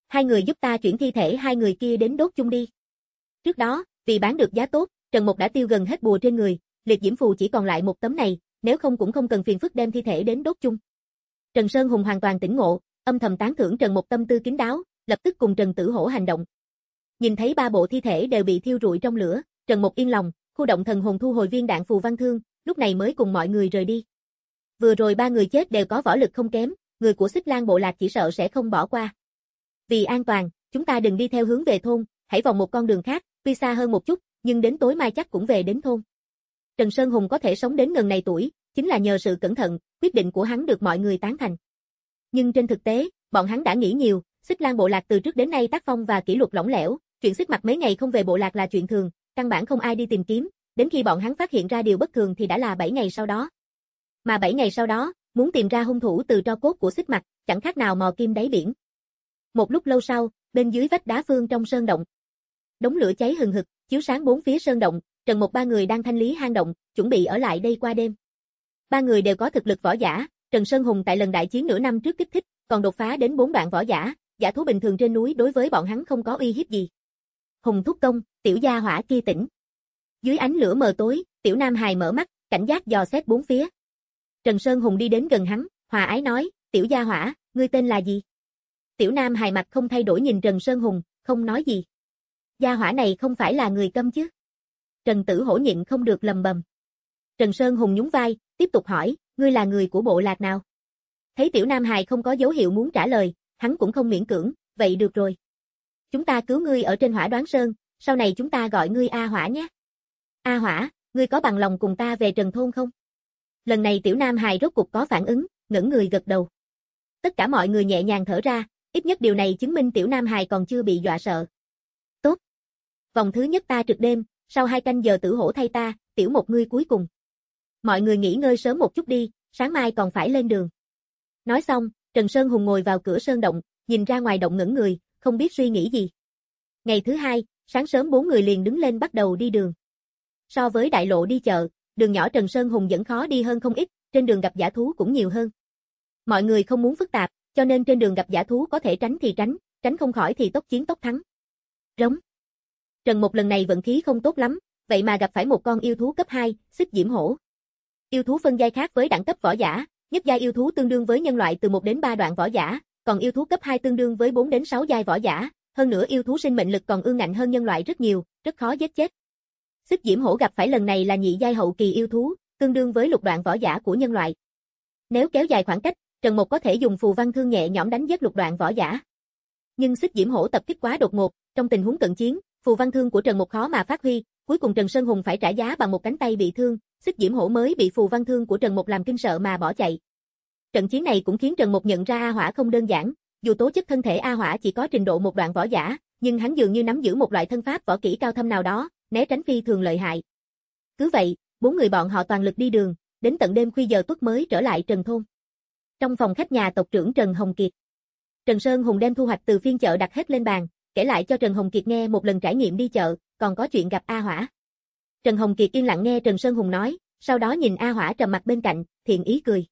Hai người giúp ta chuyển thi thể hai người kia đến đốt chung đi. Trước đó, vì bán được giá tốt, Trần Mục đã tiêu gần hết bùa trên người, liệt diễm phù chỉ còn lại một tấm này, nếu không cũng không cần phiền phức đem thi thể đến đốt chung. Trần Sơn Hùng hoàn toàn tỉnh ngộ, âm thầm tán thưởng Trần Mục tâm tư kín đáo, lập tức cùng Trần Tử Hổ hành động. Nhìn thấy ba bộ thi thể đều bị thiêu rụi trong lửa, Trần Mục yên lòng, khu động thần hồn thu hồi viên đạn phù văn thương, lúc này mới cùng mọi người rời đi. Vừa rồi ba người chết đều có võ lực không kém, người của Xích Lang bộ lạc chỉ sợ sẽ không bỏ qua. Vì an toàn, chúng ta đừng đi theo hướng về thôn, hãy vòng một con đường khác, tuy xa hơn một chút, nhưng đến tối mai chắc cũng về đến thôn. Trần Sơn Hùng có thể sống đến ngần này tuổi, chính là nhờ sự cẩn thận, quyết định của hắn được mọi người tán thành. Nhưng trên thực tế, bọn hắn đã nghĩ nhiều, Xích Lang bộ lạc từ trước đến nay tác phong và kỷ luật lỏng lẻo, chuyện Xích Mặc mấy ngày không về bộ lạc là chuyện thường, căn bản không ai đi tìm kiếm, đến khi bọn hắn phát hiện ra điều bất thường thì đã là bảy ngày sau đó. Mà bảy ngày sau đó, muốn tìm ra hung thủ từ tro cốt của Xích Mặc, chẳng khác nào mò kim đáy biển. Một lúc lâu sau, bên dưới vách đá phương trong sơn động, đống lửa cháy hừng hực, chiếu sáng bốn phía sơn động, Trần Mục ba người đang thanh lý hang động, chuẩn bị ở lại đây qua đêm. Ba người đều có thực lực võ giả, Trần Sơn Hùng tại lần đại chiến nửa năm trước kích thích, còn đột phá đến bốn đoạn võ giả, giả thú bình thường trên núi đối với bọn hắn không có uy hiếp gì. Hùng thúc công, tiểu gia hỏa kia tỉnh. Dưới ánh lửa mờ tối, tiểu Nam Hài mở mắt, cảnh giác dò xét bốn phía. Trần Sơn Hùng đi đến gần hắn, hòa ái nói, tiểu gia hỏa, ngươi tên là gì? Tiểu Nam Hài mặt không thay đổi nhìn Trần Sơn Hùng, không nói gì. Gia hỏa này không phải là người câm chứ? Trần Tử Hổ nhịn không được lầm bầm. Trần Sơn Hùng nhún vai, tiếp tục hỏi, ngươi là người của bộ lạc nào? Thấy tiểu Nam Hài không có dấu hiệu muốn trả lời, hắn cũng không miễn cưỡng, vậy được rồi. Chúng ta cứu ngươi ở trên Hỏa Đoán Sơn, sau này chúng ta gọi ngươi A Hỏa nhé. A Hỏa, ngươi có bằng lòng cùng ta về Trần Thôn không? Lần này tiểu Nam Hài rốt cục có phản ứng, ngẩng người gật đầu. Tất cả mọi người nhẹ nhàng thở ra, ít nhất điều này chứng minh tiểu Nam Hài còn chưa bị dọa sợ. Tốt. Vòng thứ nhất ta trực đêm, sau hai canh giờ Tử Hổ thay ta, tiểu một ngươi cuối cùng. Mọi người nghỉ ngơi sớm một chút đi, sáng mai còn phải lên đường. Nói xong, Trần Sơn Hùng ngồi vào cửa sơn động, nhìn ra ngoài động ngẩn người, không biết suy nghĩ gì. Ngày thứ hai, sáng sớm bốn người liền đứng lên bắt đầu đi đường. So với đại lộ đi chợ, đường nhỏ Trần Sơn Hùng vẫn khó đi hơn không ít, trên đường gặp dã thú cũng nhiều hơn. Mọi người không muốn phức tạp, cho nên trên đường gặp dã thú có thể tránh thì tránh, tránh không khỏi thì tốc chiến tốc thắng. Rống. Trần Mục lần này vận khí không tốt lắm, vậy mà gặp phải một con yêu thú cấp hai, Xích Diễm Hổ. Yêu thú phân giai khác với đẳng cấp võ giả, nhất giai yêu thú tương đương với nhân loại từ một đến ba đoạn võ giả, còn yêu thú cấp hai tương đương với bốn đến sáu giai võ giả, hơn nữa yêu thú sinh mệnh lực còn ương ngạnh hơn nhân loại rất nhiều, rất khó giết chết. Xích Diễm Hổ gặp phải lần này là nhị giai hậu kỳ yêu thú, tương đương với lục đoạn võ giả của nhân loại. Nếu kéo dài khoảng cách, Trần Mục có thể dùng phù văn thương nhẹ nhõm đánh giết lục đoạn võ giả. Nhưng Xích Diễm Hổ tập kích quá đột ngột, trong tình huống cận chiến, phù văn thương của Trần Mục khó mà phát huy, cuối cùng Trần Sơn Hùng phải trả giá bằng một cánh tay bị thương, Xích Diễm Hổ mới bị phù văn thương của Trần Mục làm kinh sợ mà bỏ chạy. Trận chiến này cũng khiến Trần Mục nhận ra A Hỏa không đơn giản, dù tố chất thân thể A Hỏa chỉ có trình độ một đoạn võ giả, nhưng hắn dường như nắm giữ một loại thân pháp võ kỹ cao thâm nào đó, né tránh phi thường lợi hại. Cứ vậy, bốn người bọn họ toàn lực đi đường, đến tận đêm khuya giờ tuất mới trở lại Trần Thôn. Trong phòng khách nhà tộc trưởng Trần Hồng Kiệt, Trần Sơn Hùng đem thu hoạch từ phiên chợ đặt hết lên bàn, kể lại cho Trần Hồng Kiệt nghe một lần trải nghiệm đi chợ, còn có chuyện gặp A Hỏa. Trần Hồng Kiệt yên lặng nghe Trần Sơn Hùng nói, sau đó nhìn A Hỏa trầm mặt bên cạnh, thiện ý cười.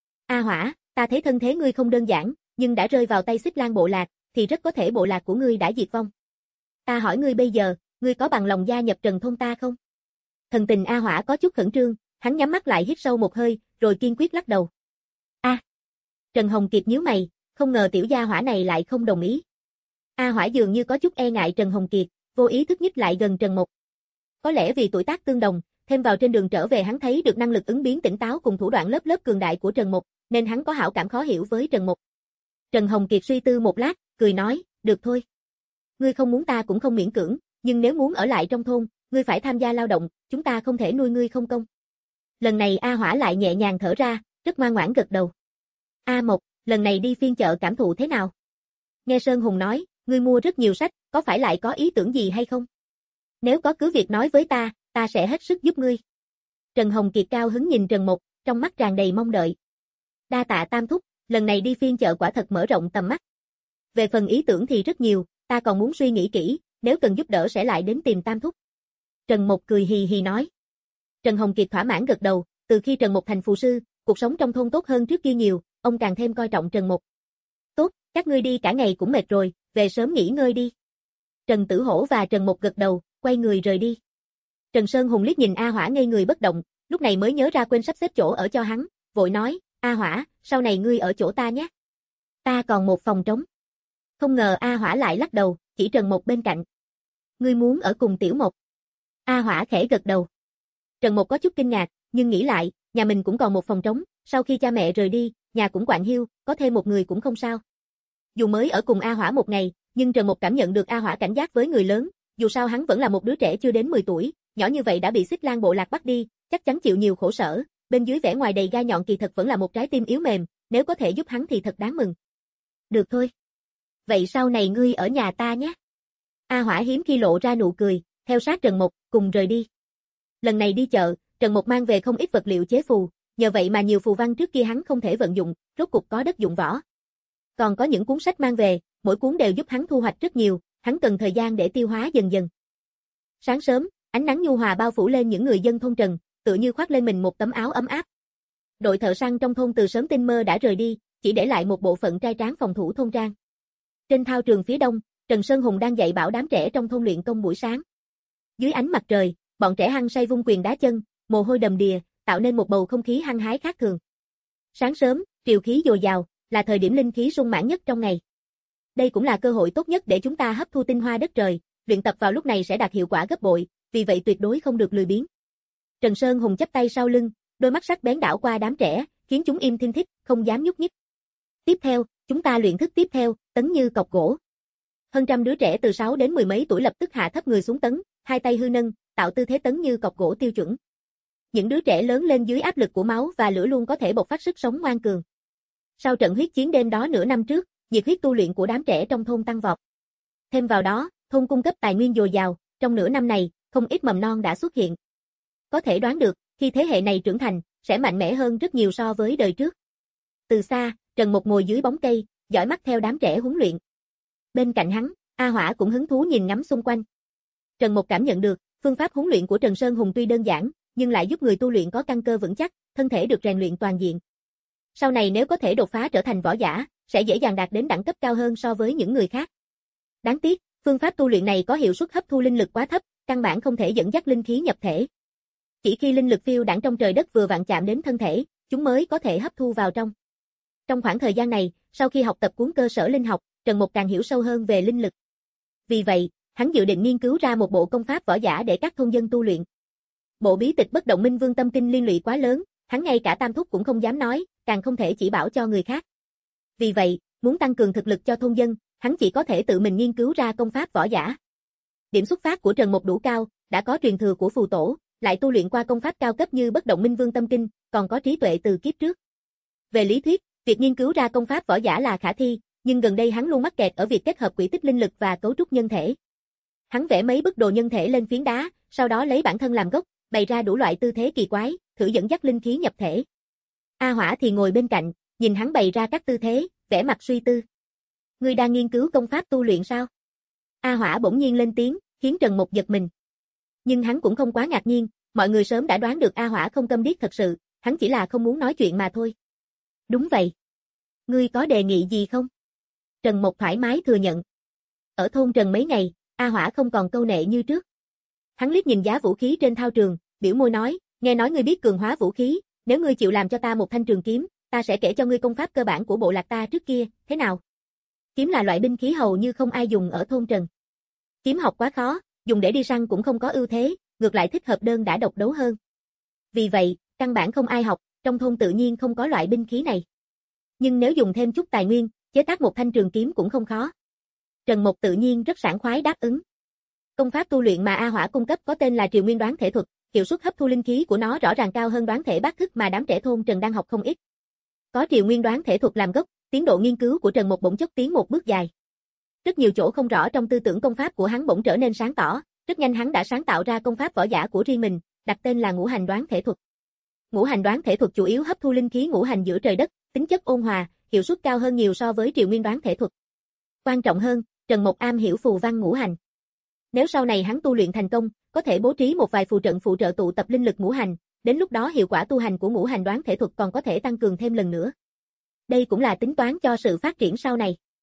A Hỏa, ta thấy thân thế ngươi không đơn giản, nhưng đã rơi vào tay Xích Lang bộ lạc, thì rất có thể bộ lạc của ngươi đã diệt vong. Ta hỏi ngươi bây giờ, ngươi có bằng lòng gia nhập Trần Thôn ta không? Thần tình A Hỏa có chút khẩn trương, hắn nhắm mắt lại hít sâu một hơi, rồi kiên quyết lắc đầu. A. À. Trần Hồng Kiệt nhíu mày, không ngờ tiểu gia hỏa này lại không đồng ý. A Hỏa dường như có chút e ngại Trần Hồng Kiệt, vô ý thức nhích lại gần Trần Mục. Có lẽ vì tuổi tác tương đồng, thêm vào trên đường trở về hắn thấy được năng lực ứng biến tỉnh táo cùng thủ đoạn lớp lớp cường đại của Trần Mục, nên hắn có hảo cảm khó hiểu với Trần Mục. Trần Hồng Kiệt suy tư một lát, cười nói, được thôi. Ngươi không muốn ta cũng không miễn cưỡng, nhưng nếu muốn ở lại trong thôn, ngươi phải tham gia lao động, chúng ta không thể nuôi ngươi không công. Lần này A Hỏa lại nhẹ nhàng thở ra, rất ngoan ngoãn gật đầu. A Mộc, lần này đi phiên chợ cảm thụ thế nào? Nghe Sơn Hùng nói, ngươi mua rất nhiều sách, có phải lại có ý tưởng gì hay không? Nếu có cứ việc nói với ta, ta sẽ hết sức giúp ngươi. Trần Hồng Kiệt cao hứng nhìn Trần Mục, trong mắt tràn đầy mong đợi. Đa tạ Tam thúc, lần này đi phiên chợ quả thật mở rộng tầm mắt. Về phần ý tưởng thì rất nhiều, ta còn muốn suy nghĩ kỹ, nếu cần giúp đỡ sẽ lại đến tìm Tam thúc. Trần Mục cười hì hì nói. Trần Hồng Kiệt thỏa mãn gật đầu, từ khi Trần Mục thành phù sư, cuộc sống trong thôn tốt hơn trước kia nhiều, ông càng thêm coi trọng Trần Mục. Tốt, các ngươi đi cả ngày cũng mệt rồi, về sớm nghỉ ngơi đi. Trần Tử Hổ và Trần Mộc gật đầu, quay người rời đi. Trần Sơn Hùng liếc nhìn A Hỏa ngây người bất động, lúc này mới nhớ ra quên sắp xếp chỗ ở cho hắn, vội nói, A Hỏa, sau này ngươi ở chỗ ta nhé. Ta còn một phòng trống. Không ngờ A Hỏa lại lắc đầu, chỉ Trần Mộc bên cạnh. Ngươi muốn ở cùng Tiểu Mộc? A Hỏa khẽ gật đầu. Trần Mộc có chút kinh ngạc, nhưng nghĩ lại, nhà mình cũng còn một phòng trống, sau khi cha mẹ rời đi, nhà cũng quạnh hiu, có thêm một người cũng không sao. Dù mới ở cùng A Hỏa một ngày, nhưng Trần Mộc cảm nhận được A Hỏa cảnh giác với người lớn, dù sao hắn vẫn là một đứa trẻ chưa đến mười tuổi, nhỏ như vậy đã bị Xích Lang bộ lạc bắt đi, chắc chắn chịu nhiều khổ sở, bên dưới vẻ ngoài đầy gai nhọn kỳ thật vẫn là một trái tim yếu mềm, nếu có thể giúp hắn thì thật đáng mừng. Được thôi. Vậy sau này ngươi ở nhà ta nhé. A Hỏa hiếm khi lộ ra nụ cười, theo sát Trần Mộc, cùng rời đi. Lần này đi chợ, Trần Mộc mang về không ít vật liệu chế phù, nhờ vậy mà nhiều phù văn trước kia hắn không thể vận dụng, rốt cục có đất dụng võ. Còn có những cuốn sách mang về, mỗi cuốn đều giúp hắn thu hoạch rất nhiều, hắn cần thời gian để tiêu hóa dần dần. Sáng sớm, ánh nắng nhu hòa bao phủ lên những người dân thôn Trần, tựa như khoác lên mình một tấm áo ấm áp. Đội thợ săn trong thôn từ sớm tinh mơ đã rời đi, chỉ để lại một bộ phận trai tráng phòng thủ thôn trang. Trên thao trường phía đông, Trần Sơn Hùng đang dạy bảo đám trẻ trong thôn luyện công buổi sáng. Dưới ánh mặt trời, bọn trẻ hăng say vung quyền đá chân, mồ hôi đầm đìa, tạo nên một bầu không khí hăng hái khác thường. Sáng sớm, triều khí dồi dào, là thời điểm linh khí sung mãn nhất trong ngày. Đây cũng là cơ hội tốt nhất để chúng ta hấp thu tinh hoa đất trời, luyện tập vào lúc này sẽ đạt hiệu quả gấp bội, vì vậy tuyệt đối không được lười biếng. Trần Sơn Hùng chắp tay sau lưng, đôi mắt sắc bén đảo qua đám trẻ, khiến chúng im thinh thích, không dám nhúc nhích. Tiếp theo, chúng ta luyện thức tiếp theo, tấn như cọc gỗ. Hơn trăm đứa trẻ từ sáu đến mười mấy tuổi lập tức hạ thấp người xuống tấn, hai tay hư nâng, tạo tư thế tấn như cọc gỗ tiêu chuẩn. Những đứa trẻ lớn lên dưới áp lực của máu và lửa luôn có thể bộc phát sức sống ngoan cường. Sau trận huyết chiến đêm đó nửa năm trước, nhiệt huyết tu luyện của đám trẻ trong thôn tăng vọt. Thêm vào đó, thôn cung cấp tài nguyên dồi dào, trong nửa năm này, không ít mầm non đã xuất hiện. Có thể đoán được, khi thế hệ này trưởng thành, sẽ mạnh mẽ hơn rất nhiều so với đời trước. Từ xa, Trần Mộc ngồi dưới bóng cây, dõi mắt theo đám trẻ huấn luyện. Bên cạnh hắn, A Hỏa cũng hứng thú nhìn ngắm xung quanh. Trần Mộc cảm nhận được, phương pháp huấn luyện của Trần Sơn Hùng tuy đơn giản, nhưng lại giúp người tu luyện có căn cơ vững chắc, thân thể được rèn luyện toàn diện. Sau này nếu có thể đột phá trở thành võ giả, sẽ dễ dàng đạt đến đẳng cấp cao hơn so với những người khác. Đáng tiếc, phương pháp tu luyện này có hiệu suất hấp thu linh lực quá thấp, căn bản không thể dẫn dắt linh khí nhập thể. Chỉ khi linh lực phiêu đãng trong trời đất vừa vặn chạm đến thân thể, chúng mới có thể hấp thu vào trong. Trong khoảng thời gian này, sau khi học tập cuốn cơ sở linh học, Trần Mộc càng hiểu sâu hơn về linh lực. Vì vậy, hắn dự định nghiên cứu ra một bộ công pháp võ giả để các thôn dân tu luyện. Bộ bí tịch Bất Động Minh Vương Tâm Kinh liên lụy quá lớn, hắn ngay cả tam thúc cũng không dám nói, càng không thể chỉ bảo cho người khác. Vì vậy, muốn tăng cường thực lực cho thôn dân, hắn chỉ có thể tự mình nghiên cứu ra công pháp võ giả. Điểm xuất phát của Trần Mộc đủ cao, đã có truyền thừa của phù tổ, lại tu luyện qua công pháp cao cấp như Bất Động Minh Vương Tâm Kinh, còn có trí tuệ từ kiếp trước. Về lý thuyết, việc nghiên cứu ra công pháp võ giả là khả thi, nhưng gần đây hắn luôn mắc kẹt ở việc kết hợp quỹ tích linh lực và cấu trúc nhân thể. Hắn vẽ mấy bức đồ nhân thể lên phiến đá, sau đó lấy bản thân làm gốc, bày ra đủ loại tư thế kỳ quái, thử dẫn dắt linh khí nhập thể. A Hỏa thì ngồi bên cạnh, nhìn hắn bày ra các tư thế, vẻ mặt suy tư. Ngươi đang nghiên cứu công pháp tu luyện sao? A Hỏa bỗng nhiên lên tiếng, khiến Trần Mộc giật mình. Nhưng hắn cũng không quá ngạc nhiên, mọi người sớm đã đoán được A Hỏa không câm điếc thật sự, hắn chỉ là không muốn nói chuyện mà thôi. Đúng vậy. Ngươi có đề nghị gì không? Trần Mộc thoải mái thừa nhận. Ở thôn Trần mấy ngày, A Hỏa không còn câu nệ như trước. Hắn liếc nhìn giá vũ khí trên thao trường, biểu môi nói, nghe nói ngươi biết cường hóa vũ khí, nếu ngươi chịu làm cho ta một thanh trường kiếm, ta sẽ kể cho ngươi công pháp cơ bản của bộ lạc ta trước kia, thế nào? Kiếm là loại binh khí hầu như không ai dùng ở thôn Trần. Kiếm học quá khó, dùng để đi săn cũng không có ưu thế, ngược lại thích hợp đơn đã độc đấu hơn. Vì vậy, căn bản không ai học, trong thôn tự nhiên không có loại binh khí này. Nhưng nếu dùng thêm chút tài nguyên, chế tác một thanh trường kiếm cũng không khó. Trần Mộc tự nhiên rất sảng khoái đáp ứng. Công pháp tu luyện mà A Hỏa cung cấp có tên là Triều Nguyên Đoán Thể Thuật, hiệu suất hấp thu linh khí của nó rõ ràng cao hơn đoán thể bát thức mà đám trẻ thôn Trần đang học không ít. Có Triều Nguyên Đoán Thể Thuật làm gốc, tiến độ nghiên cứu của Trần Mộc bỗng chốc tiến một bước dài. Rất nhiều chỗ không rõ trong tư tưởng công pháp của hắn bỗng trở nên sáng tỏ, rất nhanh hắn đã sáng tạo ra công pháp võ giả của riêng mình, đặt tên là Ngũ Hành Đoán Thể Thuật. Ngũ Hành Đoán Thể Thuật chủ yếu hấp thu linh khí ngũ hành giữa trời đất, tính chất ôn hòa, hiệu suất cao hơn nhiều so với Triều Nguyên Đoán Thể Thuật. Quan trọng hơn, Trần Mộc am hiểu phù văn ngũ hành. Nếu sau này hắn tu luyện thành công, có thể bố trí một vài phù trận phụ trợ tụ tập linh lực ngũ hành, đến lúc đó hiệu quả tu hành của Ngũ Hành Đoán Thể Thuật còn có thể tăng cường thêm lần nữa. Đây cũng là tính toán cho sự phát triển sau này.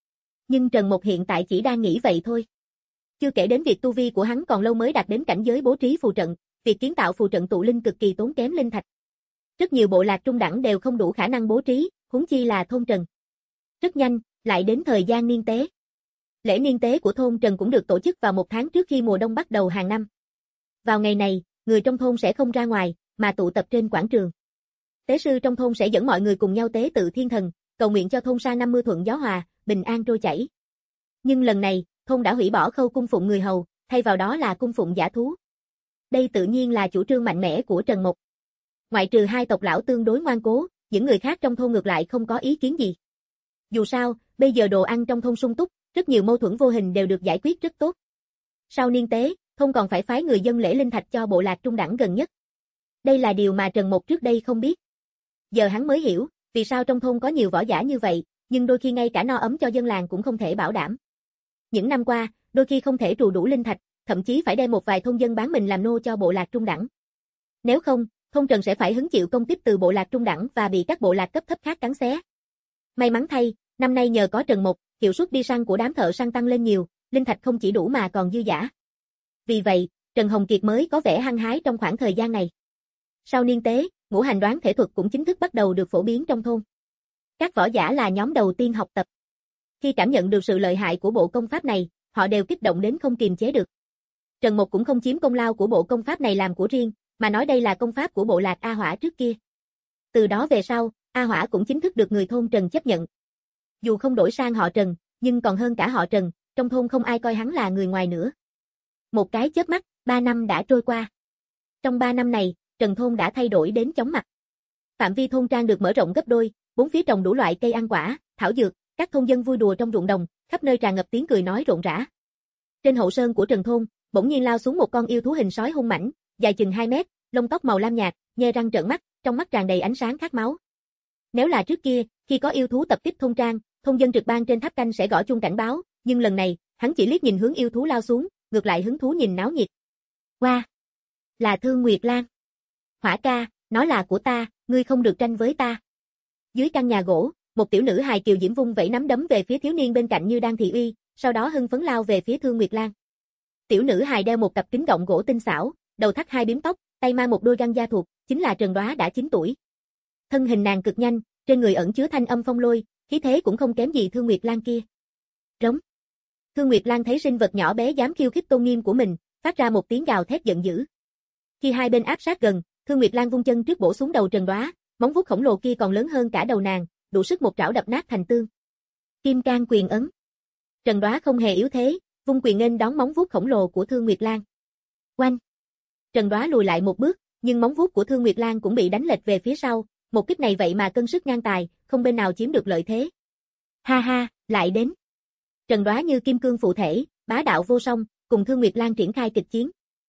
Nhưng Trần Mộc hiện tại chỉ đang nghĩ vậy thôi. Chưa kể đến việc tu vi của hắn còn lâu mới đạt đến cảnh giới bố trí phù trận, việc kiến tạo phù trận tụ linh cực kỳ tốn kém linh thạch. Rất nhiều bộ lạc trung đẳng đều không đủ khả năng bố trí, huống chi là thôn Trần. Rất nhanh, lại đến thời gian niên tế. Lễ niên tế của thôn Trần cũng được tổ chức vào một tháng trước khi mùa đông bắt đầu hàng năm. Vào ngày này, người trong thôn sẽ không ra ngoài, mà tụ tập trên quảng trường. Tế sư trong thôn sẽ dẫn mọi người cùng nhau tế tự thiên thần, cầu nguyện cho thôn sang năm mưa thuận gió hòa, bình an trôi chảy. Nhưng lần này, thôn đã hủy bỏ khâu cung phụng người hầu, thay vào đó là cung phụng giả thú. Đây tự nhiên là chủ trương mạnh mẽ của Trần Mộc. Ngoại trừ hai tộc lão tương đối ngoan cố, những người khác trong thôn ngược lại không có ý kiến gì. Dù sao, bây giờ đồ ăn trong thôn sung túc, rất nhiều mâu thuẫn vô hình đều được giải quyết rất tốt. Sau niên tế, thôn còn phải phái người dân lễ linh thạch cho bộ lạc trung đẳng gần nhất. Đây là điều mà Trần Mộc trước đây không biết. Giờ hắn mới hiểu, vì sao trong thôn có nhiều võ giả như vậy, nhưng đôi khi ngay cả no ấm cho dân làng cũng không thể bảo đảm. Những năm qua, đôi khi không thể trù đủ linh thạch, thậm chí phải đem một vài thôn dân bán mình làm nô cho bộ lạc trung đẳng. Nếu không, thôn Trần sẽ phải hứng chịu công tiếp từ bộ lạc trung đẳng và bị các bộ lạc cấp thấp khác cắn xé. May mắn thay, năm nay nhờ có Trần Mộc, hiệu suất đi săn của đám thợ săn tăng lên nhiều, linh thạch không chỉ đủ mà còn dư dả. Vì vậy, Trần Hồng Kiệt mới có vẻ hăng hái trong khoảng thời gian này. Sau niên tế, ngũ hành đoán thể thuật cũng chính thức bắt đầu được phổ biến trong thôn. Các võ giả là nhóm đầu tiên học tập. Khi cảm nhận được sự lợi hại của bộ công pháp này, họ đều kích động đến không kiềm chế được. Trần Mộc cũng không chiếm công lao của bộ công pháp này làm của riêng, mà nói đây là công pháp của bộ lạc A Hỏa trước kia. Từ đó về sau, A Hỏa cũng chính thức được người thôn Trần chấp nhận. Dù không đổi sang họ Trần, nhưng còn hơn cả họ Trần, trong thôn không ai coi hắn là người ngoài nữa. Một cái chớp mắt, ba năm đã trôi qua. Trong ba năm này, Trần thôn đã thay đổi đến chóng mặt. Phạm vi thôn trang được mở rộng gấp đôi, bốn phía trồng đủ loại cây ăn quả, thảo dược, các thôn dân vui đùa trong ruộng đồng, khắp nơi tràn ngập tiếng cười nói rộn rã. Trên hậu sơn của Trần thôn, bỗng nhiên lao xuống một con yêu thú hình sói hung mãnh, dài chừng hai mét, lông tóc màu lam nhạt, nhe răng trợn mắt, trong mắt tràn đầy ánh sáng khát máu. Nếu là trước kia, khi có yêu thú tập kích thôn trang, thôn dân trực ban trên tháp canh sẽ gõ chuông cảnh báo, nhưng lần này, hắn chỉ liếc nhìn hướng yêu thú lao xuống, ngược lại hứng thú nhìn náo nhiệt. Qua, wow. Là Thương Nguyệt Lan. Hỏa ca, nó là của ta, ngươi không được tranh với ta. Dưới căn nhà gỗ, một tiểu nữ hài kiều diễm vung vẩy nắm đấm về phía thiếu niên bên cạnh như đang thị uy, sau đó hưng phấn lao về phía Thương Nguyệt Lan. Tiểu nữ hài đeo một cặp kính gọng gỗ tinh xảo, đầu thắt hai bím tóc, tay mang một đôi găng da thuộc, chính là Trần Đóa đã chín tuổi. Thân hình nàng cực nhanh, trên người ẩn chứa thanh âm phong lôi, khí thế cũng không kém gì Thương Nguyệt Lan kia. Rống. Thương Nguyệt Lan thấy sinh vật nhỏ bé dám khiêu khích tôn nghiêm của mình, phát ra một tiếng gào thét giận dữ. Khi hai bên áp sát gần, Thương Nguyệt Lan vung chân trước bổ xuống đầu Trần Đóa, móng vuốt khổng lồ kia còn lớn hơn cả đầu nàng, đủ sức một trảo đập nát thành tương. Kim Cang quyền ấn. Trần Đóa không hề yếu thế, vung quyền nghênh đón móng vuốt khổng lồ của Thương Nguyệt Lan. Oanh. Trần Đóa lùi lại một bước, nhưng móng vuốt của Thương Nguyệt Lan cũng bị đánh lệch về phía sau, một kích này vậy mà cân sức ngang tài, không bên nào chiếm được lợi thế. Ha ha, lại đến. Trần Đóa như kim cương phụ thể, bá đạo vô song, cùng Thương Nguyệt Lan triển khai kịch chiến.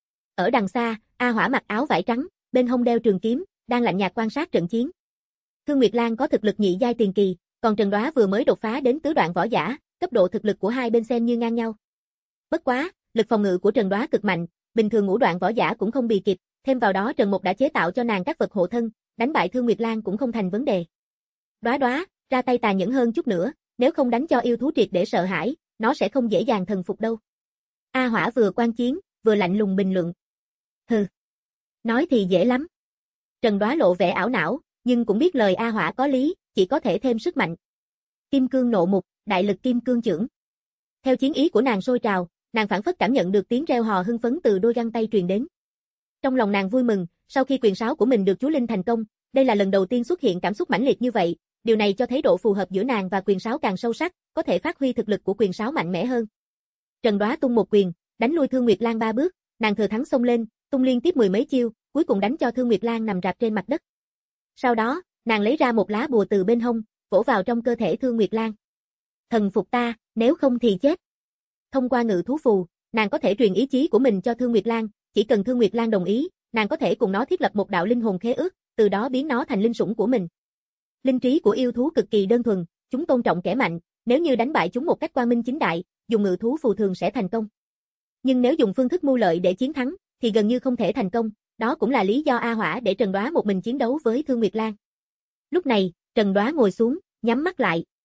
Ở đằng xa, A Hỏa mặc áo vải trắng, bên hông đeo trường kiếm, đang lạnh nhạt quan sát trận chiến. Thương Nguyệt Lan có thực lực nhị giai tiền kỳ, còn Trần Đóa vừa mới đột phá đến tứ đoạn võ giả, cấp độ thực lực của hai bên xem như ngang nhau. Bất quá, lực phòng ngự của Trần Đóa cực mạnh, bình thường ngũ đoạn võ giả cũng không bì kịp, thêm vào đó Trần Mộc đã chế tạo cho nàng các vật hộ thân, đánh bại Thương Nguyệt Lan cũng không thành vấn đề. Đóa Đóa, ra tay tàn nhẫn hơn chút nữa, nếu không đánh cho yêu thú triệt để sợ hãi, nó sẽ không dễ dàng thần phục đâu. A Hỏa vừa quan chiến, vừa lạnh lùng bình luận. Hừ. Nói thì dễ lắm. Trần Đóa lộ vẻ ảo não, nhưng cũng biết lời A Hỏa có lý, chỉ có thể thêm sức mạnh. Kim cương nộ mục, đại lực kim cương chưởng. Theo chiến ý của nàng sôi trào, nàng phảng phất cảm nhận được tiếng reo hò hưng phấn từ đôi găng tay truyền đến. Trong lòng nàng vui mừng, sau khi quyền sáo của mình được chú linh thành công, đây là lần đầu tiên xuất hiện cảm xúc mãnh liệt như vậy, điều này cho thấy độ phù hợp giữa nàng và quyền sáo càng sâu sắc, có thể phát huy thực lực của quyền sáo mạnh mẽ hơn. Trần Đóa tung một quyền, đánh lui Thương Nguyệt Lan ba bước, nàng thừa thắng xông lên, tung liên tiếp mười mấy chiêu, cuối cùng đánh cho Thương Nguyệt Lan nằm rạp trên mặt đất. Sau đó, nàng lấy ra một lá bùa từ bên hông, vỗ vào trong cơ thể Thương Nguyệt Lan. Thần phục ta, nếu không thì chết. Thông qua ngự thú phù, nàng có thể truyền ý chí của mình cho Thương Nguyệt Lan, chỉ cần Thương Nguyệt Lan đồng ý, nàng có thể cùng nó thiết lập một đạo linh hồn khế ước, từ đó biến nó thành linh sủng của mình. Linh trí của yêu thú cực kỳ đơn thuần, chúng tôn trọng kẻ mạnh, nếu như đánh bại chúng một cách quang minh chính đại, dùng ngự thú phù thường sẽ thành công. Nhưng nếu dùng phương thức mưu lợi để chiến thắng, thì gần như không thể thành công, đó cũng là lý do A Hỏa để Trần Đóa một mình chiến đấu với Thương Nguyệt Lan. Lúc này, Trần Đóa ngồi xuống, nhắm mắt lại.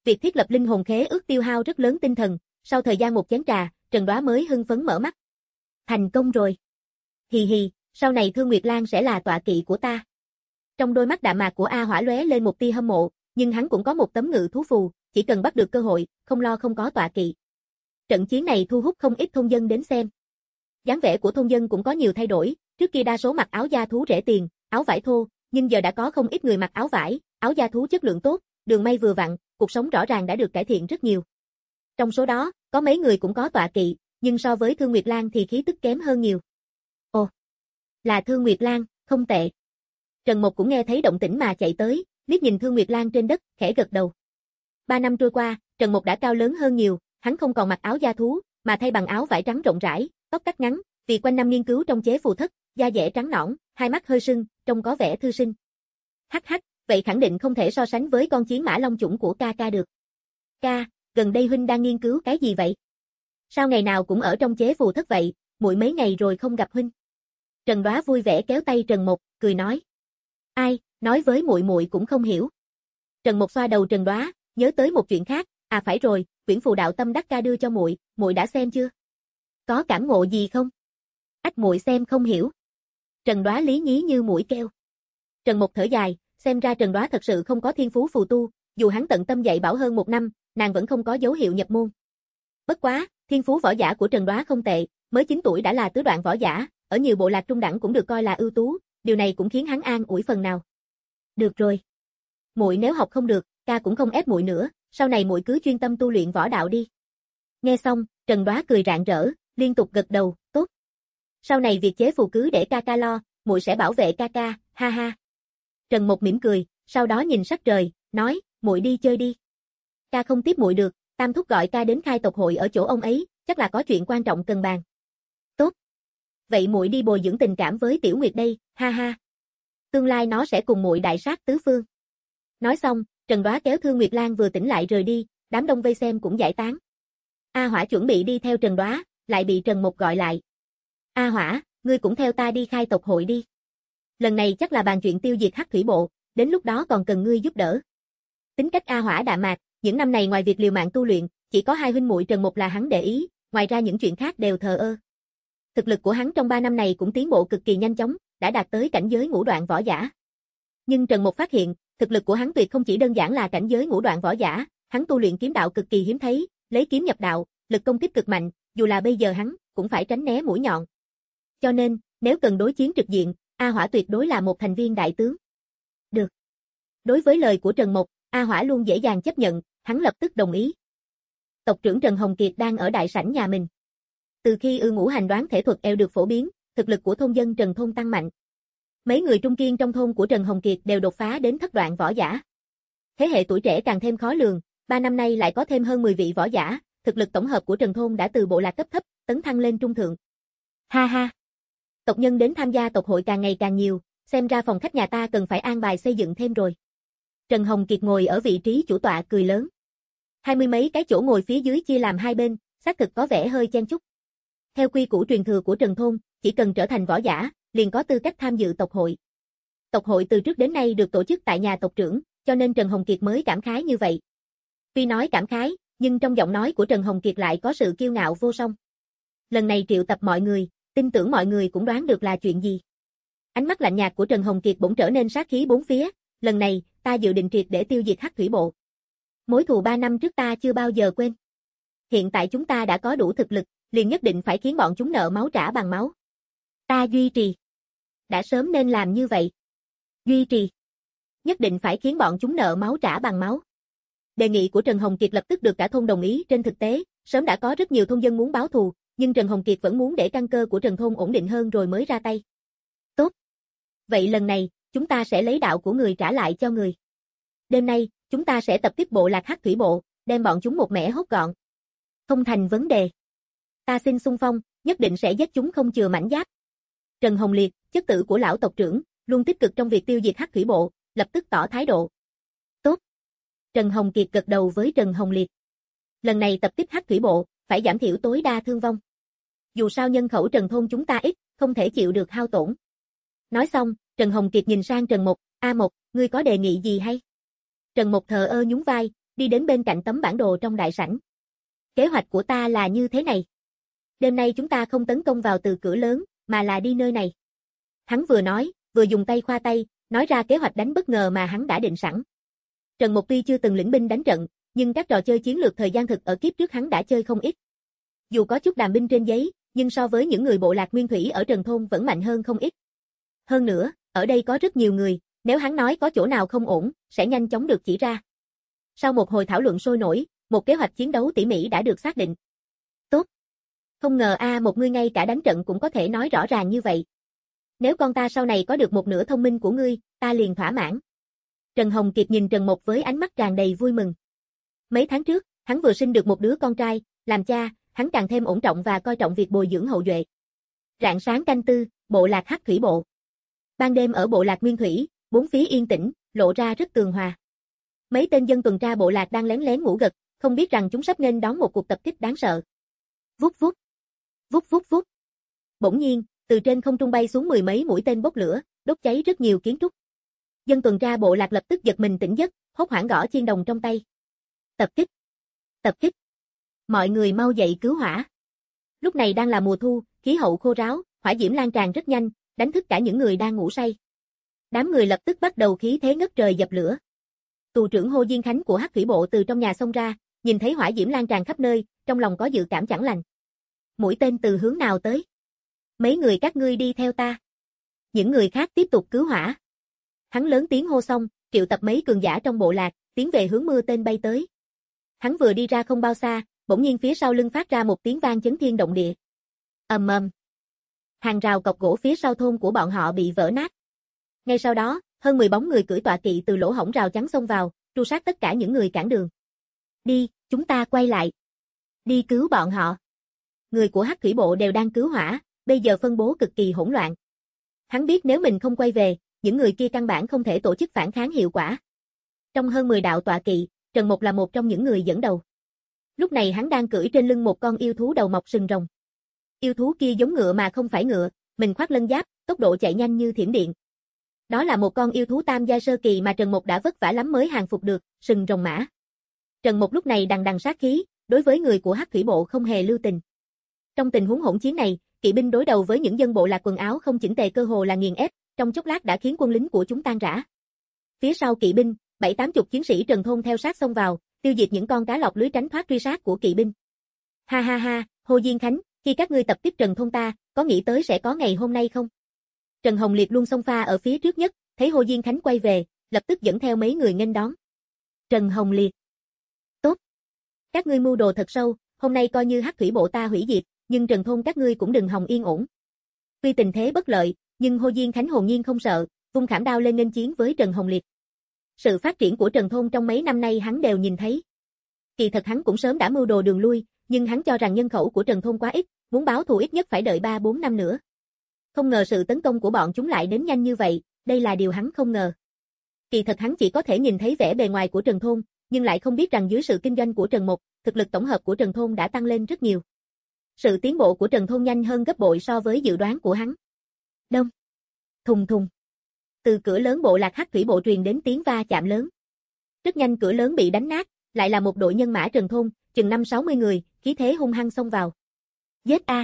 Việc thiết lập linh hồn khế ước tiêu hao rất lớn tinh thần, sau thời gian một chén trà, Trần Đoá mới hưng phấn mở mắt. Thành công rồi. Hì hì, sau này Thương Nguyệt Lan sẽ là tọa kỵ của ta. Trong đôi mắt đạm mạc của A Hỏa lóe lên một tia hâm mộ, nhưng hắn cũng có một tấm ngự thú phù, chỉ cần bắt được cơ hội, không lo không có tọa kỵ. Trận chiến này thu hút không ít thôn dân đến xem. Dáng vẻ của thôn dân cũng có nhiều thay đổi, trước kia đa số mặc áo da thú rẻ tiền, áo vải thô, nhưng giờ đã có không ít người mặc áo vải, áo da thú chất lượng tốt, đường may vừa vặn, cuộc sống rõ ràng đã được cải thiện rất nhiều. Trong số đó, có mấy người cũng có tọa kỵ, nhưng so với Thương Nguyệt Lan thì khí tức kém hơn nhiều. Ồ, là Thương Nguyệt Lan, không tệ. Trần Mộc cũng nghe thấy động tĩnh mà chạy tới, liếc nhìn Thương Nguyệt Lan trên đất, khẽ gật đầu. Ba năm trôi qua, Trần Mộc đã cao lớn hơn nhiều, hắn không còn mặc áo da thú, mà thay bằng áo vải trắng rộng rãi, tóc cắt ngắn, vì quanh năm nghiên cứu trong chế phù thất, da dẻ trắng nõn, hai mắt hơi sưng, trông có vẻ thư sinh. Hắc hắc, vậy khẳng định không thể so sánh với con chiến mã long chủng của ca ca được. Ca, gần đây huynh đang nghiên cứu cái gì vậy? Sao ngày nào cũng ở trong chế phù thất vậy, muội mấy ngày rồi không gặp huynh. Trần Đoá vui vẻ kéo tay Trần Mộc, cười nói. Ai, nói với muội muội cũng không hiểu. Trần Mộc xoa đầu Trần Đoá, nhớ tới một chuyện khác, à phải rồi, quyển phù đạo tâm đắc ca đưa cho muội, muội đã xem chưa? Có cảm ngộ gì không? Ách muội xem không hiểu. Trần Đoá lý nhí như mũi keo. Trần Mộc thở dài, xem ra Trần Đoá thật sự không có thiên phú phù tu, dù hắn tận tâm dạy bảo hơn một năm, nàng vẫn không có dấu hiệu nhập môn. Bất quá, thiên phú võ giả của Trần Đoá không tệ, mới chín tuổi đã là tứ đoạn võ giả, ở nhiều bộ lạc trung đẳng cũng được coi là ưu tú, điều này cũng khiến hắn an ủi phần nào. Được rồi. Muội nếu học không được, ca cũng không ép muội nữa, sau này muội cứ chuyên tâm tu luyện võ đạo đi. Nghe xong, Trần Đoá cười rạng rỡ, liên tục gật đầu, tốt. Sau này việc chế phù cứ để ca ca lo, muội sẽ bảo vệ ca ca, ha ha. Trần Mộc mỉm cười, sau đó nhìn sắc trời, nói, muội đi chơi đi. Ca không tiếp muội được, Tam thúc gọi ca đến khai tộc hội ở chỗ ông ấy, chắc là có chuyện quan trọng cần bàn. Tốt. Vậy muội đi bồi dưỡng tình cảm với Tiểu Nguyệt đây, ha ha. Tương lai nó sẽ cùng muội đại sát tứ phương. Nói xong, Trần Đoá kéo Thương Nguyệt Lan vừa tỉnh lại rời đi, đám đông vây xem cũng giải tán. A Hỏa chuẩn bị đi theo Trần Đoá, lại bị Trần Mộc gọi lại. A Hỏa, ngươi cũng theo ta đi khai tộc hội đi. Lần này chắc là bàn chuyện tiêu diệt Hắc Thủy Bộ, đến lúc đó còn cần ngươi giúp đỡ. Tính cách A Hỏa đạm mạc, những năm này ngoài việc liều mạng tu luyện, chỉ có hai huynh muội Trần Mộc là hắn để ý, ngoài ra những chuyện khác đều thờ ơ. Thực lực của hắn trong ba năm này cũng tiến bộ cực kỳ nhanh chóng, đã đạt tới cảnh giới ngũ đoạn võ giả. Nhưng Trần Mộc phát hiện, thực lực của hắn tuyệt không chỉ đơn giản là cảnh giới ngũ đoạn võ giả, hắn tu luyện kiếm đạo cực kỳ hiếm thấy, lấy kiếm nhập đạo, lực công kích cực mạnh, dù là bây giờ hắn cũng phải tránh né mũi nhọn. Cho nên, nếu cần đối chiến trực diện, A Hỏa tuyệt đối là một thành viên đại tướng. Được. Đối với lời của Trần Mộc, A Hỏa luôn dễ dàng chấp nhận, hắn lập tức đồng ý. Tộc trưởng Trần Hồng Kiệt đang ở đại sảnh nhà mình. Từ khi ư ngũ hành đoán thể thuật eo được phổ biến, thực lực của thôn dân Trần thôn tăng mạnh. Mấy người trung kiên trong thôn của Trần Hồng Kiệt đều đột phá đến thất đoạn võ giả. Thế hệ tuổi trẻ càng thêm khó lường, ba năm nay lại có thêm hơn mười vị võ giả, thực lực tổng hợp của Trần thôn đã từ bộ lạc cấp thấp, tấn thăng lên trung thượng. Ha ha. Tộc nhân đến tham gia tộc hội càng ngày càng nhiều, xem ra phòng khách nhà ta cần phải an bài xây dựng thêm rồi. Trần Hồng Kiệt ngồi ở vị trí chủ tọa cười lớn. Hai mươi mấy cái chỗ ngồi phía dưới chia làm hai bên, xác thực có vẻ hơi chen chúc. Theo quy củ truyền thừa của Trần thôn, chỉ cần trở thành võ giả, liền có tư cách tham dự tộc hội. Tộc hội từ trước đến nay được tổ chức tại nhà tộc trưởng, cho nên Trần Hồng Kiệt mới cảm khái như vậy. Tuy nói cảm khái, nhưng trong giọng nói của Trần Hồng Kiệt lại có sự kiêu ngạo vô song. Lần này triệu tập mọi người, tin tưởng mọi người cũng đoán được là chuyện gì. Ánh mắt lạnh nhạt của Trần Hồng Kiệt bỗng trở nên sát khí bốn phía, lần này, ta dự định triệt để tiêu diệt Hắc Thủy Bộ. Mối thù ba năm trước ta chưa bao giờ quên. Hiện tại chúng ta đã có đủ thực lực, liền nhất định phải khiến bọn chúng nợ máu trả bằng máu. Ta duy trì. Đã sớm nên làm như vậy. Duy trì. Nhất định phải khiến bọn chúng nợ máu trả bằng máu. Đề nghị của Trần Hồng Kiệt lập tức được cả thôn đồng ý, trên thực tế, sớm đã có rất nhiều thôn dân muốn báo thù, nhưng Trần Hồng Kiệt vẫn muốn để căn cơ của Trần thôn ổn định hơn rồi mới ra tay. Tốt. Vậy lần này, chúng ta sẽ lấy đạo của người trả lại cho người. Đêm nay, chúng ta sẽ tập kích bộ lạc Hắc Thủy Bộ, đem bọn chúng một mẻ hốt gọn. Không thành vấn đề. Ta xin xung phong, nhất định sẽ giết chúng không chừa mảnh giáp. Trần Hồng Liệt, chất tử của lão tộc trưởng, luôn tích cực trong việc tiêu diệt Hắc Thủy Bộ, lập tức tỏ thái độ. Tốt. Trần Hồng Kiệt gật đầu với Trần Hồng Liệt. Lần này tập kích Hắc Thủy Bộ, phải giảm thiểu tối đa thương vong. Dù sao nhân khẩu Trần thôn chúng ta ít, không thể chịu được hao tổn. Nói xong, Trần Hồng Kiệt nhìn sang Trần Mộc, A Mộc, ngươi có đề nghị gì hay? Trần Mộc thờ ơ nhún vai, đi đến bên cạnh tấm bản đồ trong đại sảnh. Kế hoạch của ta là như thế này. Đêm nay chúng ta không tấn công vào từ cửa lớn, mà là đi nơi này. Hắn vừa nói, vừa dùng tay khoa tay, nói ra kế hoạch đánh bất ngờ mà hắn đã định sẵn. Trần Mục tuy chưa từng lĩnh binh đánh trận, nhưng các trò chơi chiến lược thời gian thực ở kiếp trước hắn đã chơi không ít. Dù có chút đàm binh trên giấy, nhưng so với những người bộ lạc nguyên thủy ở Trần Thôn vẫn mạnh hơn không ít. Hơn nữa, ở đây có rất nhiều người, nếu hắn nói có chỗ nào không ổn, sẽ nhanh chóng được chỉ ra. Sau một hồi thảo luận sôi nổi, một kế hoạch chiến đấu tỉ mỉ đã được xác định. Tốt. Không ngờ a à, một ngươi ngay cả đánh trận cũng có thể nói rõ ràng như vậy. Nếu con ta sau này có được một nửa thông minh của ngươi, ta liền thỏa mãn. Trần Hồng Kiệt nhìn Trần Mộc với ánh mắt tràn đầy vui mừng. Mấy tháng trước, hắn vừa sinh được một đứa con trai, làm cha, hắn càng thêm ổn trọng và coi trọng việc bồi dưỡng hậu duệ. Rạng sáng canh tư, bộ lạc Hắc Thủy Bộ. Ban đêm ở bộ lạc Nguyên Thủy, bốn phía yên tĩnh, lộ ra rất tường hòa. Mấy tên dân tuần tra bộ lạc đang lén lén ngủ gật, không biết rằng chúng sắp nghênh đón một cuộc tập kích đáng sợ. Vút vút, vút vút vút. Bỗng nhiên, từ trên không trung bay xuống mười mấy mũi tên bốc lửa, đốt cháy rất nhiều kiến trúc. Dân tuần tra bộ lạc lập tức giật mình tỉnh giấc, hốt hoảng gõ chiên đồng trong tay. Tập kích! Tập kích! Mọi người mau dậy cứu hỏa. Lúc này đang là mùa thu, khí hậu khô ráo, hỏa diễm lan tràn rất nhanh, đánh thức cả những người đang ngủ say. Đám người lập tức bắt đầu khí thế ngất trời dập lửa. Tù trưởng Hồ Diên Khánh của Hắc Thủy Bộ từ trong nhà xông ra, nhìn thấy hỏa diễm lan tràn khắp nơi, trong lòng có dự cảm chẳng lành. Mũi tên từ hướng nào tới? Mấy người các ngươi đi theo ta. Những người khác tiếp tục cứu hỏa. Hắn lớn tiếng hô xong, triệu tập mấy cường giả trong bộ lạc, tiến về hướng mưa tên bay tới. Hắn vừa đi ra không bao xa, bỗng nhiên phía sau lưng phát ra một tiếng vang chấn thiên động địa. Ầm ầm. Hàng rào cọc gỗ phía sau thôn của bọn họ bị vỡ nát. Ngay sau đó, hơn mười bóng người cưỡi tọa kỵ từ lỗ hổng rào chắn xông vào, tru sát tất cả những người cản đường. Đi, chúng ta quay lại. Đi cứu bọn họ. Người của Hắc Thủy Bộ đều đang cứu hỏa, bây giờ phân bố cực kỳ hỗn loạn. Hắn biết nếu mình không quay về, những người kia căn bản không thể tổ chức phản kháng hiệu quả. Trong hơn mười đạo tọa kỵ, Trần Mục là một trong những người dẫn đầu. Lúc này hắn đang cưỡi trên lưng một con yêu thú đầu mọc sừng rồng. Yêu thú kia giống ngựa mà không phải ngựa, mình khoác lân giáp, tốc độ chạy nhanh như thiểm điện. Đó là một con yêu thú tam giai sơ kỳ mà Trần Mục đã vất vả lắm mới hàng phục được, sừng rồng mã. Trần Mục lúc này đằng đằng sát khí, đối với người của Hắc Thủy Bộ không hề lưu tình. Trong tình huống hỗn chiến này, kỵ binh đối đầu với những dân bộ lạc quần áo không chỉnh tề cơ hồ là nghiền ép, trong chốc lát đã khiến quân lính của chúng tan rã. Phía sau kỵ binh, bảy tám chục chiến sĩ Trần Thôn theo sát xông vào, tiêu diệt những con cá lọt lưới tránh thoát truy sát của kỵ binh. Ha ha ha, Hồ Diên Khánh, khi các ngươi tập tiếp Trần Thôn ta, có nghĩ tới sẽ có ngày hôm nay không? Trần Hồng Liệt luôn xông pha ở phía trước nhất, thấy Hồ Diên Khánh quay về, lập tức dẫn theo mấy người nghênh đón. Trần Hồng Liệt. Tốt. Các ngươi mưu đồ thật sâu, hôm nay coi như Hắc Thủy Bộ ta hủy diệt, nhưng Trần Thôn các ngươi cũng đừng hòng yên ổn. Tuy tình thế bất lợi, nhưng Hồ Diên Khánh hồn nhiên không sợ, vung khảm đao lên nghênh chiến với Trần Hồng Liệt. Sự phát triển của Trần Thôn trong mấy năm nay hắn đều nhìn thấy. Kỳ thật hắn cũng sớm đã mưu đồ đường lui, nhưng hắn cho rằng nhân khẩu của Trần Thôn quá ít, muốn báo thù ít nhất phải đợi ba bốn năm nữa. Không ngờ sự tấn công của bọn chúng lại đến nhanh như vậy, đây là điều hắn không ngờ. Kỳ thật hắn chỉ có thể nhìn thấy vẻ bề ngoài của Trần Thôn, nhưng lại không biết rằng dưới sự kinh doanh của Trần Mục, thực lực tổng hợp của Trần Thôn đã tăng lên rất nhiều. Sự tiến bộ của Trần Thôn nhanh hơn gấp bội so với dự đoán của hắn. Đông. Thùng thùng. Từ cửa lớn bộ lạc Hắc Thủy Bộ truyền đến tiếng va chạm lớn. Rất nhanh cửa lớn bị đánh nát, lại là một đội nhân mã Trần Thôn, chừng năm sáu mươi người, khí thế hung hăng xông vào. Giết a!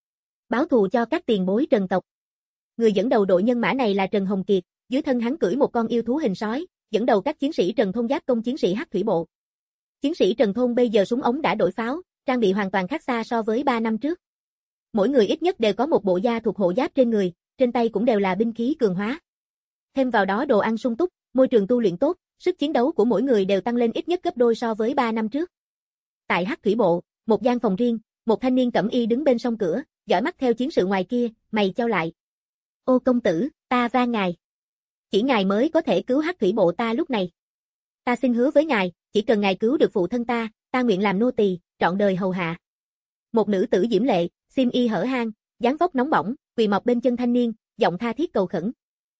Báo thù cho các tiền bối Trần tộc. Người dẫn đầu đội nhân mã này là Trần Hồng Kiệt, dưới thân hắn cưỡi một con yêu thú hình sói, dẫn đầu các chiến sĩ Trần Thôn giáp công chiến sĩ Hắc Thủy Bộ. Chiến sĩ Trần Thôn bây giờ súng ống đã đổi pháo, trang bị hoàn toàn khác xa so với ba năm trước. Mỗi người ít nhất đều có một bộ da thuộc hộ giáp trên người, trên tay cũng đều là binh khí cường hóa. Thêm vào đó đồ ăn sung túc, môi trường tu luyện tốt, sức chiến đấu của mỗi người đều tăng lên ít nhất gấp đôi so với ba năm trước. Tại Hắc Thủy Bộ, một gian phòng riêng, một thanh niên cẩm y đứng bên song cửa, dõi mắt theo chiến sự ngoài kia, mày chau lại. Ô công tử, ta va ngài. Chỉ ngài mới có thể cứu Hắc Thủy Bộ ta lúc này. Ta xin hứa với ngài, chỉ cần ngài cứu được phụ thân ta, ta nguyện làm nô tỳ, trọn đời hầu hạ. Một nữ tử diễm lệ, xiêm y hở hang, dáng vóc nóng bỏng, quỳ mọp bên chân thanh niên, giọng tha thiết cầu khẩn.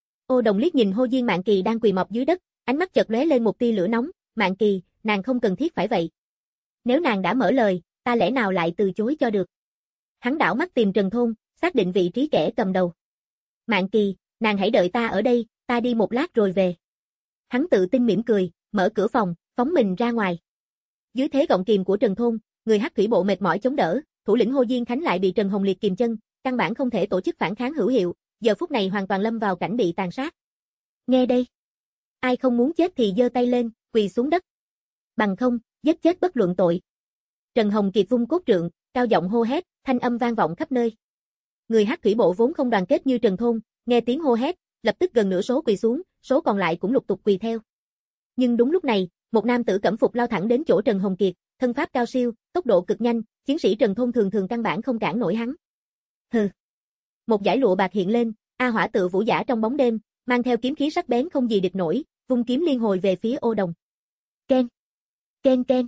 Ô Đồng liếc nhìn Hồ Diên Mạn Kỳ đang quỳ mọp dưới đất, ánh mắt chợt lóe lên một tia lửa nóng, Mạn Kỳ, nàng không cần thiết phải vậy. Nếu nàng đã mở lời, ta lẽ nào lại từ chối cho được. Hắn đảo mắt tìm Trần Thôn, xác định vị trí kẻ cầm đầu. Mạn Kỳ, nàng hãy đợi ta ở đây, ta đi một lát rồi về. Hắn tự tin mỉm cười, mở cửa phòng, phòng phóng mình ra ngoài. Dưới thế gọng kìm của Trần Thôn, người Hắc Thủy Bộ mệt mỏi chống đỡ, thủ lĩnh Hồ Diên Khánh lại bị Trần Hồng Liệt kìm chân, căn bản không thể tổ chức phản kháng hữu hiệu, giờ phút này hoàn toàn lâm vào cảnh bị tàn sát. Nghe đây, ai không muốn chết thì giơ tay lên, quỳ xuống đất. Bằng không, giết chết bất luận tội. Trần Hồng Kiệt vung cốt trượng, cao giọng hô hét, thanh âm vang vọng khắp nơi. Người Hắc Thủy Bộ vốn không đoàn kết như Trần Thôn, nghe tiếng hô hét, lập tức gần nửa số quỳ xuống, số còn lại cũng lục tục quỳ theo. Nhưng đúng lúc này, một nam tử cẩm phục lao thẳng đến chỗ Trần Hồng Kiệt, thân pháp cao siêu, tốc độ cực nhanh, chiến sĩ Trần Thôn thường thường căn bản không cản nổi hắn. Hừ. Một dải lụa bạc hiện lên, A Hỏa tự vũ giả trong bóng đêm, mang theo kiếm khí sắc bén không gì địch nổi, vung kiếm liên hồi về phía Ô Đồng. Ken, ken ken.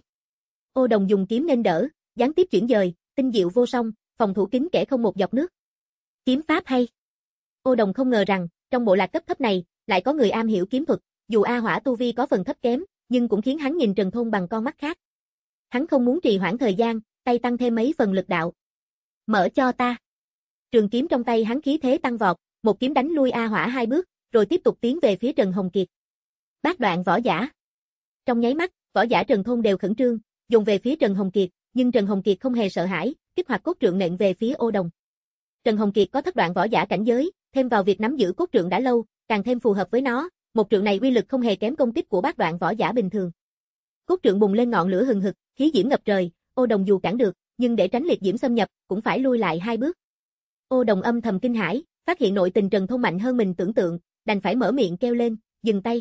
Ô Đồng dùng kiếm nên đỡ, gián tiếp chuyển dời, tinh diệu vô song, phòng thủ kín kẽ không một giọt nước. Kiếm pháp hay. Ô Đồng không ngờ rằng, trong bộ lạc cấp thấp này, lại có người am hiểu kiếm thuật, dù A Hỏa tu vi có phần thấp kém, nhưng cũng khiến hắn nhìn Trần Thôn bằng con mắt khác. Hắn không muốn trì hoãn thời gian, tay tăng thêm mấy phần lực đạo. Mở cho ta. Trường kiếm trong tay hắn khí thế tăng vọt, một kiếm đánh lui A Hỏa hai bước, rồi tiếp tục tiến về phía Trần Hồng Kiệt. Bát đoạn võ giả. Trong nháy mắt, võ giả Trần Thôn đều khẩn trương, dùng về phía Trần Hồng Kiệt, nhưng Trần Hồng Kiệt không hề sợ hãi, kích hoạt cốt trượng nện về phía Ô Đồng. Trần Hồng Kiệt có thất đoạn võ giả cảnh giới, thêm vào việc nắm giữ cốt trượng đã lâu, càng thêm phù hợp với nó, một trượng này uy lực không hề kém công kích của bát đoạn võ giả bình thường. Cốt trượng bùng lên ngọn lửa hừng hực, khí diễm ngập trời, Ô Đồng dù cản được, nhưng để tránh liệt diễm xâm nhập, cũng phải lui lại hai bước. Ô Đồng âm thầm kinh hãi, phát hiện nội tình Trần Thôn mạnh hơn mình tưởng tượng, đành phải mở miệng kêu lên, dừng tay.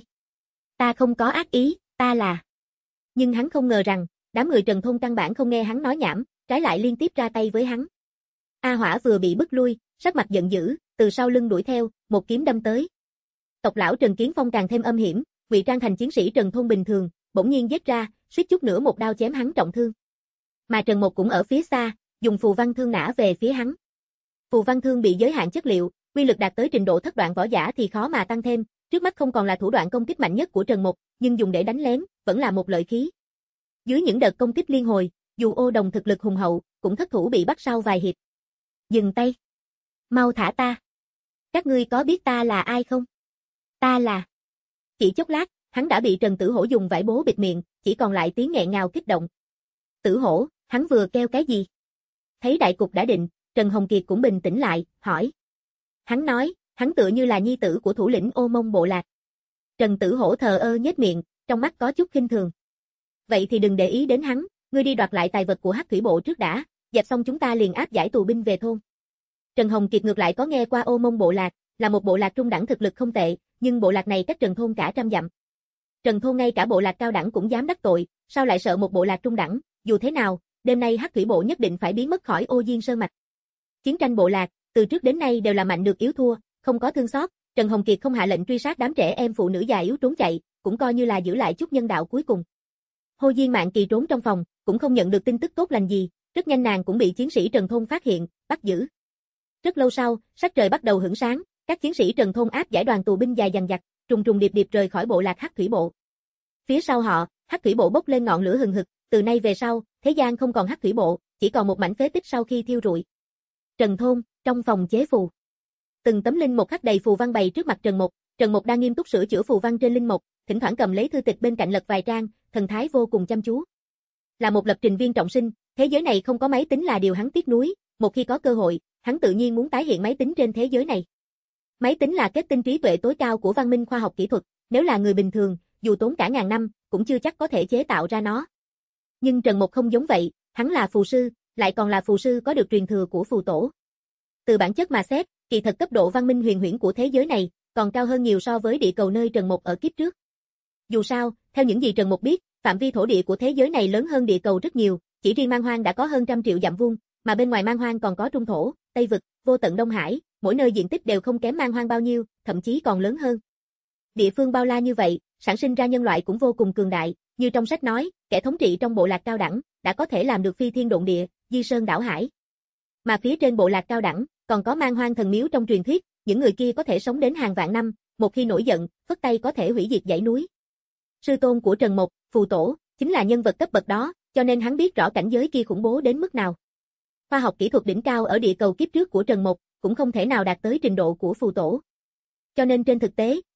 Ta không có ác ý, ta là. Nhưng hắn không ngờ rằng, đám người Trần Thôn căn bản không nghe hắn nói nhảm, trái lại liên tiếp ra tay với hắn. A Hỏa vừa bị bức lui, sắc mặt giận dữ, từ sau lưng đuổi theo, một kiếm đâm tới. Tộc lão Trần Kiến Phong càng thêm âm hiểm, ngụy trang thành chiến sĩ Trần Thôn bình thường, bỗng nhiên giết ra, suýt chút nữa một đao chém hắn trọng thương. Mà Trần Một cũng ở phía xa, dùng phù văn thương nã về phía hắn. Phù văn thương bị giới hạn chất liệu, uy lực đạt tới trình độ thất đoạn võ giả thì khó mà tăng thêm, trước mắt không còn là thủ đoạn công kích mạnh nhất của Trần Một, nhưng dùng để đánh lén, vẫn là một lợi khí. Dưới những đợt công kích liên hồi, dù Ô Đồng thực lực hùng hậu, cũng thất thủ bị bắt sau vài hiệp. Dừng tay. Mau thả ta. Các ngươi có biết ta là ai không? Ta là... Chỉ chốc lát, hắn đã bị Trần Tử Hổ dùng vải bố bịt miệng, chỉ còn lại tiếng nghẹn ngào kích động. Tử Hổ, hắn vừa kêu cái gì? Thấy đại cục đã định, Trần Hồng Kiệt cũng bình tĩnh lại, hỏi. Hắn nói, hắn tựa như là nhi tử của thủ lĩnh Ô Mông bộ lạc. Trần Tử Hổ thờ ơ nhếch miệng, trong mắt có chút khinh thường. Vậy thì đừng để ý đến hắn, ngươi đi đoạt lại tài vật của Hắc Thủy Bộ trước đã, dẹp xong chúng ta liền áp giải tù binh về thôn. Trần Hồng Kiệt ngược lại có nghe qua Ô Mông bộ lạc, là một bộ lạc trung đẳng thực lực không tệ, nhưng bộ lạc này cách Trần thôn cả trăm dặm. Trần thôn ngay cả bộ lạc cao đẳng cũng dám đắc tội, sao lại sợ một bộ lạc trung đẳng, dù thế nào, đêm nay Hắc Thủy Bộ nhất định phải biến mất khỏi Ô Diên Sơn mạch. Chiến tranh bộ lạc, từ trước đến nay đều là mạnh được yếu thua, không có thương xót, Trần Hồng Kiệt không hạ lệnh truy sát đám trẻ em phụ nữ già yếu trốn chạy, cũng coi như là giữ lại chút nhân đạo cuối cùng. Hồ Diên Mạn Kỳ trốn trong phòng, cũng không nhận được tin tức tốt lành gì, rất nhanh nàng cũng bị chiến sĩ Trần thôn phát hiện, bắt giữ. Rất lâu sau, sắc trời bắt đầu hửng sáng, các chiến sĩ Trần thôn áp giải đoàn tù binh dài dằng dặc, trùng trùng điệp điệp rời khỏi bộ lạc Hắc Thủy Bộ. Phía sau họ, Hắc Thủy Bộ bốc lên ngọn lửa hừng hực, từ nay về sau, thế gian không còn Hắc Thủy Bộ, chỉ còn một mảnh phế tích sau khi thiêu rụi. Trần thôn, trong phòng chế phù. Từng tấm linh mục khắc đầy phù văn bày trước mặt Trần Mục, Trần Mục đang nghiêm túc sửa chữa phù văn trên linh mục, thỉnh thoảng cầm lấy thư tịch bên cạnh lật vài trang, thần thái vô cùng chăm chú. Là một lập trình viên trọng sinh, thế giới này không có máy tính là điều hắn tiếc nuối, một khi có cơ hội, hắn tự nhiên muốn tái hiện máy tính trên thế giới này. Máy tính là kết tinh trí tuệ tối cao của văn minh khoa học kỹ thuật, nếu là người bình thường, dù tốn cả ngàn năm, cũng chưa chắc có thể chế tạo ra nó. Nhưng Trần Mục không giống vậy, hắn là phù sư, lại còn là phù sư có được truyền thừa của phù tổ. Từ bản chất mà xét, kỳ thật cấp độ văn minh huyền huyễn của thế giới này, còn cao hơn nhiều so với địa cầu nơi Trần Mục ở kiếp trước. Dù sao, theo những gì Trần Mục biết, phạm vi thổ địa của thế giới này lớn hơn địa cầu rất nhiều, chỉ riêng Man Hoang đã có hơn trăm triệu dặm vuông, mà bên ngoài Man Hoang còn có Trung Thổ, Tây Vực, vô tận Đông Hải, mỗi nơi diện tích đều không kém Man Hoang bao nhiêu, thậm chí còn lớn hơn. Địa phương bao la như vậy, sản sinh ra nhân loại cũng vô cùng cường đại, như trong sách nói, kẻ thống trị trong bộ lạc cao đẳng, đã có thể làm được phi thiên độn địa, di sơn đảo hải. Mà phía trên bộ lạc cao đẳng, còn có Man Hoang thần miếu trong truyền thuyết, những người kia có thể sống đến hàng vạn năm, một khi nổi giận, phất tay có thể hủy diệt dãy núi. Sư tôn của Trần Mục, phù tổ, chính là nhân vật cấp bậc đó, cho nên hắn biết rõ cảnh giới kia khủng bố đến mức nào. Khoa học kỹ thuật đỉnh cao ở địa cầu kiếp trước của Trần Mục, cũng không thể nào đạt tới trình độ của phù tổ. Cho nên trên thực tế,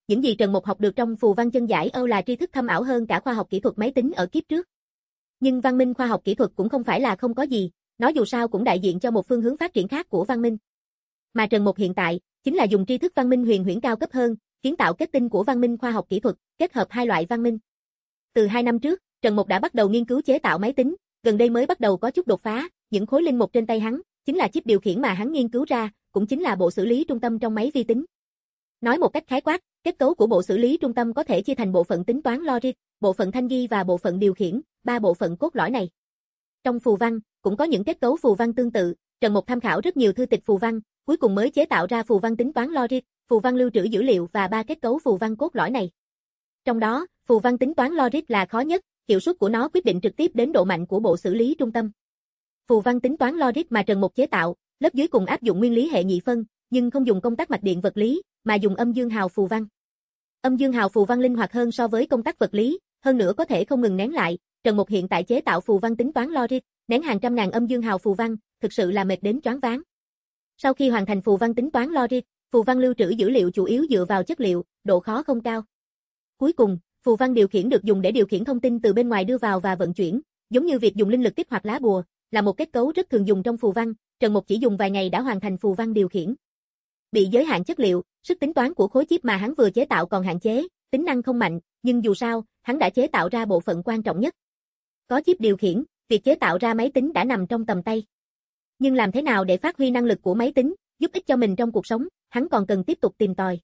những gì Trần Mục học được trong phù văn chân giải Âu là tri thức thâm ảo hơn cả khoa học kỹ thuật máy tính ở kiếp trước. Nhưng văn minh khoa học kỹ thuật cũng không phải là không có gì, nó dù sao cũng đại diện cho một phương hướng phát triển khác của văn minh. Mà Trần Mục hiện tại, chính là dùng tri thức văn minh huyền huyễn cao cấp hơn, kiến tạo kết tinh của văn minh khoa học kỹ thuật, kết hợp hai loại văn minh. Từ hai năm trước, Trần Mục đã bắt đầu nghiên cứu chế tạo máy tính, gần đây mới bắt đầu có chút đột phá, những khối linh mục trên tay hắn, chính là chip điều khiển mà hắn nghiên cứu ra, cũng chính là bộ xử lý trung tâm trong máy vi tính. Nói một cách khái quát, kết cấu của bộ xử lý trung tâm có thể chia thành bộ phận tính toán logic, bộ phận thanh ghi và bộ phận điều khiển, ba bộ phận cốt lõi này. Trong phù văn, cũng có những kết cấu phù văn tương tự, Trần Mục tham khảo rất nhiều thư tịch phù văn, cuối cùng mới chế tạo ra phù văn tính toán logic, phù văn lưu trữ dữ liệu và ba kết cấu phù văn cốt lõi này. Trong đó, phù văn tính toán logic là khó nhất, hiệu suất của nó quyết định trực tiếp đến độ mạnh của bộ xử lý trung tâm. Phù văn tính toán logic mà Trần Mục chế tạo, lớp dưới cùng áp dụng nguyên lý hệ nhị phân, nhưng không dùng công tắc mạch điện vật lý, mà dùng âm dương hào phù văn. Âm dương hào phù văn linh hoạt hơn so với công tắc vật lý, hơn nữa có thể không ngừng nén lại. Trần Mục hiện tại chế tạo phù văn tính toán logic, nén hàng trăm ngàn âm dương hào phù văn, thực sự là mệt đến choáng váng. Sau khi hoàn thành phù văn tính toán logic, phù văn lưu trữ dữ liệu chủ yếu dựa vào chất liệu, độ khó không cao. Cuối cùng, phù văn điều khiển được dùng để điều khiển thông tin từ bên ngoài đưa vào và vận chuyển, giống như việc dùng linh lực kích hoạt lá bùa, là một kết cấu rất thường dùng trong phù văn. Trần Mục chỉ dùng vài ngày đã hoàn thành phù văn điều khiển. Bị giới hạn chất liệu, sức tính toán của khối chip mà hắn vừa chế tạo còn hạn chế, tính năng không mạnh, nhưng dù sao, hắn đã chế tạo ra bộ phận quan trọng nhất. Có chip điều khiển, việc chế tạo ra máy tính đã nằm trong tầm tay. Nhưng làm thế nào để phát huy năng lực của máy tính, giúp ích cho mình trong cuộc sống, hắn còn cần tiếp tục tìm tòi.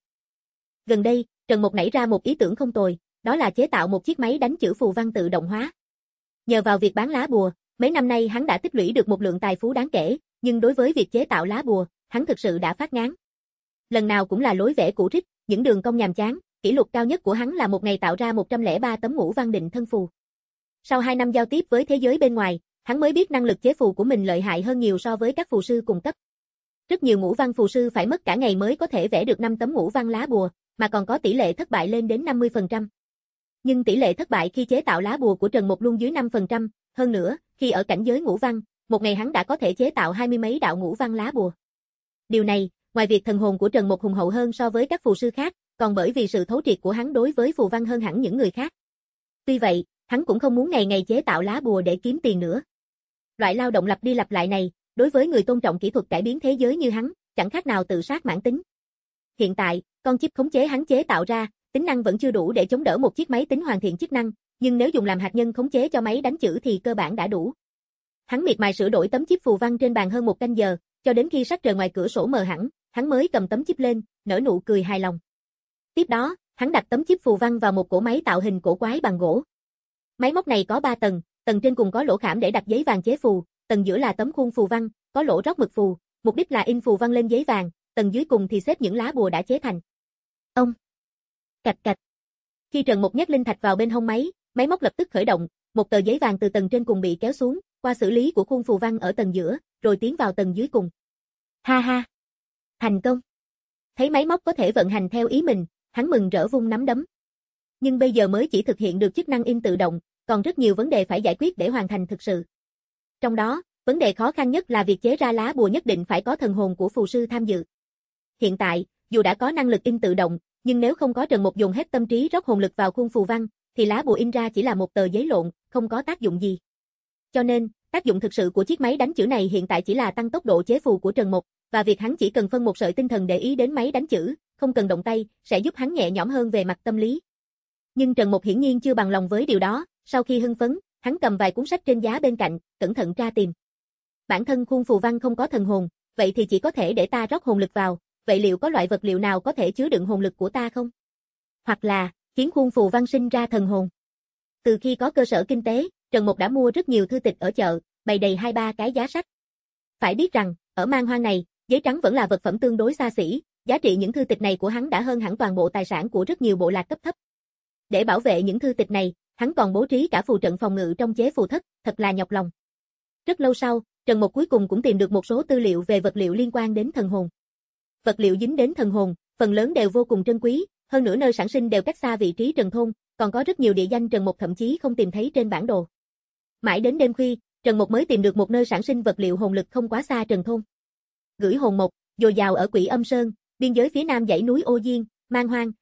Gần đây, Trần Mục nảy ra một ý tưởng không tồi, đó là chế tạo một chiếc máy đánh chữ phù văn tự động hóa. Nhờ vào việc bán lá bùa, mấy năm nay hắn đã tích lũy được một lượng tài phú đáng kể, nhưng đối với việc chế tạo lá bùa, hắn thực sự đã phát ngán. Lần nào cũng là lối vẽ cũ rích, những đường cong nhàm chán, kỷ lục cao nhất của hắn là một ngày tạo ra một trăm lẻ ba tấm ngũ văn định thân phù. Sau hai năm giao tiếp với thế giới bên ngoài, hắn mới biết năng lực chế phù của mình lợi hại hơn nhiều so với các phù sư cùng cấp. Rất nhiều ngũ văn phù sư phải mất cả ngày mới có thể vẽ được năm tấm ngũ văn lá bùa, mà còn có tỷ lệ thất bại lên đến năm mươi phần trăm. Nhưng tỷ lệ thất bại khi chế tạo lá bùa của Trần Mục luôn dưới năm phần trăm, hơn nữa, khi ở cảnh giới ngũ văn, một ngày hắn đã có thể chế tạo hai mươi mấy đạo ngũ văn lá bùa. Điều này, ngoài việc thần hồn của Trần Mục hùng hậu hơn so với các phù sư khác, còn bởi vì sự thấu triệt của hắn đối với phù văn hơn hẳn những người khác. Tuy vậy, hắn cũng không muốn ngày ngày chế tạo lá bùa để kiếm tiền nữa. Loại lao động lặp đi lặp lại này, đối với người tôn trọng kỹ thuật cải biến thế giới như hắn, chẳng khác nào tự sát mãn tính. Hiện tại, con chip khống chế hắn chế tạo ra, tính năng vẫn chưa đủ để chống đỡ một chiếc máy tính hoàn thiện chức năng, nhưng nếu dùng làm hạt nhân khống chế cho máy đánh chữ thì cơ bản đã đủ. Hắn miệt mài sửa đổi tấm chip phù văn trên bàn hơn một canh giờ, cho đến khi sắc trời ngoài cửa sổ mờ hẳn, hắn mới cầm tấm chip lên, nở nụ cười hài lòng. Tiếp đó, hắn đặt tấm chip phù văn vào một cỗ máy tạo hình cổ quái bằng gỗ. Máy móc này có ba tầng, tầng trên cùng có lỗ khảm để đặt giấy vàng chế phù, tầng giữa là tấm khuôn phù văn, có lỗ rót mực phù, mục đích là in phù văn lên giấy vàng, tầng dưới cùng thì xếp những lá bùa đã chế thành. Ông. Cạch cạch. Khi Trần Mục nhét linh thạch vào bên hông máy, máy móc lập tức khởi động, một tờ giấy vàng từ tầng trên cùng bị kéo xuống, qua xử lý của khuôn phù văn ở tầng giữa, rồi tiến vào tầng dưới cùng. Ha ha. Thành công. Thấy máy móc có thể vận hành theo ý mình, hắn mừng rỡ vung nắm đấm. Nhưng bây giờ mới chỉ thực hiện được chức năng in tự động, còn rất nhiều vấn đề phải giải quyết để hoàn thành thực sự. Trong đó, vấn đề khó khăn nhất là việc chế ra lá bùa nhất định phải có thần hồn của phù sư tham dự. Hiện tại, dù đã có năng lực in tự động, nhưng nếu không có Trần Mục dùng hết tâm trí rót hồn lực vào khuôn phù văn, thì lá bùa in ra chỉ là một tờ giấy lộn, không có tác dụng gì. Cho nên, tác dụng thực sự của chiếc máy đánh chữ này hiện tại chỉ là tăng tốc độ chế phù của Trần Mục, và việc hắn chỉ cần phân một sợi tinh thần để ý đến máy đánh chữ, không cần động tay, sẽ giúp hắn nhẹ nhõm hơn về mặt tâm lý. Nhưng Trần Mục hiển nhiên chưa bằng lòng với điều đó, sau khi hưng phấn, hắn cầm vài cuốn sách trên giá bên cạnh, cẩn thận tra tìm. Bản thân khuôn phù văn không có thần hồn, vậy thì chỉ có thể để ta rót hồn lực vào, vậy liệu có loại vật liệu nào có thể chứa đựng hồn lực của ta không? Hoặc là, khiến khuôn phù văn sinh ra thần hồn. Từ khi có cơ sở kinh tế, Trần Mục đã mua rất nhiều thư tịch ở chợ, bày đầy hai ba cái giá sách. Phải biết rằng, ở man hoang này, giấy trắng vẫn là vật phẩm tương đối xa xỉ, giá trị những thư tịch này của hắn đã hơn hẳn toàn bộ tài sản của rất nhiều bộ lạc cấp thấp. Để bảo vệ những thư tịch này, hắn còn bố trí cả phù trận phòng ngự trong chế phù thất, thật là nhọc lòng. Rất lâu sau, Trần Mục cuối cùng cũng tìm được một số tư liệu về vật liệu liên quan đến thần hồn. Vật liệu dính đến thần hồn, phần lớn đều vô cùng trân quý, hơn nữa nơi sản sinh đều cách xa vị trí Trần thôn, còn có rất nhiều địa danh Trần Mục thậm chí không tìm thấy trên bản đồ. Mãi đến đêm khuya, Trần Mục mới tìm được một nơi sản sinh vật liệu hồn lực không quá xa Trần thôn. Gửi hồn mộc, dồi dào ở Quỷ Âm Sơn, biên giới phía nam dãy núi Ô Diên, man hoang,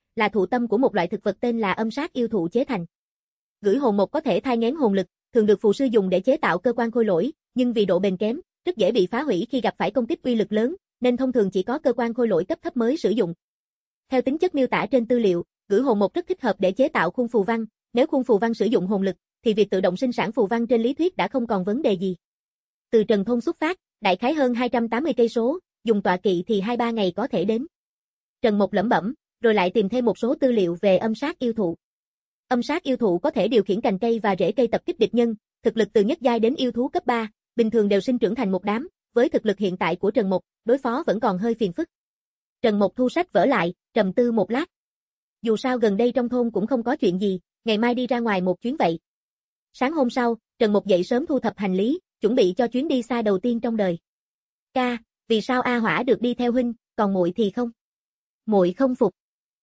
là thụ tâm của một loại thực vật tên là âm sát yêu thụ chế thành. Gửi hồn một có thể thai nghén hồn lực, thường được phù sư dùng để chế tạo cơ quan khôi lỗi, nhưng vì độ bền kém, rất dễ bị phá hủy khi gặp phải công kích uy lực lớn, nên thông thường chỉ có cơ quan khôi lỗi cấp thấp mới sử dụng. Theo tính chất miêu tả trên tư liệu, gửi hồn một rất thích hợp để chế tạo khuôn phù văn, nếu khuôn phù văn sử dụng hồn lực, thì việc tự động sinh sản phù văn trên lý thuyết đã không còn vấn đề gì. Từ Trần Thôn xuất phát, đại khái hơn hai trăm tám mươi cây số, dùng tọa kỵ thì hai ba ngày có thể đến. Trần Mộc lẩm bẩm, rồi lại tìm thêm một số tư liệu về âm sát yêu thụ. Âm sát yêu thụ có thể điều khiển cành cây và rễ cây tập kích địch nhân, thực lực từ nhất giai đến yêu thú cấp ba, bình thường đều sinh trưởng thành một đám, với thực lực hiện tại của Trần Mộc, đối phó vẫn còn hơi phiền phức. Trần Mộc thu sách vở lại, trầm tư một lát. Dù sao gần đây trong thôn cũng không có chuyện gì, ngày mai đi ra ngoài một chuyến vậy. Sáng hôm sau, Trần Mộc dậy sớm thu thập hành lý, chuẩn bị cho chuyến đi xa đầu tiên trong đời. Ca, vì sao A Hỏa được đi theo huynh, còn muội thì không? Muội không phục.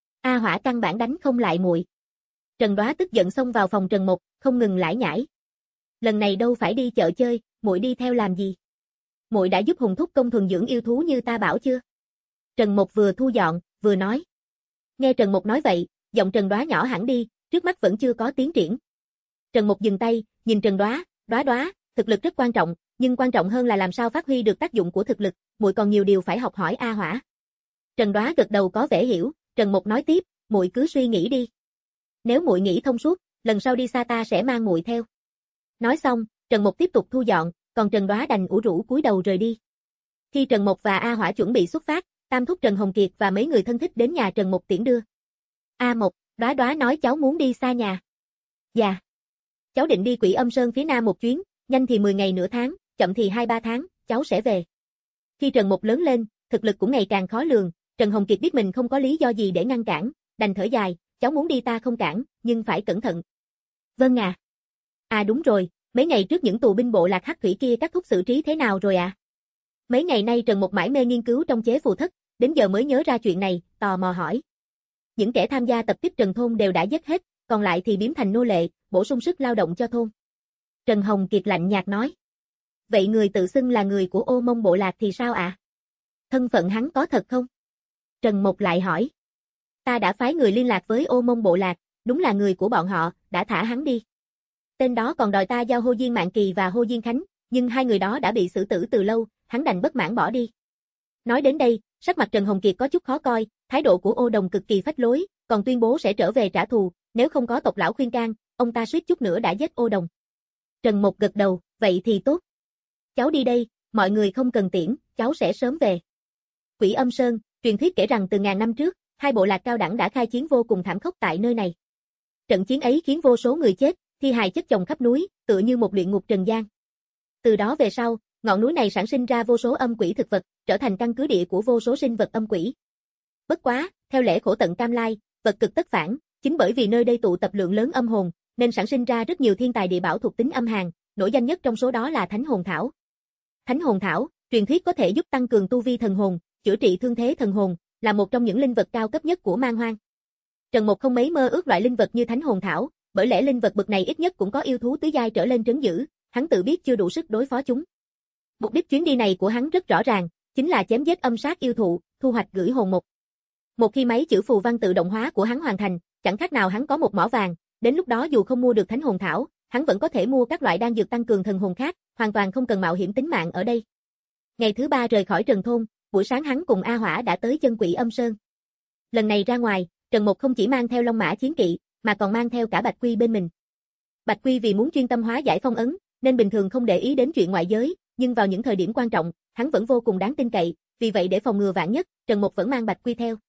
A Hỏa căn bản đánh không lại muội. Trần Đoá tức giận xông vào phòng Trần Mộc, không ngừng lải nhải. Lần này đâu phải đi chợ chơi, muội đi theo làm gì? Muội đã giúp Hùng thúc công thuần dưỡng yêu thú như ta bảo chưa? Trần Mộc vừa thu dọn, vừa nói. Nghe Trần Mộc nói vậy, giọng Trần Đoá nhỏ hẳn đi, trước mắt vẫn chưa có tiến triển. Trần Mộc dừng tay, nhìn Trần Đoá, Đoá Đoá, thực lực rất quan trọng, nhưng quan trọng hơn là làm sao phát huy được tác dụng của thực lực, muội còn nhiều điều phải học hỏi A Hỏa. Trần Đoá gật đầu có vẻ hiểu, Trần Mộc nói tiếp, muội cứ suy nghĩ đi. Nếu muội nghĩ thông suốt, lần sau đi xa ta sẽ mang muội theo. Nói xong, Trần Mộc tiếp tục thu dọn, còn Trần Đoá đành ủ rũ cúi đầu rời đi. Khi Trần Mộc và A Hỏa chuẩn bị xuất phát, Tam thúc Trần Hồng Kiệt và mấy người thân thích đến nhà Trần Mộc tiễn đưa. A Mộc, Đoá Đoá nói cháu muốn đi xa nhà. Dạ. Cháu định đi Quỷ Âm Sơn phía nam một chuyến, nhanh thì mười ngày nửa tháng, chậm thì hai ba tháng, cháu sẽ về. Khi Trần Mộc lớn lên, thực lực cũng ngày càng khó lường, Trần Hồng Kiệt biết mình không có lý do gì để ngăn cản, đành thở dài, cháu muốn đi ta không cản, nhưng phải cẩn thận. Vâng à. À đúng rồi, mấy ngày trước những tù binh bộ lạc Hắc Thủy kia các thúc xử trí thế nào rồi à? Mấy ngày nay Trần Mộc mải mê nghiên cứu trong chế phù thất, đến giờ mới nhớ ra chuyện này, tò mò hỏi. Những kẻ tham gia tập kích Trần thôn đều đã giết hết, còn lại thì biếm thành nô lệ, bổ sung sức lao động cho thôn. Trần Hồng Kiệt lạnh nhạt nói. Vậy người tự xưng là người của Ô Mông bộ lạc thì sao ạ? À? Thân phận hắn có thật không? Trần Mộc lại hỏi. Ta đã phái người liên lạc với Ô Mông bộ lạc, đúng là người của bọn họ, đã thả hắn đi. Tên đó còn đòi ta giao Hô Diên Mạn Kỳ và Hô Diên Khánh, nhưng hai người đó đã bị xử tử từ lâu, hắn đành bất mãn bỏ đi. Nói đến đây, sắc mặt Trần Hồng Kiệt có chút khó coi, thái độ của Ô Đồng cực kỳ phách lối, còn tuyên bố sẽ trở về trả thù, nếu không có tộc lão khuyên can, ông ta suýt chút nữa đã giết Ô Đồng. Trần Mộc gật đầu, vậy thì tốt. Cháu đi đây, mọi người không cần tiễn, cháu sẽ sớm về. Quỷ Âm Sơn, truyền thuyết kể rằng từ ngàn năm trước, hai bộ lạc cao đẳng đã khai chiến vô cùng thảm khốc tại nơi này. Trận chiến ấy khiến vô số người chết, thi hài chất chồng khắp núi, tựa như một luyện ngục trần gian. Từ đó về sau, ngọn núi này sản sinh ra vô số âm quỷ thực vật, trở thành căn cứ địa của vô số sinh vật âm quỷ. Bất quá, theo lẽ khổ tận cam lai, vật cực tất phản, chính bởi vì nơi đây tụ tập lượng lớn âm hồn, nên sản sinh ra rất nhiều thiên tài địa bảo thuộc tính âm hàn, nổi danh nhất trong số đó là Thánh Hồn Thảo. Thánh Hồn Thảo, truyền thuyết có thể giúp tăng cường tu vi thần hồn, chữa trị thương thế thần hồn, là một trong những linh vật cao cấp nhất của Man Hoang. Trần Mộc không mấy mơ ước loại linh vật như Thánh Hồn Thảo, bởi lẽ linh vật bậc này ít nhất cũng có yêu thú tứ giai trở lên trấn giữ, hắn tự biết chưa đủ sức đối phó chúng. Mục đích chuyến đi này của hắn rất rõ ràng, chính là chém giết âm sát yêu thụ, thu hoạch gửi hồn một. Một khi máy chữ phù văn tự động hóa của hắn hoàn thành, chẳng khác nào hắn có một mỏ vàng, đến lúc đó dù không mua được Thánh Hồn Thảo, hắn vẫn có thể mua các loại đan dược tăng cường thần hồn khác, hoàn toàn không cần mạo hiểm tính mạng ở đây. Ngày thứ ba rời khỏi Trần thôn, buổi sáng hắn cùng A Hỏa đã tới chân Quỷ Âm Sơn. Lần này ra ngoài, Trần Mộc không chỉ mang theo Long Mã chiến kỵ, mà còn mang theo cả Bạch Quy bên mình. Bạch Quy vì muốn chuyên tâm hóa giải phong ấn, nên bình thường không để ý đến chuyện ngoại giới, nhưng vào những thời điểm quan trọng, hắn vẫn vô cùng đáng tin cậy, vì vậy để phòng ngừa vạn nhất, Trần Mộc vẫn mang Bạch Quy theo.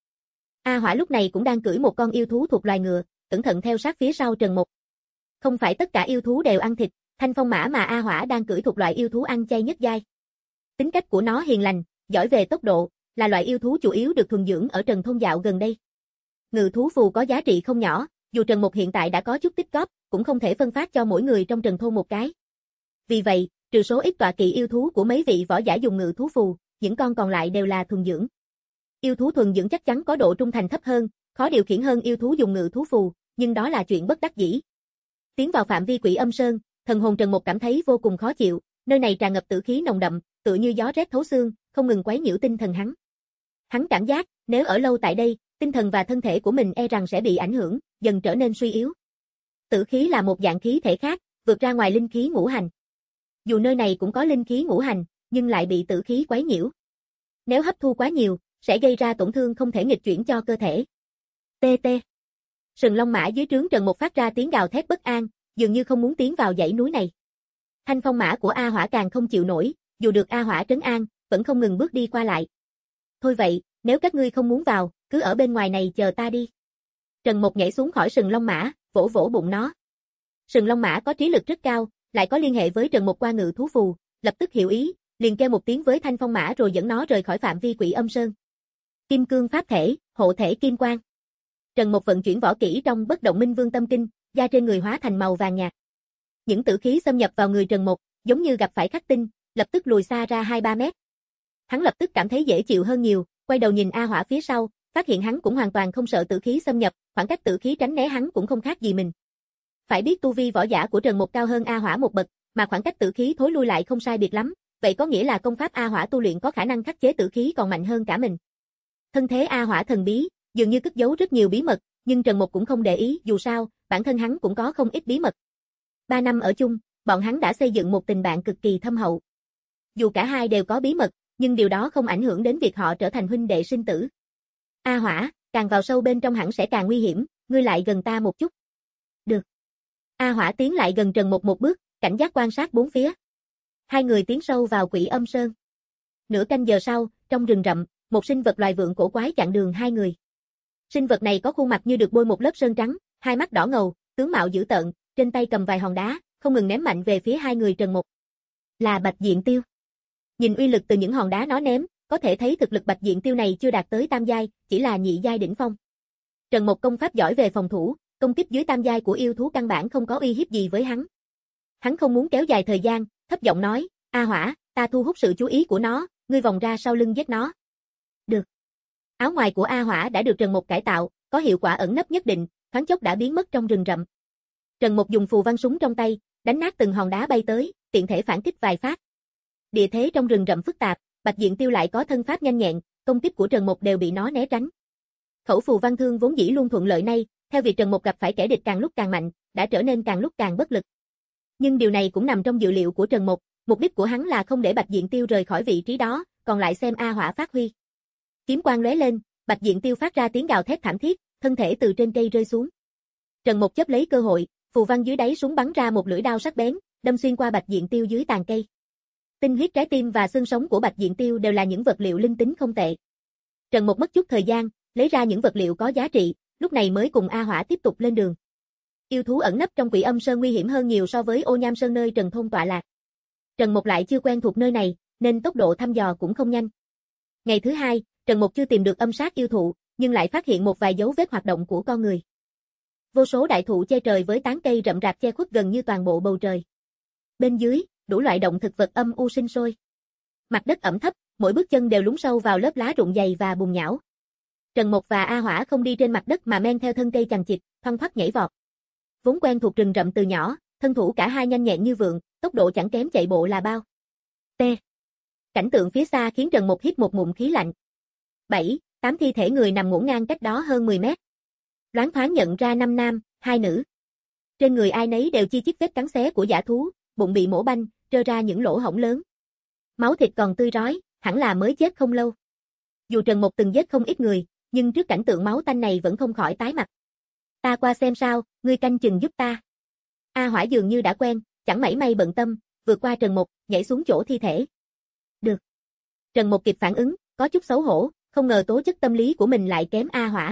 A Hỏa lúc này cũng đang cưỡi một con yêu thú thuộc loài ngựa, cẩn thận theo sát phía sau Trần Mộc. Không phải tất cả yêu thú đều ăn thịt, Thanh Phong Mã mà A Hỏa đang cưỡi thuộc loại yêu thú ăn chay nhất giai. Tính cách của nó hiền lành, giỏi về tốc độ, là loại yêu thú chủ yếu được thuần dưỡng ở Trần thôn dạo gần đây. Ngự thú phù có giá trị không nhỏ, dù Trần Mộc hiện tại đã có chút tích góp, cũng không thể phân phát cho mỗi người trong Trần thôn một cái. Vì vậy, trừ số ít tọa kỵ yêu thú của mấy vị võ giả dùng ngự thú phù, những con còn lại đều là thuần dưỡng. Yêu thú thuần dưỡng chắc chắn có độ trung thành thấp hơn, khó điều khiển hơn yêu thú dùng ngự thú phù, nhưng đó là chuyện bất đắc dĩ. Tiến vào phạm vi Quỷ Âm Sơn, thần hồn Trần Mộc cảm thấy vô cùng khó chịu, nơi này tràn ngập tử khí nồng đậm, tựa như gió rét thấu xương, không ngừng quấy nhiễu tinh thần hắn. Hắn cảm giác, nếu ở lâu tại đây, tinh thần và thân thể của mình e rằng sẽ bị ảnh hưởng, dần trở nên suy yếu. Tử khí là một dạng khí thể khác, vượt ra ngoài linh khí ngũ hành. Dù nơi này cũng có linh khí ngũ hành, nhưng lại bị tử khí quấy nhiễu. Nếu hấp thu quá nhiều, sẽ gây ra tổn thương không thể nghịch chuyển cho cơ thể. Tê tê. Sừng Long Mã dưới trướng Trần Mục phát ra tiếng gào thét bất an, dường như không muốn tiến vào dãy núi này. Thanh phong mã của A Hỏa càng không chịu nổi, dù được A Hỏa trấn an, vẫn không ngừng bước đi qua lại. Thôi vậy, nếu các ngươi không muốn vào, cứ ở bên ngoài này chờ ta đi. Trần Mục nhảy xuống khỏi sừng Long Mã, vỗ vỗ bụng nó. Sừng Long Mã có trí lực rất cao, lại có liên hệ với Trần Mục qua ngự thú phù, lập tức hiểu ý, liền kêu một tiếng với Thanh phong mã rồi dẫn nó rời khỏi phạm vi Quỷ Âm Sơn. Kim cương pháp thể, hộ thể kim quang. Trần Mục vận chuyển võ kỹ trong Bất Động Minh Vương Tâm Kinh, da trên người hóa thành màu vàng nhạt. Những tử khí xâm nhập vào người Trần Mục, giống như gặp phải khắc tinh, lập tức lùi xa ra hai ba mét. Hắn lập tức cảm thấy dễ chịu hơn nhiều, quay đầu nhìn A Hỏa phía sau, phát hiện hắn cũng hoàn toàn không sợ tử khí xâm nhập, khoảng cách tử khí tránh né hắn cũng không khác gì mình. Phải biết tu vi võ giả của Trần Mục cao hơn A Hỏa một bậc, mà khoảng cách tử khí thối lui lại không sai biệt lắm, vậy có nghĩa là công pháp A Hỏa tu luyện có khả năng khắc chế tử khí còn mạnh hơn cả mình. Thân thế A Hỏa thần bí, dường như cất giấu rất nhiều bí mật, nhưng Trần Mục cũng không để ý, dù sao, bản thân hắn cũng có không ít bí mật. Ba năm ở chung, bọn hắn đã xây dựng một tình bạn cực kỳ thâm hậu. Dù cả hai đều có bí mật, nhưng điều đó không ảnh hưởng đến việc họ trở thành huynh đệ sinh tử. A Hỏa, càng vào sâu bên trong hẳn sẽ càng nguy hiểm, ngươi lại gần ta một chút. Được. A Hỏa tiến lại gần Trần Mục một bước, cảnh giác quan sát bốn phía. Hai người tiến sâu vào Quỷ Âm Sơn. Nửa canh giờ sau, trong rừng rậm, một sinh vật loài vượn cổ quái chặn đường hai người. Sinh vật này có khuôn mặt như được bôi một lớp sơn trắng, hai mắt đỏ ngầu, tướng mạo dữ tợn, trên tay cầm vài hòn đá, không ngừng ném mạnh về phía hai người Trần Mục. Là Bạch Diện Tiêu. Nhìn uy lực từ những hòn đá nó ném, có thể thấy thực lực Bạch Diện Tiêu này chưa đạt tới tam giai, chỉ là nhị giai đỉnh phong. Trần Mục công pháp giỏi về phòng thủ, công kích dưới tam giai của yêu thú căn bản không có uy hiếp gì với hắn. Hắn không muốn kéo dài thời gian, thấp giọng nói, A Hỏa, ta thu hút sự chú ý của nó, ngươi vòng ra sau lưng giết nó. Được. Áo ngoài của A Hỏa đã được Trần Mục cải tạo, có hiệu quả ẩn nấp nhất định, thoáng chốc đã biến mất trong rừng rậm. Trần Mục dùng phù văn súng trong tay, đánh nát từng hòn đá bay tới, tiện thể phản kích vài phát. Địa thế trong rừng rậm phức tạp, Bạch Diện Tiêu lại có thân pháp nhanh nhẹn, công kích của Trần Mục đều bị nó né tránh. Khẩu phù văn thương vốn dĩ luôn thuận lợi nay, theo việc Trần Mục gặp phải kẻ địch càng lúc càng mạnh, đã trở nên càng lúc càng bất lực. Nhưng điều này cũng nằm trong dự liệu của Trần Mục, mục đích của hắn là không để Bạch Diện Tiêu rời khỏi vị trí đó, còn lại xem A Hỏa phát huy. Kiếm quang lóe lên, Bạch Diện Tiêu phát ra tiếng gào thét thảm thiết, thân thể từ trên cây rơi xuống. Trần Mục chấp lấy cơ hội, phù văn dưới đáy súng bắn ra một lưỡi đao sắc bén, đâm xuyên qua Bạch Diện Tiêu dưới tàn cây. Tinh huyết trái tim và xương sống của Bạch Diện Tiêu đều là những vật liệu linh tính không tệ. Trần Mục mất chút thời gian, lấy ra những vật liệu có giá trị, lúc này mới cùng A Hỏa tiếp tục lên đường. Yêu thú ẩn nấp trong Quỷ Âm Sơn nguy hiểm hơn nhiều so với Ô Nham Sơn nơi Trần Thôn tọa lạc. Trần Mục lại chưa quen thuộc nơi này, nên tốc độ thăm dò cũng không nhanh. Ngày thứ hai, Trần Mục chưa tìm được âm sát yêu thụ, nhưng lại phát hiện một vài dấu vết hoạt động của con người. Vô số đại thụ che trời với tán cây rậm rạp che khuất gần như toàn bộ bầu trời. Bên dưới, đủ loại động thực vật âm u sinh sôi. Mặt đất ẩm thấp, mỗi bước chân đều lún sâu vào lớp lá rụng dày và bùn nhão. Trần Mục và A Hỏa không đi trên mặt đất mà men theo thân cây chằng chịt, thoăn thoắt nhảy vọt. Vốn quen thuộc rừng rậm từ nhỏ, thân thủ cả hai nhanh nhẹn như vượn, tốc độ chẳng kém chạy bộ là bao. T. Cảnh tượng phía xa khiến Trần Mục hít một ngụm khí lạnh. Bảy, tám thi thể người nằm ngổn ngang cách đó hơn mười mét. Loáng thoáng nhận ra năm nam, hai nữ. Trên người ai nấy đều chi chít vết cắn xé của dã thú, bụng bị mổ banh, trơ ra những lỗ hổng lớn. Máu thịt còn tươi rói, hẳn là mới chết không lâu. Dù Trần Mục từng giết không ít người, nhưng trước cảnh tượng máu tanh này vẫn không khỏi tái mặt. Ta qua xem sao, ngươi canh chừng giúp ta. A Hỏa dường như đã quen, chẳng mảy may bận tâm, vượt qua Trần Mục, nhảy xuống chỗ thi thể. Được. Trần Mục kịp phản ứng, có chút xấu hổ, không ngờ tố chất tâm lý của mình lại kém A Hỏa.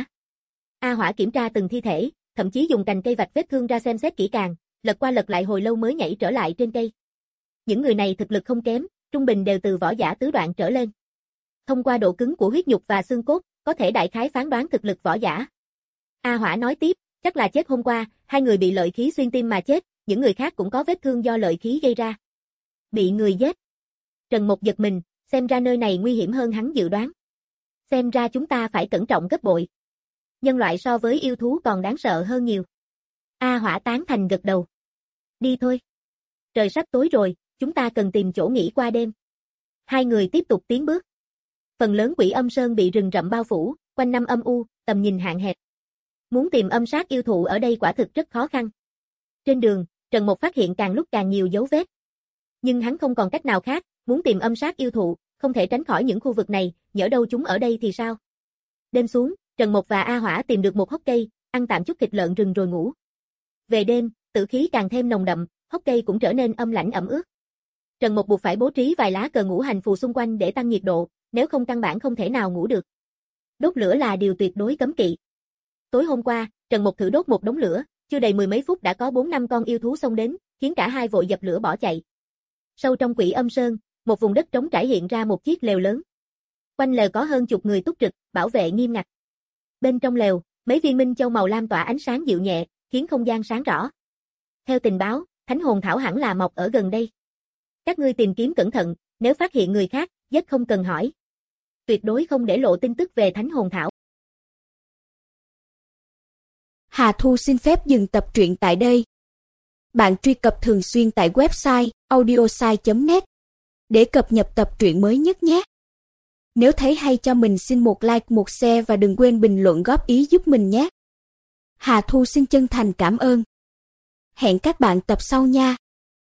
A Hỏa kiểm tra từng thi thể, thậm chí dùng cành cây vạch vết thương ra xem xét kỹ càng, lật qua lật lại hồi lâu mới nhảy trở lại trên cây. Những người này thực lực không kém, trung bình đều từ võ giả tứ đoạn trở lên. Thông qua độ cứng của huyết nhục và xương cốt, có thể đại khái phán đoán thực lực võ giả. A Hỏa nói tiếp, chắc là chết hôm qua, hai người bị lợi khí xuyên tim mà chết, những người khác cũng có vết thương do lợi khí gây ra. Bị người giết. Trần Mục giật mình, xem ra nơi này nguy hiểm hơn hắn dự đoán. Xem ra chúng ta phải cẩn trọng gấp bội. Nhân loại so với yêu thú còn đáng sợ hơn nhiều. A Hỏa tán thành gật đầu. Đi thôi. Trời sắp tối rồi, chúng ta cần tìm chỗ nghỉ qua đêm. Hai người tiếp tục tiến bước. Phần lớn Quỷ Âm Sơn bị rừng rậm bao phủ, Quanh năm âm u, tầm nhìn hạn hẹp. Muốn tìm âm sát yêu thụ ở đây quả thực rất khó khăn. Trên đường, Trần Mộc phát hiện càng lúc càng nhiều dấu vết. Nhưng hắn không còn cách nào khác, muốn tìm âm sát yêu thụ, không thể tránh khỏi những khu vực này, nhỡ đâu chúng ở đây thì sao? Đêm xuống, Trần Mộc và A Hỏa tìm được một hốc cây, ăn tạm chút thịt lợn rừng rồi ngủ. Về đêm, tử khí càng thêm nồng đậm, hốc cây cũng trở nên âm lãnh ẩm ướt. Trần Mộc buộc phải bố trí vài lá cờ ngũ hành phù xung quanh để tăng nhiệt độ, nếu không căn bản không thể nào ngủ được. Đốt lửa là điều tuyệt đối cấm kỵ. Tối hôm qua, Trần Mộc thử đốt một đống lửa, chưa đầy mười mấy phút đã có bốn năm con yêu thú xông đến, khiến cả hai vội dập lửa bỏ chạy. Sâu trong Quỷ Âm Sơn, một vùng đất trống trải hiện ra một chiếc lều lớn. Quanh lều có hơn chục người túc trực, bảo vệ nghiêm ngặt. Bên trong lều, mấy viên minh châu màu lam tỏa ánh sáng dịu nhẹ, khiến không gian sáng rõ. Theo tình báo, thánh hồn thảo hẳn là mọc ở gần đây. Các ngươi tìm kiếm cẩn thận, nếu phát hiện người khác, giết không cần hỏi. Tuyệt đối không để lộ tin tức về thánh hồn thảo. Hà Thu xin phép dừng tập truyện tại đây. Bạn truy cập thường xuyên tại website audiosai chấm net để cập nhật tập truyện mới nhất nhé. Nếu thấy hay cho mình xin một like, một share và đừng quên bình luận góp ý giúp mình nhé. Hà Thu xin chân thành cảm ơn. Hẹn các bạn tập sau nha.